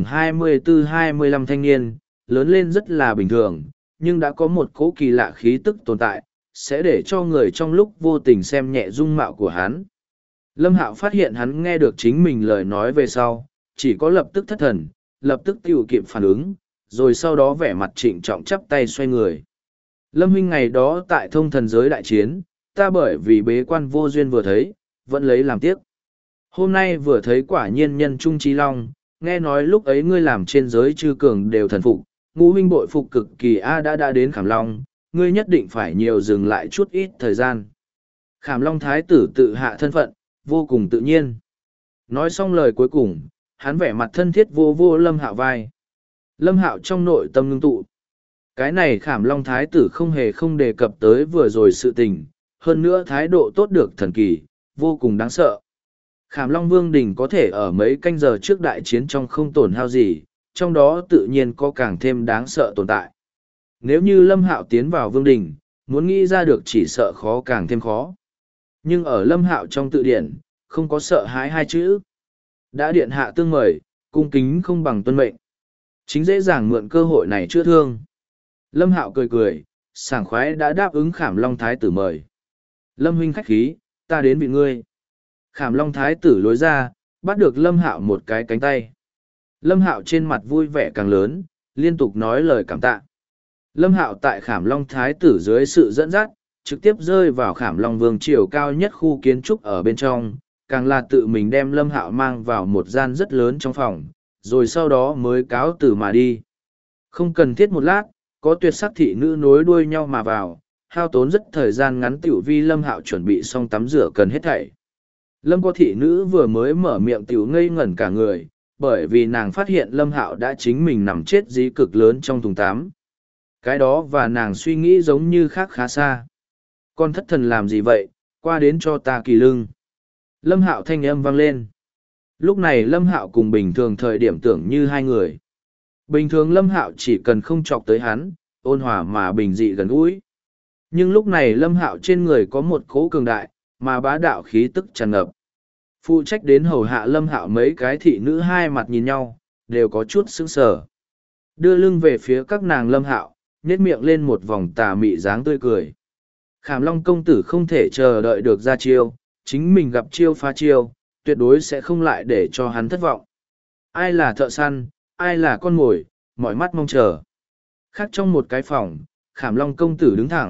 24-25 thanh niên, lớn lên rất là bình thường, nhưng đã có một cỗ kỳ lạ khí tức tồn tại, sẽ để cho người trong lúc vô tình xem nhẹ dung mạo của hắn. Lâm Hạo phát hiện hắn nghe được chính mình lời nói về sau, chỉ có lập tức thất thần, lập tức tiêu kịp phản ứng, rồi sau đó vẻ mặt trịnh trọng chắp tay xoay người. Lâm huynh ngày đó tại thông thần giới đại chiến, ta bởi vì bế quan vô duyên vừa thấy, vẫn lấy làm tiếc. Hôm nay vừa thấy quả nhiên nhân trung trí long, nghe nói lúc ấy ngươi làm trên giới chư cường đều thần phục, ngũ huynh bội phục cực kỳ đã đến Khảm Long, ngươi nhất định phải nhiều dừng lại chút ít thời gian. Khảm Long thái tử tự hạ thân phận, vô cùng tự nhiên. Nói xong lời cuối cùng, hắn vẻ mặt thân thiết vô Lâm Hạo vai. Lâm Hạo trong nội tâm ngưng tụ. Cái này Khảm Long thái tử không hề không đề cập tới vừa rồi sự tình, hơn nữa thái độ tốt được thần kỳ, vô cùng đáng sợ. Khảm Long Vương Đình có thể ở mấy canh giờ trước đại chiến trong không tổn hao gì, trong đó tự nhiên có càng thêm đáng sợ tồn tại. Nếu như Lâm Hạo tiến vào Vương Đình, muốn nghĩ ra được chỉ sợ khó càng thêm khó. Nhưng ở Lâm Hạo trong tự điển, không có sợ hãi hai chữ. Đã điện hạ tương mời, cung kính không bằng tuân mệnh. Chính dễ dàng mượn cơ hội này chữa thương. Lâm Hạo cười, sảng khoái đã đáp ứng Khảm Long Thái tử mời. Lâm huynh khách khí, ta đến vị ngươi. Khảm Long Thái tử lối ra, bắt được Lâm Hạo một cái cánh tay. Lâm Hạo trên mặt vui vẻ càng lớn, liên tục nói lời cảm tạ. Lâm Hạo tại Khảm Long Thái tử dưới sự dẫn dắt, trực tiếp rơi vào Khảm Long Vương triều cao nhất khu kiến trúc ở bên trong, càng là tự mình đem Lâm Hạo mang vào một gian rất lớn trong phòng, rồi sau đó mới cáo từ mà đi. Không cần thiết một lát, có tuyệt sắc thị nữ nối đuôi nhau mà vào, hao tốn rất thời gian ngắn tiểu vi Lâm Hạo chuẩn bị xong tắm rửa cần hết thảy. Lâm có thị nữ vừa mới mở miệng tiểu ngây ngẩn cả người, bởi vì nàng phát hiện Lâm Hạo đã chính mình nằm chết dí cực lớn trong thùng tắm. Cái đó và nàng suy nghĩ giống như khác khá xa. Con thất thần làm gì vậy, qua đến cho ta kỳ lưng. Lâm Hạo thanh âm vang lên. Lúc này Lâm Hạo cùng bình thường thời điểm tưởng như hai người. Bình thường Lâm Hạo chỉ cần không chọc tới hắn, ôn hòa mà bình dị gần gũi. Nhưng lúc này Lâm Hạo trên người có một cỗ cường đại, mà bá đạo khí tức tràn ngập. Phụ trách đến hầu hạ Lâm Hạo mấy cái thị nữ hai mặt nhìn nhau, đều có chút sững sờ. Đưa lưng về phía các nàng Lâm Hạo, nhếch miệng lên một vòng tà mị dáng tươi cười. Khảm Long công tử không thể chờ đợi được ra chiêu, chính mình gặp chiêu phá chiêu, tuyệt đối sẽ không lại để cho hắn thất vọng. Ai là thợ săn, ai là con mồi, mọi mắt mong chờ. Khác trong một cái phòng, Khảm Long công tử đứng thẳng,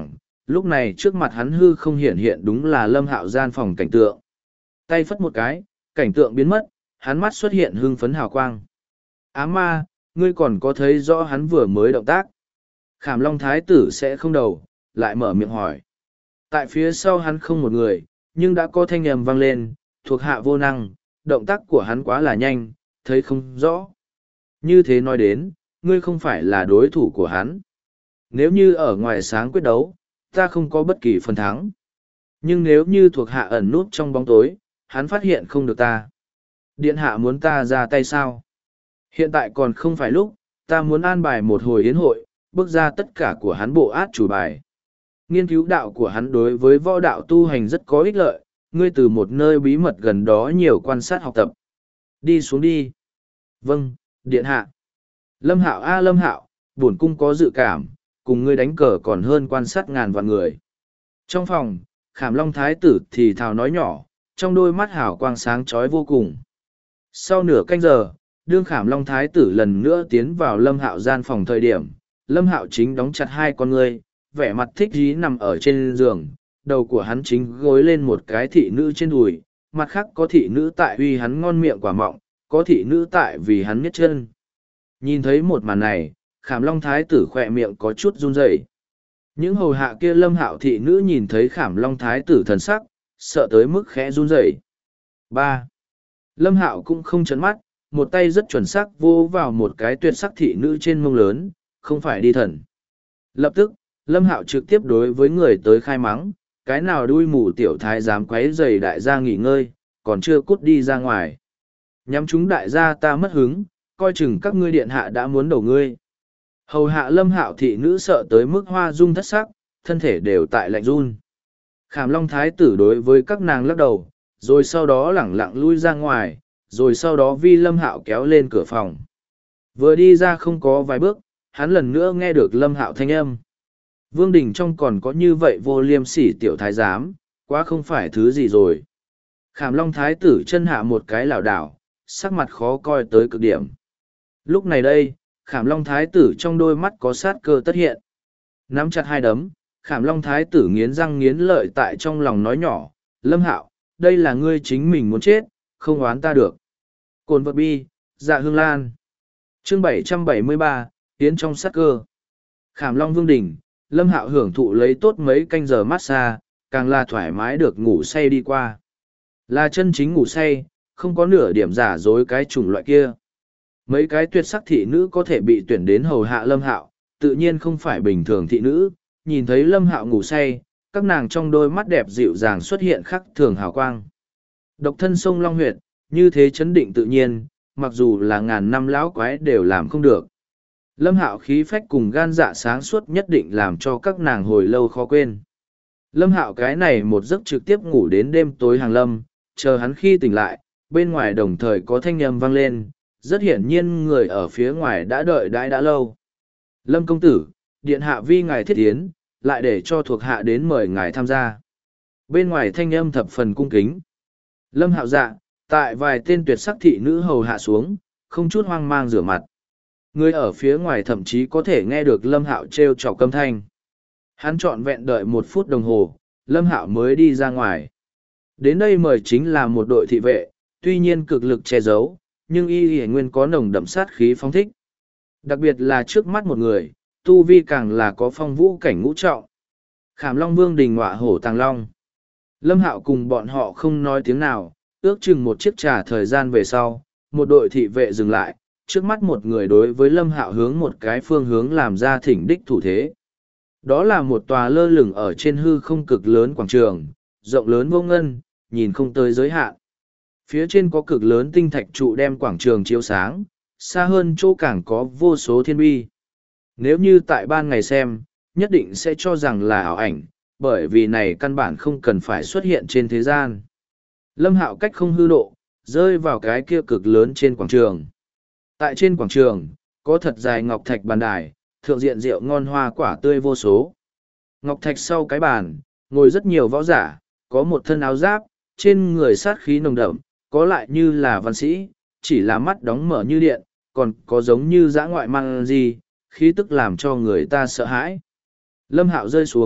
lúc này trước mặt hắn hư không hiện hiện đúng là Lâm Hạo gian phòng cảnh tượng. Tay phất một cái, cảnh tượng biến mất, hắn mắt xuất hiện hưng phấn hào quang. Á ma, ngươi còn có thấy rõ hắn vừa mới động tác. Khảm Long Thái tử sẽ không đầu, lại mở miệng hỏi. Tại phía sau hắn không một người, nhưng đã có thanh âm vang lên, thuộc hạ vô năng, động tác của hắn quá là nhanh, thấy không rõ. Như thế nói đến, ngươi không phải là đối thủ của hắn. Nếu như ở ngoài sáng quyết đấu, ta không có bất kỳ phần thắng. Nhưng nếu như thuộc hạ ẩn nút trong bóng tối, hắn phát hiện không được ta. Điện hạ muốn ta ra tay sao? Hiện tại còn không phải lúc, ta muốn an bài một hồi yến hội, bước ra tất cả của hắn bộ át chủ bài. Nghiên cứu đạo của hắn đối với võ đạo tu hành rất có ích lợi, ngươi từ một nơi bí mật gần đó nhiều quan sát học tập. Đi xuống đi. Vâng, điện hạ. Lâm Hạo a Lâm Hạo, bổn cung có dự cảm, cùng ngươi đánh cờ còn hơn quan sát ngàn vạn người. Trong phòng, Khảm Long Thái tử thì thào nói nhỏ, trong đôi mắt hào quang sáng chói vô cùng. Sau nửa canh giờ, đương Khảm Long Thái tử lần nữa tiến vào Lâm Hạo gian phòng thời điểm, Lâm Hạo chính đóng chặt hai con ngươi, vẻ mặt thích dí nằm ở trên giường, đầu của hắn chính gối lên một cái thị nữ trên đùi, mặt khác có thị nữ tại uy hắn ngon miệng quả mọng, có thị nữ tại vì hắn miết chân. Nhìn thấy một màn này, Khảm Long Thái tử khỏe miệng có chút run rẩy. Những hầu hạ kia Lâm Hạo thị nữ nhìn thấy Khảm Long Thái tử thần sắc, sợ tới mức khẽ run rẩy. 3. Lâm Hạo cũng không chấn mắt, một tay rất chuẩn xác vô vào một cái tuyệt sắc thị nữ trên mông lớn, không phải đi thần. Lập tức, Lâm Hạo trực tiếp đối với người tới khai mắng, cái nào đuôi mù tiểu thái dám quấy rầy đại gia nghỉ ngơi, còn chưa cút đi ra ngoài. Nhắm chúng đại gia ta mất hứng, coi chừng các ngươi điện hạ đã muốn đầu ngươi. Hầu hạ Lâm Hạo thị nữ sợ tới mức hoa dung thất sắc, thân thể đều tại lạnh run. Khảm Long Thái tử đối với các nàng lắc đầu, rồi sau đó lẳng lặng lui ra ngoài, rồi sau đó vi Lâm Hạo kéo lên cửa phòng. Vừa đi ra không có vài bước, hắn lần nữa nghe được Lâm Hạo thanh âm. Vương đình trong còn có như vậy vô liêm sỉ tiểu thái giám, quá không phải thứ gì rồi. Khảm Long Thái tử chân hạ một cái lảo đảo, sắc mặt khó coi tới cực điểm. Lúc này đây, Khảm Long Thái tử trong đôi mắt có sát cơ tất hiện. Nắm chặt hai đấm, Khảm Long Thái tử nghiến răng nghiến lợi tại trong lòng nói nhỏ, Lâm Hạo, đây là ngươi chính mình muốn chết, không oán ta được. Cồn vật bi, dạ hương lan. Chương 773, Tiến trong sát cơ. Khảm Long Vương Đình, Lâm Hạo hưởng thụ lấy tốt mấy canh giờ massage, càng là thoải mái được ngủ say đi qua. Là chân chính ngủ say, không có nửa điểm giả dối cái chủng loại kia. Mấy cái tuyệt sắc thị nữ có thể bị tuyển đến hầu hạ Lâm Hạo, tự nhiên không phải bình thường thị nữ, nhìn thấy Lâm Hạo ngủ say, các nàng trong đôi mắt đẹp dịu dàng xuất hiện khắc thường hào quang. Độc thân sông Long Huyệt, như thế chấn định tự nhiên, mặc dù là ngàn năm lão quái đều làm không được. Lâm Hạo khí phách cùng gan dạ sáng suốt nhất định làm cho các nàng hồi lâu khó quên. Lâm Hạo cái này một giấc trực tiếp ngủ đến đêm tối hàng lâm, chờ hắn khi tỉnh lại, bên ngoài đồng thời có thanh âm vang lên, rất hiển nhiên người ở phía ngoài đã đợi đãi đã lâu. Lâm công tử, điện hạ vi ngài thiết tiến, lại để cho thuộc hạ đến mời ngài tham gia. Bên ngoài thanh âm thập phần cung kính. Lâm Hạo dạ, tại vài tên tuyệt sắc thị nữ hầu hạ xuống, không chút hoang mang rửa mặt. Người ở phía ngoài thậm chí có thể nghe được Lâm Hạo trêu chọc âm thanh. Hắn trọn vẹn đợi 1 phút đồng hồ, Lâm Hạo mới đi ra ngoài. Đến đây mời chính là một đội thị vệ, tuy nhiên cực lực che giấu, nhưng y nguyên có nồng đậm sát khí phóng thích. Đặc biệt là trước mắt một người, tu vi càng là có phong vũ cảnh ngũ trọng. Khảm Long Vương Đình ngọa hổ tàng long. Lâm Hạo cùng bọn họ không nói tiếng nào, ước chừng một chiếc trà thời gian về sau, một đội thị vệ dừng lại, trước mắt một người đối với Lâm Hạo hướng một cái phương hướng làm ra thỉnh đích thủ thế. Đó là một tòa lơ lửng ở trên hư không cực lớn quảng trường, rộng lớn vô ngân, nhìn không tới giới hạn. Phía trên có cực lớn tinh thạch trụ đem quảng trường chiếu sáng, xa hơn chỗ càng có vô số thiên bi. Nếu như tại ban ngày xem, nhất định sẽ cho rằng là ảo ảnh, bởi vì này căn bản không cần phải xuất hiện trên thế gian. Lâm Hạo cách không hư độ, rơi vào cái kia cực lớn trên quảng trường. Tại trên quảng trường, có thật dài ngọc thạch bàn đài, thượng diện rượu ngon hoa quả tươi vô số. Ngọc thạch sau cái bàn, ngồi rất nhiều võ giả, có một thân áo giáp, trên người sát khí nồng đậm, có lại như là văn sĩ, chỉ là mắt đóng mở như điện, còn có giống như dã ngoại mang gì, khí tức làm cho người ta sợ hãi. Lâm Hạo rơi xuống,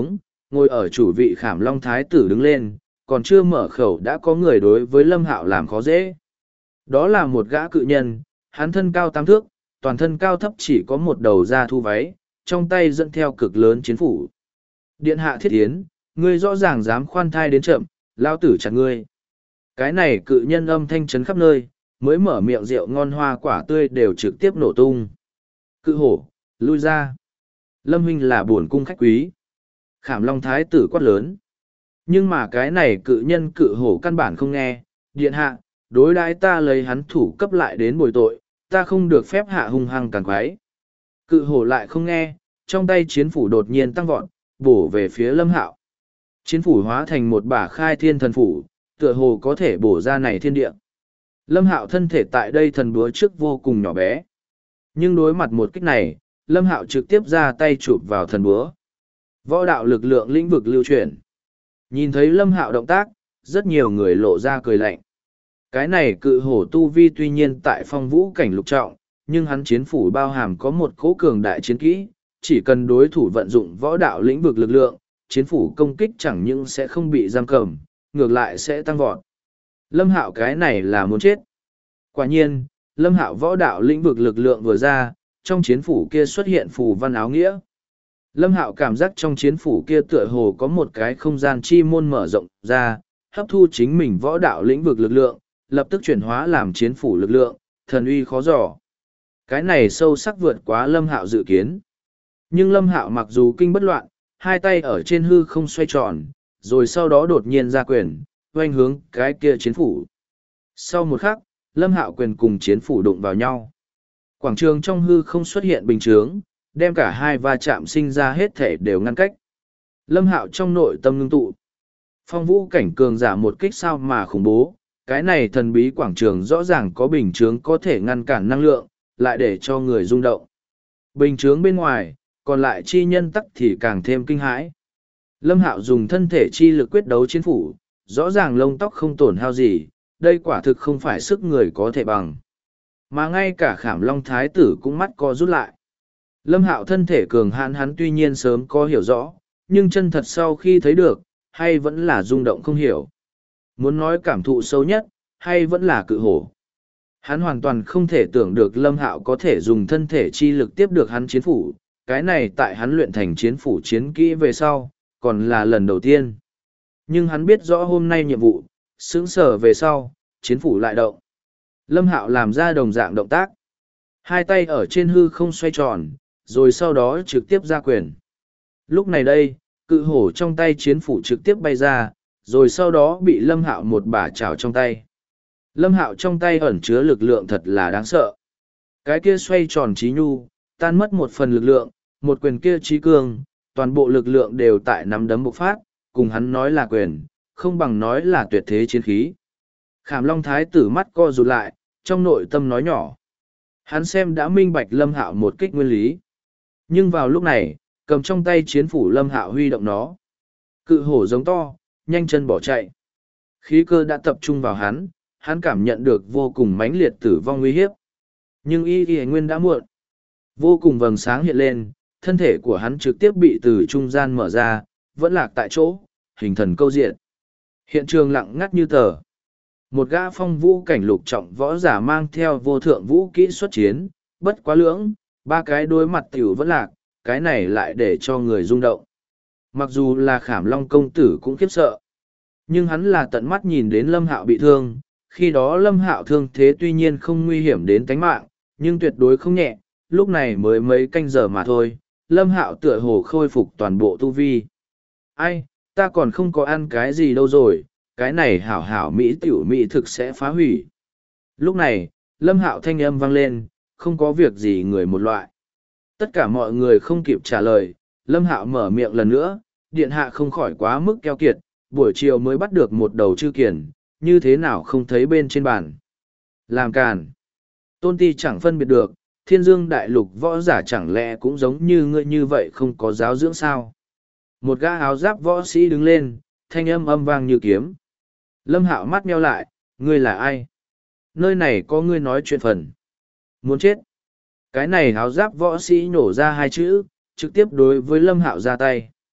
Ngồi ở chủ vị Khảm Long Thái tử đứng lên, còn chưa mở khẩu đã có người đối với Lâm Hạo làm khó dễ. Đó là một gã cự nhân, hắn thân cao 8 thước, toàn thân cao thấp chỉ có một đầu da thu váy, trong tay dẫn theo cực lớn chiến phủ. Điện hạ thiết tiến, ngươi rõ ràng dám khoan thai đến chậm, lao tử chặt ngươi. Cái này cự nhân âm thanh chấn khắp nơi, mới mở miệng rượu ngon hoa quả tươi đều trực tiếp nổ tung. Cự hổ, lui ra. Lâm huynh là bổn cung khách quý. Khảm Long Thái tử quát lớn. Nhưng mà cái này cự nhân cự hổ căn bản không nghe. Điện hạ, đối đãi ta lấy hắn thủ cấp lại đến bồi tội, ta không được phép hạ hung hăng càng quái. Cự hổ lại không nghe, trong tay chiến phủ đột nhiên tăng vọt, bổ về phía Lâm Hạo. Chiến phủ hóa thành một bả khai thiên thần phủ, tựa hồ có thể bổ ra này thiên địa. Lâm Hạo thân thể tại đây thần búa trước vô cùng nhỏ bé. Nhưng đối mặt một kích này, Lâm Hạo trực tiếp ra tay chụp vào thần búa. Võ đạo lực lượng lĩnh vực lưu chuyển. Nhìn thấy Lâm Hạo động tác, rất nhiều người lộ ra cười lạnh. Cái này cự hổ tu vi tuy nhiên tại phong vũ cảnh lục trọng, nhưng hắn chiến phủ bao hàm có một cỗ cường đại chiến kỹ, chỉ cần đối thủ vận dụng võ đạo lĩnh vực lực lượng, chiến phủ công kích chẳng những sẽ không bị giam cầm, ngược lại sẽ tăng vọt. Lâm Hạo cái này là muốn chết. Quả nhiên, Lâm Hạo võ đạo lĩnh vực lực lượng vừa ra, trong chiến phủ kia xuất hiện phù văn áo nghĩa. Lâm Hạo cảm giác trong chiến phủ kia tựa hồ có một cái không gian chi môn mở rộng ra, hấp thu chính mình võ đạo lĩnh vực lực lượng, lập tức chuyển hóa làm chiến phủ lực lượng, thần uy khó dò. Cái này sâu sắc vượt quá Lâm Hạo dự kiến. Nhưng Lâm Hạo mặc dù kinh bất loạn, hai tay ở trên hư không xoay tròn, rồi sau đó đột nhiên ra quyền, oanh hướng cái kia chiến phủ. Sau một khắc, Lâm Hạo quyền cùng chiến phủ đụng vào nhau. Quảng trường trong hư không xuất hiện bình chướng, đem cả hai va chạm sinh ra hết thể đều ngăn cách. Lâm Hạo trong nội tâm ngưng tụ. Phong vũ cảnh cường giả một kích sao mà khủng bố, cái này thần bí quảng trường rõ ràng có bình chướng có thể ngăn cản năng lượng, lại để cho người rung động. Bình chướng bên ngoài, còn lại chi nhân tắc thì càng thêm kinh hãi. Lâm Hạo dùng thân thể chi lực quyết đấu chiến phủ, rõ ràng lông tóc không tổn hao gì, đây quả thực không phải sức người có thể bằng. Mà ngay cả Khảm Long Thái tử cũng mắt co rút lại. Lâm Hạo thân thể cường hãn hắn tuy nhiên sớm có hiểu rõ, nhưng chân thật sau khi thấy được, hay vẫn là rung động không hiểu. Muốn nói cảm thụ sâu nhất, hay vẫn là cự hổ. Hắn hoàn toàn không thể tưởng được Lâm Hạo có thể dùng thân thể chi lực tiếp được hắn chiến phủ, cái này tại hắn luyện thành chiến phủ chiến kỹ về sau, còn là lần đầu tiên. Nhưng hắn biết rõ hôm nay nhiệm vụ, sững sờ về sau, chiến phủ lại động. Lâm Hạo làm ra đồng dạng động tác. Hai tay ở trên hư không xoay tròn, rồi sau đó trực tiếp ra quyền. Lúc này đây, cự hổ trong tay chiến phủ trực tiếp bay ra, rồi sau đó bị Lâm Hạo một bả chảo trong tay. Lâm Hạo trong tay ẩn chứa lực lượng thật là đáng sợ. Cái kia xoay tròn trí nhu, tan mất một phần lực lượng, một quyền kia trí cường, toàn bộ lực lượng đều tại nắm đấm bộc phát, cùng hắn nói là quyền, không bằng nói là tuyệt thế chiến khí. Khảm Long Thái tử mắt co rụt lại, trong nội tâm nói nhỏ. Hắn xem đã minh bạch Lâm Hạo một kích nguyên lý. Nhưng vào lúc này, cầm trong tay chiến phủ Lâm Hạo huy động nó. Cự hổ giống to, nhanh chân bỏ chạy. Khí cơ đã tập trung vào hắn cảm nhận được vô cùng mãnh liệt tử vong uy hiếp. Nhưng y nguyên đã muộn. Vô cùng vầng sáng hiện lên, thân thể của hắn trực tiếp bị từ trung gian mở ra, vẫn lạc tại chỗ, hình thần câu diện. Hiện trường lặng ngắt như tờ. Một gã phong vũ cảnh lục trọng võ giả mang theo vô thượng vũ kỹ xuất chiến, bất quá lưỡng, ba cái đối mặt tiểu vẫn lạc, cái này lại để cho người rung động. Mặc dù là Khảm Long công tử cũng khiếp sợ, nhưng hắn là tận mắt nhìn đến Lâm Hạo bị thương, khi đó Lâm Hạo thương thế tuy nhiên không nguy hiểm đến tánh mạng, nhưng tuyệt đối không nhẹ, lúc này mới mấy canh giờ mà thôi, Lâm Hạo tựa hồ khôi phục toàn bộ tu vi. Ai, ta còn không có ăn cái gì đâu rồi, cái này hảo hảo mỹ tiểu mỹ thực sẽ phá hủy. Lúc này, Lâm Hạo thanh âm vang lên, không có việc gì người một loại. Tất cả mọi người không kịp trả lời, Lâm Hạo mở miệng lần nữa, điện hạ không khỏi quá mức keo kiệt, buổi chiều mới bắt được một đầu chư kiển, như thế nào không thấy bên trên bàn. Làm càn. Tôn Ti chẳng phân biệt được, Thiên Dương đại lục võ giả chẳng lẽ cũng giống như ngươi như vậy không có giáo dưỡng sao. Một gã áo giáp võ sĩ đứng lên, thanh âm âm vang như kiếm. Lâm Hạo mắt nheo lại, ngươi là ai? Nơi này có ngươi nói chuyện phần. Muốn chết. Cái này áo giáp võ sĩ nổ ra hai chữ, trực tiếp đối với Lâm Hạo ra tay.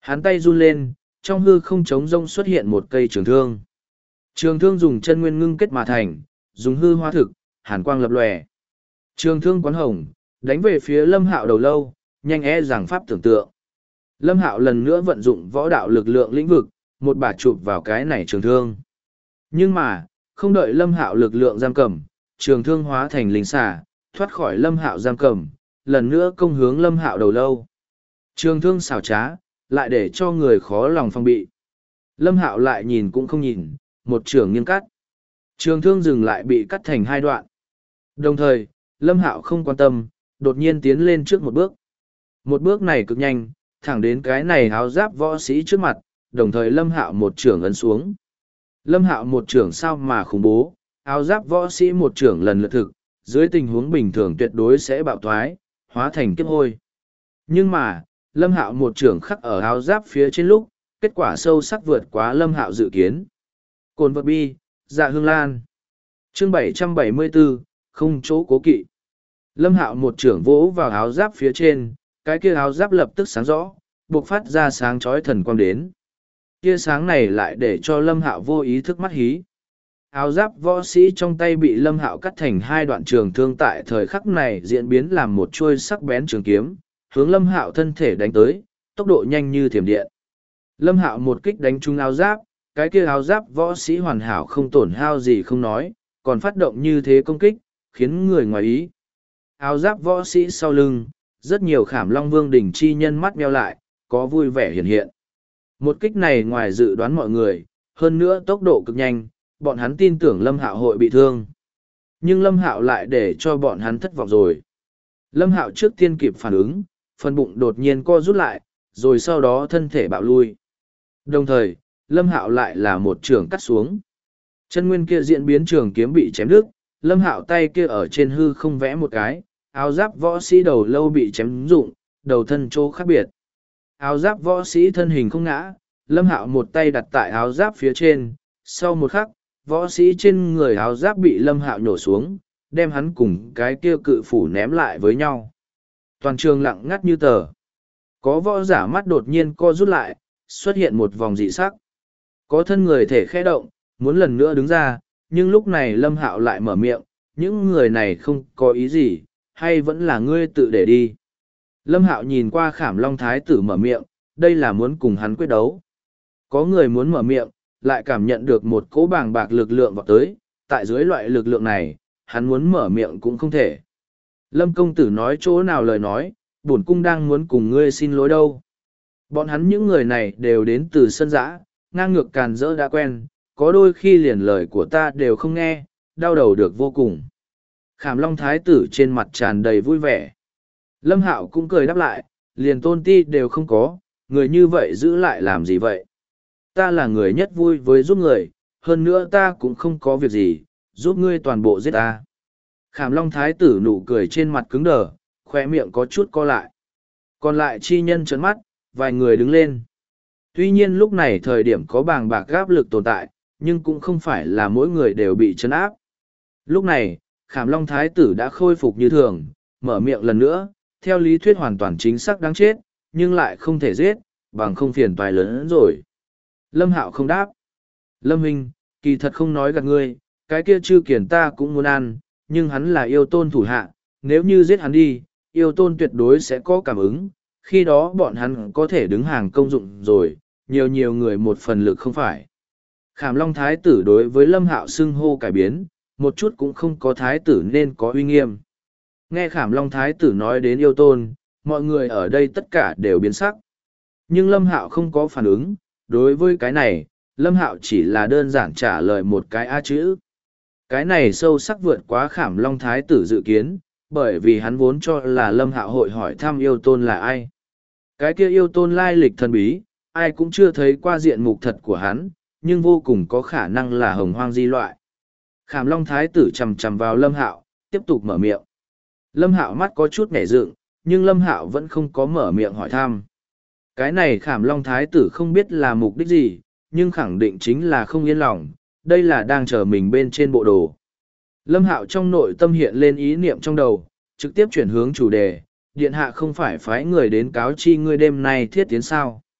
Hắn tay run lên, trong hư không trống rông xuất hiện một cây trường thương. Trường thương dùng chân nguyên ngưng kết mà thành, dùng hư hóa thực, hàn quang lập lòe. Trường thương quán hồng, đánh về phía Lâm Hạo đầu lâu, nhanh giảng pháp tưởng tượng. Lâm Hạo lần nữa vận dụng võ đạo lực lượng lĩnh vực, một bà chụp vào cái này trường thương. Nhưng mà, không đợi Lâm Hạo lực lượng giam cầm, trường thương hóa thành linh xà, thoát khỏi Lâm Hạo giam cầm, lần nữa công hướng Lâm Hạo đầu lâu. Trường thương xảo trá, lại để cho người khó lòng phòng bị. Lâm Hạo lại nhìn cũng không nhìn, một trường nghiêng cắt. Trường thương dừng lại bị cắt thành hai đoạn. Đồng thời, Lâm Hạo không quan tâm, đột nhiên tiến lên trước một bước. Một bước này cực nhanh, thẳng đến cái này áo giáp võ sĩ trước mặt, đồng thời Lâm Hạo một trường ấn xuống. Lâm Hạo một trường sao mà khủng bố, áo giáp võ sĩ một trường lần lượt thực, dưới tình huống bình thường tuyệt đối sẽ bạo thoái, hóa thành kiếp hôi. Nhưng mà, Lâm Hạo một trường khắc ở áo giáp phía trên lúc, kết quả sâu sắc vượt quá Lâm Hạo dự kiến. Cồn vật bi, dạ hương lan. Chương 774, không chỗ cố kỵ. Lâm Hạo một trưởng vỗ vào áo giáp phía trên, cái kia áo giáp lập tức sáng rõ, bộc phát ra sáng chói thần quang đến. Tia sáng này lại để cho Lâm Hạo vô ý thức mắt hí. Áo giáp võ sĩ trong tay bị Lâm Hạo cắt thành hai đoạn trường thương tại thời khắc này diễn biến làm một chuôi sắc bén trường kiếm, hướng Lâm Hạo thân thể đánh tới, tốc độ nhanh như thiểm điện. Lâm Hạo một kích đánh trúng áo giáp, cái kia áo giáp võ sĩ hoàn hảo không tổn hao gì không nói, còn phát động như thế công kích, khiến người ngoài ý. Áo giáp võ sĩ sau lưng, rất nhiều Khảm Long Vương đỉnh chi nhân mắt meo lại, có vui vẻ hiện hiện. Một kích này ngoài dự đoán mọi người, hơn nữa tốc độ cực nhanh, bọn hắn tin tưởng Lâm Hạo hội bị thương. Nhưng Lâm Hạo lại để cho bọn hắn thất vọng rồi. Lâm Hạo trước tiên kịp phản ứng, phần bụng đột nhiên co rút lại, rồi sau đó thân thể bạo lui. Đồng thời, Lâm Hạo lại là một trường cắt xuống. Chân nguyên kia diễn biến trường kiếm bị chém đứt, Lâm Hạo tay kia ở trên hư không vẽ một cái, áo giáp võ sĩ đầu lâu bị chém rụng, đầu thân chỗ khác biệt. Áo giáp võ sĩ thân hình không ngã, Lâm Hạo một tay đặt tại áo giáp phía trên, sau một khắc, võ sĩ trên người áo giáp bị Lâm Hạo nhổ xuống, đem hắn cùng cái kia cự phủ ném lại với nhau. Toàn trường lặng ngắt như tờ. Có võ giả mắt đột nhiên co rút lại, xuất hiện một vòng dị sắc. Có thân người thể khẽ động, muốn lần nữa đứng ra, nhưng lúc này Lâm Hạo lại mở miệng, những người này không có ý gì, hay vẫn là ngươi tự để đi. Lâm Hạo nhìn qua Khảm Long Thái tử mở miệng, đây là muốn cùng hắn quyết đấu. Có người muốn mở miệng, lại cảm nhận được một cỗ bàng bạc lực lượng vào tới, tại dưới loại lực lượng này, hắn muốn mở miệng cũng không thể. Lâm công tử nói chỗ nào lời nói, bổn cung đang muốn cùng ngươi xin lỗi đâu. Bọn hắn những người này đều đến từ sân dã, ngang ngược càn rỡ đã quen, có đôi khi liền lời của ta đều không nghe, đau đầu được vô cùng. Khảm Long Thái tử trên mặt tràn đầy vui vẻ. Lâm Hạo cũng cười đáp lại, liền tôn ti đều không có, người như vậy giữ lại làm gì vậy? Ta là người nhất vui với giúp người, hơn nữa ta cũng không có việc gì, giúp ngươi toàn bộ giết ta. Khảm Long Thái tử nụ cười trên mặt cứng đờ, khoe miệng có chút co lại. Còn lại chi nhân trấn mắt, vài người đứng lên. Tuy nhiên lúc này thời điểm có bàng bạc áp lực tồn tại, nhưng cũng không phải là mỗi người đều bị trấn áp. Lúc này, Khảm Long Thái tử đã khôi phục như thường, mở miệng lần nữa, theo lý thuyết hoàn toàn chính xác đáng chết, nhưng lại không thể giết, bằng không phiền toái lớn hơn rồi. Lâm Hạo không đáp. Lâm Huynh, kỳ thật không nói gạt ngươi, cái kia Trư Kiền ta cũng muốn ăn, nhưng hắn là yêu tôn thủ hạ, nếu như giết hắn đi, yêu tôn tuyệt đối sẽ có cảm ứng, khi đó bọn hắn có thể đứng hàng công dụng rồi, nhiều người một phần lực không phải. Khảm Long Thái tử đối với Lâm Hạo xưng hô cải biến, một chút cũng không có thái tử nên có uy nghiêm. Nghe Khảm Long Thái tử nói đến yêu tôn, mọi người ở đây tất cả đều biến sắc. Nhưng Lâm Hạo không có phản ứng, đối với cái này, Lâm Hạo chỉ là đơn giản trả lời một cái A chữ. Cái này sâu sắc vượt quá Khảm Long Thái tử dự kiến, bởi vì hắn vốn cho là Lâm Hạo hội hỏi thăm yêu tôn là ai. Cái kia yêu tôn lai lịch thần bí, ai cũng chưa thấy qua diện mục thật của hắn, nhưng vô cùng có khả năng là hồng hoang di loại. Khảm Long Thái tử chầm chầm vào Lâm Hạo, tiếp tục mở miệng. Lâm Hạo mắt có chút nhẹ dựng, nhưng Lâm Hạo vẫn không có mở miệng hỏi thăm. Cái này Khảm Long Thái tử không biết là mục đích gì, nhưng khẳng định chính là không yên lòng, đây là đang chờ mình bên trên bộ đồ. Lâm Hạo trong nội tâm hiện lên ý niệm trong đầu, trực tiếp chuyển hướng chủ đề, điện hạ không phải phái người đến cáo chi ngươi đêm nay thiết tiến sao.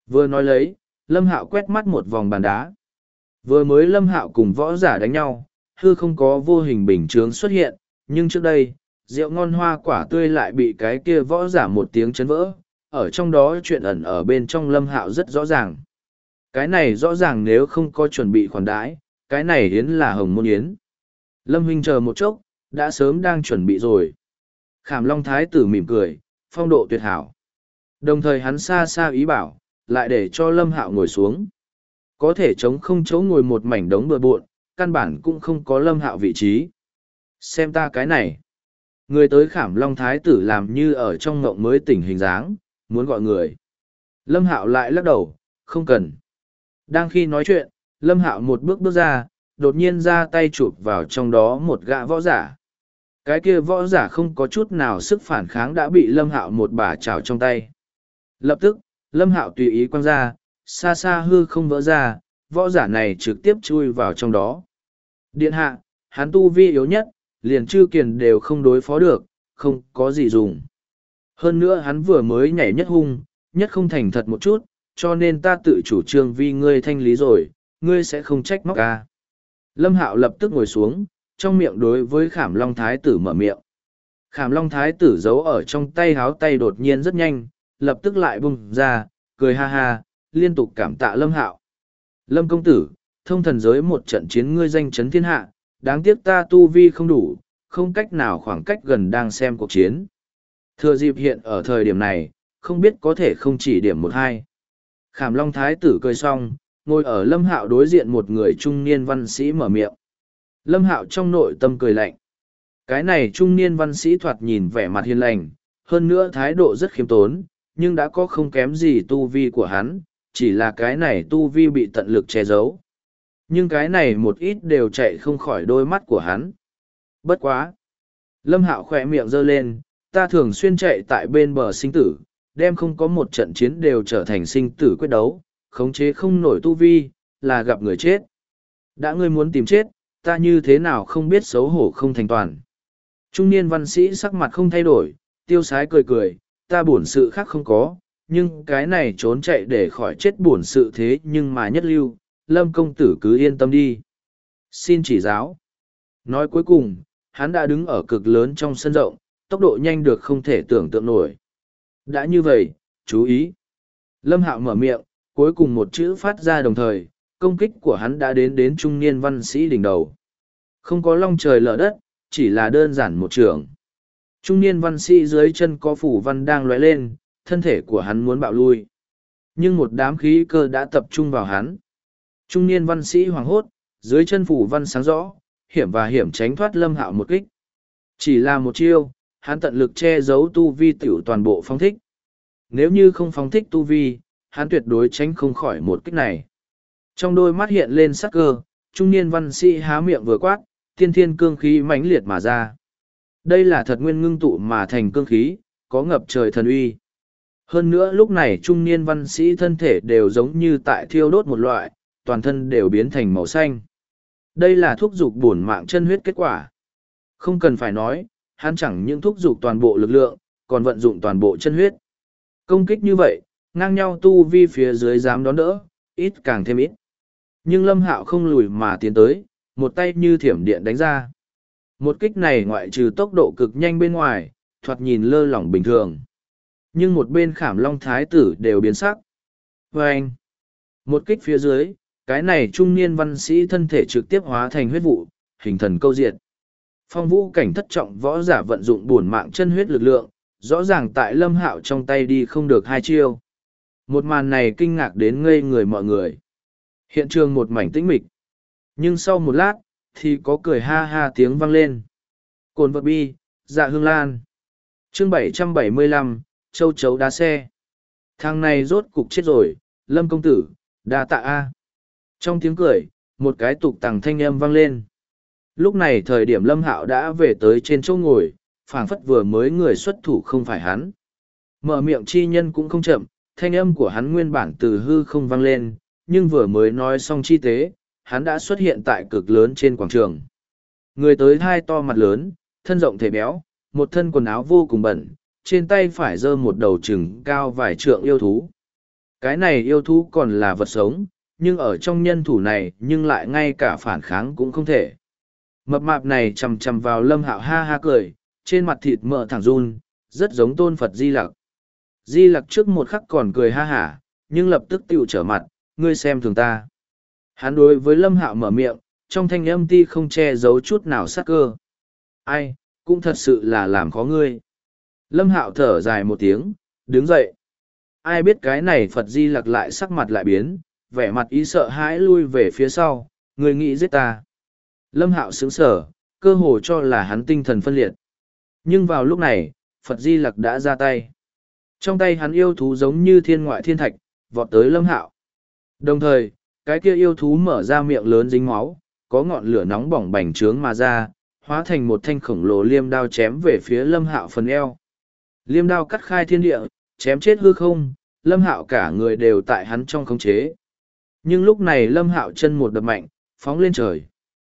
Vừa nói lấy, Lâm Hạo quét mắt một vòng bàn đá. Vừa mới Lâm Hạo cùng võ giả đánh nhau, hư không có vô hình bình chướng xuất hiện, nhưng trước đây, rượu ngon hoa quả tươi lại bị cái kia võ giả một tiếng chấn vỡ. Ở trong đó chuyện ẩn ở bên trong Lâm Hạo rất rõ ràng. Cái này rõ ràng nếu không có chuẩn bị khoản đãi, cái này yến là hồng môn yến. Lâm huynh chờ một chốc, đã sớm đang chuẩn bị rồi. Khảm Long Thái tử mỉm cười, phong độ tuyệt hảo. Đồng thời hắn xa xa ý bảo, lại để cho Lâm Hạo ngồi xuống. Có thể chống không chỗ ngồi một mảnh đống bừa bộn, căn bản cũng không có Lâm Hạo vị trí. Xem ta cái này. Người tới Khảm Long Thái tử làm như ở trong ngộng mới tỉnh hình dáng, muốn gọi người. Lâm Hạo lại lắc đầu, không cần. Đang khi nói chuyện, Lâm Hạo một bước bước ra, đột nhiên ra tay chụp vào trong đó một gã võ giả. Cái kia võ giả không có chút nào sức phản kháng đã bị Lâm Hạo một bà chảo trong tay. Lập tức, Lâm Hạo tùy ý quăng ra, xa xa hư không vỡ ra, võ giả này trực tiếp chui vào trong đó. Điện hạ, hắn tu vi yếu nhất, liền chư kiền đều không đối phó được, không có gì dùng. Hơn nữa hắn vừa mới nhảy nhất hung, nhất không thành thật một chút, cho nên ta tự chủ trương vì ngươi thanh lý rồi, ngươi sẽ không trách móc ca. Lâm Hạo lập tức ngồi xuống, trong miệng đối với Khảm Long Thái tử mở miệng. Khảm Long Thái tử giấu ở trong tay háo tay đột nhiên rất nhanh, lập tức lại bung ra, cười ha ha, liên tục cảm tạ Lâm Hạo. Lâm công tử, thông thần giới một trận chiến ngươi danh chấn thiên hạ, đáng tiếc ta tu vi không đủ, không cách nào khoảng cách gần đang xem cuộc chiến. Thừa dịp hiện ở thời điểm này, không biết có thể không chỉ điểm một hai. Khảm Long Thái tử cười xong, ngồi ở Lâm Hạo đối diện một người trung niên văn sĩ mở miệng. Lâm Hạo trong nội tâm cười lạnh. Cái này trung niên văn sĩ thoạt nhìn vẻ mặt hiền lành, hơn nữa thái độ rất khiêm tốn, nhưng đã có không kém gì tu vi của hắn, chỉ là cái này tu vi bị tận lực che giấu. Nhưng cái này một ít đều chạy không khỏi đôi mắt của hắn. Bất quá. Lâm Hạo khỏe miệng giơ lên, ta thường xuyên chạy tại bên bờ sinh tử, đem không có một trận chiến đều trở thành sinh tử quyết đấu, khống chế không nổi tu vi, là gặp người chết. Đã ngươi muốn tìm chết, ta như thế nào không biết xấu hổ không thành toàn. Trung niên văn sĩ sắc mặt không thay đổi, tiêu sái cười cười, ta bổn sự khác không có, nhưng cái này trốn chạy để khỏi chết bổn sự thế nhưng mà nhất lưu, Lâm công tử cứ yên tâm đi. Xin chỉ giáo. Nói cuối cùng, hắn đã đứng ở cực lớn trong sân rộng, tốc độ nhanh được không thể tưởng tượng nổi. Đã như vậy, chú ý. Lâm Hạo mở miệng, cuối cùng một chữ phát ra đồng thời, công kích của hắn đã đến trung niên văn sĩ đỉnh đầu. Không có long trời lở đất, chỉ là đơn giản một trường. Trung niên văn sĩ dưới chân có phủ văn đang lóe lên, thân thể của hắn muốn bạo lui. Nhưng một đám khí cơ đã tập trung vào hắn. Trung niên văn sĩ hoảng hốt, dưới chân phủ văn sáng rõ, hiểm và hiểm tránh thoát Lâm Hạo một kích. Chỉ là một chiêu, hắn tận lực che giấu tu vi tiểu toàn bộ phóng thích. Nếu như không phóng thích tu vi, hắn tuyệt đối tránh không khỏi một kích này. Trong đôi mắt hiện lên sắc cơ, trung niên văn sĩ há miệng vừa quát, thiên thiên cương khí mãnh liệt mà ra. Đây là thật nguyên ngưng tụ mà thành cương khí, có ngập trời thần uy. Hơn nữa lúc này trung niên văn sĩ thân thể đều giống như tại thiêu đốt một loại, toàn thân đều biến thành màu xanh. Đây là thúc dục bổn mạng chân huyết kết quả. Không cần phải nói, hắn chẳng những thúc dục toàn bộ lực lượng, còn vận dụng toàn bộ chân huyết. Công kích như vậy, ngang nhau tu vi phía dưới dám đón đỡ, ít càng thêm ít. Nhưng Lâm Hạo không lùi mà tiến tới, một tay như thiểm điện đánh ra. Một kích này ngoại trừ tốc độ cực nhanh bên ngoài, thoạt nhìn lơ lỏng bình thường. Nhưng một bên Khảm Long Thái tử đều biến sắc. Vâng! Một kích phía dưới, cái này trung niên văn sĩ thân thể trực tiếp hóa thành huyết vụ, hình thần câu diệt. Phong vũ cảnh thất trọng võ giả vận dụng bổn mạng chân huyết lực lượng, rõ ràng tại Lâm Hạo trong tay đi không được hai chiêu. Một màn này kinh ngạc đến ngây người mọi người. Hiện trường một mảnh tĩnh mịch. Nhưng sau một lát, thì có cười ha ha tiếng vang lên. Cồn vật bi, dạ hương lan. Chương 775, châu chấu đá xe. Thằng này rốt cục chết rồi, Lâm công tử, đa tạ a. Trong tiếng cười, một cái tục tằng thanh âm vang lên. Lúc này thời điểm Lâm Hạo đã về tới trên chỗ ngồi, phảng phất vừa mới người xuất thủ không phải hắn. Mở miệng chi nhân cũng không chậm, thanh âm của hắn nguyên bản từ hư không vang lên, nhưng vừa mới nói xong chi tế, hắn đã xuất hiện tại cực lớn trên quảng trường. Người tới hai to mặt lớn, thân rộng thể béo, một thân quần áo vô cùng bẩn, trên tay phải giơ một đầu trừng cao vài trượng yêu thú. Cái này yêu thú còn là vật sống, nhưng ở trong nhân thủ này nhưng lại ngay cả phản kháng cũng không thể. Mập mạp này chằm chằm vào Lâm Hạo ha ha cười, trên mặt thịt mỡ thẳng run, rất giống tôn Phật Di Lặc. Di Lặc trước một khắc còn cười ha hả, nhưng lập tức tựu trở mặt, ngươi xem thường ta. Hắn đối với Lâm Hạo mở miệng, trong thanh âm ti không che giấu chút nào sát cơ. Ai, cũng thật sự là làm khó ngươi. Lâm Hạo thở dài một tiếng, đứng dậy. Ai biết cái này Phật Di Lặc lại sắc mặt lại biến, vẻ mặt ý sợ hãi lui về phía sau, ngươi nghĩ giết ta. Lâm Hạo sững sờ, cơ hồ cho là hắn tinh thần phân liệt. Nhưng vào lúc này, Phật Di Lặc đã ra tay. Trong tay hắn yêu thú giống như thiên ngoại thiên thạch, vọt tới Lâm Hạo. Đồng thời, cái kia yêu thú mở ra miệng lớn dính máu, có ngọn lửa nóng bỏng bành trướng mà ra, hóa thành một thanh khổng lồ liêm đao chém về phía Lâm Hạo phần eo. Liêm đao cắt khai thiên địa, chém chết hư không, Lâm Hạo cả người đều tại hắn trong khống chế. Nhưng lúc này Lâm Hạo chân một đập mạnh, phóng lên trời.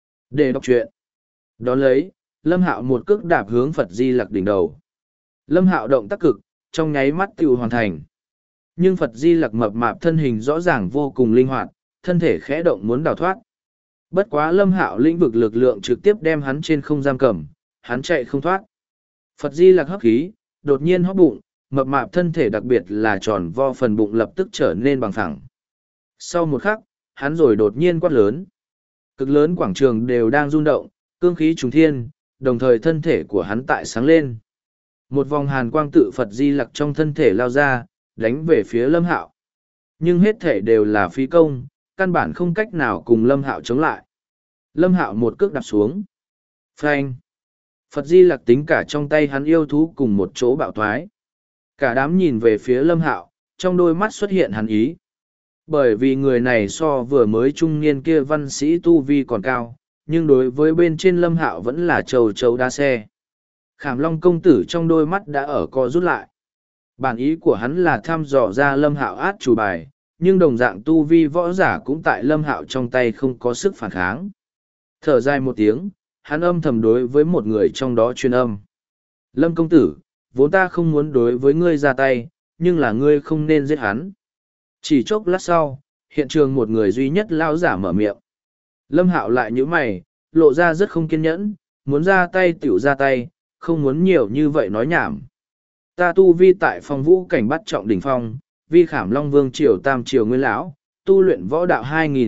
Để đọc truyện. Đón lấy, Lâm Hạo một cước đạp hướng Phật Di Lặc đỉnh đầu. Lâm Hạo động tác cực, trong nháy mắt tiêu hoàn thành. Nhưng Phật Di Lặc mập mạp thân hình rõ ràng vô cùng linh hoạt, thân thể khẽ động muốn đào thoát. Bất quá Lâm Hạo lĩnh vực lực lượng trực tiếp đem hắn trên không giam cầm, hắn chạy không thoát. Phật Di Lặc hấp khí, đột nhiên hóp bụng, mập mạp thân thể đặc biệt là tròn vo phần bụng lập tức trở nên bằng phẳng. Sau một khắc, hắn rồi đột nhiên quát lớn. Cực lớn quảng trường đều đang rung động, cương khí trùng thiên, đồng thời thân thể của hắn tại sáng lên. Một vòng hàn quang tự Phật Di Lặc trong thân thể lao ra, đánh về phía Lâm Hạo. Nhưng hết thể đều là phí công, căn bản không cách nào cùng Lâm Hạo chống lại. Lâm Hạo một cước đạp xuống. Phanh! Phật Di Lặc tính cả trong tay hắn yêu thú cùng một chỗ bạo thoái. Cả đám nhìn về phía Lâm Hạo, trong đôi mắt xuất hiện hắn ý. Bởi vì người này so vừa mới trung niên kia văn sĩ tu vi còn cao, nhưng đối với bên trên Lâm Hạo vẫn là trầu trầu đa xe. Khảm Long công tử trong đôi mắt đã ở co rút lại. Bản ý của hắn là thăm dò ra Lâm Hạo át chủ bài, nhưng đồng dạng tu vi võ giả cũng tại Lâm Hạo trong tay không có sức phản kháng. Thở dài một tiếng, hắn âm thầm đối với một người trong đó truyền âm. Lâm công tử, vốn ta không muốn đối với ngươi ra tay, nhưng là ngươi không nên giết hắn. Chỉ chốc lát sau, hiện trường một người duy nhất lão giả mở miệng. Lâm Hạo lại nhíu mày, lộ ra rất không kiên nhẫn, muốn ra tay tiểu ra tay, không muốn nhiều như vậy nói nhảm. Ta tu vi tại phong vũ cảnh bắt trọng đỉnh phong, vi Khảm Long Vương triều tam triều nguyên lão, tu luyện võ đạo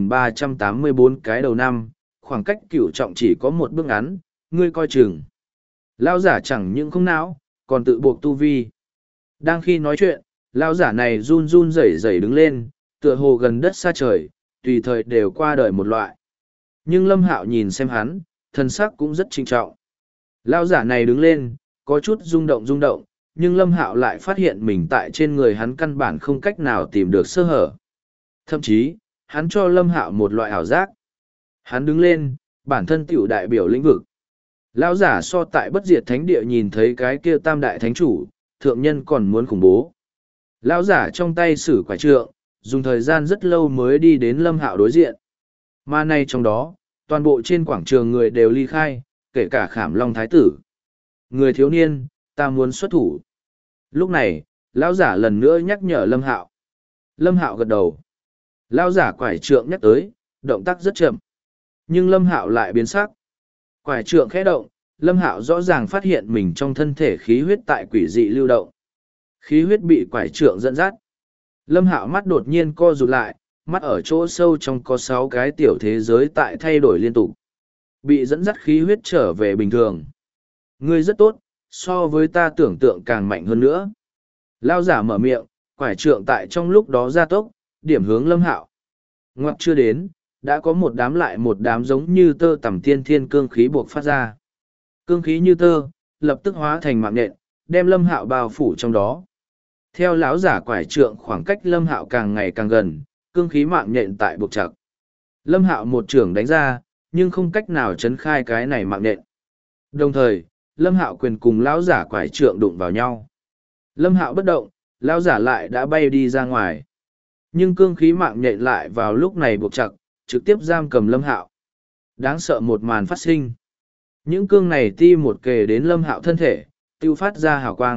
2384 cái đầu năm, khoảng cách cửu trọng chỉ có một bước ngắn, ngươi coi chừng. Lão giả chẳng những không não, còn tự buộc tu vi. Đang khi nói chuyện, lão giả này run run rẩy rẩy đứng lên, tựa hồ gần đất xa trời, tùy thời đều qua đời một loại. Nhưng Lâm Hạo nhìn xem hắn, thân sắc cũng rất trinh trọng. Lão giả này đứng lên, có chút rung động, nhưng Lâm Hạo lại phát hiện mình tại trên người hắn căn bản không cách nào tìm được sơ hở. Thậm chí, hắn cho Lâm Hạo một loại ảo giác. Hắn đứng lên, bản thân tiểu đại biểu lĩnh vực. Lão giả so tại bất diệt thánh địa nhìn thấy cái kia tam đại thánh chủ, thượng nhân còn muốn khủng bố. Lão giả trong tay sử quải trượng, dùng thời gian rất lâu mới đi đến Lâm Hạo đối diện. Mà nay trong đó, toàn bộ trên quảng trường người đều ly khai, kể cả Khảm Long thái tử. Người thiếu niên, ta muốn xuất thủ. Lúc này, lão giả lần nữa nhắc nhở Lâm Hạo. Lâm Hạo gật đầu. Lão giả quải trượng nhắc tới, động tác rất chậm. Nhưng Lâm Hạo lại biến sắc. Quải trượng khẽ động, Lâm Hạo rõ ràng phát hiện mình trong thân thể khí huyết tại quỷ dị lưu động. Khí huyết bị quải trượng dẫn dắt. Lâm Hạo mắt đột nhiên co rụt lại, mắt ở chỗ sâu trong có 6 cái tiểu thế giới tại thay đổi liên tục. Bị dẫn dắt khí huyết trở về bình thường. Ngươi rất tốt, so với ta tưởng tượng càng mạnh hơn nữa. Lao giả mở miệng, quải trượng tại trong lúc đó gia tốc, điểm hướng Lâm Hạo. Ngoặc chưa đến, đã có một đám lại một đám giống như tơ tằm tiên thiên cương khí buộc phát ra. Cương khí như tơ, lập tức hóa thành mạng nhện, đem Lâm Hạo bao phủ trong đó. Theo lão giả quải trượng khoảng cách Lâm Hạo càng ngày càng gần, cương khí mạng nhện tại buộc chặt. Lâm Hạo một trưởng đánh ra, nhưng không cách nào chấn khai cái này mạng nhện. Đồng thời, Lâm Hạo quyền cùng lão giả quải trượng đụng vào nhau. Lâm Hạo bất động, lão giả lại đã bay đi ra ngoài. Nhưng cương khí mạng nhện lại vào lúc này buộc chặt, trực tiếp giam cầm Lâm Hạo. Đáng sợ một màn phát sinh. Những cương này ti một kề đến Lâm Hạo thân thể, tiêu phát ra hào quang,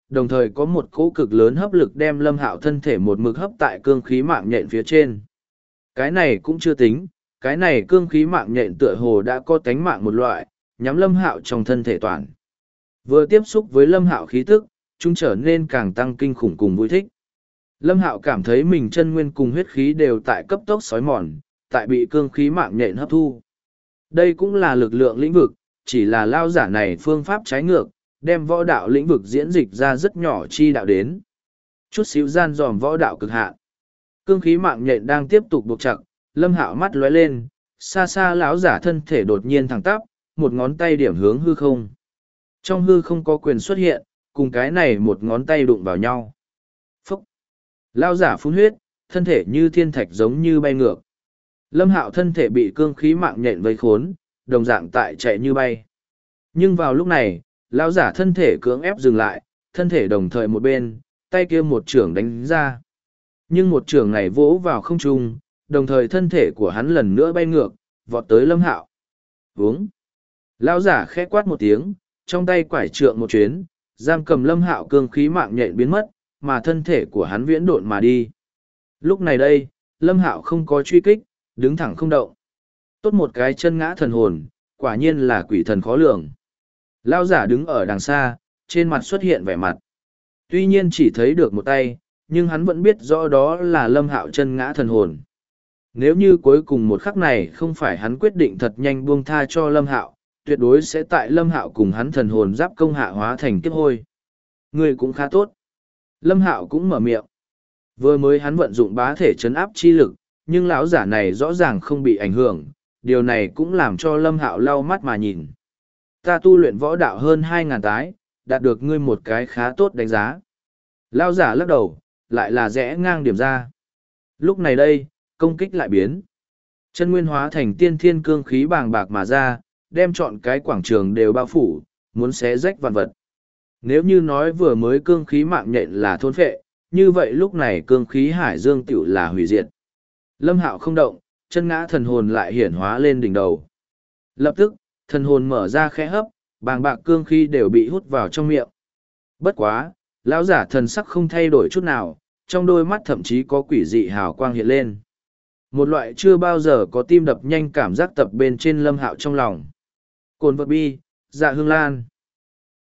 đồng thời có một cỗ cực lớn hấp lực đem Lâm Hạo thân thể một mực hấp tại cương khí mạng nhện phía trên. Cái này cũng chưa tính, cái này cương khí mạng nhện tựa hồ đã có tánh mạng một loại, nhắm Lâm Hạo trong thân thể toàn. Vừa tiếp xúc với Lâm Hạo khí tức, chúng trở nên càng tăng kinh khủng cùng vui thích. Lâm Hạo cảm thấy mình chân nguyên cùng huyết khí đều tại cấp tốc xói mòn, tại bị cương khí mạng nhện hấp thu. Đây cũng là lực lượng lĩnh vực, chỉ là lao giả này phương pháp trái ngược, đem võ đạo lĩnh vực diễn dịch ra rất nhỏ chi đạo đến. Chút xíu gian dòm võ đạo cực hạn. Cương khí mạng nhện đang tiếp tục buộc chặt, Lâm Hạo mắt lóe lên, xa xa lão giả thân thể đột nhiên thẳng tắp, một ngón tay điểm hướng hư không. Trong hư không có quyền xuất hiện, cùng cái này một ngón tay đụng vào nhau. Phúc! Lão giả phun huyết, thân thể như thiên thạch giống như bay ngược. Lâm Hạo thân thể bị cương khí mạng nhện vây khốn, đồng dạng tại chạy như bay. Nhưng vào lúc này, lão giả thân thể cưỡng ép dừng lại, thân thể đồng thời một bên, tay kia một chưởng đánh ra. Nhưng một chưởng này vỗ vào không trung, đồng thời thân thể của hắn lần nữa bay ngược, vọt tới Lâm Hạo. Vướng! Lão giả khẽ quát một tiếng, trong tay quải trượng một chuyến, giam cầm Lâm Hạo cương khí mạng nhện biến mất, mà thân thể của hắn viễn độn mà đi. Lúc này đây, Lâm Hạo không có truy kích, đứng thẳng không động. Tốt một cái chân ngã thần hồn, quả nhiên là quỷ thần khó lường. Lão giả đứng ở đằng xa, trên mặt xuất hiện vẻ mặt. Tuy nhiên chỉ thấy được một tay, nhưng hắn vẫn biết rõ đó là Lâm Hạo chân ngã thần hồn. Nếu như cuối cùng một khắc này không phải hắn quyết định thật nhanh buông tha cho Lâm Hạo, tuyệt đối sẽ tại Lâm Hạo cùng hắn thần hồn giáp công hạ hóa thành kiếp hôi. Người cũng khá tốt. Lâm Hạo cũng mở miệng. Vừa mới hắn vận dụng bá thể chấn áp chi lực, nhưng lão giả này rõ ràng không bị ảnh hưởng, điều này cũng làm cho Lâm Hạo lau mắt mà nhìn. Ta tu luyện võ đạo hơn 2.000 tái, đạt được ngươi một cái khá tốt đánh giá. Lão giả lắc đầu, lại là rẽ ngang điểm ra. Lúc này đây, công kích lại biến. Chân nguyên hóa thành tiên thiên cương khí bàng bạc mà ra, đem trọn cái quảng trường đều bao phủ, muốn xé rách vạn vật. Nếu như nói vừa mới cương khí mạng nhện là thôn phệ, như vậy lúc này cương khí hải dương tiểu là hủy diệt. Lâm Hạo không động, chân ngã thần hồn lại hiển hóa lên đỉnh đầu. Lập tức, thần hồn mở ra khẽ hấp, bàng bạc cương khí đều bị hút vào trong miệng. Bất quá, lão giả thần sắc không thay đổi chút nào, trong đôi mắt thậm chí có quỷ dị hào quang hiện lên. Một loại chưa bao giờ có tim đập nhanh cảm giác tập bên trên Lâm Hạo trong lòng. Cồn vật bi, dạ hương lan.